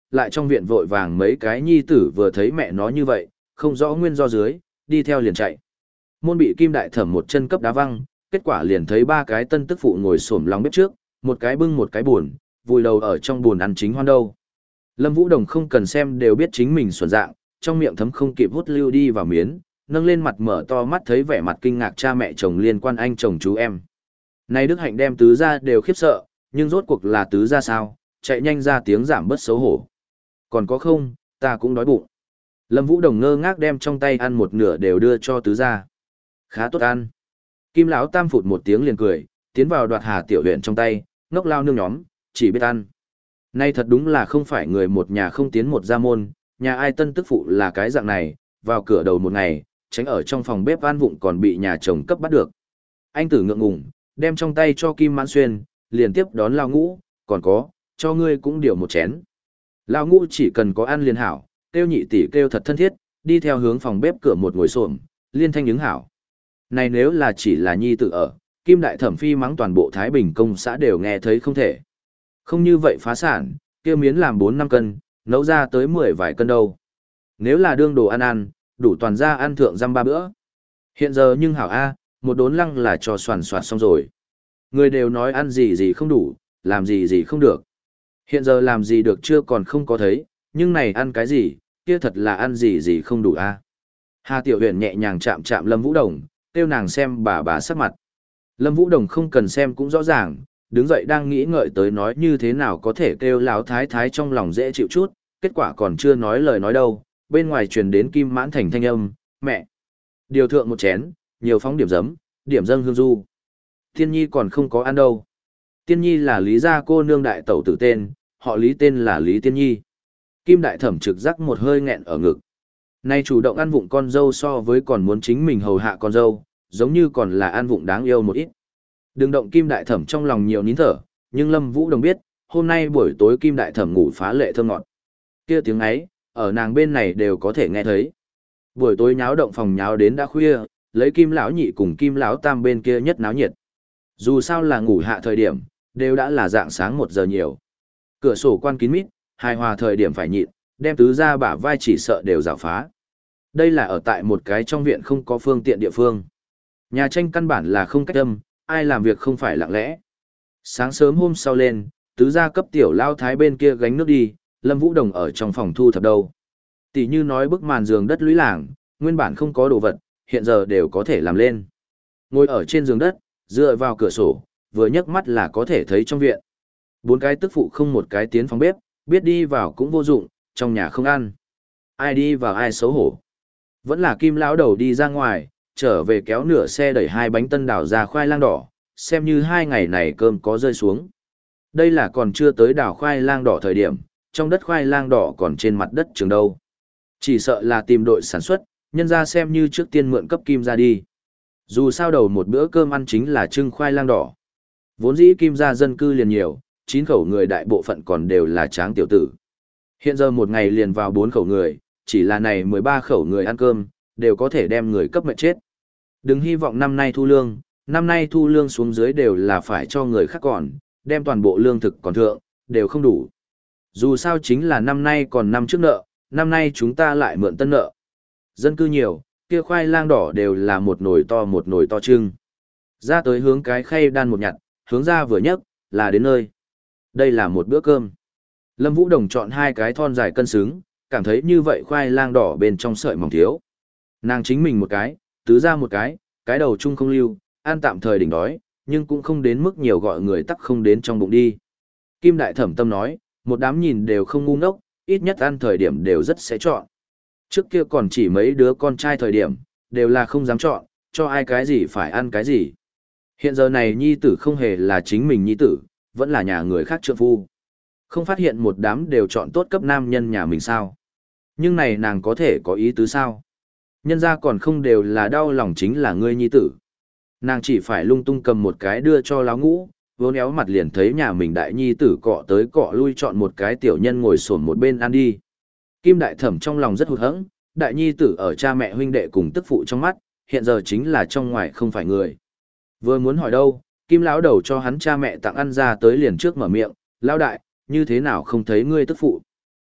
lại trong viện vội vàng mấy cái nhi tử vừa thấy mẹ nó như vậy, không rõ nguyên do dưới, đi theo liền chạy. Môn bị Kim Đại Thẩm một chân cấp đá văng, kết quả liền thấy ba cái tân tức phụ ngồi xổm lòng bếp trước, một cái bưng một cái buồn, vùi đầu ở trong buồn ăn chính hoan đâu. Lâm Vũ Đồng không cần xem đều biết chính mình xuẩn dạng, trong miệng thấm không kịp hút lưu đi vào miến, nâng lên mặt mở to mắt thấy vẻ mặt kinh ngạc cha mẹ chồng liên quan anh chồng chú em. Nay Đức Hạnh đem tứ ra đều khiếp sợ, nhưng rốt cuộc là tứ ra sao, chạy nhanh ra tiếng giảm bớt xấu hổ. Còn có không, ta cũng đói bụng. Lâm Vũ Đồng ngơ ngác đem trong tay ăn một nửa đều đưa cho tứ ra. Khá tốt ăn. Kim Lão Tam phụt một tiếng liền cười, tiến vào đoạt Hà Tiểu Huyện trong tay, ngốc lao nương nhóm, chỉ biết ăn. Nay thật đúng là không phải người một nhà không tiến một gia môn, nhà ai tân tức phụ là cái dạng này, vào cửa đầu một ngày, tránh ở trong phòng bếp ăn vụng còn bị nhà chồng cấp bắt được. Anh tử ngượng ngùng, đem trong tay cho Kim Mãn Xuyên, liền tiếp đón Lao Ngũ, còn có, cho ngươi cũng điều một chén. Lao Ngũ chỉ cần có ăn liền hảo, kêu nhị tỷ kêu thật thân thiết, đi theo hướng phòng bếp cửa một ngồi xổm, liên thanh ứng hảo. Này nếu là chỉ là nhi tử ở, Kim Đại Thẩm phi mắng toàn bộ Thái Bình công xã đều nghe thấy không thể. Không như vậy phá sản, kia miến làm bốn năm cân, nấu ra tới mười vài cân đâu. Nếu là đương đồ ăn ăn, đủ toàn ra ăn thượng răm ba bữa. Hiện giờ nhưng hảo A, một đốn lăng là cho soàn soạt xong rồi. Người đều nói ăn gì gì không đủ, làm gì gì không được. Hiện giờ làm gì được chưa còn không có thấy, nhưng này ăn cái gì, kia thật là ăn gì gì không đủ A. Hà Tiểu Huyền nhẹ nhàng chạm chạm Lâm Vũ Đồng, kêu nàng xem bà bà sắc mặt. Lâm Vũ Đồng không cần xem cũng rõ ràng, đứng dậy đang nghĩ ngợi tới nói như thế nào có thể kêu Lão Thái Thái trong lòng dễ chịu chút, kết quả còn chưa nói lời nói đâu, bên ngoài truyền đến Kim Mãn Thành thanh âm, mẹ. Điều thượng một chén, nhiều phóng điểm giấm, điểm dâng hương du. Tiên Nhi còn không có ăn đâu. Tiên Nhi là Lý gia cô nương đại tẩu tử tên, họ Lý tên là Lý Tiên Nhi. Kim Đại Thẩm trực giác một hơi nghẹn ở ngực. Nay chủ động ăn vụng con dâu so với còn muốn chính mình hầu hạ con dâu, giống như còn là ăn vụng đáng yêu một ít. Đừng động Kim Đại Thẩm trong lòng nhiều nín thở, nhưng Lâm Vũ Đồng biết, hôm nay buổi tối Kim Đại Thẩm ngủ phá lệ thơm ngọt. Kia tiếng ấy, ở nàng bên này đều có thể nghe thấy. Buổi tối nháo động phòng nháo đến đã khuya, lấy Kim lão nhị cùng Kim lão tam bên kia nhất náo nhiệt. Dù sao là ngủ hạ thời điểm, đều đã là dạng sáng một giờ nhiều. Cửa sổ quan kín mít, hài hòa thời điểm phải nhịn, đem tứ ra bả vai chỉ sợ đều rào phá. Đây là ở tại một cái trong viện không có phương tiện địa phương. Nhà tranh căn bản là không cách âm, ai làm việc không phải lặng lẽ. Sáng sớm hôm sau lên, tứ gia cấp tiểu lao thái bên kia gánh nước đi, Lâm Vũ Đồng ở trong phòng thu thập đâu. Tỷ như nói bức màn giường đất lũy làng, nguyên bản không có đồ vật, hiện giờ đều có thể làm lên. Ngồi ở trên giường đất, dựa vào cửa sổ, vừa nhấc mắt là có thể thấy trong viện. Bốn cái tức phụ không một cái tiến phòng bếp, biết đi vào cũng vô dụng, trong nhà không ăn. Ai đi vào ai xấu hổ. Vẫn là Kim lão đầu đi ra ngoài, trở về kéo nửa xe đẩy hai bánh tân đào ra khoai lang đỏ, xem như hai ngày này cơm có rơi xuống. Đây là còn chưa tới đào khoai lang đỏ thời điểm, trong đất khoai lang đỏ còn trên mặt đất trường đâu. Chỉ sợ là tìm đội sản xuất, nhân ra xem như trước tiên mượn cấp Kim ra đi. Dù sao đầu một bữa cơm ăn chính là trưng khoai lang đỏ. Vốn dĩ Kim ra dân cư liền nhiều, chín khẩu người đại bộ phận còn đều là tráng tiểu tử. Hiện giờ một ngày liền vào bốn khẩu người, chỉ là này mười ba khẩu người ăn cơm, đều có thể đem người cấp mệt chết. Đừng hy vọng năm nay thu lương, năm nay thu lương xuống dưới đều là phải cho người khác còn, đem toàn bộ lương thực còn thượng, đều không đủ. Dù sao chính là năm nay còn năm trước nợ, năm nay chúng ta lại mượn tân nợ. Dân cư nhiều, kia khoai lang đỏ đều là một nồi to một nồi to trưng. Ra tới hướng cái khay đan một nhặt, hướng ra vừa nhấc, là đến nơi. Đây là một bữa cơm. Lâm Vũ Đồng chọn hai cái thon dài cân xứng, cảm thấy như vậy khoai lang đỏ bên trong sợi mỏng thiếu. Nàng chính mình một cái, tứ ra một cái, cái đầu chung không lưu, ăn tạm thời đỉnh đói, nhưng cũng không đến mức nhiều gọi người tắc không đến trong bụng đi. Kim Đại Thẩm tâm nói, một đám nhìn đều không ngu ngốc, ít nhất ăn thời điểm đều rất sẽ chọn. Trước kia còn chỉ mấy đứa con trai thời điểm, đều là không dám chọn, cho ai cái gì phải ăn cái gì. Hiện giờ này nhi tử không hề là chính mình nhi tử, vẫn là nhà người khác trượng phu. Không phát hiện một đám đều chọn tốt cấp nam nhân nhà mình sao. Nhưng này nàng có thể có ý tứ sao. Nhân ra còn không đều là đau lòng chính là ngươi nhi tử. Nàng chỉ phải lung tung cầm một cái đưa cho Láo Ngũ, vốn éo mặt liền thấy nhà mình đại nhi tử cọ tới cọ lui chọn một cái tiểu nhân ngồi xổm một bên ăn đi. Kim Đại Thẩm trong lòng rất hụt hẫng, đại nhi tử ở cha mẹ huynh đệ cùng tức phụ trong mắt, hiện giờ chính là trong ngoài không phải người. Vừa muốn hỏi đâu, Kim lão đầu cho hắn cha mẹ tặng ăn ra tới liền trước mở miệng, lão đại, như thế nào không thấy ngươi tức phụ.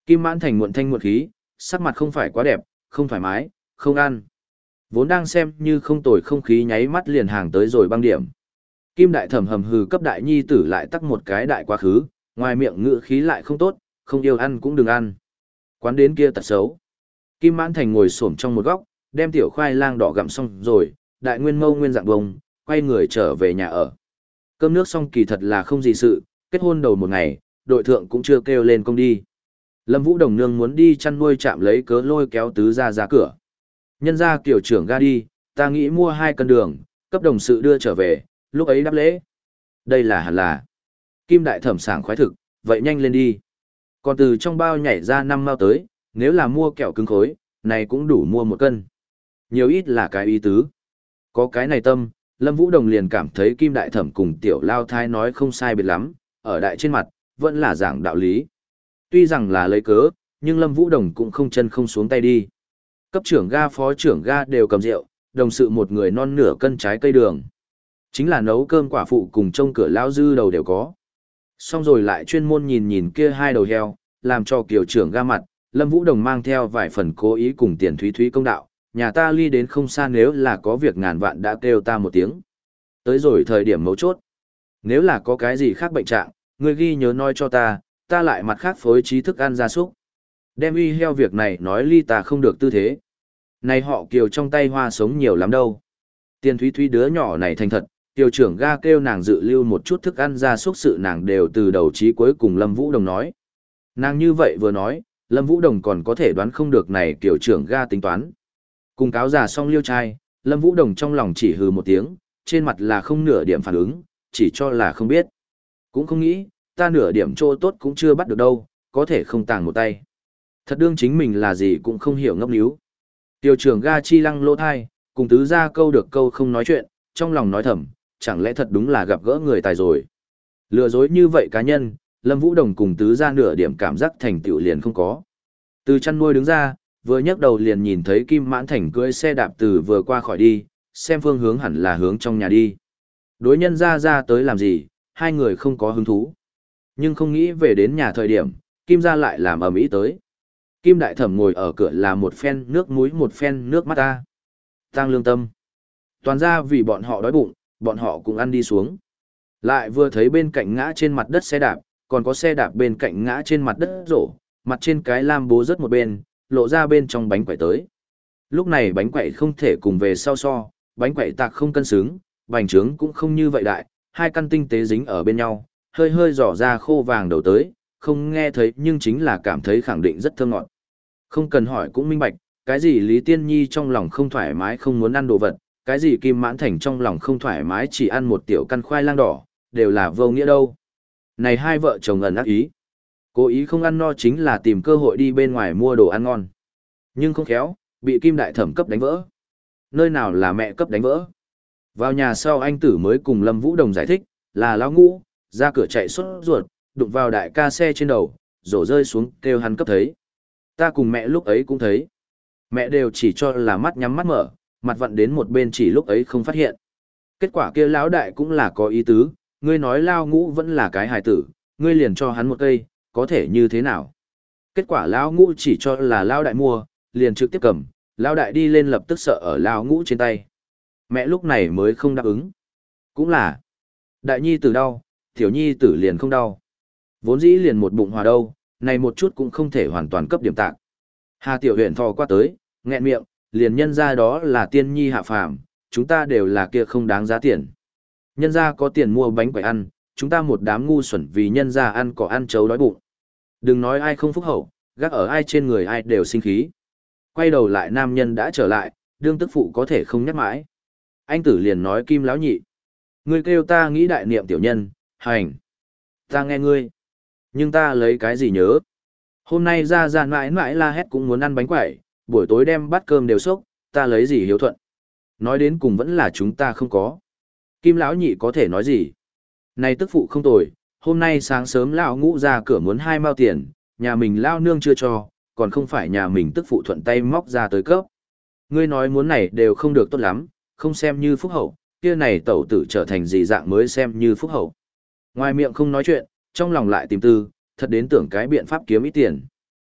Kim Mãn Thành muộn thanh muộn khí, sắc mặt không phải quá đẹp, không thoải mái, không ăn. Vốn đang xem như không tồi không khí nháy mắt liền hàng tới rồi băng điểm. Kim Đại Thẩm hầm hừ cấp đại nhi tử lại tắc một cái đại quá khứ, ngoài miệng ngữ khí lại không tốt, không yêu ăn cũng đừng ăn. Quán đến kia tật xấu. Kim Mãn Thành ngồi xổm trong một góc, đem tiểu khoai lang đỏ gặm xong rồi, đại nguyên mâu nguyên dạng bông, quay người trở về nhà ở. Cơm nước xong kỳ thật là không gì sự, kết hôn đầu một ngày, đội thượng cũng chưa kêu lên công đi. Lâm Vũ Đồng Nương muốn đi chăn nuôi chạm lấy cớ lôi kéo tứ ra ra cửa. Nhân ra kiểu trưởng ga đi, ta nghĩ mua hai cân đường, cấp đồng sự đưa trở về, lúc ấy đáp lễ. Đây là hẳn là. Kim Đại Thẩm sảng khoái thực, vậy nhanh lên đi. Còn từ trong bao nhảy ra năm mao tới, nếu là mua kẹo cứng khối, này cũng đủ mua một cân. Nhiều ít là cái ý tứ. Có cái này tâm, Lâm Vũ Đồng liền cảm thấy Kim Đại Thẩm cùng tiểu lao thai nói không sai biệt lắm, ở đại trên mặt, vẫn là giảng đạo lý. Tuy rằng là lấy cớ, nhưng Lâm Vũ Đồng cũng không chân không xuống tay đi. Cấp trưởng ga phó trưởng ga đều cầm rượu, đồng sự một người non nửa cân trái cây đường. Chính là nấu cơm quả phụ cùng trông cửa lao dư đầu đều có. Xong rồi lại chuyên môn nhìn nhìn kia hai đầu heo, làm cho kiểu trưởng ga mặt, Lâm Vũ Đồng mang theo vài phần cố ý cùng tiền thúy thúy công đạo, nhà ta ly đến không xa nếu là có việc ngàn vạn đã kêu ta một tiếng. Tới rồi thời điểm mấu chốt. Nếu là có cái gì khác bệnh trạng, người ghi nhớ nói cho ta, ta lại mặt khác phối trí thức ăn gia súc. Đem uy heo việc này nói ly ta không được tư thế. Này họ kiều trong tay hoa sống nhiều lắm đâu. Tiền thúy thúy đứa nhỏ này thành thật, tiểu trưởng ga kêu nàng dự lưu một chút thức ăn gia súc sự nàng đều từ đầu chí cuối cùng Lâm Vũ Đồng nói. Nàng như vậy vừa nói, Lâm Vũ Đồng còn có thể đoán không được này tiểu trưởng ga tính toán. Cùng cáo già xong liêu trai, Lâm Vũ Đồng trong lòng chỉ hừ một tiếng, trên mặt là không nửa điểm phản ứng, chỉ cho là không biết. Cũng không nghĩ, ta nửa điểm chỗ tốt cũng chưa bắt được đâu, có thể không tàng một tay. Thật đương chính mình là gì cũng không hiểu ngốc níu. Tiểu trưởng ga chi lăng lỗ thai, cùng tứ ra câu được câu không nói chuyện, trong lòng nói thầm, chẳng lẽ thật đúng là gặp gỡ người tài rồi. Lừa dối như vậy cá nhân, Lâm Vũ Đồng cùng tứ ra nửa điểm cảm giác thành tựu liền không có. Từ chăn nuôi đứng ra, vừa nhấc đầu liền nhìn thấy Kim Mãn Thành cưỡi xe đạp từ vừa qua khỏi đi, xem phương hướng hẳn là hướng trong nhà đi. Đối nhân ra ra tới làm gì, hai người không có hứng thú. Nhưng không nghĩ về đến nhà thời điểm, Kim ra lại làm ầm ĩ tới. Kim Đại Thẩm ngồi ở cửa là một phen nước muối một phen nước mắt ta. Tăng lương tâm. Toàn ra vì bọn họ đói bụng, bọn họ cũng ăn đi xuống. Lại vừa thấy bên cạnh ngã trên mặt đất xe đạp, còn có xe đạp bên cạnh ngã trên mặt đất rổ, mặt trên cái lam bố rớt một bên, lộ ra bên trong bánh quẩy tới. Lúc này bánh quẩy không thể cùng về sau so, bánh quẩy tạc không cân xứng, bánh trứng cũng không như vậy đại, hai căn tinh tế dính ở bên nhau, hơi hơi dò ra khô vàng đầu tới, không nghe thấy nhưng chính là cảm thấy khẳng định rất thơm ngọt. Không cần hỏi cũng minh bạch, cái gì Lý Tiên Nhi trong lòng không thoải mái không muốn ăn đồ vật, cái gì Kim Mãn Thành trong lòng không thoải mái chỉ ăn một tiểu căn khoai lang đỏ, đều là vô nghĩa đâu. Này hai vợ chồng ẩn ác ý. Cố ý không ăn no chính là tìm cơ hội đi bên ngoài mua đồ ăn ngon. Nhưng không khéo, bị Kim Đại Thẩm cấp đánh vỡ. Nơi nào là mẹ cấp đánh vỡ. Vào nhà sau anh tử mới cùng Lâm Vũ Đồng giải thích, là lão ngũ, ra cửa chạy sốt ruột, đụng vào đại ca xe trên đầu, rổ rơi xuống kêu hắn cấp thấy. Ta cùng mẹ lúc ấy cũng thấy. Mẹ đều chỉ cho là mắt nhắm mắt mở, mặt vặn đến một bên chỉ lúc ấy không phát hiện. Kết quả kia lão đại cũng là có ý tứ, ngươi nói lao ngũ vẫn là cái hài tử, ngươi liền cho hắn một cây, có thể như thế nào? Kết quả lão ngũ chỉ cho là lao đại mua, liền trực tiếp cầm, lao đại đi lên lập tức sợ ở lao ngũ trên tay. Mẹ lúc này mới không đáp ứng. Cũng là, đại nhi tử đau, tiểu nhi tử liền không đau. Vốn dĩ liền một bụng hòa đâu, này một chút cũng không thể hoàn toàn cấp điểm tạng. Hà tiểu huyện thò qua tới, nghẹn miệng, liền nhân ra đó là tiên nhi hạ phàm, chúng ta đều là kia không đáng giá tiền. Nhân ra có tiền mua bánh quẩy ăn, chúng ta một đám ngu xuẩn vì nhân ra ăn cỏ ăn chấu đói bụng. Đừng nói ai không phúc hậu, gác ở ai trên người ai đều sinh khí. Quay đầu lại nam nhân đã trở lại, đương tức phụ có thể không nhắc mãi. Anh tử liền nói Kim lão nhị. Ngươi kêu ta nghĩ đại niệm tiểu nhân, hành. Ta nghe ngươi. Nhưng ta lấy cái gì nhớ. Hôm nay ra ra mãi mãi la hét cũng muốn ăn bánh quẩy, buổi tối đem bát cơm đều sốc, ta lấy gì hiếu thuận. Nói đến cùng vẫn là chúng ta không có. Kim lão nhị có thể nói gì? Này tức phụ không tồi, hôm nay sáng sớm lão ngũ ra cửa muốn hai mao tiền, nhà mình lao nương chưa cho, còn không phải nhà mình tức phụ thuận tay móc ra tới cấp. Ngươi nói muốn này đều không được tốt lắm, không xem như phúc hậu, kia này tẩu tử trở thành gì dạng mới xem như phúc hậu. Ngoài miệng không nói chuyện, trong lòng lại tìm tư, thật đến tưởng cái biện pháp kiếm ít tiền.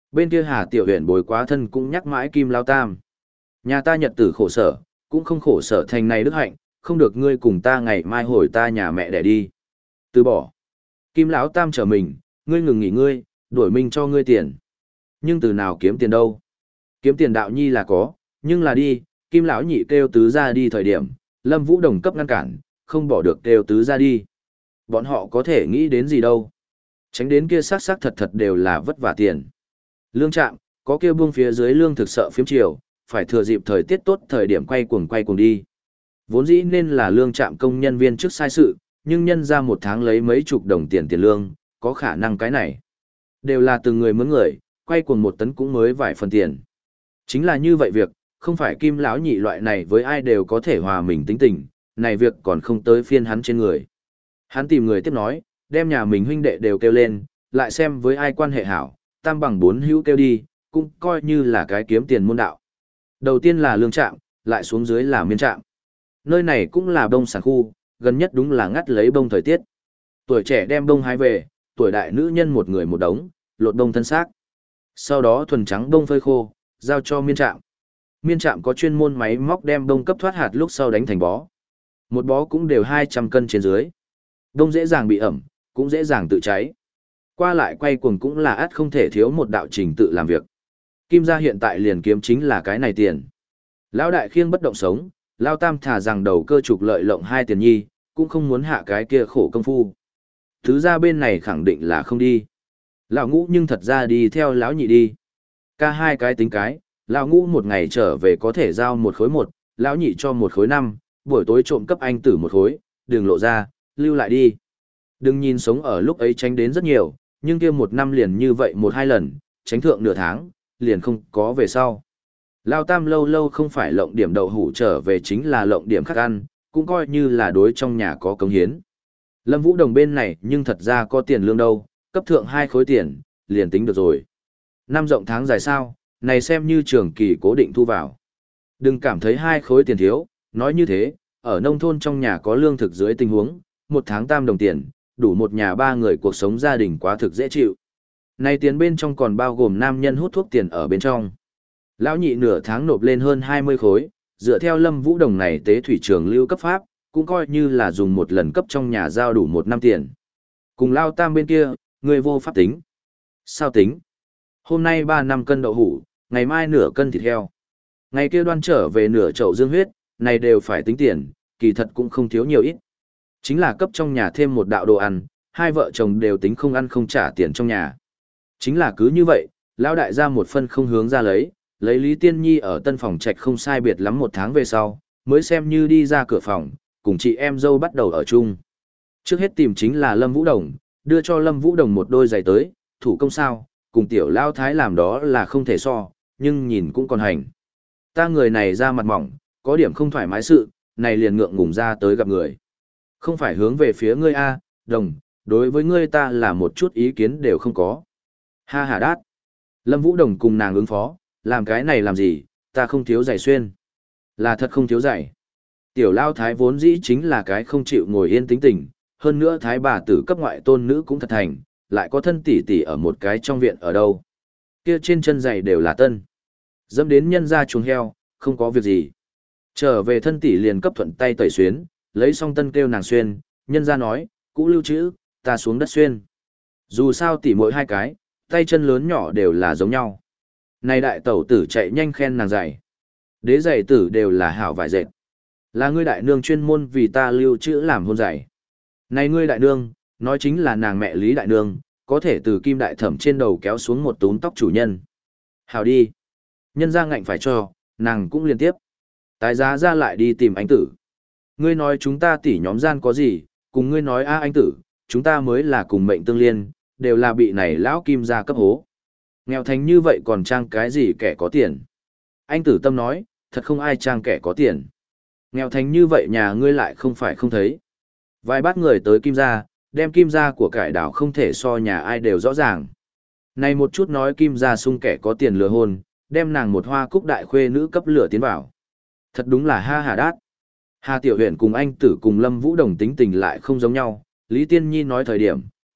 Bên kia Hà Tiểu Huyền bồi quá thân cũng nhắc mãi Kim Lao Tam. Nhà ta nhật tử khổ sở, cũng không khổ sở thành này đức hạnh, không được ngươi cùng ta ngày mai hồi ta nhà mẹ để đi. Từ bỏ. Kim Lão Tam trở mình, ngươi ngừng nghỉ ngươi, đổi mình cho ngươi tiền. Nhưng từ nào kiếm tiền đâu? Kiếm tiền đạo nhi là có, nhưng là đi, Kim Lão nhị kêu tứ ra đi thời điểm, Lâm Vũ Đồng cấp ngăn cản, không bỏ được kêu tứ ra đi. Bọn họ có thể nghĩ đến gì đâu. Tránh đến kia sát sát thật thật đều là vất vả tiền. Lương Trạm, có kia buông phía dưới lương thực sợ phiếm chiều, phải thừa dịp thời tiết tốt thời điểm quay cuồng quay cuồng đi. Vốn dĩ nên là Lương Trạm công nhân viên trước sai sự, nhưng nhân ra một tháng lấy mấy chục đồng tiền tiền lương, có khả năng cái này. Đều là từng người mướn người, quay cuồng một tấn cũng mới vài phần tiền. Chính là như vậy việc, không phải Kim Lão nhị loại này với ai đều có thể hòa mình tính tình, này việc còn không tới phiên hắn trên người. Hắn tìm người tiếp nói, đem nhà mình huynh đệ đều kêu lên, lại xem với ai quan hệ hảo, tam bằng bốn hữu kêu đi, cũng coi như là cái kiếm tiền môn đạo. Đầu tiên là Lương Trạm, lại xuống dưới là Miên Trạm. Nơi này cũng là bông sản khu, gần nhất đúng là ngắt lấy bông thời tiết. Tuổi trẻ đem bông hái về, tuổi đại nữ nhân một người một đống, lột bông thân xác. Sau đó thuần trắng bông phơi khô, giao cho Miên Trạm. Miên Trạm có chuyên môn máy móc đem bông cấp thoát hạt lúc sau đánh thành bó. Một bó cũng đều hai trăm cân trên dưới. Bông dễ dàng bị ẩm, cũng dễ dàng tự cháy. Qua lại quay cuồng cũng là ắt không thể thiếu một đạo trình tự làm việc. Kim gia hiện tại liền kiếm chính là cái này tiền. Lão đại khiêng bất động sống, Lao Tam thả rằng đầu cơ trục lợi lộng hai tiền nhi, cũng không muốn hạ cái kia khổ công phu. Thứ ra bên này khẳng định là không đi. Lão Ngũ nhưng thật ra đi theo lão nhị đi. Ca hai cái tính cái, lão Ngũ một ngày trở về có thể giao một khối một, lão nhị cho một khối năm, buổi tối trộm cấp anh tử một khối, đừng lộ ra, lưu lại đi. Đừng nhìn sống ở lúc ấy tránh đến rất nhiều, nhưng kia một năm liền như vậy một hai lần, tránh thượng nửa tháng, liền không có về sau. Lao Tam lâu lâu không phải lộng điểm đậu hủ trở về chính là lộng điểm khác ăn, cũng coi như là đối trong nhà có cống hiến. Lâm Vũ Đồng bên này nhưng thật ra có tiền lương đâu, cấp thượng hai khối tiền, liền tính được rồi. Năm rộng tháng dài sao, này xem như trường kỳ cố định thu vào. Đừng cảm thấy hai khối tiền thiếu, nói như thế, ở nông thôn trong nhà có lương thực dưới tình huống, một tháng tam đồng tiền, đủ một nhà ba người cuộc sống gia đình quá thực dễ chịu. Này tiền bên trong còn bao gồm nam nhân hút thuốc tiền ở bên trong. Lão nhị nửa tháng nộp lên hơn hai mươi khối, dựa theo Lâm Vũ Đồng này tế thủy trường lưu cấp pháp, cũng coi như là dùng một lần cấp trong nhà giao đủ một năm tiền. Cùng Lao Tam bên kia, người vô pháp tính. Sao tính? Hôm nay ba năm cân đậu hủ, ngày mai nửa cân thịt heo. Ngày kia đoan trở về nửa chậu dương huyết, này đều phải tính tiền, kỳ thật cũng không thiếu nhiều ít. Chính là cấp trong nhà thêm một đạo đồ ăn, hai vợ chồng đều tính không ăn không trả tiền trong nhà. Chính là cứ như vậy, lão đại ra một phân không hướng ra lấy, lấy Lý Tiên Nhi ở tân phòng trạch không sai biệt lắm một tháng về sau, mới xem như đi ra cửa phòng, cùng chị em dâu bắt đầu ở chung. Trước hết tìm chính là Lâm Vũ Đồng, đưa cho Lâm Vũ Đồng một đôi giày tới, thủ công sao, cùng tiểu lao thái làm đó là không thể so, nhưng nhìn cũng còn hành. Ta người này ra mặt mỏng, có điểm không thoải mái sự, này liền ngượng ngùng ra tới gặp người. Không phải hướng về phía ngươi A, Đồng, đối với ngươi ta là một chút ý kiến đều không có. Ha ha đát. Lâm Vũ Đồng cùng nàng ứng phó, làm cái này làm gì, ta không thiếu giày xuyên. Là thật không thiếu giày. Tiểu lao thái vốn dĩ chính là cái không chịu ngồi yên tính tình, hơn nữa thái bà tử cấp ngoại tôn nữ cũng thật thành, lại có thân tỷ tỷ ở một cái trong viện ở đâu. Kia trên chân giày đều là tân. Dẫm đến nhân ra chuồng heo, không có việc gì. Trở về thân tỷ liền cấp thuận tay tẩy xuyến, lấy xong tân kêu nàng xuyên, nhân ra nói, cũ lưu trữ, ta xuống đất xuyên. Dù sao tỷ mỗi hai cái, tay chân lớn nhỏ đều là giống nhau. Này đại tẩu tử chạy nhanh khen nàng giày. Đế giày tử đều là hảo vải dệt. Là ngươi đại nương chuyên môn vì ta lưu trữ làm hôn giày. Này ngươi đại nương, nói chính là nàng mẹ Lý đại nương, có thể từ kim đại thẩm trên đầu kéo xuống một túm tóc chủ nhân. Hảo đi. Nhân ra ngạnh phải cho, nàng cũng liên tiếp. Tái giá ra lại đi tìm anh tử. Ngươi nói chúng ta tỉ nhóm gian có gì, cùng ngươi nói a anh tử, chúng ta mới là cùng mệnh tương liên, đều là bị này lão kim gia cấp hố. Nghèo thành như vậy còn trang cái gì kẻ có tiền. Anh tử tâm nói, thật không ai trang kẻ có tiền. Nghèo thành như vậy nhà ngươi lại không phải không thấy. Vài bát người tới kim gia, đem kim gia của cải đảo không thể so nhà ai đều rõ ràng. Này một chút nói kim gia sung kẻ có tiền lừa hôn, đem nàng một hoa cúc đại khuê nữ cấp lửa tiến vào. Thật đúng là ha hà đát. Hà Tiểu Huyền cùng anh tử cùng Lâm Vũ Đồng tính tình lại không giống nhau, Lý Tiên Nhi nói thời điểm,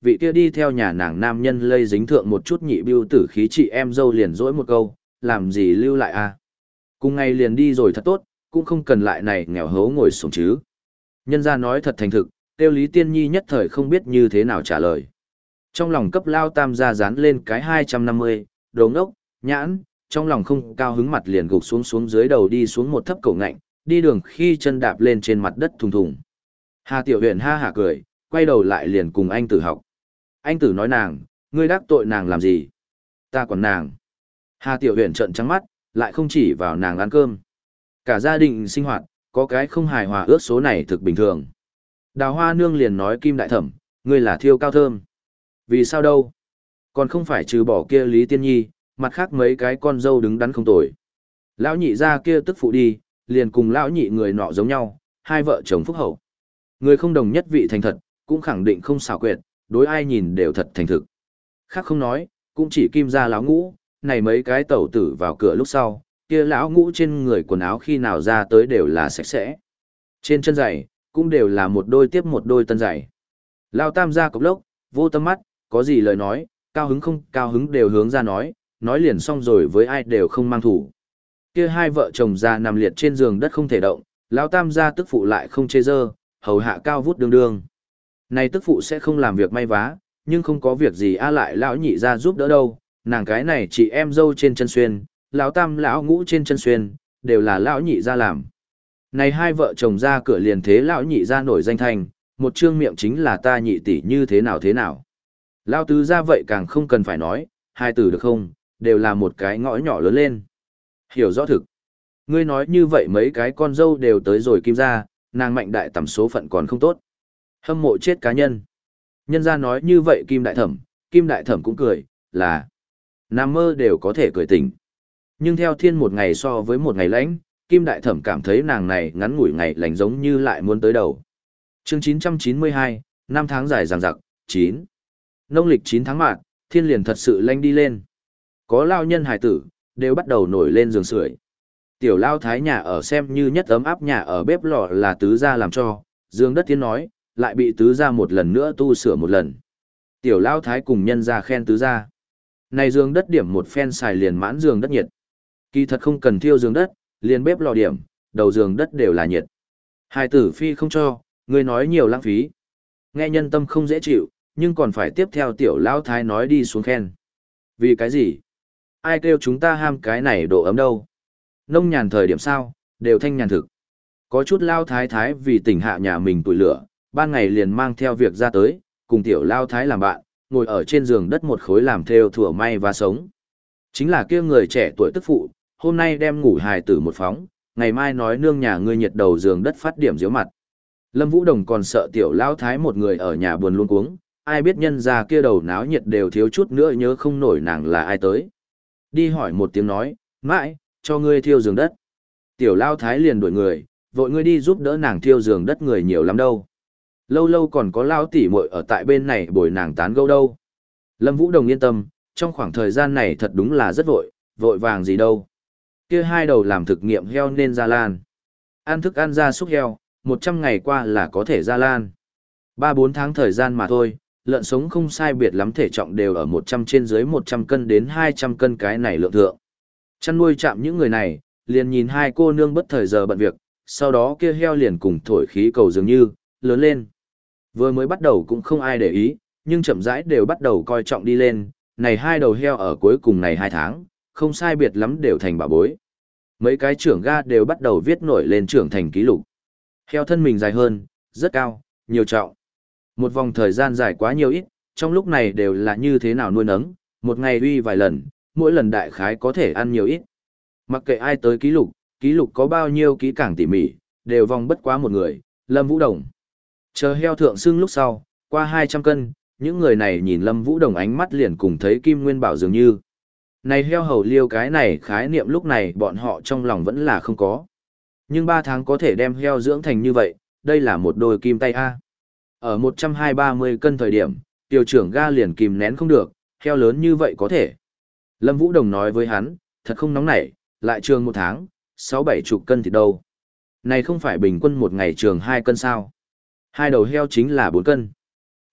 vị kia đi theo nhà nàng nam nhân lây dính thượng một chút nhị bưu tử khí chị em dâu liền dỗi một câu, làm gì lưu lại a? Cùng ngày liền đi rồi thật tốt, cũng không cần lại này nghèo hấu ngồi sống chứ. Nhân gia nói thật thành thực, tiêu Lý Tiên Nhi nhất thời không biết như thế nào trả lời. Trong lòng cấp lao tam gia dán lên cái hai trăm năm mươi, đồ ngốc, nhãn, trong lòng không cao hứng mặt liền gục xuống xuống dưới đầu đi xuống một thấp cổ ngạnh, đi đường khi chân đạp lên trên mặt đất thùng thùng. Hà Tiểu Huyền ha hả cười, quay đầu lại liền cùng anh tử học. Anh tử nói nàng, ngươi đắc tội nàng làm gì? Ta còn nàng. Hà Tiểu Huyền trợn trắng mắt, lại không chỉ vào nàng ăn cơm. Cả gia đình sinh hoạt, có cái không hài hòa ước số này thực bình thường. Đào Hoa Nương liền nói Kim Đại Thẩm, ngươi là thiêu cao thơm. Vì sao đâu? Còn không phải trừ bỏ kia Lý Tiên Nhi, mặt khác mấy cái con dâu đứng đắn không tồi. Lão nhị ra kia tức phụ đi, liền cùng lão nhị người nọ giống nhau, hai vợ chồng phúc hậu. Người không đồng nhất vị thành thật, cũng khẳng định không xảo quyệt, đối ai nhìn đều thật thành thực. Khác không nói, cũng chỉ Kim gia lão ngũ, này mấy cái tẩu tử vào cửa lúc sau, kia lão ngũ trên người quần áo khi nào ra tới đều là sạch sẽ. Trên chân giày, cũng đều là một đôi tiếp một đôi tân giày. Lão tam gia cục lốc, vô tâm mắt, có gì lời nói, cao hứng không cao hứng đều hướng ra nói, nói liền xong rồi với ai đều không mang thủ. Kia hai vợ chồng già nằm liệt trên giường đất không thể động, lão tam gia tức phụ lại không chê dơ, hầu hạ cao vút đương đương. Này tức phụ sẽ không làm việc may vá, nhưng không có việc gì a lại lão nhị ra giúp đỡ đâu, nàng cái này chị em dâu trên chân xuyên, lão tam lão ngũ trên chân xuyên, đều là lão nhị ra làm. Này hai vợ chồng ra cửa liền thế lão nhị ra nổi danh thành, một trương miệng chính là ta nhị tỷ như thế nào thế nào. Lão tứ ra vậy càng không cần phải nói, hai từ được không, đều là một cái ngõ nhỏ lớn lên. Hiểu rõ thực. Ngươi nói như vậy mấy cái con dâu đều tới rồi Kim ra, nàng mạnh đại tầm số phận còn không tốt. Hâm mộ chết cá nhân. Nhân ra nói như vậy Kim đại thẩm, Kim đại thẩm cũng cười, là nằm mơ đều có thể cười tỉnh. Nhưng theo thiên một ngày so với một ngày lãnh, Kim đại thẩm cảm thấy nàng này ngắn ngủi ngày lành giống như lại muốn tới đầu. Chương chín trăm chín mươi hai, năm tháng dài dằng dặc, chín. Nông lịch chín tháng mạt, thiên liền thật sự lanh đi lên. Có lao nhân hài tử, đều bắt đầu nổi lên giường sưởi. Tiểu lao thái nhà ở xem như nhất ấm áp nhà ở bếp lò là tứ gia làm cho, giường đất tiến nói, lại bị tứ gia một lần nữa tu sửa một lần. Tiểu lao thái cùng nhân gia khen tứ gia. Này giường đất điểm một phen xài liền mãn giường đất nhiệt. Kỳ thật không cần thiêu giường đất, liền bếp lò điểm, đầu giường đất đều là nhiệt. Hai tử phi không cho, người nói nhiều lãng phí. Nghe nhân tâm không dễ chịu, nhưng còn phải tiếp theo tiểu lao thái nói đi xuống khen. Vì cái gì? Ai kêu chúng ta ham cái này độ ấm đâu? Nông nhàn thời điểm sao, đều thanh nhàn thực. Có chút lao thái thái vì tỉnh hạ nhà mình tuổi lửa, ban ngày liền mang theo việc ra tới, cùng tiểu lao thái làm bạn, ngồi ở trên giường đất một khối làm theo thủa may và sống. Chính là kia người trẻ tuổi tức phụ, hôm nay đem ngủ hài tử một phóng, ngày mai nói nương nhà ngươi nhiệt đầu giường đất phát điểm diếu mặt. Lâm Vũ Đồng còn sợ tiểu lao thái một người ở nhà buồn luôn cuống, ai biết nhân ra kia đầu náo nhiệt đều thiếu chút nữa nhớ không nổi nàng là ai tới. Đi hỏi một tiếng nói, mãi, cho ngươi thiêu giường đất. Tiểu lao thái liền đuổi người, vội ngươi đi giúp đỡ nàng thiêu giường đất người nhiều lắm đâu. Lâu lâu còn có lao tỉ muội ở tại bên này bồi nàng tán gẫu đâu. Lâm Vũ Đồng yên tâm, trong khoảng thời gian này thật đúng là rất vội, vội vàng gì đâu. Kia hai đầu làm thực nghiệm heo nên ra lan. Ăn thức ăn ra súc heo, một trăm ngày qua là có thể ra lan. Ba bốn tháng thời gian mà thôi, lợn sống không sai biệt lắm thể trọng đều ở một trăm trên dưới một trăm cân đến hai trăm cân cái này lượng thượng. Chăn nuôi chạm những người này, liền nhìn hai cô nương bất thời giờ bận việc, sau đó kia heo liền cùng thổi khí cầu dường như, lớn lên. Vừa mới bắt đầu cũng không ai để ý, nhưng chậm rãi đều bắt đầu coi trọng đi lên, này hai đầu heo ở cuối cùng này hai tháng, không sai biệt lắm đều thành bà bối. Mấy cái trưởng ga đều bắt đầu viết nổi lên trưởng thành ký lục. Heo thân mình dài hơn, rất cao, nhiều trọng. Một vòng thời gian dài quá nhiều ít, trong lúc này đều là như thế nào nuôi nấng, một ngày uy vài lần, mỗi lần đại khái có thể ăn nhiều ít. Mặc kệ ai tới ký lục, ký lục có bao nhiêu ký càng tỉ mỉ, đều vòng bất quá một người, Lâm Vũ Đồng. Chờ heo thượng xưng lúc sau, qua hai trăm cân, những người này nhìn Lâm Vũ Đồng ánh mắt liền cùng thấy Kim Nguyên Bảo dường như. Này heo hầu liêu cái này khái niệm lúc này bọn họ trong lòng vẫn là không có. Nhưng ba tháng có thể đem heo dưỡng thành như vậy, đây là một đôi kim tay A. Ở một trăm hai ba mươi cân thời điểm, tiểu trưởng ga liền kìm nén không được, heo lớn như vậy có thể. Lâm Vũ Đồng nói với hắn, thật không nóng nảy, lại trường một tháng, sáu bảy chục cân thì đâu. Này không phải bình quân một ngày trường hai cân sao. Hai đầu heo chính là bốn cân.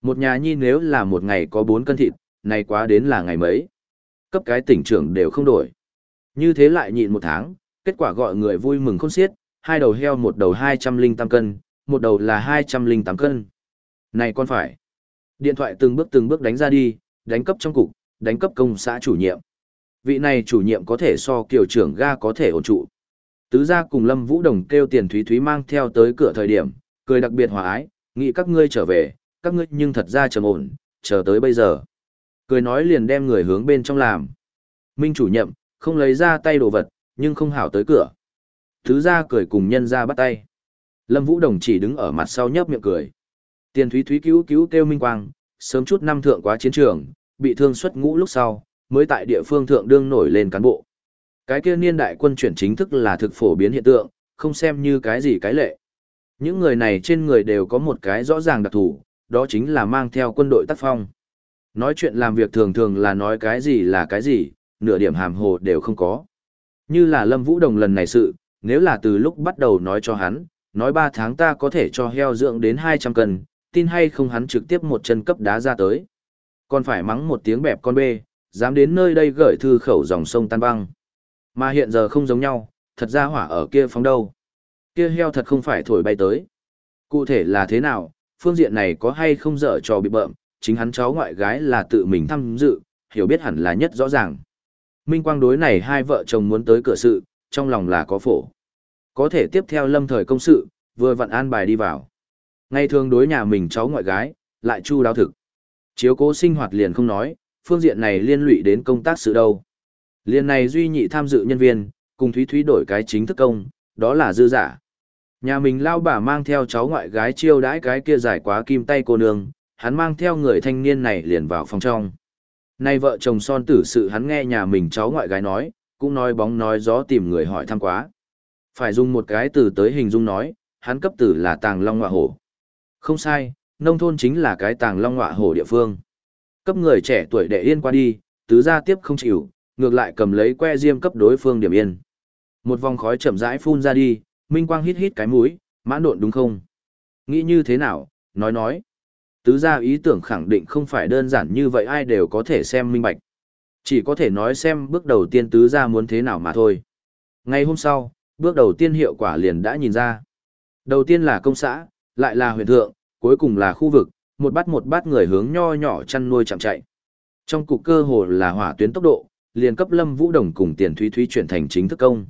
Một nhà nhi nếu là một ngày có bốn cân thịt, này quá đến là ngày mấy. Cấp cái tỉnh trưởng đều không đổi. Như thế lại nhịn một tháng, kết quả gọi người vui mừng khôn xiết, hai đầu heo một đầu hai trăm linh tám cân, một đầu là hai trăm linh tám cân. Này con phải. Điện thoại từng bước từng bước đánh ra đi, đánh cấp trong cục, đánh cấp công xã chủ nhiệm. Vị này chủ nhiệm có thể so kiều trưởng ga có thể ổn trụ. Tứ gia cùng Lâm Vũ Đồng kêu Tiền Thúy Thúy mang theo tới cửa thời điểm, cười đặc biệt hòa ái, nghĩ các ngươi trở về, các ngươi nhưng thật ra trầm ổn, chờ tới bây giờ. Cười nói liền đem người hướng bên trong làm. Minh chủ nhiệm, không lấy ra tay đồ vật, nhưng không hảo tới cửa. Tứ gia cười cùng nhân ra bắt tay. Lâm Vũ Đồng chỉ đứng ở mặt sau nhấp miệng cười. Tiền Thúy Thúy cứu cứu kêu Minh Quang, sớm chút năm thượng quá chiến trường, bị thương xuất ngũ lúc sau, mới tại địa phương thượng đương nổi lên cán bộ. Cái kia niên đại quân chuyển chính thức là thực phổ biến hiện tượng, không xem như cái gì cái lệ. Những người này trên người đều có một cái rõ ràng đặc thù, đó chính là mang theo quân đội tác phong. Nói chuyện làm việc thường thường là nói cái gì là cái gì, nửa điểm hàm hồ đều không có. Như là Lâm Vũ Đồng lần này sự, nếu là từ lúc bắt đầu nói cho hắn, nói ba tháng ta có thể cho heo dưỡng đến hai trăm cân, tin hay không hắn trực tiếp một chân cấp đá ra tới. Còn phải mắng một tiếng bẹp con bê, dám đến nơi đây gửi thư khẩu dòng sông tan băng. Mà hiện giờ không giống nhau, thật ra hỏa ở kia phóng đâu. Kia heo thật không phải thổi bay tới. Cụ thể là thế nào, phương diện này có hay không dở trò bị bợm, chính hắn cháu ngoại gái là tự mình tham dự, hiểu biết hẳn là nhất rõ ràng. Minh Quang đối này hai vợ chồng muốn tới cửa sự, trong lòng là có phổ. Có thể tiếp theo lâm thời công sự, vừa vặn an bài đi vào. Ngày thường đối nhà mình cháu ngoại gái, lại chu đáo thực. Chiếu cố sinh hoạt liền không nói, phương diện này liên lụy đến công tác sự đâu. Liên này duy nhị tham dự nhân viên, cùng Thúy Thúy đổi cái chính thức công, đó là dư giả. Nhà mình lao bà mang theo cháu ngoại gái chiêu đãi cái kia giải quá kim tay cô nương, hắn mang theo người thanh niên này liền vào phòng trong. Nay vợ chồng son tử sự hắn nghe nhà mình cháu ngoại gái nói, cũng nói bóng nói gió tìm người hỏi thăm quá. Phải dùng một cái từ tới hình dung nói, hắn cấp tử là tàng long ngọa hổ. Không sai, nông thôn chính là cái tàng long ngọa hổ địa phương. Cấp người trẻ tuổi đệ yên qua đi, tứ gia tiếp không chịu, ngược lại cầm lấy que diêm cấp đối phương điểm yên. Một vòng khói chậm rãi phun ra đi, Minh Quang hít hít cái mũi, mãn độn đúng không? Nghĩ như thế nào, nói nói. Tứ gia ý tưởng khẳng định không phải đơn giản như vậy ai đều có thể xem minh bạch. Chỉ có thể nói xem bước đầu tiên tứ gia muốn thế nào mà thôi. Ngay hôm sau, bước đầu tiên hiệu quả liền đã nhìn ra. Đầu tiên là công xã, lại là huyện thượng, cuối cùng là khu vực, một bát một bát người hướng nho nhỏ chăn nuôi chạm chạy. Trong cục cơ hồ là hỏa tuyến tốc độ, liền cấp Lâm Vũ Đồng cùng Tiền Thúy Thúy chuyển thành chính thức công.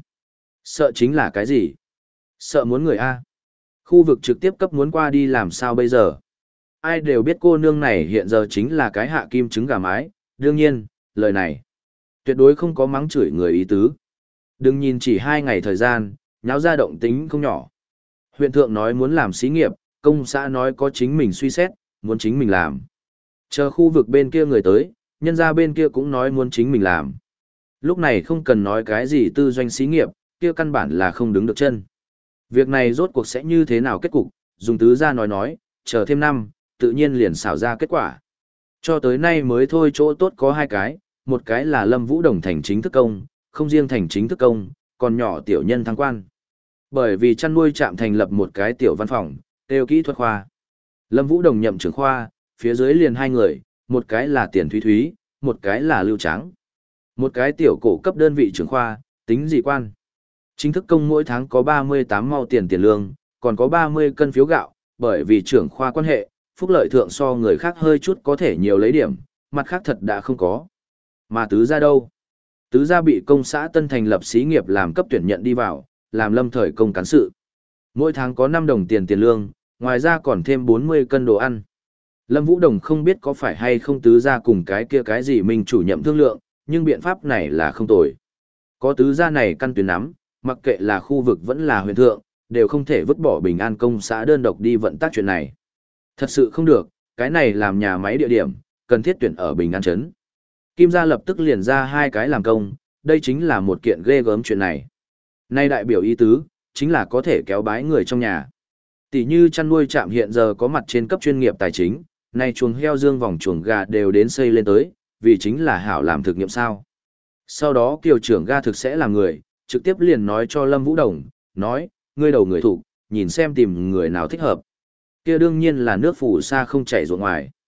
Sợ chính là cái gì? Sợ muốn người A. Khu vực trực tiếp cấp muốn qua đi làm sao bây giờ? Ai đều biết cô nương này hiện giờ chính là cái hạ kim trứng gà mái, đương nhiên, lời này tuyệt đối không có mắng chửi người ý tứ. Đừng nhìn chỉ hai ngày thời gian, nháo ra động tính không nhỏ. Huyện thượng nói muốn làm xí nghiệp, công xã nói có chính mình suy xét, muốn chính mình làm. Chờ khu vực bên kia người tới, nhân gia bên kia cũng nói muốn chính mình làm. Lúc này không cần nói cái gì tư doanh xí nghiệp, kia căn bản là không đứng được chân. Việc này rốt cuộc sẽ như thế nào kết cục, dùng tứ gia nói nói, chờ thêm năm, tự nhiên liền xảo ra kết quả. Cho tới nay mới thôi chỗ tốt có hai cái, một cái là Lâm Vũ Đồng thành chính thức công, không riêng thành chính thức công, còn nhỏ tiểu nhân thăng quan. Bởi vì chăn nuôi trạm thành lập một cái tiểu văn phòng, đều kỹ thuật khoa. Lâm Vũ Đồng nhậm trưởng khoa, phía dưới liền hai người, một cái là Tiền Thúy Thúy, một cái là Lưu Tráng. Một cái tiểu cổ cấp đơn vị trưởng khoa, tính gì quan. Chính thức công mỗi tháng có ba mươi tám mao tiền tiền lương, còn có ba mươi cân phiếu gạo, bởi vì trưởng khoa quan hệ, phúc lợi thượng so người khác hơi chút có thể nhiều lấy điểm, mặt khác thật đã không có. Mà tứ gia đâu? Tứ gia bị công xã tân thành lập xí nghiệp làm cấp tuyển nhận đi vào, làm lâm thời công cán sự. Mỗi tháng có năm đồng tiền tiền lương, ngoài ra còn thêm bốn mươi cân đồ ăn. Lâm Vũ Đồng không biết có phải hay không tứ gia cùng cái kia cái gì mình chủ nhậm thương lượng, nhưng biện pháp này là không tồi. Có tứ gia này căn tuyến nắm, mặc kệ là khu vực vẫn là huyện thượng, đều không thể vứt bỏ Bình An công xã đơn độc đi vận tác chuyện này. Thật sự không được, cái này làm nhà máy địa điểm, cần thiết tuyển ở Bình An trấn. Kim gia lập tức liền ra hai cái làm công, đây chính là một kiện ghê gớm chuyện này. Nay đại biểu ý tứ, chính là có thể kéo bái người trong nhà. Tỷ như chăn nuôi trạm hiện giờ có mặt trên cấp chuyên nghiệp tài chính, nay chuồng heo dương vòng chuồng gà đều đến xây lên tới, vì chính là hảo làm thực nghiệm sao. Sau đó kiều trưởng ga thực sẽ là người, trực tiếp liền nói cho Lâm Vũ Đồng, nói, ngươi đầu người thủ, nhìn xem tìm người nào thích hợp. Kia đương nhiên là nước phủ xa không chảy ruộng ngoài.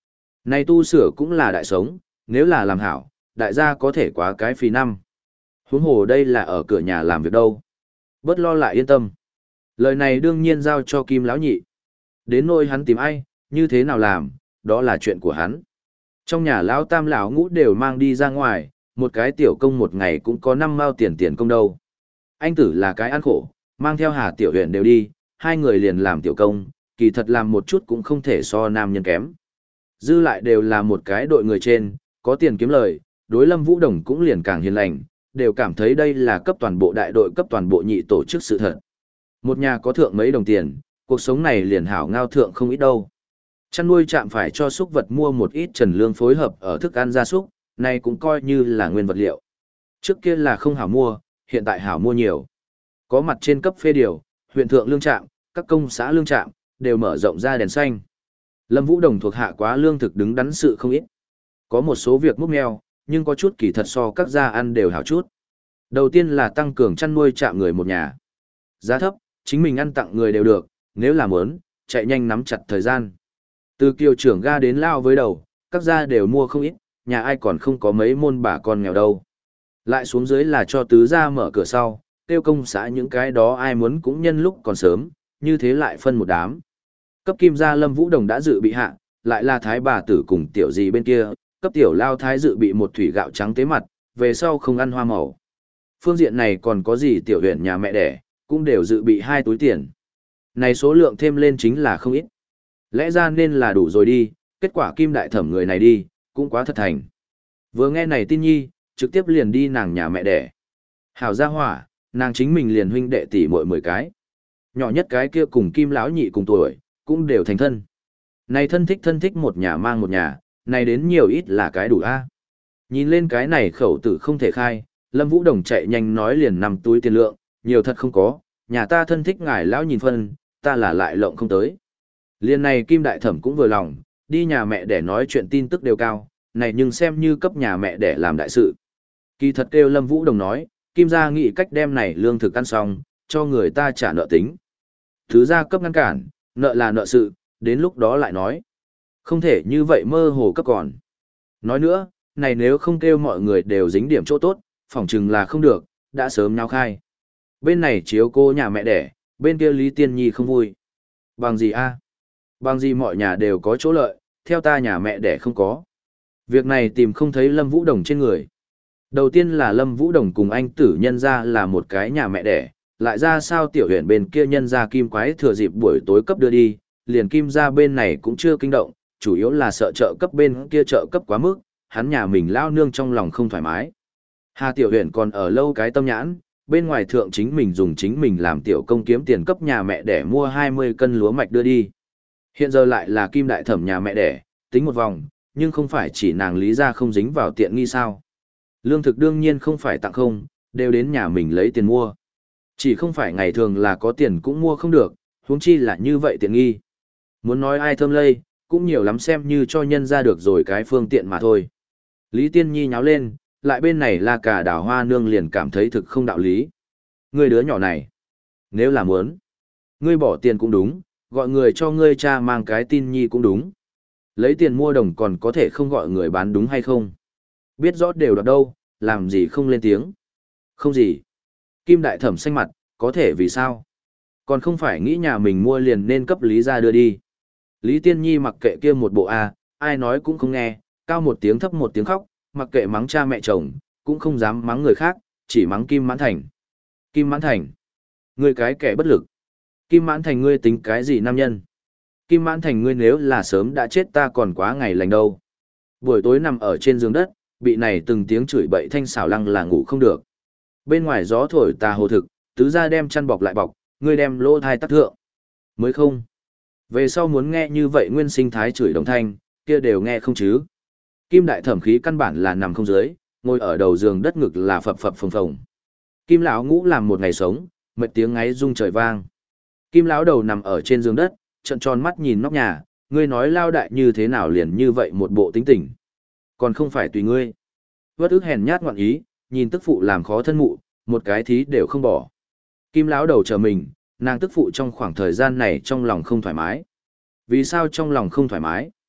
Này tu sửa cũng là đại sống, nếu là làm hảo, đại gia có thể quá cái phí năm. Huống hồ đây là ở cửa nhà làm việc đâu. Bớt lo lại yên tâm. Lời này đương nhiên giao cho Kim lão nhị. Đến nỗi hắn tìm ai, như thế nào làm, đó là chuyện của hắn. Trong nhà lão tam lão ngũ đều mang đi ra ngoài, một cái tiểu công một ngày cũng có năm mao tiền tiền công đâu. Anh tử là cái ăn khổ, mang theo Hà Tiểu Huyền đều đi, hai người liền làm tiểu công, kỳ thật làm một chút cũng không thể so nam nhân kém. Dư lại đều là một cái đội người trên, có tiền kiếm lời, đối Lâm Vũ Đồng cũng liền càng hiền lành, đều cảm thấy đây là cấp toàn bộ đại đội cấp toàn bộ nhị tổ chức sự thật. Một nhà có thượng mấy đồng tiền, cuộc sống này liền hảo ngao thượng không ít đâu. Chăn nuôi trạm phải cho súc vật mua một ít trần lương phối hợp ở thức ăn gia súc, này cũng coi như là nguyên vật liệu. Trước kia là không hảo mua, hiện tại hảo mua nhiều. Có mặt trên cấp phê điều, huyện thượng lương trạm, các công xã lương trạm, đều mở rộng ra đèn xanh. Lâm Vũ Đồng thuộc hạ quá lương thực đứng đắn sự không ít. Có một số việc múc mèo, nhưng có chút kỳ thật so các gia ăn đều hảo chút. Đầu tiên là tăng cường chăn nuôi trạm người một nhà. Giá thấp, chính mình ăn tặng người đều được, nếu làm muốn, chạy nhanh nắm chặt thời gian. Từ kiều trưởng ga đến lao với đầu, các gia đều mua không ít, nhà ai còn không có mấy môn bà con nghèo đâu. Lại xuống dưới là cho tứ gia mở cửa sau, tiêu công xã những cái đó ai muốn cũng nhân lúc còn sớm, như thế lại phân một đám. Cấp kim gia Lâm Vũ Đồng đã dự bị hạ, lại là thái bà tử cùng tiểu gì bên kia, cấp tiểu lao thái dự bị một thủy gạo trắng tế mặt, về sau không ăn hoa màu. Phương diện này còn có gì tiểu huyện nhà mẹ đẻ, cũng đều dự bị hai túi tiền. Này số lượng thêm lên chính là không ít. Lẽ ra nên là đủ rồi đi, kết quả kim đại thẩm người này đi, cũng quá thật thành. Vừa nghe này tin nhi, trực tiếp liền đi nàng nhà mẹ đẻ. Hảo gia hỏa, nàng chính mình liền huynh đệ tỷ muội mười cái. Nhỏ nhất cái kia cùng kim lão nhị cùng tuổi, cũng đều thành thân. Này thân thích thân thích một nhà mang một nhà, này đến nhiều ít là cái đủ a. Nhìn lên cái này khẩu tử không thể khai, Lâm Vũ Đồng chạy nhanh nói liền nằm túi tiền lượng, nhiều thật không có, nhà ta thân thích ngài lão nhìn phân, ta là lại lộng không tới. Liên này Kim Đại Thẩm cũng vừa lòng, đi nhà mẹ để nói chuyện tin tức đều cao, này nhưng xem như cấp nhà mẹ để làm đại sự. Kỳ thật kêu Lâm Vũ Đồng nói, Kim gia nghĩ cách đem này lương thực ăn xong, cho người ta trả nợ tính. Thứ gia cấp ngăn cản, nợ là nợ sự, đến lúc đó lại nói. Không thể như vậy mơ hồ cấp còn. Nói nữa, này nếu không kêu mọi người đều dính điểm chỗ tốt, phỏng chừng là không được, đã sớm nháo khai. Bên này chiếu cô nhà mẹ đẻ, bên kia Lý Tiên Nhi không vui. Bằng gì a? Bằng gì mọi nhà đều có chỗ lợi, theo ta nhà mẹ đẻ không có. Việc này tìm không thấy Lâm Vũ Đồng trên người. Đầu tiên là Lâm Vũ Đồng cùng anh tử nhân ra là một cái nhà mẹ đẻ, lại ra sao tiểu huyện bên kia nhân ra kim quái thừa dịp buổi tối cấp đưa đi, liền kim ra bên này cũng chưa kinh động, chủ yếu là sợ trợ cấp bên kia trợ cấp quá mức, hắn nhà mình lao nương trong lòng không thoải mái. Hà tiểu huyện còn ở lâu cái tâm nhãn, bên ngoài thượng chính mình dùng chính mình làm tiểu công kiếm tiền cấp nhà mẹ để mua hai mươi cân lúa mạch đưa đi. Hiện giờ lại là kim đại thẩm nhà mẹ đẻ, tính một vòng, nhưng không phải chỉ nàng lý ra không dính vào tiện nghi sao. Lương thực đương nhiên không phải tặng không, đều đến nhà mình lấy tiền mua. Chỉ không phải ngày thường là có tiền cũng mua không được, huống chi là như vậy tiện nghi. Muốn nói ai thơm lây, cũng nhiều lắm xem như cho nhân ra được rồi cái phương tiện mà thôi. Lý Tiên Nhi nháo lên, lại bên này là cả đào hoa nương liền cảm thấy thực không đạo lý. Ngươi đứa nhỏ này, nếu là muốn, ngươi bỏ tiền cũng đúng, gọi người cho ngươi cha mang cái tin nhi cũng đúng. Lấy tiền mua đồng còn có thể không gọi người bán đúng hay không? Biết rõ đều đoạt đâu, làm gì không lên tiếng? Không gì. Kim đại thẩm xanh mặt, có thể vì sao? Còn không phải nghĩ nhà mình mua liền nên cấp Lý ra đưa đi. Lý Tiên Nhi mặc kệ kia một bộ A, ai nói cũng không nghe, cao một tiếng thấp một tiếng khóc, mặc kệ mắng cha mẹ chồng, cũng không dám mắng người khác, chỉ mắng Kim Mãn Thành. Kim Mãn Thành, ngươi cái kẻ bất lực. Kim Mãn Thành ngươi tính cái gì nam nhân? Kim Mãn Thành ngươi nếu là sớm đã chết ta còn quá ngày lành đâu. Buổi tối nằm ở trên giường đất, bị này từng tiếng chửi bậy thanh xảo lăng là ngủ không được. Bên ngoài gió thổi tà hồ thực, tứ gia đem chăn bọc lại bọc, ngươi đem lỗ thai tắt thượng. Mới không. Về sau muốn nghe như vậy nguyên sinh thái chửi đồng thanh, kia đều nghe không chứ. Kim đại thẩm khí căn bản là nằm không dưới, ngồi ở đầu giường đất ngực là phập phập phồng phồng. Kim lão ngũ làm một ngày sống, mệt tiếng ngáy rung trời vang. Kim lão đầu nằm ở trên giường đất, trợn tròn mắt nhìn nóc nhà, ngươi nói lao đại như thế nào liền như vậy một bộ tính tình. Còn không phải tùy ngươi. Vất ức hèn nhát ngoạn ý, nhìn tức phụ làm khó thân mụ, một cái thí đều không bỏ. Kim lão đầu chờ mình, nàng tức phụ trong khoảng thời gian này trong lòng không thoải mái. Vì sao trong lòng không thoải mái?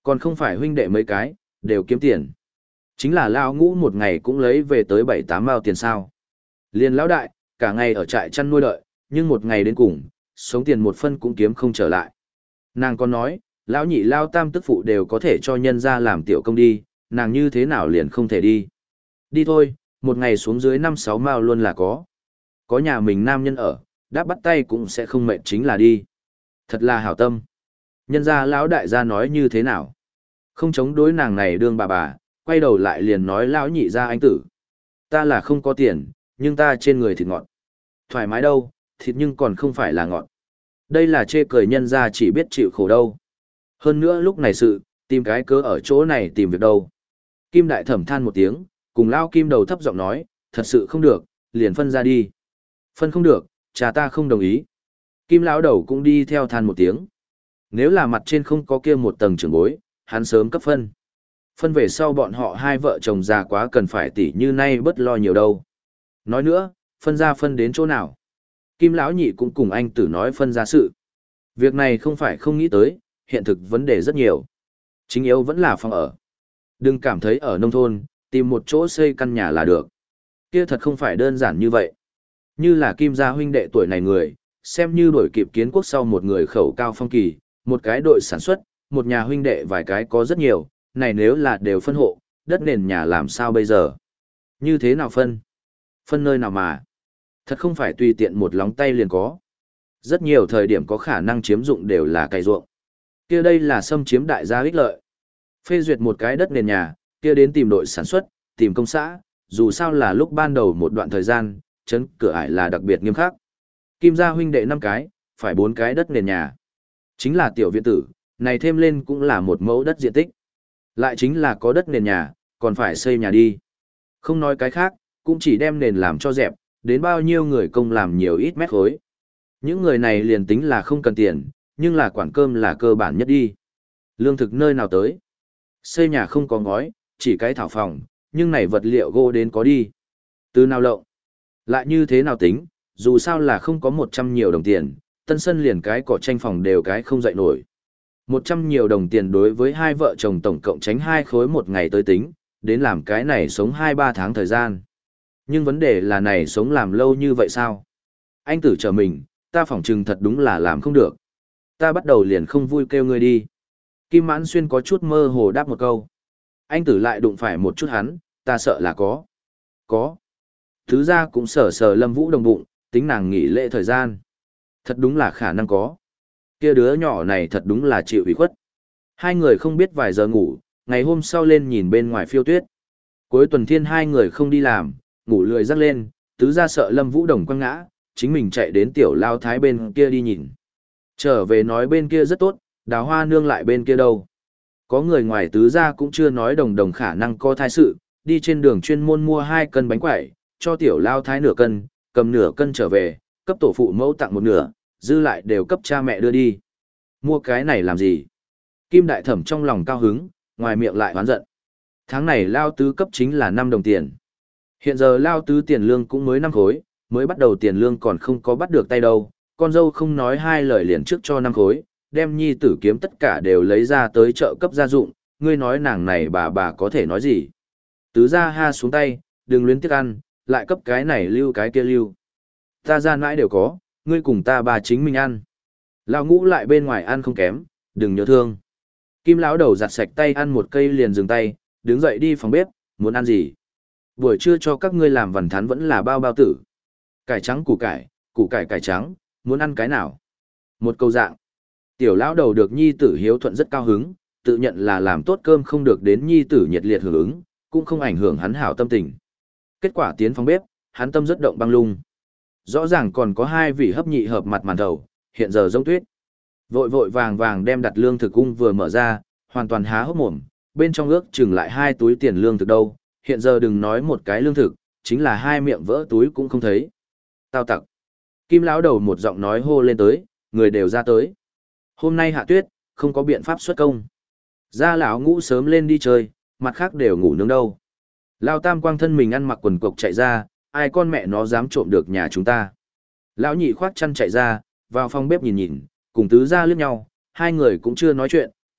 Còn không phải huynh đệ mấy cái, đều kiếm tiền. Chính là lão ngũ một ngày cũng lấy về tới bảy tám mao tiền sao. Liên lão đại, cả ngày ở trại chăn nuôi đợi, nhưng một ngày đến cùng, sống tiền một phân cũng kiếm không trở lại. Nàng còn nói, lão nhị lao tam tức phụ đều có thể cho nhân ra làm tiểu công đi, nàng như thế nào liền không thể đi. Đi thôi, một ngày xuống dưới năm sáu mao luôn là có. Có nhà mình nam nhân ở, đáp bắt tay cũng sẽ không mệt chính là đi. Thật là hảo tâm. Nhân ra lão đại gia nói như thế nào? Không chống đối nàng này đương bà bà, quay đầu lại liền nói lão nhị ra anh tử. Ta là không có tiền, nhưng ta trên người thịt ngọt. Thoải mái đâu, thịt nhưng còn không phải là ngọt. Đây là chê cười nhân ra chỉ biết chịu khổ đâu. Hơn nữa lúc này sự, tìm cái cớ ở chỗ này tìm việc đâu. Kim đại thẩm than một tiếng, cùng lao kim đầu thấp giọng nói, thật sự không được, liền phân ra đi. Phân không được, cha ta không đồng ý. Kim lão đầu cũng đi theo than một tiếng. Nếu là mặt trên không có kia một tầng trưởng bối, hắn sớm cấp phân. Phân về sau bọn họ hai vợ chồng già quá cần phải tỉ như nay bất lo nhiều đâu. Nói nữa, phân ra phân đến chỗ nào. Kim lão nhị cũng cùng anh tử nói phân ra sự. Việc này không phải không nghĩ tới, hiện thực vấn đề rất nhiều. Chính yếu vẫn là phòng ở. Đừng cảm thấy ở nông thôn, tìm một chỗ xây căn nhà là được. Kia thật không phải đơn giản như vậy. Như là Kim gia huynh đệ tuổi này người, xem như đổi kịp kiến quốc sau một người khẩu cao phong kỳ, một cái đội sản xuất, một nhà huynh đệ vài cái có rất nhiều, này nếu là đều phân hộ, đất nền nhà làm sao bây giờ? Như thế nào phân? Phân nơi nào mà? Thật không phải tùy tiện một lóng tay liền có. Rất nhiều thời điểm có khả năng chiếm dụng đều là cày ruộng. Kia đây là xâm chiếm đại gia ích lợi. Phê duyệt một cái đất nền nhà, kia đến tìm đội sản xuất, tìm công xã, dù sao là lúc ban đầu một đoạn thời gian, chấn cửa ải là đặc biệt nghiêm khắc. Kim gia huynh đệ năm cái, phải bốn cái đất nền nhà. Chính là tiểu viện tử, này thêm lên cũng là một mẫu đất diện tích. Lại chính là có đất nền nhà, còn phải xây nhà đi. Không nói cái khác, cũng chỉ đem nền làm cho dẹp, đến bao nhiêu người công làm nhiều ít mét khối. Những người này liền tính là không cần tiền, nhưng là quản cơm là cơ bản nhất đi. Lương thực nơi nào tới? Xây nhà không có ngói, chỉ cái thảo phòng, nhưng này vật liệu gỗ đến có đi. Từ nào lộng? Lại như thế nào tính, dù sao là không có một trăm nhiều đồng tiền, tân sân liền cái cỏ tranh phòng đều cái không dậy nổi. Một trăm nhiều đồng tiền đối với hai vợ chồng tổng cộng tránh hai khối một ngày tới tính, đến làm cái này sống hai ba tháng thời gian. Nhưng vấn đề là này sống làm lâu như vậy sao? Anh tử chờ mình, ta phỏng chừng thật đúng là làm không được. Ta bắt đầu liền không vui kêu ngươi đi. Kim Mãn Xuyên có chút mơ hồ đáp một câu. Anh tử lại đụng phải một chút hắn, ta sợ là có. Có. Thứ ra cũng sờ sờ Lâm Vũ đồng bụng, tính nàng nghỉ lễ thời gian. Thật đúng là khả năng có. Kia đứa nhỏ này thật đúng là chịu ủy khuất. Hai người không biết vài giờ ngủ, ngày hôm sau lên nhìn bên ngoài phiêu tuyết. Cuối tuần thiên hai người không đi làm, ngủ lười rắc lên, tứ ra sợ Lâm Vũ đồng quăng ngã, chính mình chạy đến tiểu lao thái bên kia đi nhìn. Trở về nói bên kia rất tốt, đào hoa nương lại bên kia đâu. Có người ngoài tứ ra cũng chưa nói đồng đồng khả năng có thai sự, đi trên đường chuyên môn mua hai cân bánh quẩy, cho tiểu lao thái nửa cân, cầm nửa cân trở về, cấp tổ phụ mẫu tặng một nửa, dư lại đều cấp cha mẹ đưa đi. Mua cái này làm gì? Kim đại thẩm trong lòng cao hứng, ngoài miệng lại oán giận. Tháng này lao tứ cấp chính là năm đồng tiền. Hiện giờ lao tứ tiền lương cũng mới năm khối, mới bắt đầu tiền lương còn không có bắt được tay đâu, con dâu không nói hai lời liền trước cho năm khối, đem nhi tử kiếm tất cả đều lấy ra tới chợ cấp gia dụng, ngươi nói nàng này bà bà có thể nói gì. Tứ ra ha xuống tay, đừng luyến tiếc ăn, lại cấp cái này lưu cái kia lưu. Ta ra nãi đều có, ngươi cùng ta bà chính mình ăn. Lão ngũ lại bên ngoài ăn không kém, đừng nhớ thương. Kim lão đầu giặt sạch tay ăn một cây liền dừng tay, đứng dậy đi phòng bếp, muốn ăn gì? Buổi trưa cho các ngươi làm vằn thắn vẫn là bao bao tử. Cải trắng củ cải, củ cải cải trắng, muốn ăn cái nào? Một câu dạng. Tiểu lão đầu được nhi tử hiếu thuận rất cao hứng, tự nhận là làm tốt cơm không được đến nhi tử nhiệt liệt hưởng ứng, cũng không ảnh hưởng hắn hảo tâm tình. Kết quả tiến phòng bếp, hắn tâm rất động băng lung. Rõ ràng còn có hai vị hấp nhị hợp mặt màn thầu, hiện giờ giống tuyết. Vội vội vàng vàng đem đặt lương thực cung vừa mở ra, hoàn toàn há hốc mồm, bên trong ước chừng lại hai túi tiền lương thực đâu, hiện giờ đừng nói một cái lương thực, chính là hai miệng vỡ túi cũng không thấy. Tao tặc. Kim lão đầu một giọng nói hô lên tới, người đều ra tới. Hôm nay hạ tuyết, không có biện pháp xuất công. Gia lão ngũ sớm lên đi chơi, mặt khác đều ngủ nướng đâu. Lão tam quang thân mình ăn mặc quần cộc chạy ra, ai con mẹ nó dám trộm được nhà chúng ta. Lão nhị khoác chăn chạy ra, vào phòng bếp nhìn nhìn, cùng tứ gia liếc nhau, hai người cũng chưa nói chuyện,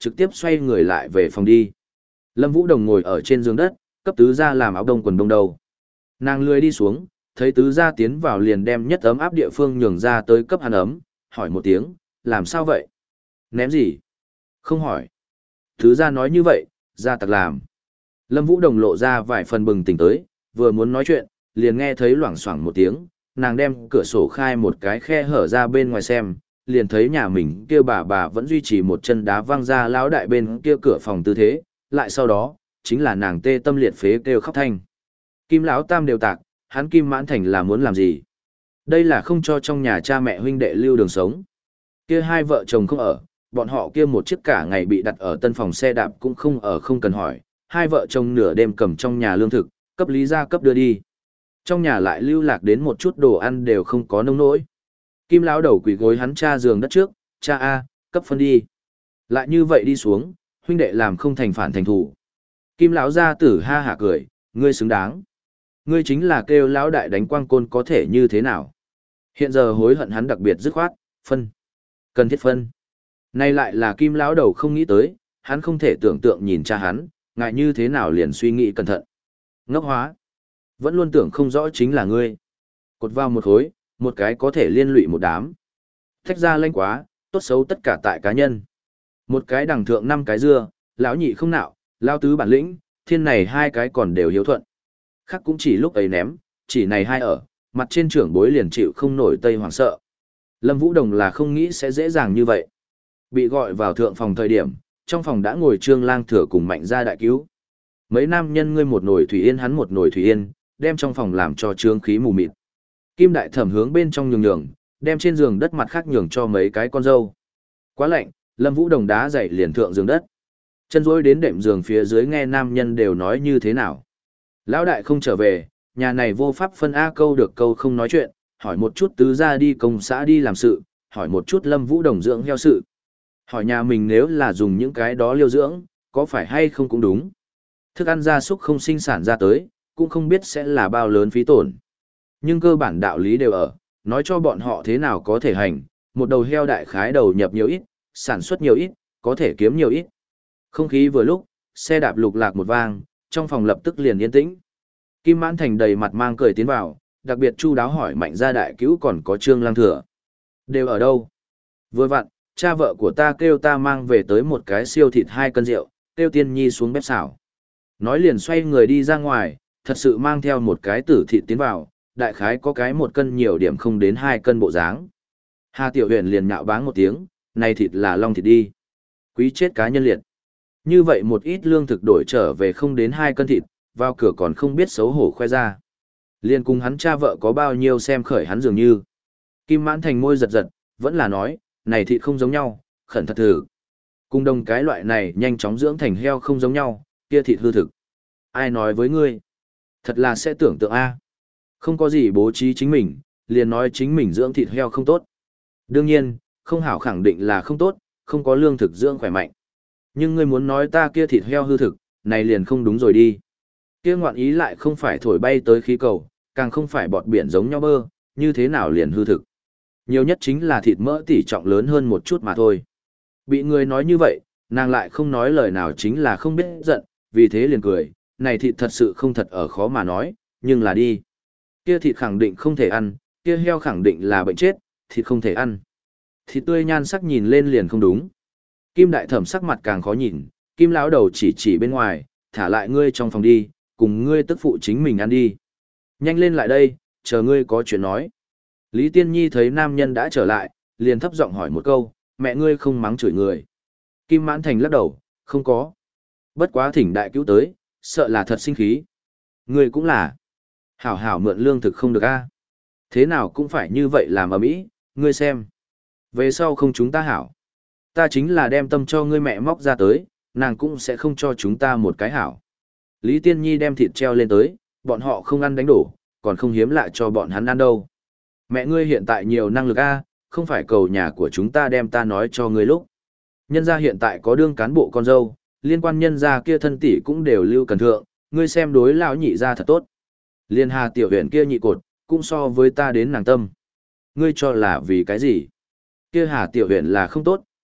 trực tiếp xoay người lại về phòng đi. Lâm Vũ Đồng ngồi ở trên giường đất, cấp tứ gia làm áo đông quần đông đầu. Nàng lười đi xuống, thấy tứ gia tiến vào liền đem nhất ấm áp địa phương nhường ra tới cấp hắn ấm, hỏi một tiếng, làm sao vậy? Ném gì? Không hỏi. Tứ gia nói như vậy, gia tặc làm. Lâm Vũ Đồng lộ ra vài phần bừng tỉnh tới, vừa muốn nói chuyện, liền nghe thấy loảng xoảng một tiếng, nàng đem cửa sổ khai một cái khe hở ra bên ngoài xem, liền thấy nhà mình kia bà bà vẫn duy trì một chân đá văng ra lão đại bên kia cửa phòng tư thế, lại sau đó, chính là nàng tê tâm liệt phế kêu khóc thanh. Kim lão tam đều tạc, hắn Kim Mãn Thành là muốn làm gì? Đây là không cho trong nhà cha mẹ huynh đệ lưu đường sống. Kia hai vợ chồng không ở, bọn họ kia một chiếc cả ngày bị đặt ở tân phòng xe đạp cũng không ở không cần hỏi, hai vợ chồng nửa đêm cầm trong nhà lương thực, cấp lý gia cấp đưa đi. Trong nhà lại lưu lạc đến một chút đồ ăn đều không có nông nỗi. Kim lão đầu quỳ gối hắn cha giường đất trước, cha a, cấp phân đi. Lại như vậy đi xuống, huynh đệ làm không thành phản thành thủ. Kim lão gia tử ha hả cười, ngươi xứng đáng. Ngươi chính là kêu lão đại đánh quang côn có thể như thế nào. Hiện giờ hối hận hắn đặc biệt dứt khoát, phân. Cần thiết phân. Nay lại là Kim lão đầu không nghĩ tới, hắn không thể tưởng tượng nhìn cha hắn, ngại như thế nào liền suy nghĩ cẩn thận. Ngốc hóa. Vẫn luôn tưởng không rõ chính là ngươi. Cột vào một khối, một cái có thể liên lụy một đám. Thách ra lanh quá, tốt xấu tất cả tại cá nhân. Một cái đằng thượng năm cái dưa, lão nhị không nạo, lao tứ bản lĩnh, thiên này hai cái còn đều hiếu thuận. Khác cũng chỉ lúc ấy ném, chỉ này hai ở, mặt trên trưởng bối liền chịu không nổi tây hoàng sợ. Lâm Vũ Đồng là không nghĩ sẽ dễ dàng như vậy. Bị gọi vào thượng phòng thời điểm, trong phòng đã ngồi Trương Lang Thừa cùng Mạnh Gia đại cứu. Mấy nam nhân ngươi một nồi thủy yên hắn một nồi thủy yên, đem trong phòng làm cho trương khí mù mịt. Kim đại thẩm hướng bên trong nhường nhường, đem trên giường đất mặt khác nhường cho mấy cái con dâu. Quá lạnh, Lâm Vũ Đồng đá dậy liền thượng giường đất. Chân rối đến đệm giường phía dưới nghe nam nhân đều nói như thế nào. Lão đại không trở về, nhà này vô pháp phân A câu được câu không nói chuyện, hỏi một chút tứ gia đi công xã đi làm sự, hỏi một chút Lâm Vũ Đồng dưỡng heo sự. Hỏi nhà mình nếu là dùng những cái đó liêu dưỡng, có phải hay không cũng đúng. Thức ăn gia súc không sinh sản ra tới, cũng không biết sẽ là bao lớn phí tổn. Nhưng cơ bản đạo lý đều ở, nói cho bọn họ thế nào có thể hành, một đầu heo đại khái đầu nhập nhiều ít, sản xuất nhiều ít, có thể kiếm nhiều ít. Không khí vừa lúc, xe đạp lục lạc một vang, trong phòng lập tức liền yên tĩnh. Kim Mãn Thành đầy mặt mang cười tiến vào, đặc biệt chu đáo hỏi Mạnh Gia đại cứu còn có Trương Lang Thừa. Đều ở đâu? Vừa vặn, cha vợ của ta kêu ta mang về tới một cái siêu thịt hai cân rượu, kêu Tiên Nhi xuống bếp xào. Nói liền xoay người đi ra ngoài, thật sự mang theo một cái tử thịt tiến vào, đại khái có cái một cân nhiều điểm không đến hai cân bộ dáng. Hà Tiểu Huyền liền nhạo báng một tiếng, này thịt là long thịt đi. Quý chết cá nhân liệt. Như vậy một ít lương thực đổi trở về không đến hai cân thịt, vào cửa còn không biết xấu hổ khoe ra. Liên cùng hắn cha vợ có bao nhiêu xem khởi hắn dường như. Kim Mãn Thành môi giật giật, vẫn là nói, này thịt không giống nhau, khẩn thật thử. Cùng đồng cái loại này nhanh chóng dưỡng thành heo không giống nhau, kia thịt hư thực. Ai nói với ngươi? Thật là sẽ tưởng tượng A. Không có gì bố trí chính mình, liền nói chính mình dưỡng thịt heo không tốt. Đương nhiên, không hảo khẳng định là không tốt, không có lương thực dưỡng khỏe mạnh. Nhưng ngươi muốn nói ta kia thịt heo hư thực, này liền không đúng rồi đi. Kia ngoạn ý lại không phải thổi bay tới khí cầu, càng không phải bọt biển giống nhau bơ, như thế nào liền hư thực. Nhiều nhất chính là thịt mỡ tỷ trọng lớn hơn một chút mà thôi. Bị người nói như vậy, nàng lại không nói lời nào chính là không biết giận, vì thế liền cười, này thịt thật sự không thật ở khó mà nói, nhưng là đi. Kia thịt khẳng định không thể ăn, kia heo khẳng định là bệnh chết, thịt không thể ăn. Thịt tươi nhan sắc nhìn lên liền không đúng. Kim đại thẩm sắc mặt càng khó nhìn, Kim lão đầu chỉ chỉ bên ngoài, thả lại ngươi trong phòng đi, cùng ngươi tức phụ chính mình ăn đi. Nhanh lên lại đây, chờ ngươi có chuyện nói. Lý Tiên Nhi thấy nam nhân đã trở lại, liền thấp giọng hỏi một câu, mẹ ngươi không mắng chửi người. Kim Mãn Thành lắc đầu, không có. Bất quá thỉnh đại cứu tới, sợ là thật sinh khí. Ngươi cũng là. Hảo hảo mượn lương thực không được a. Thế nào cũng phải như vậy làm ở mỹ, ngươi xem. Về sau không chúng ta hảo. Ta chính là đem tâm cho ngươi mẹ móc ra tới, nàng cũng sẽ không cho chúng ta một cái hảo. Lý Tiên Nhi đem thịt treo lên tới, bọn họ không ăn đánh đổ, còn không hiếm lạ cho bọn hắn ăn đâu. Mẹ ngươi hiện tại nhiều năng lực a, không phải cầu nhà của chúng ta đem ta nói cho ngươi lúc. Nhân gia hiện tại có đương cán bộ con dâu, liên quan nhân gia kia thân tỷ cũng đều lưu cần thượng, ngươi xem đối lão nhị gia thật tốt. Liên Hà tiểu huyện kia nhị cột, cũng so với ta đến nàng tâm. Ngươi cho là vì cái gì? Kia Hà tiểu huyện là không tốt,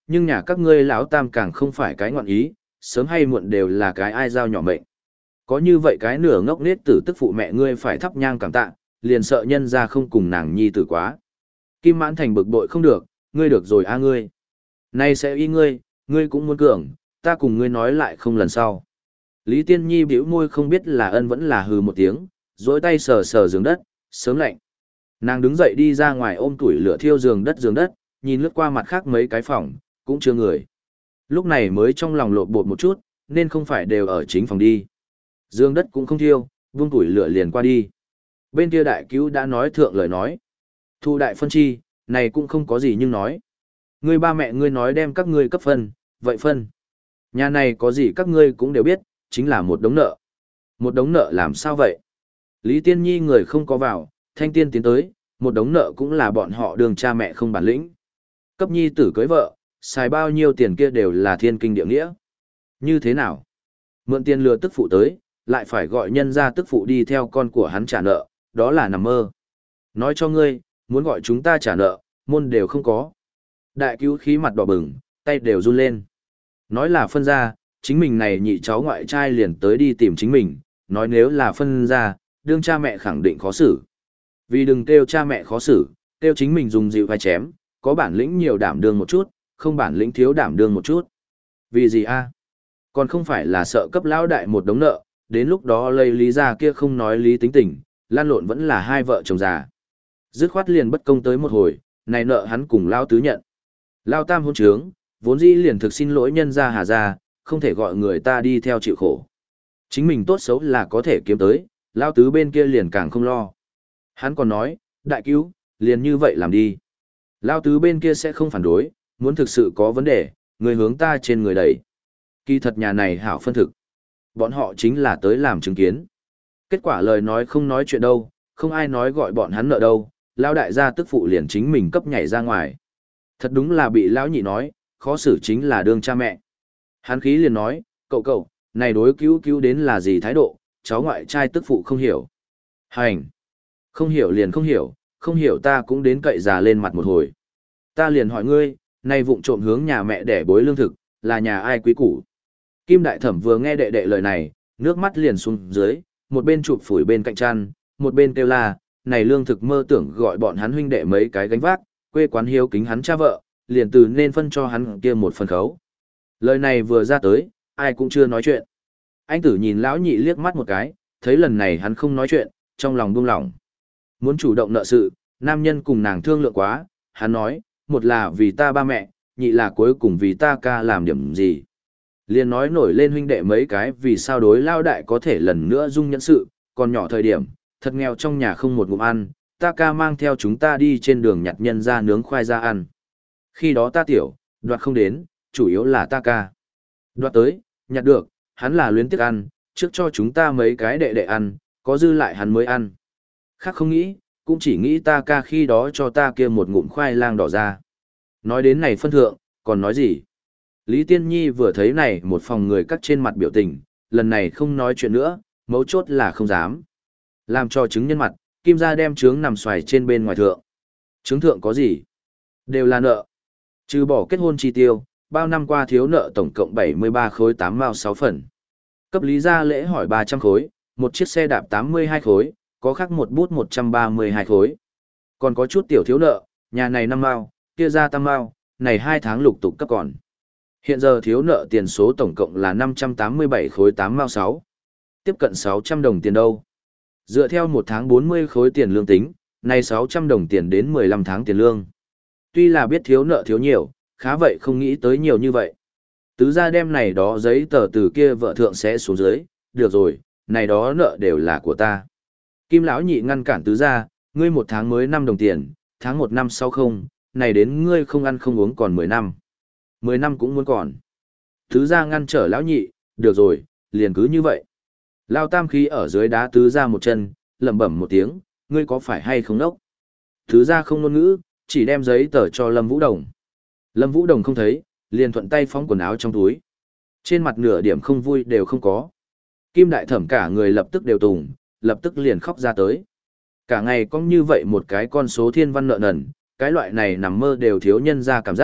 nhưng nhà các ngươi lão tam càng không phải cái ngọn ý, sớm hay muộn đều là cái ai giao nhỏ mệnh. Có như vậy cái nửa ngốc nết tử tức phụ mẹ ngươi phải thắp nhang cảm tạ, liền sợ nhân ra không cùng nàng nhi tử quá. Kim Mãn Thành bực bội không được, ngươi được rồi a ngươi. Nay sẽ y ngươi, ngươi cũng muốn cường, ta cùng ngươi nói lại không lần sau. Lý Tiên Nhi bĩu môi không biết là ân vẫn là hừ một tiếng, dối tay sờ sờ giường đất, sớm lạnh. Nàng đứng dậy đi ra ngoài ôm củi lửa thiêu giường đất giường đất, nhìn lướt qua mặt khác mấy cái phòng, cũng chưa người. Lúc này mới trong lòng lộn bột một chút, nên không phải đều ở chính phòng đi. Giường đất cũng không thiêu, vung củi lửa liền qua đi. Bên kia đại cứu đã nói thượng lời nói. Thu đại phân chi, này cũng không có gì nhưng nói. Ngươi ba mẹ ngươi nói đem các ngươi cấp phân, vậy phân. Nhà này có gì các ngươi cũng đều biết, chính là một đống nợ. Một đống nợ làm sao vậy? Lý Tiên Nhi người không có vào, Thanh Tiên tiến tới, một đống nợ cũng là bọn họ đường cha mẹ không bản lĩnh. Cấp nhi tử cưới vợ, xài bao nhiêu tiền kia đều là thiên kinh địa nghĩa. Như thế nào? Mượn tiền lừa tức phụ tới, lại phải gọi nhân ra tức phụ đi theo con của hắn trả nợ, đó là nằm mơ. Nói cho ngươi, muốn gọi chúng ta trả nợ, môn đều không có. Đại cứu khí mặt đỏ bừng, tay đều run lên. Nói là phân ra, chính mình này nhị cháu ngoại trai liền tới đi tìm chính mình, nói nếu là phân ra, đương cha mẹ khẳng định khó xử. Vì đừng kêu cha mẹ khó xử, kêu chính mình dùng dịu vai chém, có bản lĩnh nhiều đảm đương một chút, không bản lĩnh thiếu đảm đương một chút. Vì gì a? Còn không phải là sợ cấp lão đại một đống nợ, đến lúc đó lấy lý ra kia không nói lý tính tình, lan lộn vẫn là hai vợ chồng già. Dứt khoát liền bất công tới một hồi, này nợ hắn cùng lao tứ nhận. Lao tam hôn trướng, vốn dĩ liền thực xin lỗi nhân ra hà ra, không thể gọi người ta đi theo chịu khổ. Chính mình tốt xấu là có thể kiếm tới, lao tứ bên kia liền càng không lo. Hắn còn nói, đại cứu, liền như vậy làm đi. Lao tứ bên kia sẽ không phản đối, muốn thực sự có vấn đề, người hướng ta trên người đẩy. Kỳ thật nhà này hảo phân thực. Bọn họ chính là tới làm chứng kiến. Kết quả lời nói không nói chuyện đâu, không ai nói gọi bọn hắn nợ đâu, lao đại gia tức phụ liền chính mình cấp nhảy ra ngoài. Thật đúng là bị lão nhị nói, khó xử chính là đương cha mẹ. Hắn khí liền nói, cậu cậu, này đối cứu cứu đến là gì thái độ, cháu ngoại trai tức phụ không hiểu. Hành! Không hiểu liền không hiểu, không hiểu ta cũng đến cậy già lên mặt một hồi. Ta liền hỏi ngươi, này vụng trộm hướng nhà mẹ để bối lương thực, là nhà ai quý củ? Kim Đại Thẩm vừa nghe đệ đệ lời này, nước mắt liền xuống dưới, một bên chụp phủi bên cạnh chăn, một bên kêu la, này lương thực mơ tưởng gọi bọn hắn huynh đệ mấy cái gánh vác, quê quán hiếu kính hắn cha vợ, liền từ nên phân cho hắn kia một phần khấu. Lời này vừa ra tới, ai cũng chưa nói chuyện. Anh tử nhìn lão nhị liếc mắt một cái, thấy lần này hắn không nói chuyện, trong lòng buông lỏng. Muốn chủ động nợ sự, nam nhân cùng nàng thương lượng quá, hắn nói, một là vì ta ba mẹ, nhị là cuối cùng vì ta ca làm điểm gì. Liền nói nổi lên huynh đệ mấy cái vì sao đối lao đại có thể lần nữa dung nhẫn sự, còn nhỏ thời điểm, thật nghèo trong nhà không một ngụm ăn, ta ca mang theo chúng ta đi trên đường nhặt nhân ra nướng khoai ra ăn. Khi đó ta tiểu, đoạt không đến, chủ yếu là ta ca. Đoạt tới, nhặt được, hắn là luyến tiếc ăn, trước cho chúng ta mấy cái đệ đệ ăn, có dư lại hắn mới ăn. Khác không nghĩ, cũng chỉ nghĩ ta ca khi đó cho ta kia một ngụm khoai lang đỏ ra. Nói đến này phân thượng, còn nói gì? Lý Tiên Nhi vừa thấy này một phòng người cắt trên mặt biểu tình, lần này không nói chuyện nữa, mấu chốt là không dám. Làm cho chứng nhân mặt, Kim gia đem trướng nằm xoài trên bên ngoài thượng. Trướng thượng có gì? Đều là nợ. Trừ bỏ kết hôn chi tiêu, bao năm qua thiếu nợ tổng cộng bảy mươi ba khối tám mao sáu phần. Cấp lý gia lễ hỏi ba trăm khối, một chiếc xe đạp tám mươi hai khối, có khác một bút một trăm ba mươi hai khối. Còn có chút tiểu thiếu nợ, nhà này năm mao, kia ra tam mao, này hai tháng lục tục cấp còn. Hiện giờ thiếu nợ tiền số tổng cộng là năm trăm tám mươi bảy khối tám mao sáu. Tiếp cận sáu trăm đồng tiền đâu. Dựa theo một tháng bốn mươi khối tiền lương tính, này sáu trăm đồng tiền đến mười lăm tháng tiền lương. Tuy là biết thiếu nợ thiếu nhiều, khá vậy không nghĩ tới nhiều như vậy. Tứ gia đem này đó giấy tờ từ kia vợ thượng sẽ xuống dưới, được rồi, này đó nợ đều là của ta. Kim lão nhị ngăn cản tứ gia, ngươi một tháng mới năm đồng tiền, tháng một năm sau không, này đến ngươi không ăn không uống còn mười năm. Mười năm cũng muốn còn. Tứ gia ngăn trở lão nhị, được rồi, liền cứ như vậy. Lao tam khí ở dưới đá tứ gia một chân, lẩm bẩm một tiếng, ngươi có phải hay không đốc? Tứ gia không ngôn ngữ, chỉ đem giấy tờ cho Lâm Vũ Đồng. Lâm Vũ Đồng không thấy, liền thuận tay phóng quần áo trong túi. Trên mặt nửa điểm không vui đều không có. Kim Đại Thẩm cả người lập tức đều tùng, lập tức liền khóc ra tới. Cả ngày có như vậy một cái con số thiên văn nợ nần, cái loại này nằm mơ đều thiếu nhân ra cảm giác,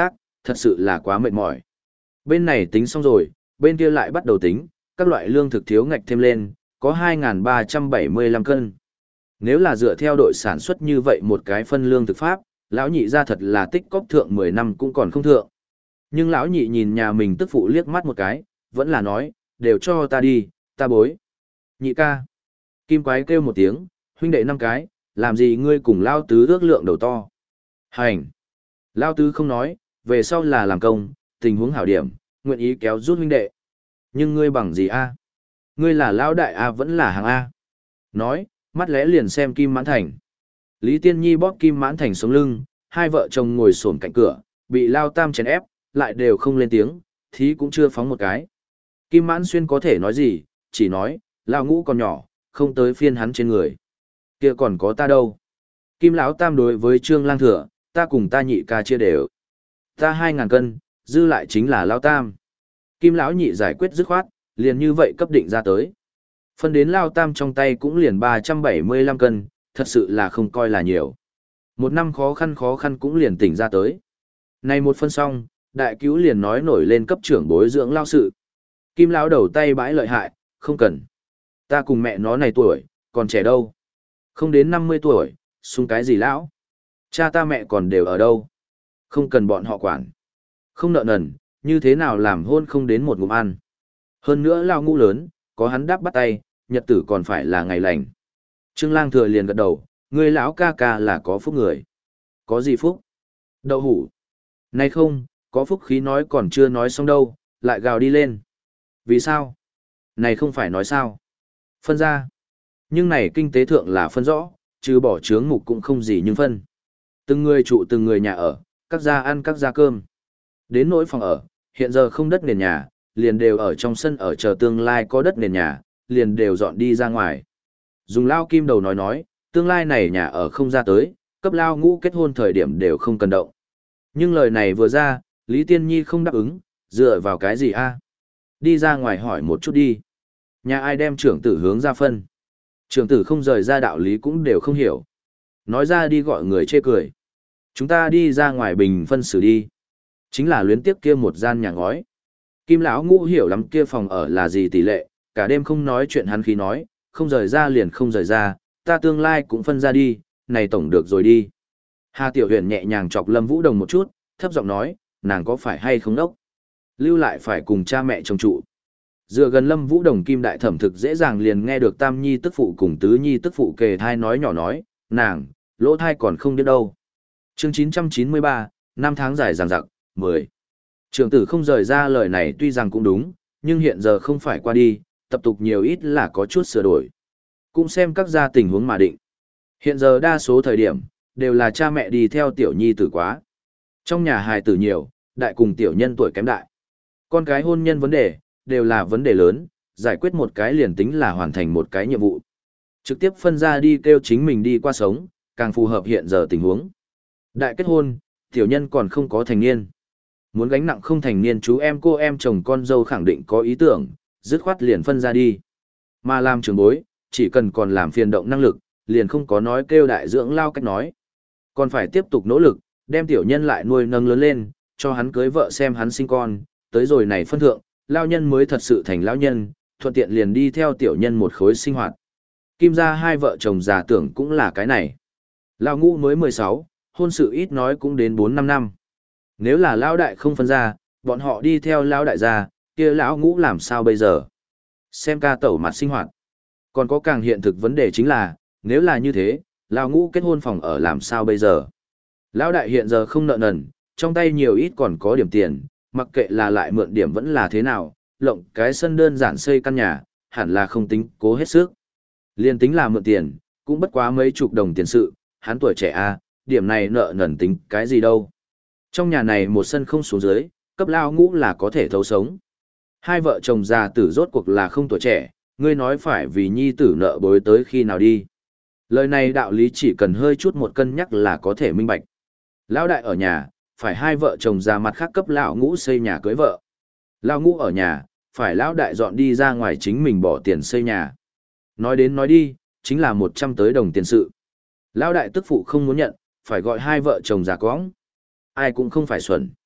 thật sự là quá mệt mỏi. Bên này tính xong rồi, bên kia lại bắt đầu tính, các loại lương thực thiếu ngạch thêm lên, có hai nghìn ba trăm bảy mươi lăm cân. Nếu là dựa theo đội sản xuất như vậy một cái phân lương thực pháp, lão nhị ra thật là tích cóp thượng mười năm cũng còn không thượng. Nhưng lão nhị nhìn nhà mình tức phụ liếc mắt một cái, vẫn là nói, đều cho ta đi, ta bối. Nhị ca. Kim quái kêu một tiếng, huynh đệ năm cái, làm gì ngươi cùng lao tứ ước lượng đầu to. Hành. Lao tứ không nói, về sau là làm công, tình huống hảo điểm, nguyện ý kéo rút huynh đệ. Nhưng ngươi bằng gì a? Ngươi là lão đại a vẫn là hàng A. Nói, mắt lẽ liền xem Kim Mãn Thành. Lý Tiên Nhi bóp Kim Mãn Thành sống lưng, hai vợ chồng ngồi xổm cạnh cửa, bị Lao Tam chèn ép, lại đều không lên tiếng, thí cũng chưa phóng một cái. Kim Mãn Xuyên có thể nói gì, chỉ nói, Lao Ngũ còn nhỏ, không tới phiên hắn trên người. Kia còn có ta đâu. Kim Lão Tam đối với Trương Lang Thừa, ta cùng ta nhị ca chia đều. Ta hai ngàn cân, dư lại chính là Lao Tam. Kim Lão nhị giải quyết dứt khoát, liền như vậy cấp định ra tới. Phân đến Lao Tam trong tay cũng liền ba trăm bảy mươi lăm cân, thật sự là không coi là nhiều. Một năm khó khăn khó khăn cũng liền tỉnh ra tới. Này một phân xong, đại cứu liền nói nổi lên cấp trưởng bối dưỡng lao sự. Kim Lão đầu tay bãi lợi hại, không cần. Ta cùng mẹ nó này tuổi, còn trẻ đâu. Không đến năm mươi tuổi, xung cái gì lão. Cha ta mẹ còn đều ở đâu. Không cần bọn họ quản. Không nợ nần, như thế nào làm hôn không đến một ngụm ăn. Hơn nữa Lao Ngũ lớn, có hắn đáp bắt tay, nhật tử còn phải là ngày lành. Trương Lang Thừa liền gật đầu, người lão ca ca là có phúc người. Có gì phúc? Đậu hủ. Nay không, có phúc khí nói còn chưa nói xong đâu, lại gào đi lên. Vì sao? Này không phải nói sao? Phân ra. Nhưng này kinh tế thượng là phân rõ, trừ bỏ chướng mục cũng không gì nhưng phân. Từng người trụ từng người nhà ở, các gia ăn các gia cơm. Đến nỗi phòng ở, hiện giờ không đất nền nhà, liền đều ở trong sân ở chờ tương lai có đất nền nhà, liền đều dọn đi ra ngoài. Dùng Lao Kim đầu nói nói, tương lai này nhà ở không ra tới, cấp Lao Ngũ kết hôn thời điểm đều không cần động. Nhưng lời này vừa ra, Lý Tiên Nhi không đáp ứng, dựa vào cái gì a? Đi ra ngoài hỏi một chút đi. Nhà ai đem trưởng tử hướng ra phân. Trưởng tử không rời ra đạo lý cũng đều không hiểu. Nói ra đi gọi người chê cười. Chúng ta đi ra ngoài bình phân xử đi. Chính là luyến tiếp kia một gian nhà ngói. Kim Lão Ngũ hiểu lắm kia phòng ở là gì tỷ lệ, cả đêm không nói chuyện hắn khí nói, không rời ra liền không rời ra, ta tương lai cũng phân ra đi, này tổng được rồi đi. Hà Tiểu Huyền nhẹ nhàng chọc Lâm Vũ Đồng một chút, thấp giọng nói, nàng có phải hay không đốc? Lưu lại phải cùng cha mẹ chồng trụ. Dựa gần Lâm Vũ Đồng Kim Đại Thẩm thực dễ dàng liền nghe được Tam Nhi tức phụ cùng Tứ Nhi tức phụ kề thai nói nhỏ nói, nàng, lỗ thai còn không biết đâu. Chương chín trăm chín mươi ba, năm tháng dài dằng dặc, mười. Trưởng tử không rời ra lời này tuy rằng cũng đúng, nhưng hiện giờ không phải qua đi, tập tục nhiều ít là có chút sửa đổi. Cũng xem các gia tình huống mà định. Hiện giờ đa số thời điểm, đều là cha mẹ đi theo tiểu nhi tử quá. Trong nhà hài tử nhiều, đại cùng tiểu nhân tuổi kém đại. Con cái hôn nhân vấn đề, đều là vấn đề lớn, giải quyết một cái liền tính là hoàn thành một cái nhiệm vụ. Trực tiếp phân ra đi kêu chính mình đi qua sống, càng phù hợp hiện giờ tình huống. Đại kết hôn, tiểu nhân còn không có thành niên. Muốn gánh nặng không thành niên chú em cô em chồng con dâu khẳng định có ý tưởng, dứt khoát liền phân ra đi. Mà làm trưởng bối, chỉ cần còn làm phiền động năng lực, liền không có nói kêu đại dưỡng lao cách nói. Còn phải tiếp tục nỗ lực, đem tiểu nhân lại nuôi nâng lớn lên, cho hắn cưới vợ xem hắn sinh con, tới rồi này phân thượng, lao nhân mới thật sự thành lão nhân, thuận tiện liền đi theo tiểu nhân một khối sinh hoạt. Kim gia hai vợ chồng già tưởng cũng là cái này. Lao Ngũ mới mười sáu, hôn sự ít nói cũng đến bốn năm năm. Nếu là lão đại không phân ra, bọn họ đi theo lão đại gia, kia lão Ngũ làm sao bây giờ? Xem ca tẩu mặt sinh hoạt. Còn có càng hiện thực vấn đề chính là, nếu là như thế, lão Ngũ kết hôn phòng ở làm sao bây giờ? Lão đại hiện giờ không nợ nần, trong tay nhiều ít còn có điểm tiền, mặc kệ là lại mượn điểm vẫn là thế nào, lộng cái sân đơn giản xây căn nhà, hẳn là không tính cố hết sức. Liên tính là mượn tiền, cũng bất quá mấy chục đồng tiền sự, hắn tuổi trẻ a, điểm này nợ nần tính cái gì đâu. Trong nhà này một sân không xuống dưới, cấp lao Ngũ là có thể thấu sống. Hai vợ chồng già tử rốt cuộc là không tuổi trẻ, ngươi nói phải vì nhi tử nợ bối tới khi nào đi. Lời này đạo lý chỉ cần hơi chút một cân nhắc là có thể minh bạch. Lão đại ở nhà, phải hai vợ chồng già mặt khác cấp lão Ngũ xây nhà cưới vợ. Lão Ngũ ở nhà, phải lão đại dọn đi ra ngoài chính mình bỏ tiền xây nhà. Nói đến nói đi, chính là một trăm tới đồng tiền sự. Lão đại tức phụ không muốn nhận, phải gọi hai vợ chồng già cóng. Ai cũng không phải xuẩn.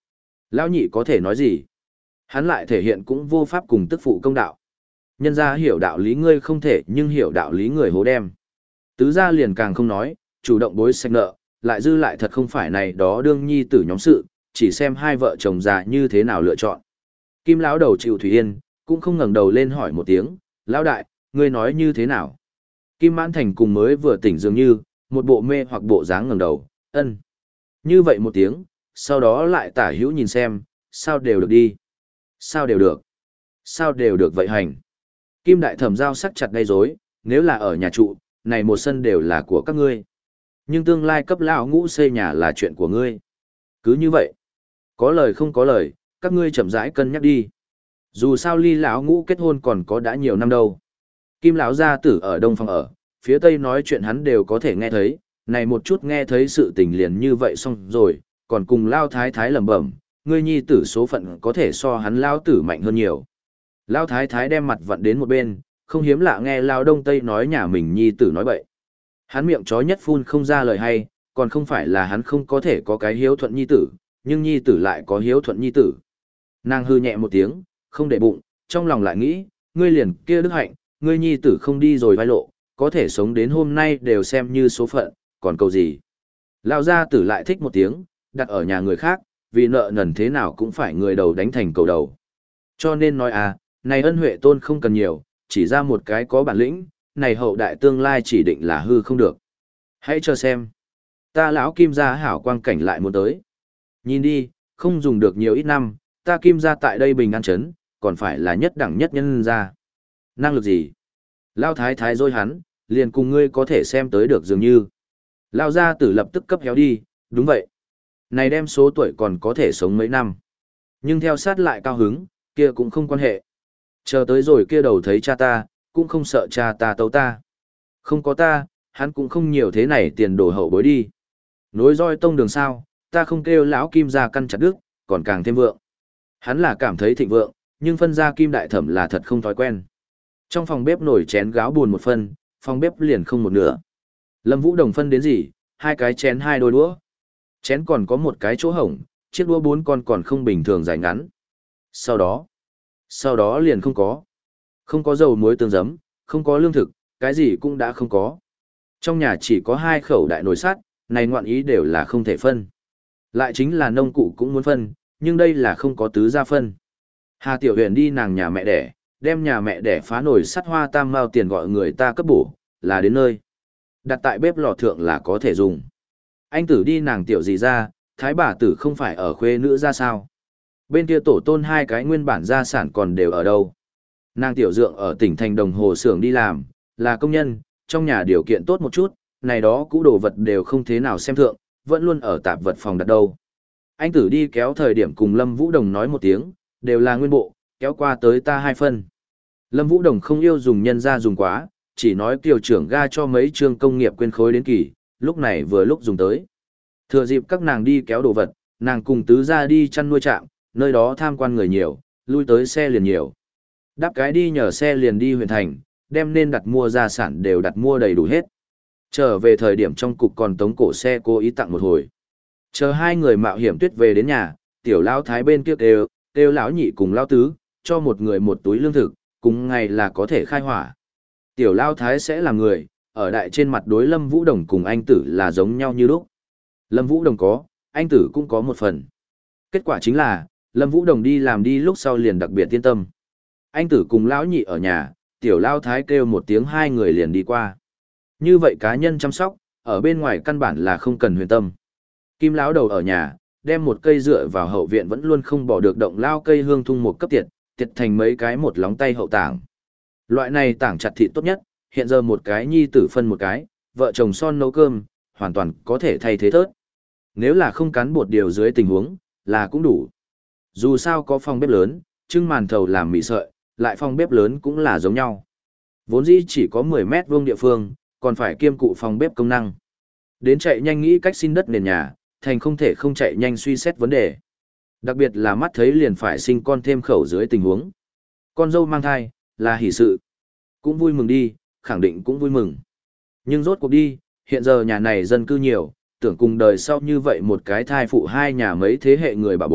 Lão nhị có thể nói gì? Hắn lại thể hiện cũng vô pháp cùng tức phụ công đạo. Nhân ra hiểu đạo lý ngươi không thể nhưng hiểu đạo lý người hố đem. Tứ gia liền càng không nói, chủ động bối sạch nợ, lại dư lại thật không phải này đó đương nhi tử nhóm sự, chỉ xem hai vợ chồng già như thế nào lựa chọn. Kim lão đầu chịu Thủy Yên, cũng không ngẩng đầu lên hỏi một tiếng, lão đại, ngươi nói như thế nào? Kim Mãn Thành cùng mới vừa tỉnh dường như, một bộ mê hoặc bộ dáng ngẩng đầu, ân. Như vậy một tiếng, sau đó lại tả hữu nhìn xem, sao đều được đi. Sao đều được. Sao đều được vậy hành. Kim đại thẩm giao sắc chặt gây rối, nếu là ở nhà trụ, này một sân đều là của các ngươi. Nhưng tương lai cấp lão ngũ xây nhà là chuyện của ngươi. Cứ như vậy. Có lời không có lời, các ngươi chậm rãi cân nhắc đi. Dù sao ly lão ngũ kết hôn còn có đã nhiều năm đâu. Kim lão gia tử ở đông phòng ở, phía tây nói chuyện hắn đều có thể nghe thấy, này một chút nghe thấy sự tình liền như vậy xong rồi, còn cùng lao thái thái lẩm bẩm, ngươi nhi tử số phận có thể so hắn lao tử mạnh hơn nhiều. Lao thái thái đem mặt vặn đến một bên, không hiếm lạ nghe lao đông tây nói nhà mình nhi tử nói bậy. Hắn miệng chó nhất phun không ra lời hay, còn không phải là hắn không có thể có cái hiếu thuận nhi tử, nhưng nhi tử lại có hiếu thuận nhi tử. Nàng hư nhẹ một tiếng, không để bụng, trong lòng lại nghĩ, ngươi liền kia đức hạnh, ngươi nhi tử không đi rồi vai lộ, có thể sống đến hôm nay đều xem như số phận, còn cầu gì. Lao gia tử lại thích một tiếng, đặt ở nhà người khác, vì nợ nần thế nào cũng phải người đầu đánh thành cầu đầu. Cho nên nói à, này ân huệ tôn không cần nhiều, chỉ ra một cái có bản lĩnh, này hậu đại tương lai chỉ định là hư không được. Hãy chờ xem. Ta lão Kim gia hảo quang cảnh lại muốn tới. Nhìn đi, không dùng được nhiều ít năm, ta Kim gia tại đây bình an chấn, còn phải là nhất đẳng nhất nhân gia. Năng lực gì? Lao thái thái dối hắn, liền cùng ngươi có thể xem tới được dường như. Lao gia tử lập tức cấp héo đi, đúng vậy. Này đem số tuổi còn có thể sống mấy năm. Nhưng theo sát lại cao hứng, kia cũng không quan hệ. Chờ tới rồi kia đầu thấy cha ta, cũng không sợ cha ta tấu ta. Không có ta, hắn cũng không nhiều thế này tiền đồ hậu bối đi. Nối roi tông đường sao, ta không kêu lão Kim gia căn chặt đức, còn càng thêm vượng. Hắn là cảm thấy thịnh vượng, nhưng phân ra Kim đại thẩm là thật không thói quen. Trong phòng bếp nổi chén gáo buồn một phân, phòng bếp liền không một nửa. Lâm Vũ Đồng phân đến gì, hai cái chén hai đôi đũa. Chén còn có một cái chỗ hổng, chiếc đũa bốn con còn không bình thường dài ngắn. Sau đó, sau đó liền không có. Không có dầu muối tương giấm, không có lương thực, cái gì cũng đã không có. Trong nhà chỉ có hai khẩu đại nồi sắt, này ngoạn ý đều là không thể phân. Lại chính là nông cụ cũng muốn phân, nhưng đây là không có tứ gia phân. Hà Tiểu Huyền đi nàng nhà mẹ đẻ, đem nhà mẹ đẻ phá nồi sắt hoa tam mao tiền gọi người ta cấp bổ, là đến nơi. Đặt tại bếp lò thượng là có thể dùng. Anh tử đi nàng tiểu gì ra, thái bà tử không phải ở khuê nữ ra sao. Bên kia tổ tôn hai cái nguyên bản gia sản còn đều ở đâu. Nàng tiểu dượng ở tỉnh thành đồng hồ xưởng đi làm, là công nhân, trong nhà điều kiện tốt một chút, này đó cũ đồ vật đều không thế nào xem thượng, vẫn luôn ở tạp vật phòng đặt đâu. Anh tử đi kéo thời điểm cùng Lâm Vũ Đồng nói một tiếng, đều là nguyên bộ, kéo qua tới ta hai phân. Lâm Vũ Đồng không yêu dùng nhân ra dùng quá, chỉ nói kiều trưởng ga cho mấy trường công nghiệp quên khối đến kỳ, lúc này vừa lúc dùng tới. Thừa dịp các nàng đi kéo đồ vật, nàng cùng tứ ra đi chăn nuôi trạm, nơi đó tham quan người nhiều, lui tới xe liền nhiều. Đáp cái đi nhờ xe liền đi huyện thành, đem nên đặt mua gia sản đều đặt mua đầy đủ hết. Trở về thời điểm trong cục còn tống cổ xe cố ý tặng một hồi. Chờ hai người mạo hiểm tuyết về đến nhà, tiểu lão thái bên kia đều, đều lão nhị cùng lão tứ, cho một người một túi lương thực, cùng ngày là có thể khai hỏa. Tiểu lão thái sẽ là người, ở đại trên mặt đối Lâm Vũ Đồng cùng anh tử là giống nhau như lúc. Lâm Vũ Đồng có, anh tử cũng có một phần. Kết quả chính là, Lâm Vũ Đồng đi làm đi lúc sau liền đặc biệt yên tâm. Anh tử cùng lão nhị ở nhà, tiểu lão thái kêu một tiếng hai người liền đi qua. Như vậy cá nhân chăm sóc, ở bên ngoài căn bản là không cần huyền tâm. Kim lão đầu ở nhà, đem một cây dựa vào hậu viện vẫn luôn không bỏ được động lao cây hương thung một cấp tiệt, tiệt thành mấy cái một lóng tay hậu tảng. Loại này tảng chặt thịt tốt nhất, hiện giờ một cái nhi tử phân một cái, vợ chồng son nấu cơm, hoàn toàn có thể thay thế thớt. Nếu là không cắn bột điều dưới tình huống, là cũng đủ. Dù sao có phòng bếp lớn, trưng màn thầu làm mì sợi, lại phòng bếp lớn cũng là giống nhau. Vốn dĩ chỉ có mười mét vuông địa phương, còn phải kiêm cụ phòng bếp công năng. Đến chạy nhanh nghĩ cách xin đất nền nhà, thành không thể không chạy nhanh suy xét vấn đề. Đặc biệt là mắt thấy liền phải sinh con thêm khẩu dưới tình huống. Con dâu mang thai, là hỷ sự. Cũng vui mừng đi, khẳng định cũng vui mừng. Nhưng rốt cuộc đi, hiện giờ nhà này dân cư nhiều, tưởng cùng đời sau như vậy một cái thai phụ hai nhà mấy thế hệ người bà bối,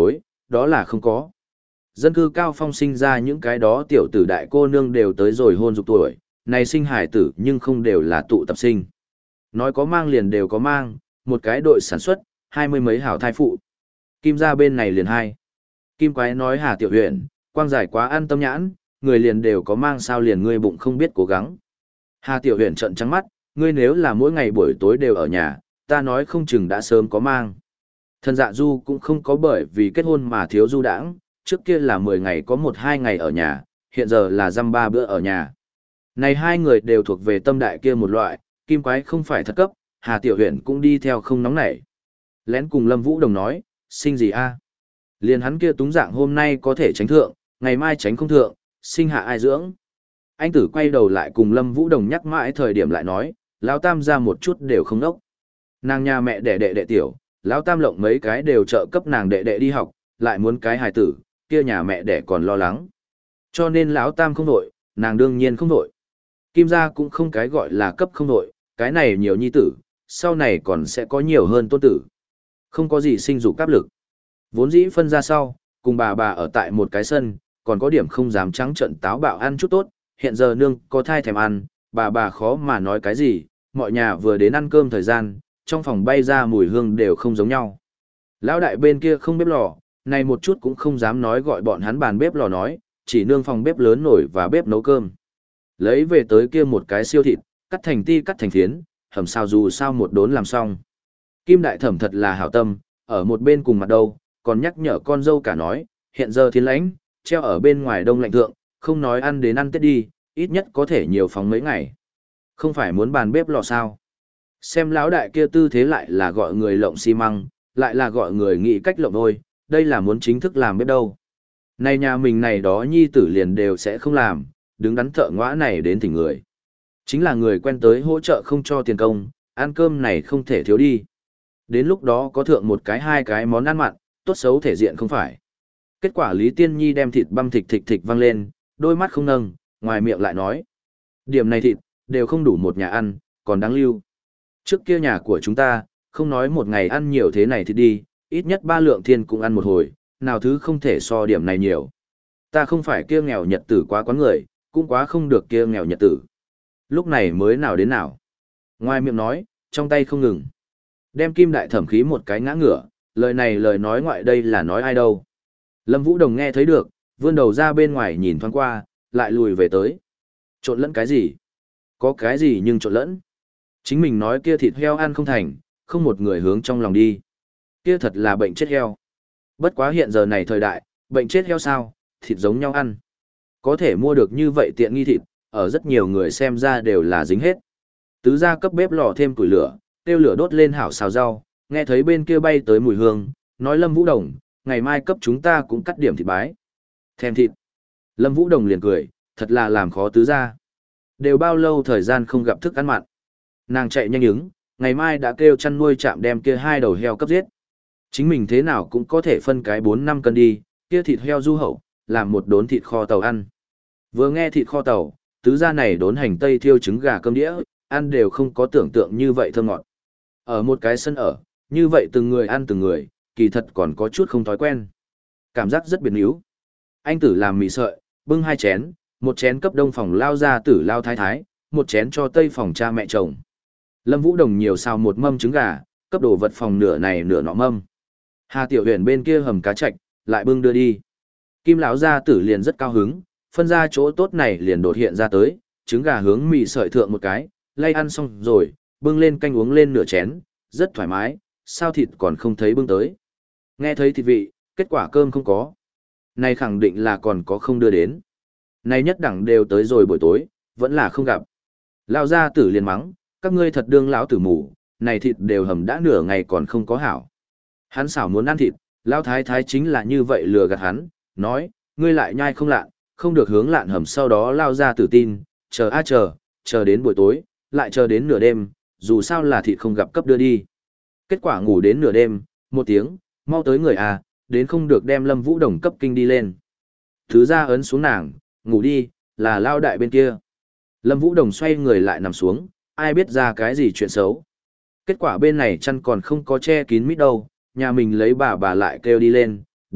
đó là không có. Dân cư cao phong sinh ra những cái đó tiểu tử đại cô nương đều tới rồi hôn dục tuổi, này sinh hải tử nhưng không đều là tụ tập sinh. Nói có mang liền đều có mang, một cái đội sản xuất, hai mươi mấy hảo thai phụ. Kim gia bên này liền hai. Kim quái nói Hà Tiểu Huyền, quang giải quá ăn tâm nhãn, người liền đều có mang sao liền ngươi bụng không biết cố gắng. Hà Tiểu Huyền trợn trắng mắt, ngươi nếu là mỗi ngày buổi tối đều ở nhà, ta nói không chừng đã sớm có mang. Thần Dạ Du cũng không có bởi vì kết hôn mà thiếu du đãng, trước kia là mười ngày có một hai ngày ở nhà, hiện giờ là dăm ba bữa ở nhà. Này hai người đều thuộc về tâm đại kia một loại, Kim quái không phải thật cấp, Hà Tiểu Huyền cũng đi theo không nóng nảy. Lén cùng Lâm Vũ Đồng nói, sinh gì a? Liền hắn kia túng dạng hôm nay có thể tránh thượng, ngày mai tránh không thượng, sinh hạ ai dưỡng. Anh tử quay đầu lại cùng Lâm Vũ Đồng nhắc mãi thời điểm lại nói, lão tam ra một chút đều không đốc. Nàng nhà mẹ đẻ đệ đệ tiểu, lão tam lộng mấy cái đều trợ cấp nàng đệ đệ đi học, lại muốn cái hài tử, kia nhà mẹ đẻ còn lo lắng. Cho nên lão tam không đội, nàng đương nhiên không đội. Kim gia cũng không cái gọi là cấp không đội, cái này nhiều nhi tử, sau này còn sẽ có nhiều hơn tôn tử. Không có gì sinh dục áp lực. Vốn dĩ phân ra sau, cùng bà bà ở tại một cái sân, còn có điểm không dám trắng trận táo bạo ăn chút tốt, hiện giờ nương có thai thèm ăn, bà bà khó mà nói cái gì, mọi nhà vừa đến ăn cơm thời gian, trong phòng bay ra mùi hương đều không giống nhau. Lão đại bên kia không bếp lò, này một chút cũng không dám nói gọi bọn hắn bàn bếp lò nói, chỉ nương phòng bếp lớn nổi và bếp nấu cơm. Lấy về tới kia một cái siêu thịt, cắt thành ti cắt thành phiến, hầm sao dù sao một đốn làm xong. Kim đại thẩm thật là hảo tâm, ở một bên cùng mặt đâu, còn nhắc nhở con dâu cả nói, hiện giờ thiên lãnh, treo ở bên ngoài đông lạnh thượng, không nói ăn đến ăn tết đi, ít nhất có thể nhiều phóng mấy ngày. Không phải muốn bàn bếp lò sao. Xem lão đại kia tư thế lại là gọi người lộng xi măng, lại là gọi người nghĩ cách lộng thôi, đây là muốn chính thức làm bếp đâu. Này nhà mình này đó nhi tử liền đều sẽ không làm, đứng đắn thợ ngõa này đến thỉnh người. Chính là người quen tới hỗ trợ không cho tiền công, ăn cơm này không thể thiếu đi. Đến lúc đó có thượng một cái hai cái món ăn mặn, tốt xấu thể diện không phải. Kết quả Lý Tiên Nhi đem thịt băm thịt thịt thịt văng lên, đôi mắt không nâng, ngoài miệng lại nói. Điểm này thịt, đều không đủ một nhà ăn, còn đáng lưu. Trước kia nhà của chúng ta, không nói một ngày ăn nhiều thế này thì đi, ít nhất ba lượng thiên cũng ăn một hồi, nào thứ không thể so điểm này nhiều. Ta không phải kia nghèo nhật tử quá quán người, cũng quá không được kia nghèo nhật tử. Lúc này mới nào đến nào. Ngoài miệng nói, trong tay không ngừng. Đem Kim đại thẩm khí một cái ngã ngửa, lời này lời nói ngoại đây là nói ai đâu. Lâm Vũ Đồng nghe thấy được, vươn đầu ra bên ngoài nhìn thoáng qua, lại lùi về tới. Trộn lẫn cái gì? Có cái gì nhưng trộn lẫn. Chính mình nói kia thịt heo ăn không thành, không một người hướng trong lòng đi. Kia thật là bệnh chết heo. Bất quá hiện giờ này thời đại, bệnh chết heo sao, thịt giống nhau ăn. Có thể mua được như vậy tiện nghi thịt, ở rất nhiều người xem ra đều là dính hết. Tứ gia cấp bếp lò thêm củi lửa, tiêu lửa đốt lên hảo xào rau, nghe thấy bên kia bay tới mùi hương, nói Lâm Vũ Đồng, ngày mai cấp chúng ta cũng cắt điểm thịt bái. Thèm thịt. Lâm Vũ Đồng liền cười, thật là làm khó tứ gia. Đều bao lâu thời gian không gặp thức ăn mặn. Nàng chạy nhanh ứng, ngày mai đã kêu chăn nuôi chạm đem kia hai đầu heo cấp giết. Chính mình thế nào cũng có thể phân cái bốn năm cân đi, kia thịt heo du hậu, làm một đốn thịt kho tàu ăn. Vừa nghe thịt kho tàu, tứ gia này đốn hành tây thiêu trứng gà cơm đĩa, ăn đều không có tưởng tượng như vậy thơm ngọt. Ở một cái sân ở, như vậy từng người ăn từng người, kỳ thật còn có chút không thói quen. Cảm giác rất biến yếu. Anh tử làm mì sợi, bưng hai chén, một chén cấp đông phòng lao ra tử lao thái thái, một chén cho tây phòng cha mẹ chồng. Lâm Vũ Đồng nhiều xào một mâm trứng gà, cấp đồ vật phòng nửa này nửa nọ mâm. Hà Tiểu Huyền bên kia hầm cá chạch, lại bưng đưa đi. Kim lão gia tử liền rất cao hứng, phân ra chỗ tốt này liền đột hiện ra tới, trứng gà hướng mì sợi thượng một cái, lay ăn xong rồi, bưng lên canh uống lên nửa chén, rất thoải mái, sao thịt còn không thấy bưng tới. Nghe thấy thịt vị, kết quả cơm không có. Này khẳng định là còn có không đưa đến. Này nhất đẳng đều tới rồi buổi tối, vẫn là không gặp. Lão gia tử liền mắng, các ngươi thật đương lão tử mù, này thịt đều hầm đã nửa ngày còn không có hảo. Hắn xảo muốn ăn thịt, lão thái thái chính là như vậy lừa gạt hắn, nói, ngươi lại nhai không lạn, không được hướng lạn hầm sau đó lao ra tử tin, chờ a chờ, chờ đến buổi tối, lại chờ đến nửa đêm, dù sao là thịt không gặp cấp đưa đi. Kết quả ngủ đến nửa đêm, một tiếng, mau tới người à, đến không được đem Lâm Vũ Đồng cấp kinh đi lên. Thứ ra ấn xuống nàng, ngủ đi, là lao đại bên kia. Lâm Vũ Đồng xoay người lại nằm xuống, ai biết ra cái gì chuyện xấu. Kết quả bên này chăn còn không có che kín mít đâu, nhà mình lấy bà bà lại kêu đi lên, Đồng,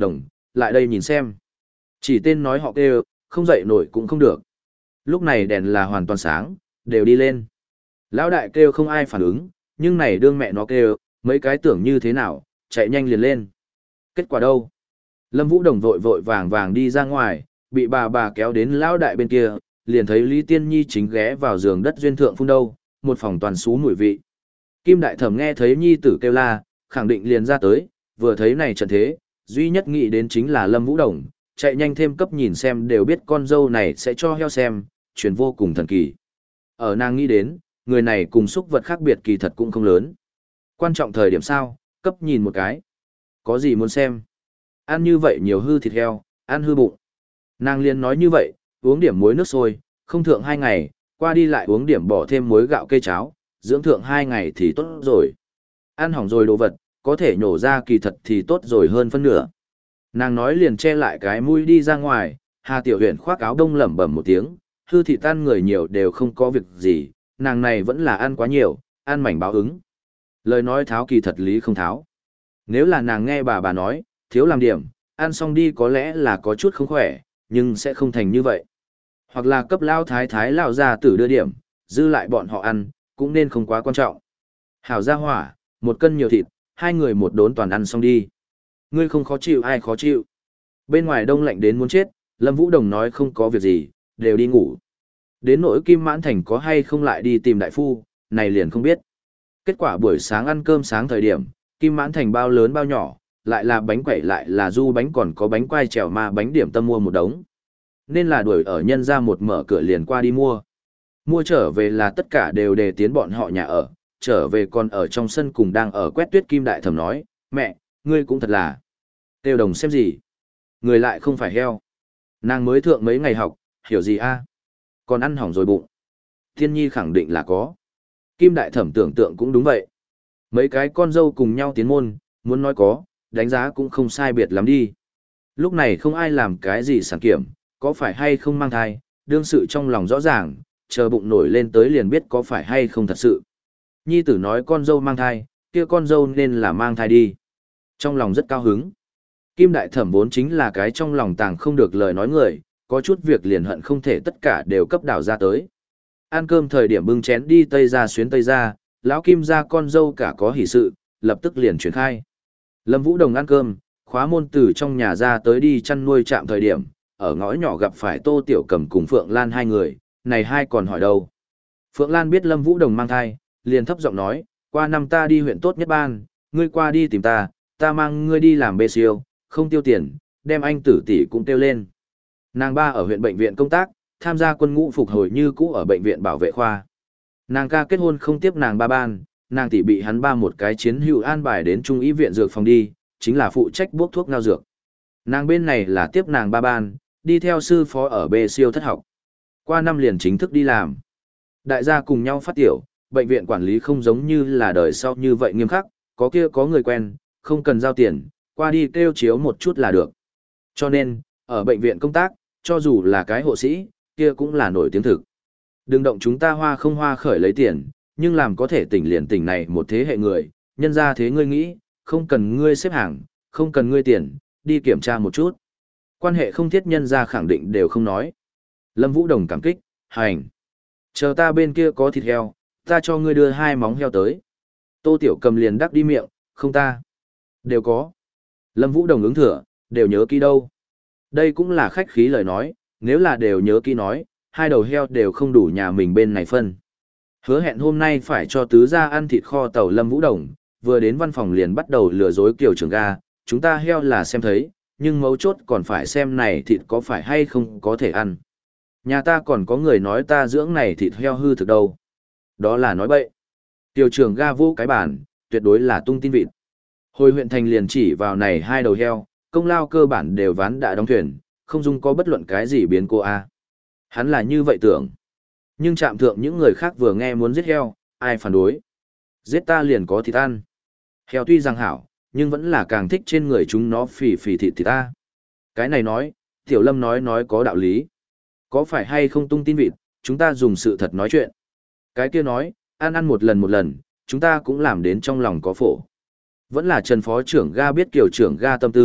lại đây nhìn xem. Chỉ tên nói họ kêu, không dậy nổi cũng không được. Lúc này đèn là hoàn toàn sáng, đều đi lên. Lão đại kêu không ai phản ứng, nhưng này đương mẹ nó kêu, mấy cái tưởng như thế nào, chạy nhanh liền lên. Kết quả đâu? Lâm Vũ Đồng vội vội vàng vàng đi ra ngoài, bị bà bà kéo đến lão đại bên kia, liền thấy Lý Tiên Nhi chính ghé vào giường đất duyên thượng phun đâu, một phòng toàn xú mùi vị. Kim Đại Thẩm nghe thấy Nhi tử kêu la, khẳng định liền ra tới, vừa thấy này trận thế, duy nhất nghĩ đến chính là Lâm Vũ Đồng, chạy nhanh thêm cấp nhìn xem đều biết con dâu này sẽ cho heo xem, chuyện vô cùng thần kỳ. Ở nàng nghĩ đến, người này cùng súc vật khác biệt kỳ thật cũng không lớn. Quan trọng thời điểm sao, cấp nhìn một cái. Có gì muốn xem? Ăn như vậy nhiều hư thịt heo, ăn hư bụng. Nàng liền nói như vậy, uống điểm muối nước sôi, không thượng hai ngày, qua đi lại uống điểm bỏ thêm muối gạo cây cháo, dưỡng thượng hai ngày thì tốt rồi. Ăn hỏng rồi đồ vật, có thể nhổ ra kỳ thật thì tốt rồi hơn phân nửa. Nàng nói liền che lại cái mũi đi ra ngoài, Hà Tiểu Huyền khoác áo đông lẩm bẩm một tiếng, hư thịt tan người nhiều đều không có việc gì, nàng này vẫn là ăn quá nhiều, ăn mảnh báo ứng. Lời nói tháo kỳ thật lý không tháo. Nếu là nàng nghe bà bà nói, thiếu làm điểm, ăn xong đi có lẽ là có chút không khỏe, nhưng sẽ không thành như vậy. Hoặc là cấp lao thái thái lao ra tử đưa điểm, dư lại bọn họ ăn, cũng nên không quá quan trọng. Hảo ra hỏa, một cân nhiều thịt, hai người một đốn toàn ăn xong đi. Ngươi không khó chịu ai khó chịu. Bên ngoài đông lạnh đến muốn chết, Lâm Vũ Đồng nói không có việc gì, đều đi ngủ. Đến nỗi Kim Mãn Thành có hay không lại đi tìm đại phu, này liền không biết. Kết quả buổi sáng ăn cơm sáng thời điểm, Kim Mãn Thành bao lớn bao nhỏ, lại là bánh quẩy lại là du bánh còn có bánh quai trèo ma bánh điểm tâm mua một đống. Nên là đuổi ở nhân ra một mở cửa liền qua đi mua. Mua trở về là tất cả đều đề tiến bọn họ nhà ở, trở về còn ở trong sân cùng đang ở quét tuyết Kim Đại Thẩm nói, mẹ, ngươi cũng thật là. Tiêu đồng xem gì? Người lại không phải heo. Nàng mới thượng mấy ngày học, hiểu gì a? Còn ăn hỏng rồi bụng. Thiên Nhi khẳng định là có. Kim Đại Thẩm tưởng tượng cũng đúng vậy. Mấy cái con dâu cùng nhau tiến môn, muốn nói có, đánh giá cũng không sai biệt lắm đi. Lúc này không ai làm cái gì sản kiểm, có phải hay không mang thai, đương sự trong lòng rõ ràng, chờ bụng nổi lên tới liền biết có phải hay không thật sự. Nhi tử nói con dâu mang thai, kia con dâu nên là mang thai đi. Trong lòng rất cao hứng. Kim Đại Thẩm vốn chính là cái trong lòng tàng không được lời nói người, có chút việc liền hận không thể tất cả đều cấp đảo ra tới. Ăn cơm thời điểm bưng chén đi tây ra xuyến tây ra, lão Kim ra con dâu cả có hỷ sự, lập tức liền chuyển khai. Lâm Vũ Đồng ăn cơm, khóa môn từ trong nhà ra tới đi chăn nuôi trạm thời điểm, ở ngõ nhỏ gặp phải Tô Tiểu Cầm cùng Phượng Lan hai người, này hai còn hỏi đâu. Phượng Lan biết Lâm Vũ Đồng mang thai, liền thấp giọng nói, qua năm ta đi huyện tốt nhất ban, ngươi qua đi tìm ta, ta mang ngươi đi làm bê siêu, không tiêu tiền, đem anh tử tỷ cũng tiêu lên. Nàng ba ở huyện bệnh viện công tác, tham gia quân ngũ phục hồi như cũ ở bệnh viện bảo vệ khoa. Nàng ca kết hôn không tiếp nàng ba ban, nàng tỷ bị hắn ba một cái chiến hữu an bài đến trung y viện dược phòng đi, chính là phụ trách bốc thuốc ngao dược. Nàng bên này là tiếp nàng ba ban, đi theo sư phó ở bê siêu thất học. Qua năm liền chính thức đi làm. Đại gia cùng nhau phát tiểu, bệnh viện quản lý không giống như là đời sau như vậy nghiêm khắc, có kia có người quen, không cần giao tiền, qua đi kêu chiếu một chút là được. Cho nên, ở bệnh viện công tác, cho dù là cái hộ sĩ, kia cũng là nổi tiếng thực. Đừng động chúng ta hoa không hoa khởi lấy tiền, nhưng làm có thể tỉnh liền tỉnh này một thế hệ người, nhân ra thế ngươi nghĩ, không cần ngươi xếp hàng, không cần ngươi tiền, đi kiểm tra một chút. Quan hệ không thiết nhân ra khẳng định đều không nói. Lâm Vũ Đồng cảm kích, hành. Chờ ta bên kia có thịt heo, ta cho ngươi đưa hai móng heo tới. Tô Tiểu Cầm liền đắc đi miệng, không ta. Đều có. Lâm Vũ Đồng ứng thừa, đều nhớ kỹ đâu. Đây cũng là khách khí lời nói, nếu là đều nhớ kỹ nói, hai đầu heo đều không đủ nhà mình bên này phân. Hứa hẹn hôm nay phải cho tứ gia ăn thịt kho tàu Lâm Vũ Đồng, vừa đến văn phòng liền bắt đầu lừa dối Kiều Trường Ga, chúng ta heo là xem thấy, nhưng mấu chốt còn phải xem này thịt có phải hay không có thể ăn. Nhà ta còn có người nói ta dưỡng này thịt heo hư thực đâu. Đó là nói bậy. Kiều Trường Ga vô cái bản, tuyệt đối là tung tin vịt. Hồi huyện thành liền chỉ vào này hai đầu heo, công lao cơ bản đều ván đã đóng thuyền, không dung có bất luận cái gì biến cô a. Hắn là như vậy tưởng. Nhưng trạm thượng những người khác vừa nghe muốn giết heo, ai phản đối. Giết ta liền có thịt ăn. Heo tuy rằng hảo, nhưng vẫn là càng thích trên người chúng nó phì phì thịt thịt ta. Cái này nói, Tiểu Lâm nói nói có đạo lý. Có phải hay không tung tin vịt, chúng ta dùng sự thật nói chuyện. Cái kia nói, ăn ăn một lần một lần, chúng ta cũng làm đến trong lòng có phổ. Vẫn là Trần Phó trưởng Ga biết Kiều trưởng Ga tâm tư,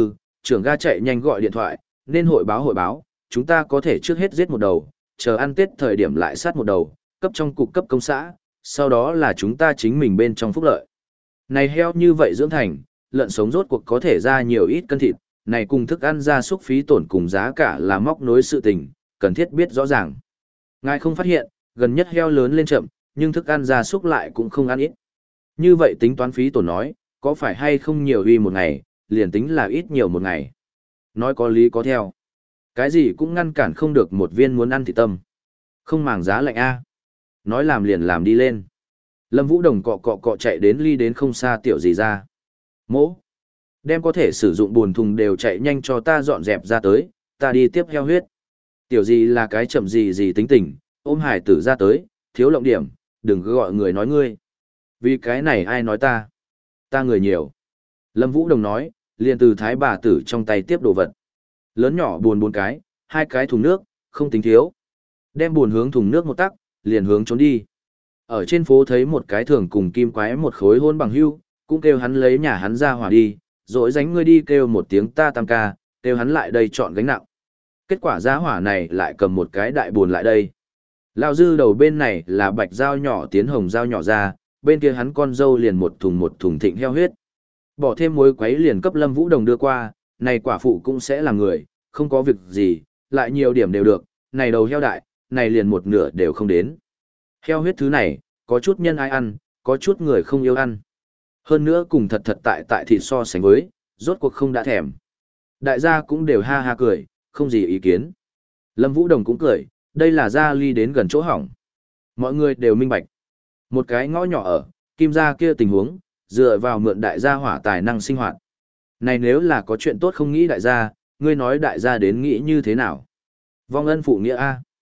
trưởng ga chạy nhanh gọi điện thoại, nên hội báo hội báo, chúng ta có thể trước hết giết một đầu, chờ ăn Tết thời điểm lại sát một đầu, cấp trong cục cấp công xã, sau đó là chúng ta chính mình bên trong phúc lợi. Này heo như vậy dưỡng thành, lợn sống rốt cuộc có thể ra nhiều ít cân thịt, này cùng thức ăn gia súc phí tổn cùng giá cả là móc nối sự tình, cần thiết biết rõ ràng. Ngài không phát hiện, gần nhất heo lớn lên chậm, nhưng thức ăn gia súc lại cũng không ăn ít. Như vậy tính toán phí tổn nói, có phải hay không nhiều uy một ngày, liền tính là ít nhiều một ngày. Nói có lý có theo. Cái gì cũng ngăn cản không được một viên muốn ăn thịt tâm. Không màng giá lạnh A. Nói làm liền làm đi lên. Lâm Vũ Đồng cọ cọ cọ chạy đến ly đến không xa tiểu gì ra. Mỗ. Đem có thể sử dụng buồn thùng đều chạy nhanh cho ta dọn dẹp ra tới, ta đi tiếp heo huyết. Tiểu gì là cái chậm gì gì tính tình, ôm hải tử ra tới, thiếu lộng điểm, đừng cứ gọi người nói ngươi. Vì cái này ai nói ta? Ta người nhiều. Lâm Vũ Đồng nói, liền từ thái bà tử trong tay tiếp đồ vật. Lớn nhỏ buồn bốn cái, hai cái thùng nước, không tính thiếu. Đem buồn hướng thùng nước một tắc, liền hướng trốn đi. Ở trên phố thấy một cái thường cùng kim quái một khối hôn bằng hưu, cũng kêu hắn lấy nhà hắn ra hỏa đi, rồi dánh ngươi đi kêu một tiếng ta tam ca, kêu hắn lại đây chọn gánh nặng. Kết quả giá hỏa này lại cầm một cái đại buồn lại đây. Lao dư đầu bên này là bạch dao nhỏ tiến hồng dao nhỏ ra, bên kia hắn con dâu liền một thùng một thùng thịnh heo huyết. Bỏ thêm muối quấy liền cấp Lâm Vũ Đồng đưa qua, này quả phụ cũng sẽ là người, không có việc gì, lại nhiều điểm đều được, này đầu heo đại, này liền một nửa đều không đến. Heo huyết thứ này, có chút nhân ai ăn, có chút người không yêu ăn. Hơn nữa cùng thật thật tại tại thịt so sánh với, rốt cuộc không đã thèm. Đại gia cũng đều ha ha cười, không gì ý kiến. Lâm Vũ Đồng cũng cười, đây là gia ly đến gần chỗ hỏng. Mọi người đều minh bạch. Một cái ngõ nhỏ ở, kim gia kia tình huống, dựa vào mượn đại gia hỏa tài năng sinh hoạt. Này nếu là có chuyện tốt không nghĩ đại gia, ngươi nói đại gia đến nghĩ như thế nào? Vong ân phụ nghĩa A.